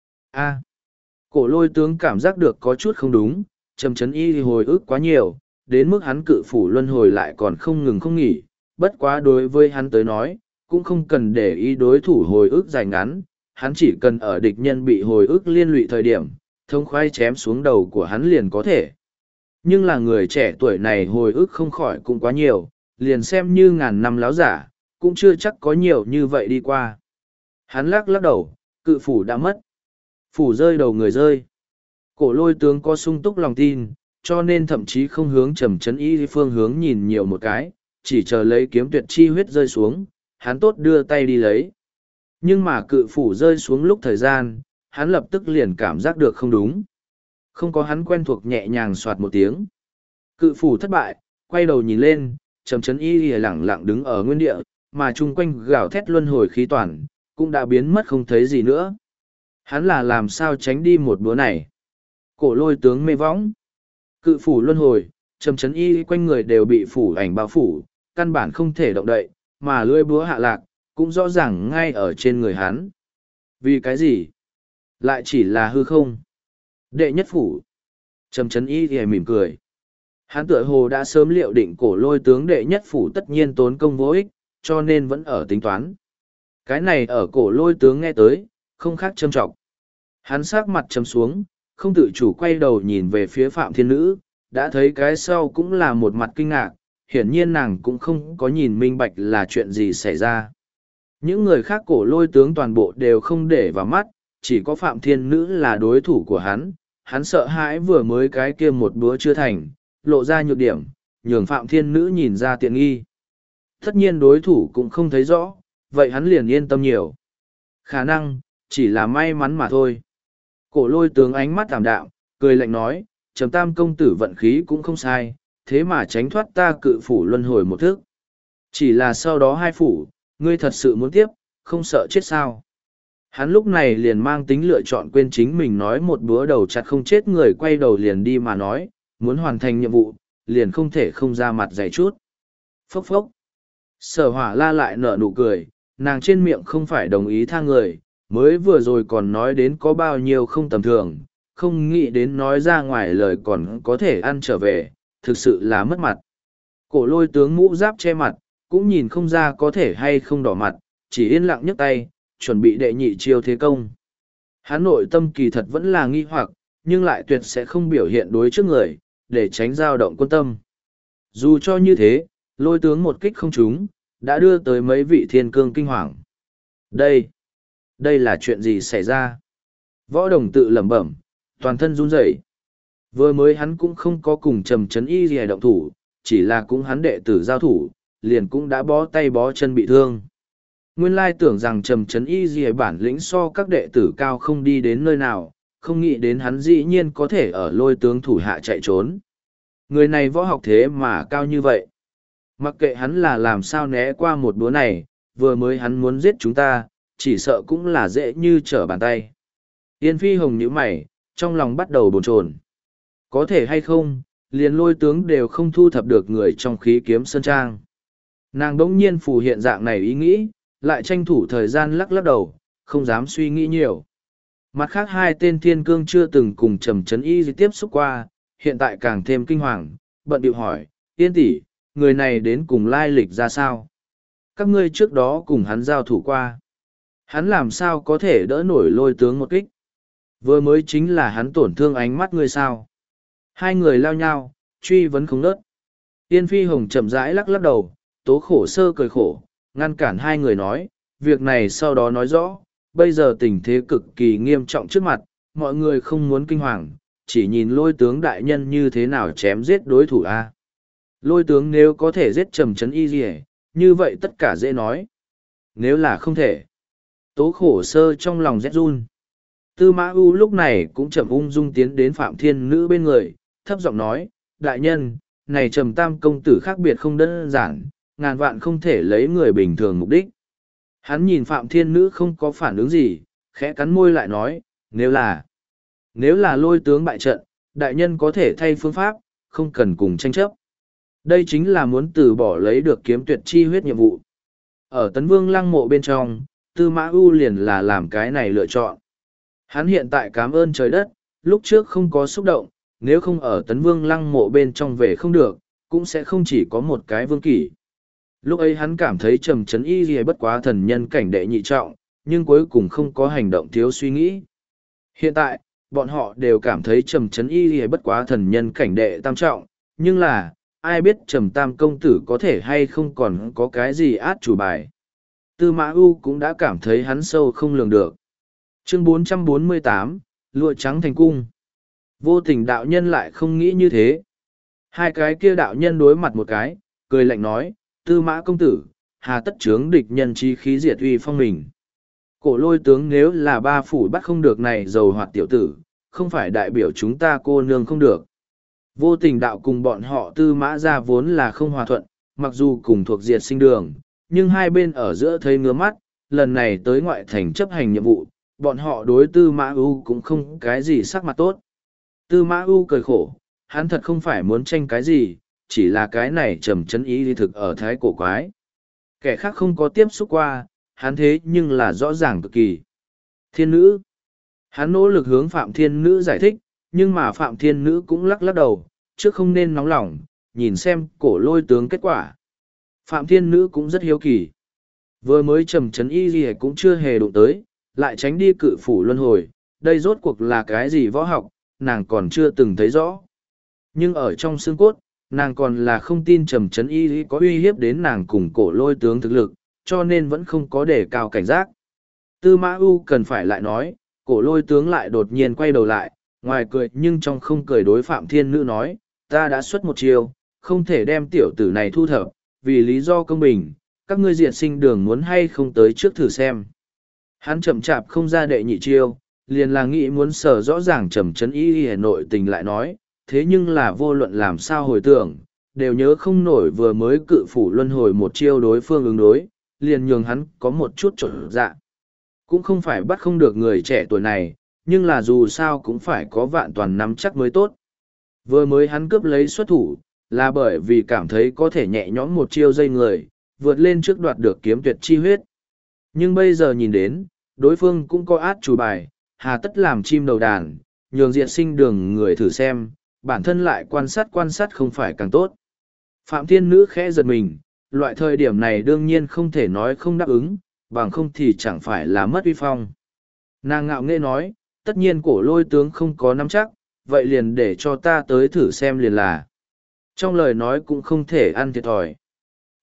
A. Cổ lôi tướng cảm giác được có chút không đúng, Trầm Trấn Y thì hồi ức quá nhiều, đến mức hắn cự phủ luân hồi lại còn không ngừng không nghỉ, bất quá đối với hắn tới nói, cũng không cần để ý đối thủ hồi ức dài ngắn, hắn chỉ cần ở địch nhân bị hồi ức liên lụy thời điểm, thông khoái chém xuống đầu của hắn liền có thể. Nhưng là người trẻ tuổi này hồi ức không khỏi cũng quá nhiều, liền xem như ngàn năm láo giả, cũng chưa chắc có nhiều như vậy đi qua. Hắn lắc lắc đầu, cự phủ đã mất. Phủ rơi đầu người rơi. Cổ lôi tướng có sung túc lòng tin, cho nên thậm chí không hướng Trầm Trấn Y phương hướng nhìn nhiều một cái, chỉ chờ lấy kiếm tuyệt chi huyết rơi xuống, hắn tốt đưa tay đi lấy. Nhưng mà cự phủ rơi xuống lúc thời gian, hắn lập tức liền cảm giác được không đúng. Không có hắn quen thuộc nhẹ nhàng soạt một tiếng. Cự phủ thất bại, quay đầu nhìn lên, Trầm Trấn Y lìa lẳng lặng đứng ở nguyên địa, mà chung quanh gào thét luân hồi khí toàn, cũng đã biến mất không thấy gì nữa. Hắn là làm sao tránh đi một búa này. Cổ lôi tướng mê võng. Cự phủ luân hồi, Trầm Trấn Y quanh người đều bị phủ ảnh bao phủ, căn bản không thể động đậy, mà lưỡi búa hạ lạc, cũng rõ ràng ngay ở trên người hắn. Vì cái gì? Lại chỉ là hư không. Đệ nhất phủ. Trầm Trấn Y thì mỉm cười. Hắn tựa hồ đã sớm liệu định cổ lôi tướng đệ nhất phủ tất nhiên tốn công vô ích, cho nên vẫn ở tính toán. Cái này ở cổ lôi tướng nghe tới, không khác châm trọng. Hắn sắc mặt chấm xuống, không tự chủ quay đầu nhìn về phía Phạm Thiên Nữ, đã thấy cái sau cũng là một mặt kinh ngạc, hiển nhiên nàng cũng không có nhìn minh bạch là chuyện gì xảy ra. Những người khác cổ lôi tướng toàn bộ đều không để vào mắt, chỉ có Phạm Thiên Nữ là đối thủ của hắn sợ hãi vừa mới cái kia một búa chưa thành, lộ ra nhược điểm, nhường Phạm Thiên Nữ nhìn ra tiện nghi. Tất nhiên đối thủ cũng không thấy rõ, vậy hắn liền yên tâm nhiều. Khả năng, chỉ là may mắn mà thôi. Cổ lôi tướng ánh mắt tạm đạm, cười lạnh nói, Trầm Tam công tử vận khí cũng không sai, thế mà tránh thoát ta cự phủ luân hồi một thức. Chỉ là sau đó hai phủ, ngươi thật sự muốn tiếp, không sợ chết sao. Hắn lúc này liền mang tính lựa chọn quên chính mình nói một búa đầu chặt không chết người quay đầu liền đi mà nói, muốn hoàn thành nhiệm vụ, liền không thể không ra mặt dày chút. Phốc phốc. Sở hỏa la lại nở nụ cười, nàng trên miệng không phải đồng ý tha người, mới vừa rồi còn nói đến có bao nhiêu không tầm thường, không nghĩ đến nói ra ngoài lời còn có thể ăn trở về, thực sự là mất mặt. Cổ lôi tướng mũ giáp che mặt, cũng nhìn không ra có thể hay không đỏ mặt, chỉ yên lặng nhấc tay, chuẩn bị đệ nhị chiêu thế công. Hắn nội tâm kỳ thật vẫn là nghi hoặc, nhưng lại tuyệt sẽ không biểu hiện đối trước người, để tránh dao động quân tâm. Dù cho như thế, lôi tướng một kích không trúng, đã đưa tới mấy vị thiên cương kinh hoàng. Đây là chuyện gì xảy ra? Võ Đồng tự lẩm bẩm, toàn thân run rẩy. Vừa mới hắn cũng không có cùng Trầm Trấn Y gì động thủ, chỉ là cũng hắn đệ tử giao thủ, liền cũng đã bó tay bó chân bị thương. Nguyên lai tưởng rằng Trầm Trấn Y gì bản lĩnh so các đệ tử cao không đi đến nơi nào, không nghĩ đến hắn dĩ nhiên có thể ở lôi tướng thủ hạ chạy trốn. Người này võ học thế mà cao như vậy. Mặc kệ hắn là làm sao né qua một búa này, vừa mới hắn muốn giết chúng ta, chỉ sợ cũng là dễ như trở bàn tay. Yên Phi Hồng nhíu mày, trong lòng bắt đầu bồn chồn. Có thể hay không, liền lôi tướng đều không thu thập được người trong khí kiếm sơn trang. Nàng đỗng nhiên phù hiện dạng này ý nghĩ, lại tranh thủ thời gian lắc lắc đầu, không dám suy nghĩ nhiều. Mặt khác hai tên thiên cương chưa từng cùng Trầm Trấn Y tiếp xúc qua, hiện tại càng thêm kinh hoàng, bận điệu hỏi, Yên tỷ, người này đến cùng lai lịch ra sao? Các ngươi trước đó cùng hắn giao thủ qua. Hắn làm sao có thể đỡ nổi lôi tướng một kích? Vừa mới chính là hắn tổn thương ánh mắt ngươi sao? Hai người lao nhau, truy vấn không nớt. Yên Phi Hồng chậm rãi lắc lắc đầu, Tố Khổ Sơ cười khổ, ngăn cản hai người nói, việc này sau đó nói rõ, bây giờ tình thế cực kỳ nghiêm trọng trước mặt, mọi người không muốn kinh hoàng, chỉ nhìn lôi tướng đại nhân như thế nào chém giết đối thủ a. Lôi tướng nếu có thể giết Trầm Trấn Y gì, như vậy tất cả dễ nói. Nếu là không thể, Tố Khổ Sơ trong lòng rét run. Tư Mã U lúc này cũng chậm ung dung tiến đến Phạm Thiên Nữ bên người, thấp giọng nói, đại nhân, này Trầm Tam công tử khác biệt không đơn giản, ngàn vạn không thể lấy người bình thường mục đích. Hắn nhìn Phạm Thiên Nữ không có phản ứng gì, khẽ cắn môi lại nói, nếu là lôi tướng bại trận, đại nhân có thể thay phương pháp, không cần cùng tranh chấp. Đây chính là muốn từ bỏ lấy được kiếm tuyệt chi huyết nhiệm vụ. Ở Tấn Vương Lăng mộ bên trong, Tư Mã U liền là làm cái này lựa chọn. Hắn hiện tại cảm ơn trời đất, lúc trước không có xúc động, nếu không ở Tấn Vương Lăng mộ bên trong về không được, cũng sẽ không chỉ có một cái vương kỷ. Lúc ấy hắn cảm thấy Trầm Trấn Y gì bất quá thần nhân cảnh đệ nhị trọng, nhưng cuối cùng không có hành động thiếu suy nghĩ. Hiện tại, bọn họ đều cảm thấy Trầm Trấn Y gì bất quá thần nhân cảnh đệ tam trọng, nhưng là, ai biết Trầm Tam công tử có thể hay không còn có cái gì át chủ bài. Tư Mã U cũng đã cảm thấy hắn sâu không lường được. Chương 448, Lụa Trắng Thành Cung. Vô Tình đạo nhân lại không nghĩ như thế. Hai cái kia đạo nhân đối mặt một cái, cười lạnh nói, Tư Mã công tử, hà tất chướng địch nhân chi khí diệt uy phong mình. Cổ lôi tướng nếu là ba phủ bắt không được này dầu hoạt tiểu tử, không phải đại biểu chúng ta cô nương không được. Vô Tình đạo cùng bọn họ Tư Mã ra vốn là không hòa thuận, mặc dù cùng thuộc diệt sinh đường, nhưng hai bên ở giữa thấy ngứa mắt, lần này tới ngoại thành chấp hành nhiệm vụ, bọn họ đối Tư Mã U cũng không cái gì sắc mặt tốt. Tư Mã U cười khổ, hắn thật không phải muốn tranh cái gì, chỉ là cái này Trầm Trấn Y lý thực ở thái cổ quái. Kẻ khác không có tiếp xúc qua, hắn thế nhưng là rõ ràng cực kỳ. Thiên nữ. Hắn nỗ lực hướng Phạm Thiên Nữ giải thích, nhưng mà Phạm Thiên Nữ cũng lắc lắc đầu, trước không nên nóng lòng, nhìn xem cổ lôi tướng kết quả. Phạm Thiên Nữ cũng rất hiếu kỳ. Vừa mới Trầm Trấn Y gì cũng chưa hề đụng tới, lại tránh đi cự phủ luân hồi, đây rốt cuộc là cái gì võ học, nàng còn chưa từng thấy rõ. Nhưng ở trong xương cốt, nàng còn là không tin Trầm Trấn Y có uy hiếp đến nàng cùng cổ lôi tướng thực lực, cho nên vẫn không có đề cao cảnh giác. Tư Mã U cần phải lại nói, cổ lôi tướng lại đột nhiên quay đầu lại, ngoài cười nhưng trong không cười đối Phạm Thiên Nữ nói, ta đã xuất một chiêu, không thể đem tiểu tử này thu thập, vì lý do công bình, các ngươi diệt sinh đường muốn hay không tới trước thử xem. Hắn chậm chạp không ra đệ nhị chiêu, liền là nghĩ muốn sở rõ ràng Trầm Trấn Y Hà Nội tình lại nói, thế nhưng là vô luận làm sao hồi tưởng, đều nhớ không nổi vừa mới cự phủ luân hồi một chiêu đối phương ứng đối, liền nhường hắn có một chút trộn dạ. Cũng không phải bắt không được người trẻ tuổi này, nhưng là dù sao cũng phải có vạn toàn nắm chắc mới tốt. Vừa mới hắn cướp lấy xuất thủ, là bởi vì cảm thấy có thể nhẹ nhõm một chiêu dây người, vượt lên trước đoạt được kiếm tuyệt chi huyết. Nhưng bây giờ nhìn đến, đối phương cũng có át chủ bài, hà tất làm chim đầu đàn, nhường diệt sinh đường người thử xem, bản thân lại quan sát không phải càng tốt. Phạm Thiên Nữ khẽ giật mình, loại thời điểm này đương nhiên không thể nói không đáp ứng, bằng không thì chẳng phải là mất uy phong. Nàng ngạo nghễ nói, tất nhiên cổ lôi tướng không có nắm chắc, vậy liền để cho ta tới thử xem liền là. Trong lời nói cũng không thể ăn thiệt thòi.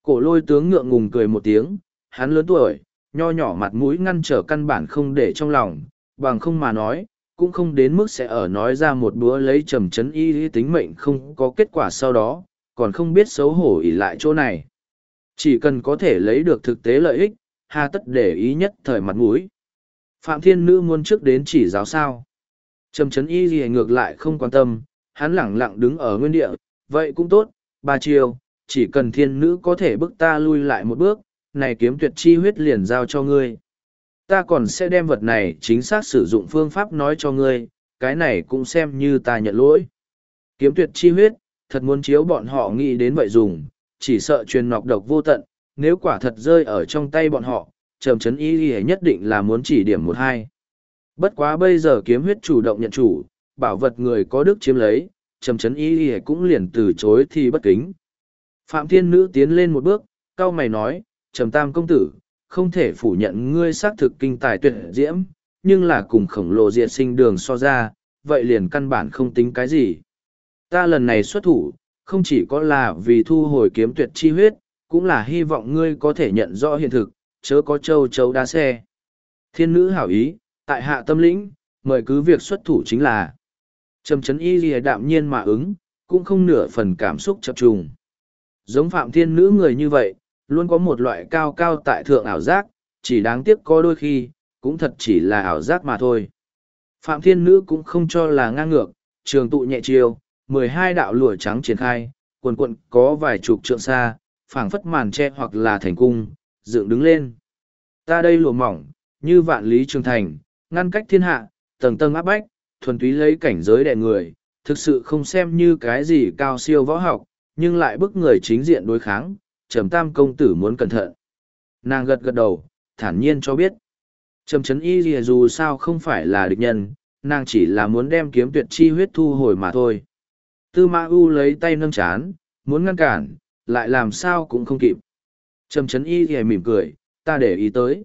Cổ lôi tướng ngượng ngùng cười một tiếng, hắn lớn tuổi, nho nhỏ mặt mũi ngăn trở căn bản không để trong lòng, bằng không mà nói, cũng không đến mức sẽ ở nói ra một búa lấy trầm chấn y tính mệnh không có kết quả sau đó, còn không biết xấu hổ ỉ lại chỗ này. Chỉ cần có thể lấy được thực tế lợi ích, hà tất để ý nhất thời mặt mũi. Phạm Thiên Nữ muốn trước đến chỉ giáo sao. Trầm chấn y gì ngược lại không quan tâm, hắn lẳng lặng đứng ở nguyên địa, vậy cũng tốt, ba chiều, chỉ cần Thiên Nữ có thể bức ta lui lại một bước, này kiếm tuyệt chi huyết liền giao cho ngươi. Ta còn sẽ đem vật này chính xác sử dụng phương pháp nói cho ngươi, cái này cũng xem như ta nhận lỗi. Kiếm tuyệt chi huyết, thật muốn chiếu bọn họ nghĩ đến vậy dùng, chỉ sợ truyền nọc độc vô tận, nếu quả thật rơi ở trong tay bọn họ, trầm chấn y nhất định là muốn chỉ điểm một hai. Bất quá bây giờ kiếm huyết chủ động nhận chủ, bảo vật người có đức chiếm lấy, trầm chấn y cũng liền từ chối thì bất kính. Phạm Thiên Nữ tiến lên một bước, cau mày nói, trầm tam công tử, không thể phủ nhận ngươi xác thực kinh tài tuyệt diễm, nhưng là cùng khổng lồ diệt sinh đường so ra, vậy liền căn bản không tính cái gì. Ta lần này xuất thủ, không chỉ có là vì thu hồi kiếm tuyệt chi huyết, cũng là hy vọng ngươi có thể nhận rõ hiện thực, chớ có châu chấu đá xe. Thiên Nữ hảo ý, tại hạ tâm lĩnh, mời cứ việc xuất thủ chính là. Trầm chấn y lìa đạm nhiên mà ứng, cũng không nửa phần cảm xúc chập trùng. Giống Phạm Thiên Nữ người như vậy, luôn có một loại cao cao tại thượng ảo giác, chỉ đáng tiếc có đôi khi, cũng thật chỉ là ảo giác mà thôi. Phạm Thiên Nữ cũng không cho là ngang ngược, trường tụ nhẹ chiều, 12 đạo lụa trắng triển khai, quần quận có vài chục trượng xa, phảng phất màn tre hoặc là thành cung, dựng đứng lên. Ta đây lụa mỏng, như vạn lý trường thành, ngăn cách thiên hạ, tầng tầng áp bách, thuần túy lấy cảnh giới đè người, thực sự không xem như cái gì cao siêu võ học, nhưng lại bức người chính diện đối kháng, Trầm tam công tử muốn cẩn thận. Nàng gật gật đầu, thản nhiên cho biết. Trầm chấn y lìa dù sao không phải là địch nhân, nàng chỉ là muốn đem kiếm tuyệt chi huyết thu hồi mà thôi. Tư Mã U lấy tay nâng chán, muốn ngăn cản, lại làm sao cũng không kịp. Trầm chấn y lìa mỉm cười, ta để ý tới.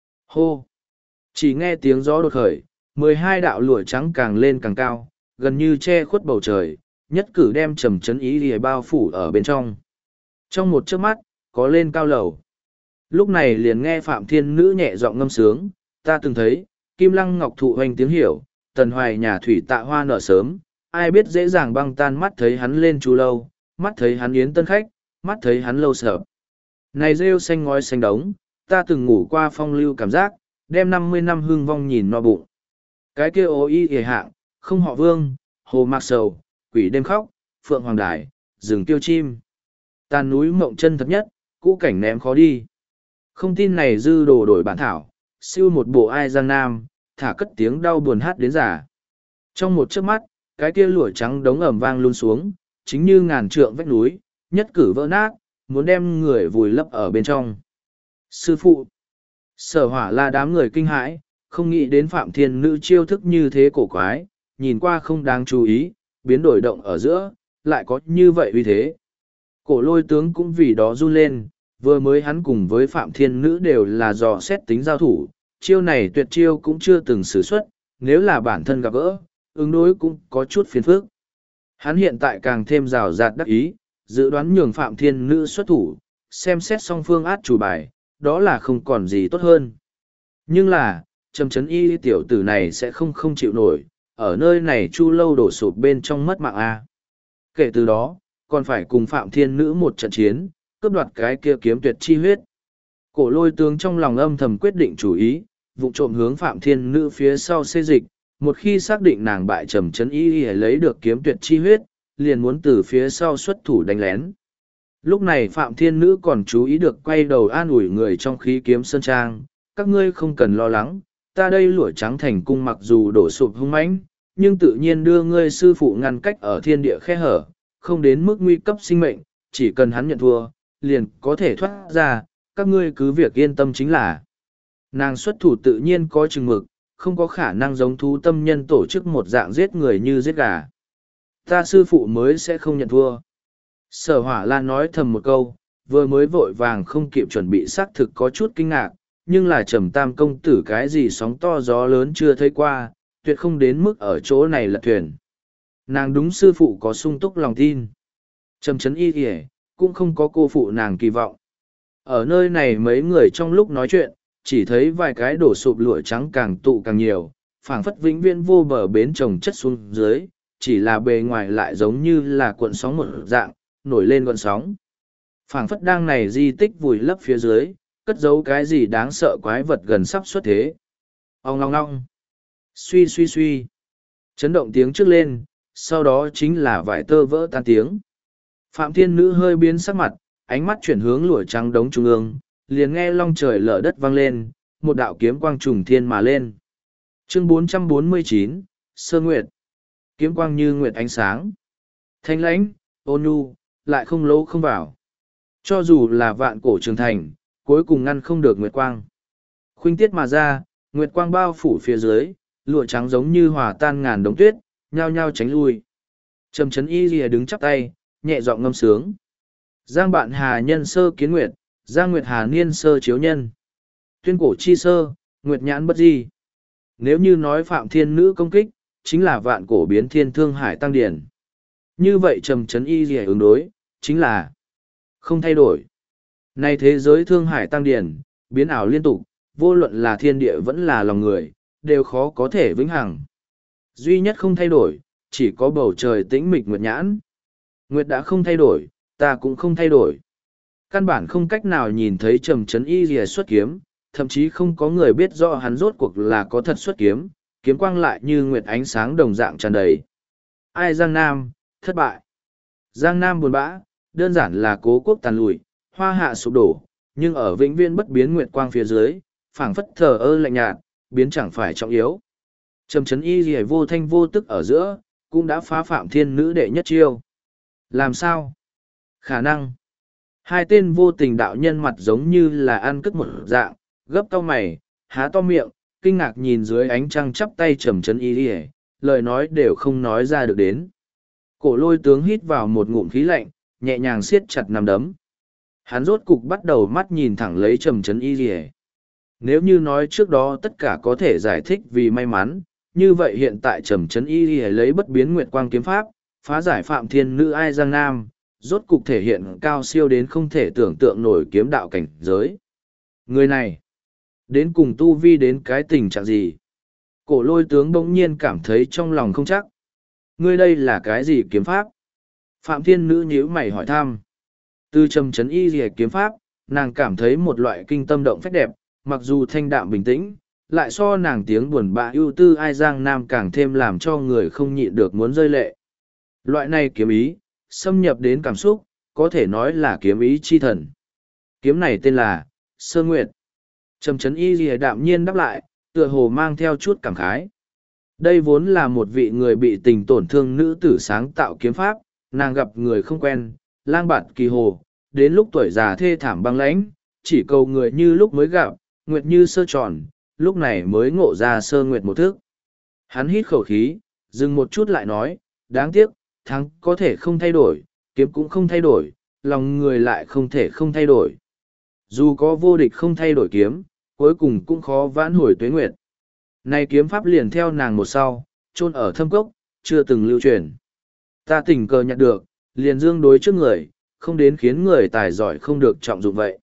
Hô! Chỉ nghe tiếng gió đột khởi, 12 đạo lụa trắng càng lên càng cao, gần như che khuất bầu trời, nhất cử đem trầm chấn y lìa bao phủ ở bên trong. Trong một chớp mắt, có lên cao lầu. Lúc này liền nghe Phạm Thiên Nữ nhẹ giọng ngâm sướng, ta từng thấy, kim lăng ngọc thụ hoành tiếng hiểu, tần hoài nhà thủy tạ hoa nở sớm, ai biết dễ dàng băng tan mắt thấy hắn lên chú lâu, mắt thấy hắn yến tân khách, mắt thấy hắn lâu sợ. Này rêu xanh ngói xanh đống, ta từng ngủ qua phong lưu cảm giác, đem 50 năm hương vong nhìn no bụng. Cái kia ô y hề hạng, không họ vương, hồ mạc sầu, quỷ đêm khóc, phượng hoàng đài, rừng tiêu chim. Tàn núi mộng chân thật nhất, cũ cảnh ném khó đi. Không tin này dư đồ đổi bản thảo, siêu một bộ ai giang nam, thả cất tiếng đau buồn hát đến giả. Trong một chớp mắt, cái kia lụa trắng đống ẩm vang luôn xuống, chính như ngàn trượng vách núi, nhất cử vỡ nát, muốn đem người vùi lấp ở bên trong. Sư phụ, Sở Hỏa là đám người kinh hãi, không nghĩ đến Phạm Thiên Nữ chiêu thức như thế cổ quái, nhìn qua không đáng chú ý, biến đổi động ở giữa, lại có như vậy uy thế. Cổ lôi tướng cũng vì đó run lên, vừa mới hắn cùng với Phạm Thiên Nữ đều là dò xét tính giao thủ, chiêu này tuyệt chiêu cũng chưa từng sử xuất, nếu là bản thân gặp gỡ, ứng đối cũng có chút phiền phức. Hắn hiện tại càng thêm rào rạt đắc ý, dự đoán nhường Phạm Thiên Nữ xuất thủ, xem xét song phương át chủ bài, đó là không còn gì tốt hơn. Nhưng là, trầm chấn y tiểu tử này sẽ không chịu nổi, ở nơi này chu lâu đổ sụp bên trong mất mạng A. Kể từ đó, còn phải cùng Phạm Thiên Nữ một trận chiến, cướp đoạt cái kia kiếm tuyệt chi huyết. Cổ lôi tướng trong lòng âm thầm quyết định chủ ý, vụ trộm hướng Phạm Thiên Nữ phía sau xê dịch, một khi xác định nàng bại trầm chấn y lấy được kiếm tuyệt chi huyết, liền muốn từ phía sau xuất thủ đánh lén. Lúc này Phạm Thiên Nữ còn chú ý được quay đầu an ủi người trong khí kiếm sơn trang, các ngươi không cần lo lắng, ta đây lụa trắng thành cung mặc dù đổ sụp hung mãnh, nhưng tự nhiên đưa ngươi sư phụ ngăn cách ở thiên địa khe hở, không đến mức nguy cấp sinh mệnh, chỉ cần hắn nhận thua, liền có thể thoát ra, các ngươi cứ việc yên tâm chính là. Nàng xuất thủ tự nhiên có chừng mực, không có khả năng giống thú tâm nhân tổ chức một dạng giết người như giết gà. Ta sư phụ mới sẽ không nhận thua. Sở Hỏa Lan nói thầm một câu, vừa mới vội vàng không kịp chuẩn bị xác thực có chút kinh ngạc, nhưng là Trầm tam công tử cái gì sóng to gió lớn chưa thấy qua, tuyệt không đến mức ở chỗ này lật thuyền. Nàng đúng sư phụ có sung túc lòng tin. Trầm chấn y kìa, cũng không có cô phụ nàng kỳ vọng. Ở nơi này mấy người trong lúc nói chuyện, chỉ thấy vài cái đổ sụp lụa trắng càng tụ càng nhiều, phảng phất vĩnh viễn vô bờ bến chồng chất xuống dưới, chỉ là bề ngoài lại giống như là cuộn sóng một dạng, nổi lên cuộn sóng. Phảng phất đang này di tích vùi lấp phía dưới, cất giấu cái gì đáng sợ quái vật gần sắp xuất thế. Ong long long. Suy suy suy. Chấn động tiếng trước lên, sau đó chính là vải tơ vỡ tan tiếng. Phạm Thiên Nữ hơi biến sắc mặt, ánh mắt chuyển hướng lụa trắng đống trung ương, liền nghe long trời lở đất vang lên, một đạo kiếm quang trùng thiên mà lên. Chương 449, Sơ Nguyệt. Kiếm quang như nguyệt ánh sáng. Thanh lãnh, ôn nhu, lại không lỗ không vào. Cho dù là vạn cổ trường thành, cuối cùng ngăn không được nguyệt quang. Khuynh tiết mà ra, nguyệt quang bao phủ phía dưới, lụa trắng giống như hòa tan ngàn đống tuyết, nhao nhao tránh lui. Trầm Chấn Y Lìa đứng chắp tay, nhẹ giọng ngâm sướng. Giang bạn hà nhân sơ kiến nguyệt, giang nguyệt hà niên sơ chiếu nhân. Tuyên cổ chi sơ, nguyệt nhãn bất di. Nếu như nói Phạm Thiên Nữ công kích, chính là vạn cổ biến thiên thương hải tăng điển. Như vậy Trầm Chấn Y Lìa ứng đối, chính là không thay đổi. Nay thế giới thương hải tăng điển, biến ảo liên tục, vô luận là thiên địa vẫn là lòng người, đều khó có thể vĩnh hằng. Duy nhất không thay đổi, chỉ có bầu trời tĩnh mịch nguyệt nhãn. Nguyệt đã không thay đổi, ta cũng không thay đổi. Căn bản không cách nào nhìn thấy Trầm Chấn Y Lìa xuất kiếm, thậm chí không có người biết rõ hắn rốt cuộc là có thật xuất kiếm, kiếm quang lại như nguyệt ánh sáng đồng dạng tràn đầy. Ai Giang Nam, thất bại. Giang Nam buồn bã, đơn giản là cố quốc tàn lụi, hoa hạ sụp đổ, nhưng ở vĩnh viễn bất biến nguyệt quang phía dưới, phảng phất thờ ơ lạnh nhạt, biến chẳng phải trọng yếu. Trầm Chấn Y Lìa vô thanh vô tức ở giữa, cũng đã phá Phạm Thiên Nữ đệ nhất chiêu. Làm sao? Khả năng. Hai tên vô tình đạo nhân mặt giống như là ăn cất một dạng, gấp cau mày, há to miệng, kinh ngạc nhìn dưới ánh trăng chắp tay Trầm Chấn Y Lìa, lời nói đều không nói ra được đến. Cổ Lôi tướng hít vào một ngụm khí lạnh, nhẹ nhàng siết chặt nắm đấm. Hắn rốt cục bắt đầu mắt nhìn thẳng lấy Trầm Chấn Y Lìa. Nếu như nói trước đó tất cả có thể giải thích vì may mắn, như vậy hiện tại Trầm Chấn Y Lìa lấy bất biến nguyệt quang kiếm pháp, phá giải Phạm Thiên Nữ Ai Giang Nam, rốt cục thể hiện cao siêu đến không thể tưởng tượng nổi kiếm đạo cảnh giới. Người này, đến cùng tu vi đến cái tình trạng gì? Cổ Lôi tướng bỗng nhiên cảm thấy trong lòng không chắc. Ngươi đây là cái gì kiếm pháp? Phạm Thiên Nữ nhíu mày hỏi thăm. Từ Trầm Chấn Y Lìa kiếm pháp, nàng cảm thấy một loại kinh tâm động phách đẹp, mặc dù thanh đạm bình tĩnh, lại so nàng tiếng buồn bã ưu tư Ai Giang Nam càng thêm làm cho người không nhịn được muốn rơi lệ. Loại này kiếm ý, xâm nhập đến cảm xúc, có thể nói là kiếm ý chi thần. Kiếm này tên là Sơ Nguyệt. Trầm Chấn Y Lìa đạm nhiên đáp lại, tựa hồ mang theo chút cảm khái. Đây vốn là một vị người bị tình tổn thương nữ tử sáng tạo kiếm pháp, nàng gặp người không quen, lang bạt kỳ hồ, đến lúc tuổi già thê thảm băng lãnh, chỉ cầu người như lúc mới gặp, nguyệt như sơ tròn, lúc này mới ngộ ra Sơ Nguyệt một thức. Hắn hít khẩu khí, dừng một chút lại nói, đáng tiếc, thắng có thể không thay đổi, kiếm cũng không thay đổi, lòng người lại không thể không thay đổi. Dù có vô địch không thay đổi kiếm, cuối cùng cũng khó vãn hồi tuế nguyệt. Này kiếm pháp liền theo nàng một sau, chôn ở thâm cốc, chưa từng lưu truyền. Ta tình cờ nhặt được, liền dương đối trước người, không đến khiến người tài giỏi không được trọng dụng vậy.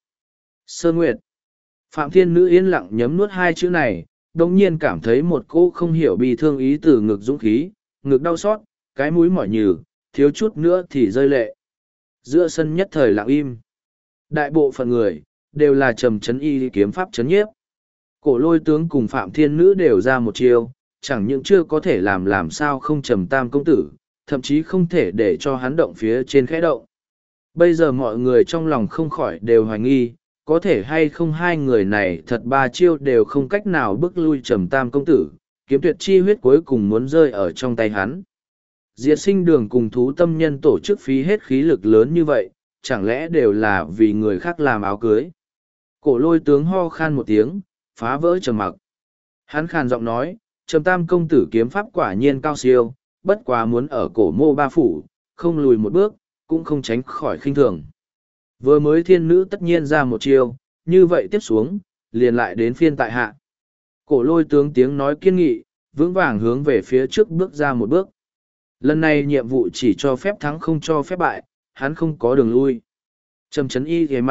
Sơ Nguyệt. Phạm Thiên Nữ yên lặng nhấm nuốt hai chữ này, đồng nhiên cảm thấy một cô không hiểu bi thương ý từ ngực dũng khí, ngực đau xót, cái mũi mỏi nhừ, thiếu chút nữa thì rơi lệ. Giữa sân nhất thời lặng im. Đại bộ phận người, đều là Trầm Chấn Y kiếm pháp chấn nhiếp. Cổ Lôi tướng cùng Phạm Thiên Nữ đều ra một chiêu, chẳng những chưa có thể làm sao không Trầm Tam công tử, thậm chí không thể để cho hắn động phía trên khẽ động. Bây giờ mọi người trong lòng không khỏi đều hoài nghi, có thể hay không hai người này thật ba chiêu đều không cách nào bước lui Trầm Tam công tử, kiếm tuyệt chi huyết cuối cùng muốn rơi ở trong tay hắn. Diệt Sinh Đường cùng Thú Tâm Nhân tổ chức phí hết khí lực lớn như vậy, chẳng lẽ đều là vì người khác làm áo cưới? Cổ Lôi tướng ho khan một tiếng, phá vỡ trầm mặc. Hắn khàn giọng nói, Trầm Tam công tử kiếm pháp quả nhiên cao siêu, bất quá muốn ở cổ mô ba phủ, không lùi một bước, cũng không tránh khỏi khinh thường. Vừa mới thiên nữ tất nhiên ra một chiêu, như vậy tiếp xuống, liền lại đến phiên tại hạ. Cổ Lôi tướng tiếng nói kiên nghị, vững vàng hướng về phía trước bước ra một bước. Lần này nhiệm vụ chỉ cho phép thắng không cho phép bại, hắn không có đường lui. Trầm Chấn Y thế mạnh,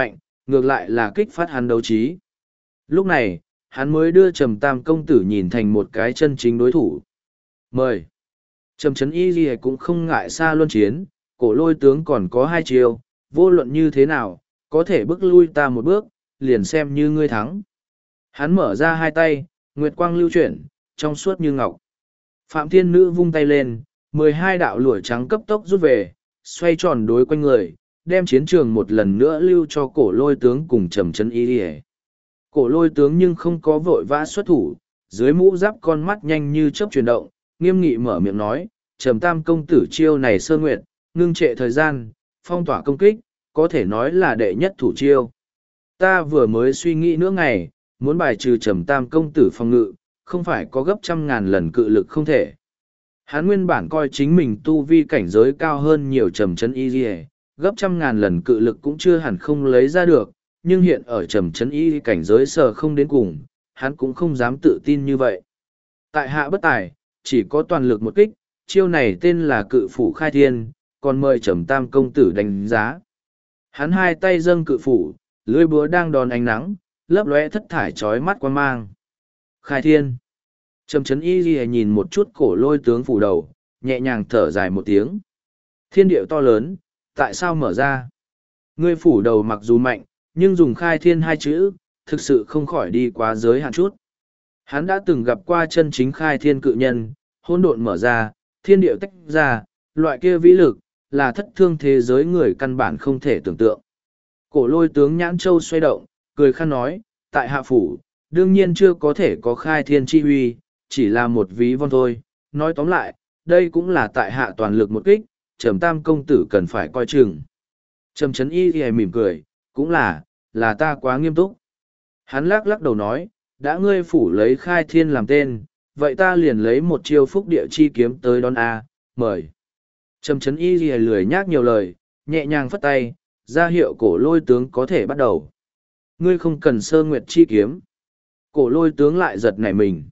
ngược lại là kích phát hắn đấu trí. Lúc này, hắn mới đưa Trầm Tam công tử nhìn thành một cái chân chính đối thủ. Mời! Trầm Trấn Y Ghi cũng không ngại xa luân chiến, Cổ Lôi tướng còn có 2 chiêu, vô luận như thế nào, có thể bước lui ta một bước, liền xem như ngươi thắng. Hắn mở ra 2 tay, nguyệt quang lưu chuyển, trong suốt như ngọc. Phạm Thiên Nữ vung tay lên, 12 đạo lụa trắng cấp tốc rút về, xoay tròn đối quanh người, đem chiến trường một lần nữa lưu cho Cổ Lôi tướng cùng Trầm Trấn Y Ghi. Cổ Lôi tướng nhưng không có vội vã xuất thủ, dưới mũ giáp con mắt nhanh như chớp chuyển động, nghiêm nghị mở miệng nói, Trầm Tam công tử chiêu này sơ nguyệt, ngưng trệ thời gian, phong tỏa công kích, có thể nói là đệ nhất thủ chiêu. Ta vừa mới suy nghĩ nửa ngày, muốn bài trừ Trầm Tam công tử phòng ngự, không phải có gấp 100.000 lần cự lực không thể. Hắn nguyên bản coi chính mình tu vi cảnh giới cao hơn nhiều Trầm Trấn Y Ghi, gấp 100.000 lần cự lực cũng chưa hẳn không lấy ra được, nhưng hiện ở Trầm Trấn Y cảnh giới sờ không đến cùng, hắn cũng không dám tự tin như vậy. Tại hạ bất tài, chỉ có toàn lực một kích, chiêu này tên là Cự Phủ Khai Thiên, còn mời Trầm Tam công tử đánh giá. Hắn 2 tay dâng cự phủ, lưỡi búa đang đón ánh nắng, lấp lóe thất thải chói mắt quan mang. Khai Thiên! Trầm Trấn Y Ghi nhìn một chút Cổ Lôi tướng phủ đầu, nhẹ nhàng thở dài một tiếng. Thiên điệu to lớn, tại sao mở ra? Ngươi phủ đầu mặc dù mạnh, nhưng dùng Khai Thiên 2 chữ, thực sự không khỏi đi quá giới hạn chút. Hắn đã từng gặp qua chân chính Khai Thiên cự nhân, hỗn độn mở ra, thiên điệu tách ra, loại kia vĩ lực, là thất thương thế giới người căn bản không thể tưởng tượng. Cổ Lôi tướng nhãn châu xoay động, cười khăn nói, tại hạ phủ, đương nhiên chưa có thể có Khai Thiên chi huy, chỉ là một ví von thôi. Nói tóm lại, đây cũng là tại hạ toàn lực một kích, Trầm Tam công tử cần phải coi chừng. Trầm Trấn Y thì mỉm cười, cũng là ta quá nghiêm túc. Hắn lắc lắc đầu nói, đã ngươi phủ lấy Khai Thiên làm tên, vậy ta liền lấy một chiêu phúc địa chi kiếm tới đón A, mời. Trầm Trấn Y thì lười nhác nhiều lời, nhẹ nhàng phất tay, ra hiệu Cổ Lôi tướng có thể bắt đầu. Ngươi không cần sơ nguyệt chi kiếm. Cổ Lôi tướng lại giật nảy mình.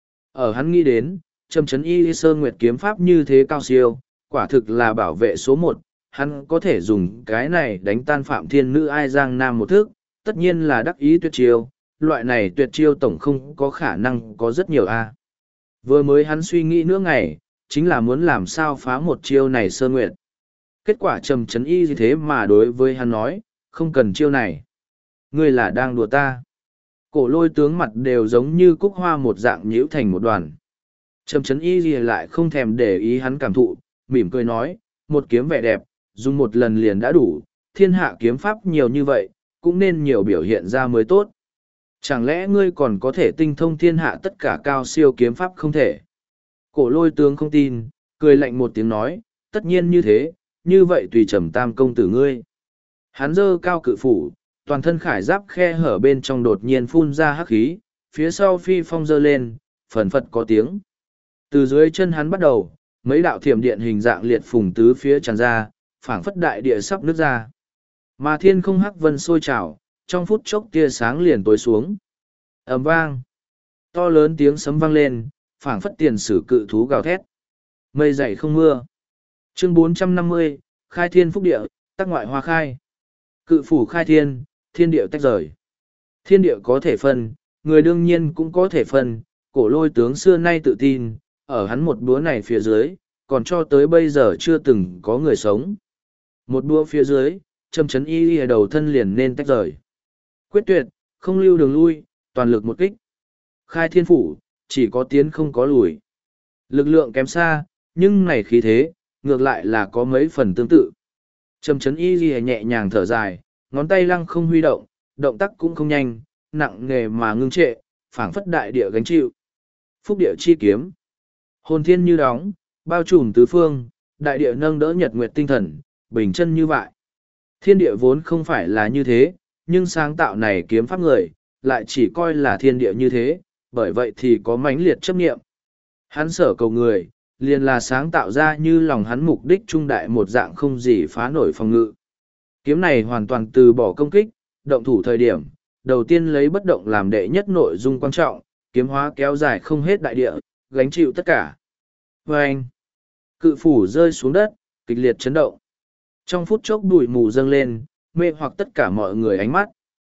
Ở hắn nghĩ đến, Trầm Trấn Y sơ nguyệt kiếm pháp như thế cao siêu, quả thực là bảo vệ số 1, hắn có thể dùng cái này đánh tan Phạm Thiên Nữ ai giang nam một thước, tất nhiên là đắc ý tuyệt chiêu, loại này tuyệt chiêu tổng không có khả năng có rất nhiều a. Vừa mới hắn suy nghĩ nửa ngày, chính là muốn làm sao phá một chiêu này sơ nguyệt. Kết quả Trầm Trấn Y như thế mà đối với hắn nói, không cần chiêu này. Ngươi là đang đùa ta. Cổ Lôi tướng mặt đều giống như cúc hoa một dạng nhíu thành một đoàn. Trầm Trấn Y gì lại không thèm để ý hắn cảm thụ, mỉm cười nói, một kiếm vẻ đẹp, dùng một lần liền đã đủ, thiên hạ kiếm pháp nhiều như vậy, cũng nên nhiều biểu hiện ra mới tốt. Chẳng lẽ ngươi còn có thể tinh thông thiên hạ tất cả cao siêu kiếm pháp không thể? Cổ Lôi tướng không tin, cười lạnh một tiếng nói, tất nhiên như thế, như vậy tùy Trầm Tam công tử ngươi. Hắn giơ cao cự phủ, toàn thân khải giáp khe hở bên trong đột nhiên phun ra hắc khí, phía sau phi phong giơ lên, phần phật có tiếng. Từ dưới chân hắn bắt đầu, mấy đạo thiểm điện hình dạng liệt phùng tứ phía tràn ra, phảng phất đại địa sắp nứt ra. Mà thiên không hắc vân sôi trào, trong phút chốc tia sáng liền tối xuống. Ầm vang, to lớn tiếng sấm vang lên, phảng phất tiền sử cự thú gào thét. Mây dày không mưa. Chương 450, Khai Thiên Phúc Địa, Tắc Ngoại Hoa Khai. Cự phủ khai thiên, thiên địa tách rời. Thiên địa có thể phân, người đương nhiên cũng có thể phân, Cổ Lôi tướng xưa nay tự tin, ở hắn một búa này phía dưới, còn cho tới bây giờ chưa từng có người sống. Một búa phía dưới, Trầm Trấn Y đầu thân liền nên tách rời. Quyết tuyệt, không lưu đường lui, toàn lực một kích. Khai thiên phủ, chỉ có tiến không có lùi. Lực lượng kém xa, nhưng này khí thế, ngược lại là có mấy phần tương tự. Trầm Trấn Y nhẹ nhàng thở dài, ngón tay lăng không huy động, động tác cũng không nhanh, nặng nề mà ngưng trệ, phảng phất đại địa gánh chịu. Phúc địa chi kiếm. Hồn thiên như đóng, bao trùm tứ phương, đại địa nâng đỡ nhật nguyệt tinh thần, bình chân như vậy. Thiên địa vốn không phải là như thế, nhưng sáng tạo này kiếm pháp người, lại chỉ coi là thiên địa như thế, bởi vậy thì có mãnh liệt chấp nghiệm. Hắn sở cầu người, liền là sáng tạo ra như lòng hắn mục đích trung đại một dạng không gì phá nổi phòng ngự. Kiếm này hoàn toàn từ bỏ công kích, động thủ thời điểm, đầu tiên lấy bất động làm đệ nhất nội dung quan trọng, kiếm hóa kéo dài không hết đại địa, gánh chịu tất cả. Và anh, cự phủ rơi xuống đất, kịch liệt chấn động. Trong phút chốc bụi mù dâng lên, mê hoặc tất cả mọi người ánh mắt.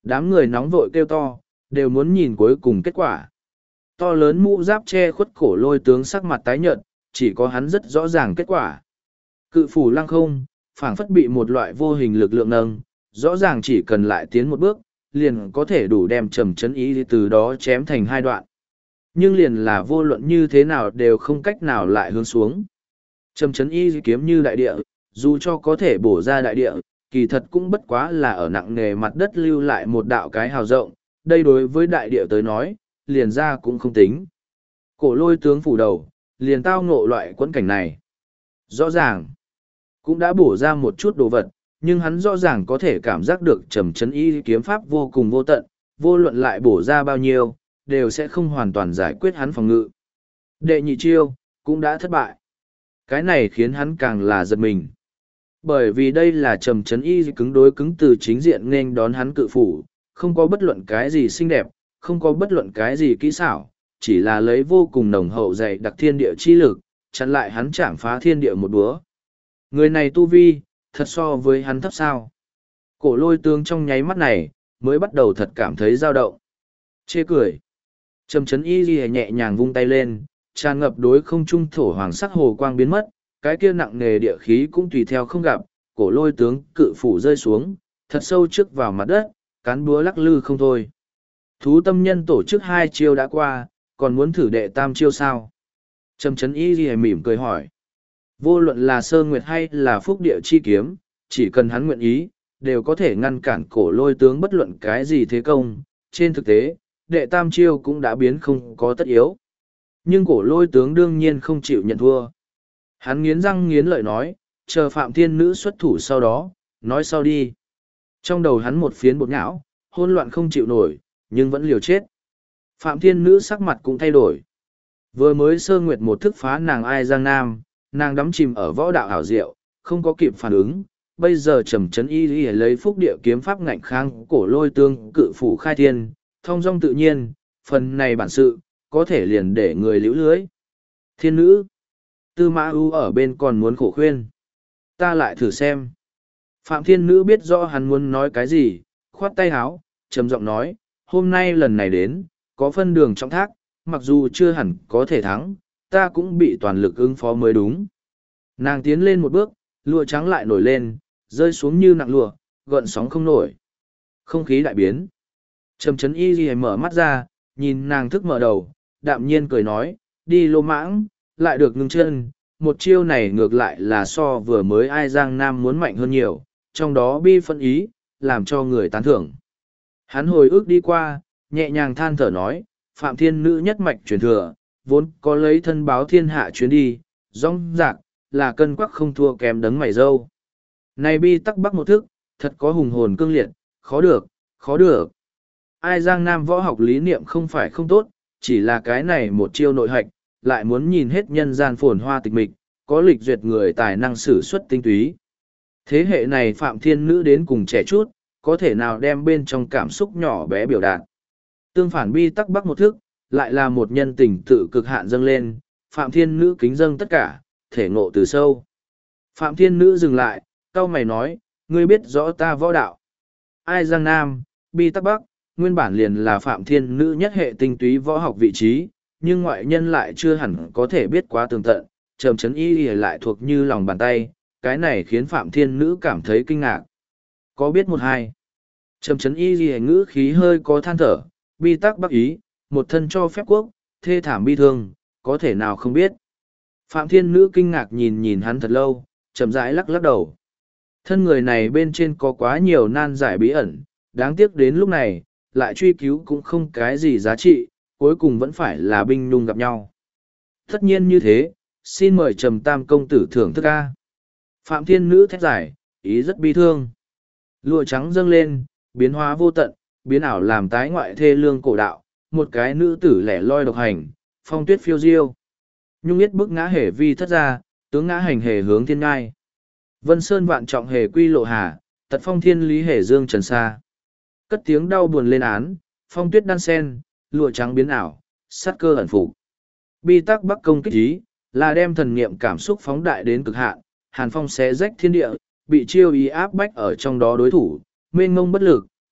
Đám người nóng vội kêu to, đều muốn nhìn cuối cùng kết quả. To lớn mũ giáp che khuất cổ lôi tướng sắc mặt tái nhợt, chỉ có hắn rất rõ ràng kết quả. Cự phủ lăng không, phảng phất bị một loại vô hình lực lượng nâng, rõ ràng chỉ cần lại tiến một bước, liền có thể đủ đem trầm chấn ý từ đó chém thành hai đoạn. Nhưng liền là vô luận như thế nào đều không cách nào lại hướng xuống. Trầm chấn ý kiếm như đại địa, dù cho có thể bổ ra đại địa, kỳ thật cũng bất quá là ở nặng nề mặt đất lưu lại một đạo cái hào rộng, đây đối với đại địa tới nói, liền ra cũng không tính. Cổ lôi tướng phủ đầu, liền tao ngộ loại quẫn cảnh này. Rõ ràng, cũng đã bổ ra một chút đồ vật, nhưng hắn rõ ràng có thể cảm giác được trầm chấn y kiếm pháp vô cùng vô tận, vô luận lại bổ ra bao nhiêu, đều sẽ không hoàn toàn giải quyết hắn phòng ngự. Đệ nhị chiêu, cũng đã thất bại. Cái này khiến hắn càng là giật mình. Bởi vì đây là trầm chấn y cứng đối cứng từ chính diện nên đón hắn cự phủ, không có bất luận cái gì xinh đẹp, không có bất luận cái gì kỹ xảo, chỉ là lấy vô cùng nồng hậu dày đặc thiên địa chi lực, chặn lại hắn chạm phá thiên địa một búa. Người này tu vi, thật so với hắn thấp sao. Cổ lôi tướng trong nháy mắt này, mới bắt đầu thật cảm thấy dao động. Chê cười. Trầm chấn y ghi nhẹ nhàng vung tay lên, tràn ngập đối không trung thổ hoàng sắc hồ quang biến mất, cái kia nặng nề địa khí cũng tùy theo không gặp, cổ lôi tướng cự phủ rơi xuống, thật sâu trước vào mặt đất, cán búa lắc lư không thôi. Thú tâm nhân tổ chức 2 chiêu đã qua, còn muốn thử đệ tam chiêu sao? Trầm chấn y ghi mỉm cười hỏi. Vô luận là sơ nguyệt hay là phúc địa chi kiếm, chỉ cần hắn nguyện ý, đều có thể ngăn cản cổ lôi tướng bất luận cái gì thế công. Trên thực tế, đệ tam chiêu cũng đã biến không có tất yếu. Nhưng cổ lôi tướng đương nhiên không chịu nhận thua. Hắn nghiến răng nghiến lợi nói, chờ Phạm Thiên Nữ xuất thủ sau đó, nói sau đi. Trong đầu hắn một phiến bột nhão, hỗn loạn không chịu nổi, nhưng vẫn liều chết. Phạm Thiên Nữ sắc mặt cũng thay đổi. Vừa mới sơ nguyệt một thức phá nàng ai giang nam, nàng đắm chìm ở võ đạo ảo diệu, không có kịp phản ứng. Bây giờ trầm chấn y y lấy phúc địa kiếm pháp ngạnh kháng cổ lôi tương cự phủ khai thiên, thong dong tự nhiên, phần này bản sự, có thể liền để người liễu lưới. Thiên Nữ, Tư Mã U ở bên còn muốn khổ khuyên. Ta lại thử xem. Phạm Thiên Nữ biết rõ hắn muốn nói cái gì, khoát tay háo, trầm giọng nói, hôm nay lần này đến, có phân đường trong thác, mặc dù chưa hẳn có thể thắng, ta cũng bị toàn lực ứng phó mới đúng. Nàng tiến lên một bước, lụa trắng lại nổi lên, rơi xuống như nặng lụa, gợn sóng không nổi. Không khí đại biến. Trầm chấn y ghi mở mắt ra, nhìn nàng thức mở đầu, đạm nhiên cười nói, đi lô mãng, lại được ngưng chân, một chiêu này ngược lại là so vừa mới ai giang nam muốn mạnh hơn nhiều, trong đó bi phân ý, làm cho người tán thưởng. Hắn hồi ức đi qua, nhẹ nhàng than thở nói, Phạm Thiên Nữ nhất mạch truyền thừa, vốn có lấy thân báo thiên hạ chuyến đi, rong rạc, là cân quắc không thua kém đấng mày dâu. Này bi tắc bắc một thức, thật có hùng hồn cương liệt, khó được, khó được. Ai giang nam võ học lý niệm không phải không tốt, chỉ là cái này một chiêu nội hạch, lại muốn nhìn hết nhân gian phồn hoa tịch mịch, có lịch duyệt người tài năng sử xuất tinh túy. Thế hệ này Phạm Thiên Nữ đến cùng trẻ chút, có thể nào đem bên trong cảm xúc nhỏ bé biểu đạt. Tương phản bi tắc bắc một thức, lại là một nhân tình tự cực hạn dâng lên, Phạm Thiên Nữ kính dâng tất cả, thể ngộ từ sâu. Phạm Thiên Nữ dừng lại, cau mày nói, ngươi biết rõ ta võ đạo. Ai giang nam, bi tắc bắc, nguyên bản liền là Phạm Thiên Nữ nhất hệ tinh túy võ học vị trí, nhưng ngoại nhân lại chưa hẳn có thể biết quá tường tận, trầm chấn y lại thuộc như lòng bàn tay, cái này khiến Phạm Thiên Nữ cảm thấy kinh ngạc. Có biết một hai. Trầm chấn y ngữ khí hơi có than thở, bi tắc bắc ý, một thân cho phép quốc, thê thảm bi thương, có thể nào không biết. Phạm Thiên Nữ kinh ngạc nhìn nhìn hắn thật lâu, chậm rãi lắc lắc đầu. Thân người này bên trên có quá nhiều nan giải bí ẩn, đáng tiếc đến lúc này, lại truy cứu cũng không cái gì giá trị, cuối cùng vẫn phải là binh nhung gặp nhau. Tất nhiên như thế, xin mời Trầm Tam công tử thưởng thức ca. Phạm Thiên Nữ thét giải, ý rất bi thương. Lụa trắng dâng lên, biến hóa vô tận, biến ảo làm tái ngoại thê lương cổ đạo, một cái nữ tử lẻ loi độc hành, phong tuyết phiêu diêu. Nhung yết bức ngã hề vi thất ra, tướng ngã hành hề hướng thiên ngai. Vân sơn vạn trọng hề quy lộ hà, tật phong thiên lý hề dương trần xa. Cất tiếng đau buồn lên án, phong tuyết đan sen, lụa trắng biến ảo, sát cơ ẩn phục. Bi tắc bắc công kích ý, là đem thần niệm cảm xúc phóng đại đến cực hạn, hàn phong xé rách thiên địa, bị chiêu ý áp bách ở trong đó đối thủ, mênh mông bất lực,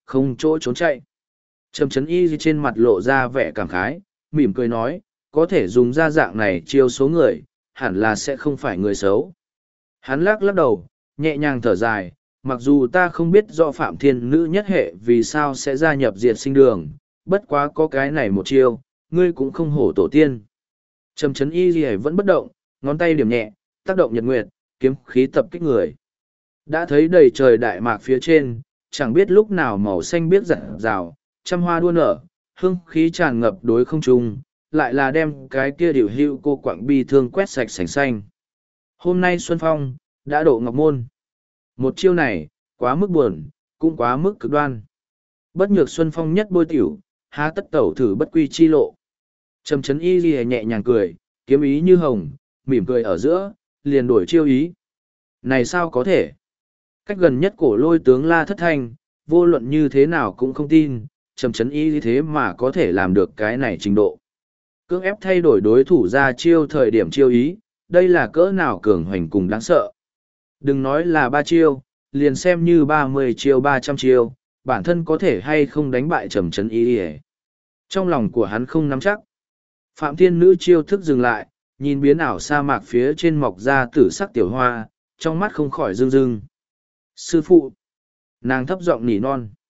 không chỗ trốn chạy. Trầm Chấn Y trên mặt lộ ra vẻ cảm khái, mỉm cười nói, có thể dùng ra dạng này chiêu số người, hẳn là sẽ không phải người xấu. Hắn lắc lắc đầu, nhẹ nhàng thở dài, mặc dù ta không biết do Phạm Thiên Nữ nhất hệ vì sao sẽ gia nhập diệt sinh đường, bất quá có cái này một chiêu, ngươi cũng không hổ tổ tiên. Trầm Chấn Y vẫn bất động, ngón tay điểm nhẹ, tác động nhật nguyệt, kiếm khí tập kích người. Đã thấy đầy trời đại mạc phía trên, chẳng biết lúc nào màu xanh biếc rạng rào, trăm hoa đua nở, hương khí tràn ngập đối không trung, lại là đem cái kia điều hưu cô quạng bi thương quét sạch sành xanh. Hôm nay Xuân Phong, đã độ ngọc môn. Một chiêu này, quá mức buồn, cũng quá mức cực đoan. Bất nhược Xuân Phong nhất bôi tiểu, há tất tẩu thử bất quy chi lộ. Trầm Chấn Y ghi nhẹ nhàng cười, kiếm ý như hồng, mỉm cười ở giữa, liền đổi chiêu ý. Này sao có thể? Cách gần nhất cổ lôi tướng La Thất Thanh, vô luận như thế nào cũng không tin, Trầm Chấn Y thế mà có thể làm được cái này trình độ. Cưỡng ép thay đổi đối thủ ra chiêu thời điểm chiêu ý, đây là cỡ nào cường hoành cùng đáng sợ. Đừng nói là 3 chiêu, liền xem như 30 chiêu 300 chiêu, bản thân có thể hay không đánh bại Trầm Chấn Y. Trong lòng của hắn không nắm chắc. Phạm Thiên Nữ chiêu thức dừng lại, nhìn biến ảo sa mạc phía trên mọc ra tử sắc tiểu hoa, trong mắt không khỏi rưng rưng. Sư phụ! Nàng thấp giọng nỉ non.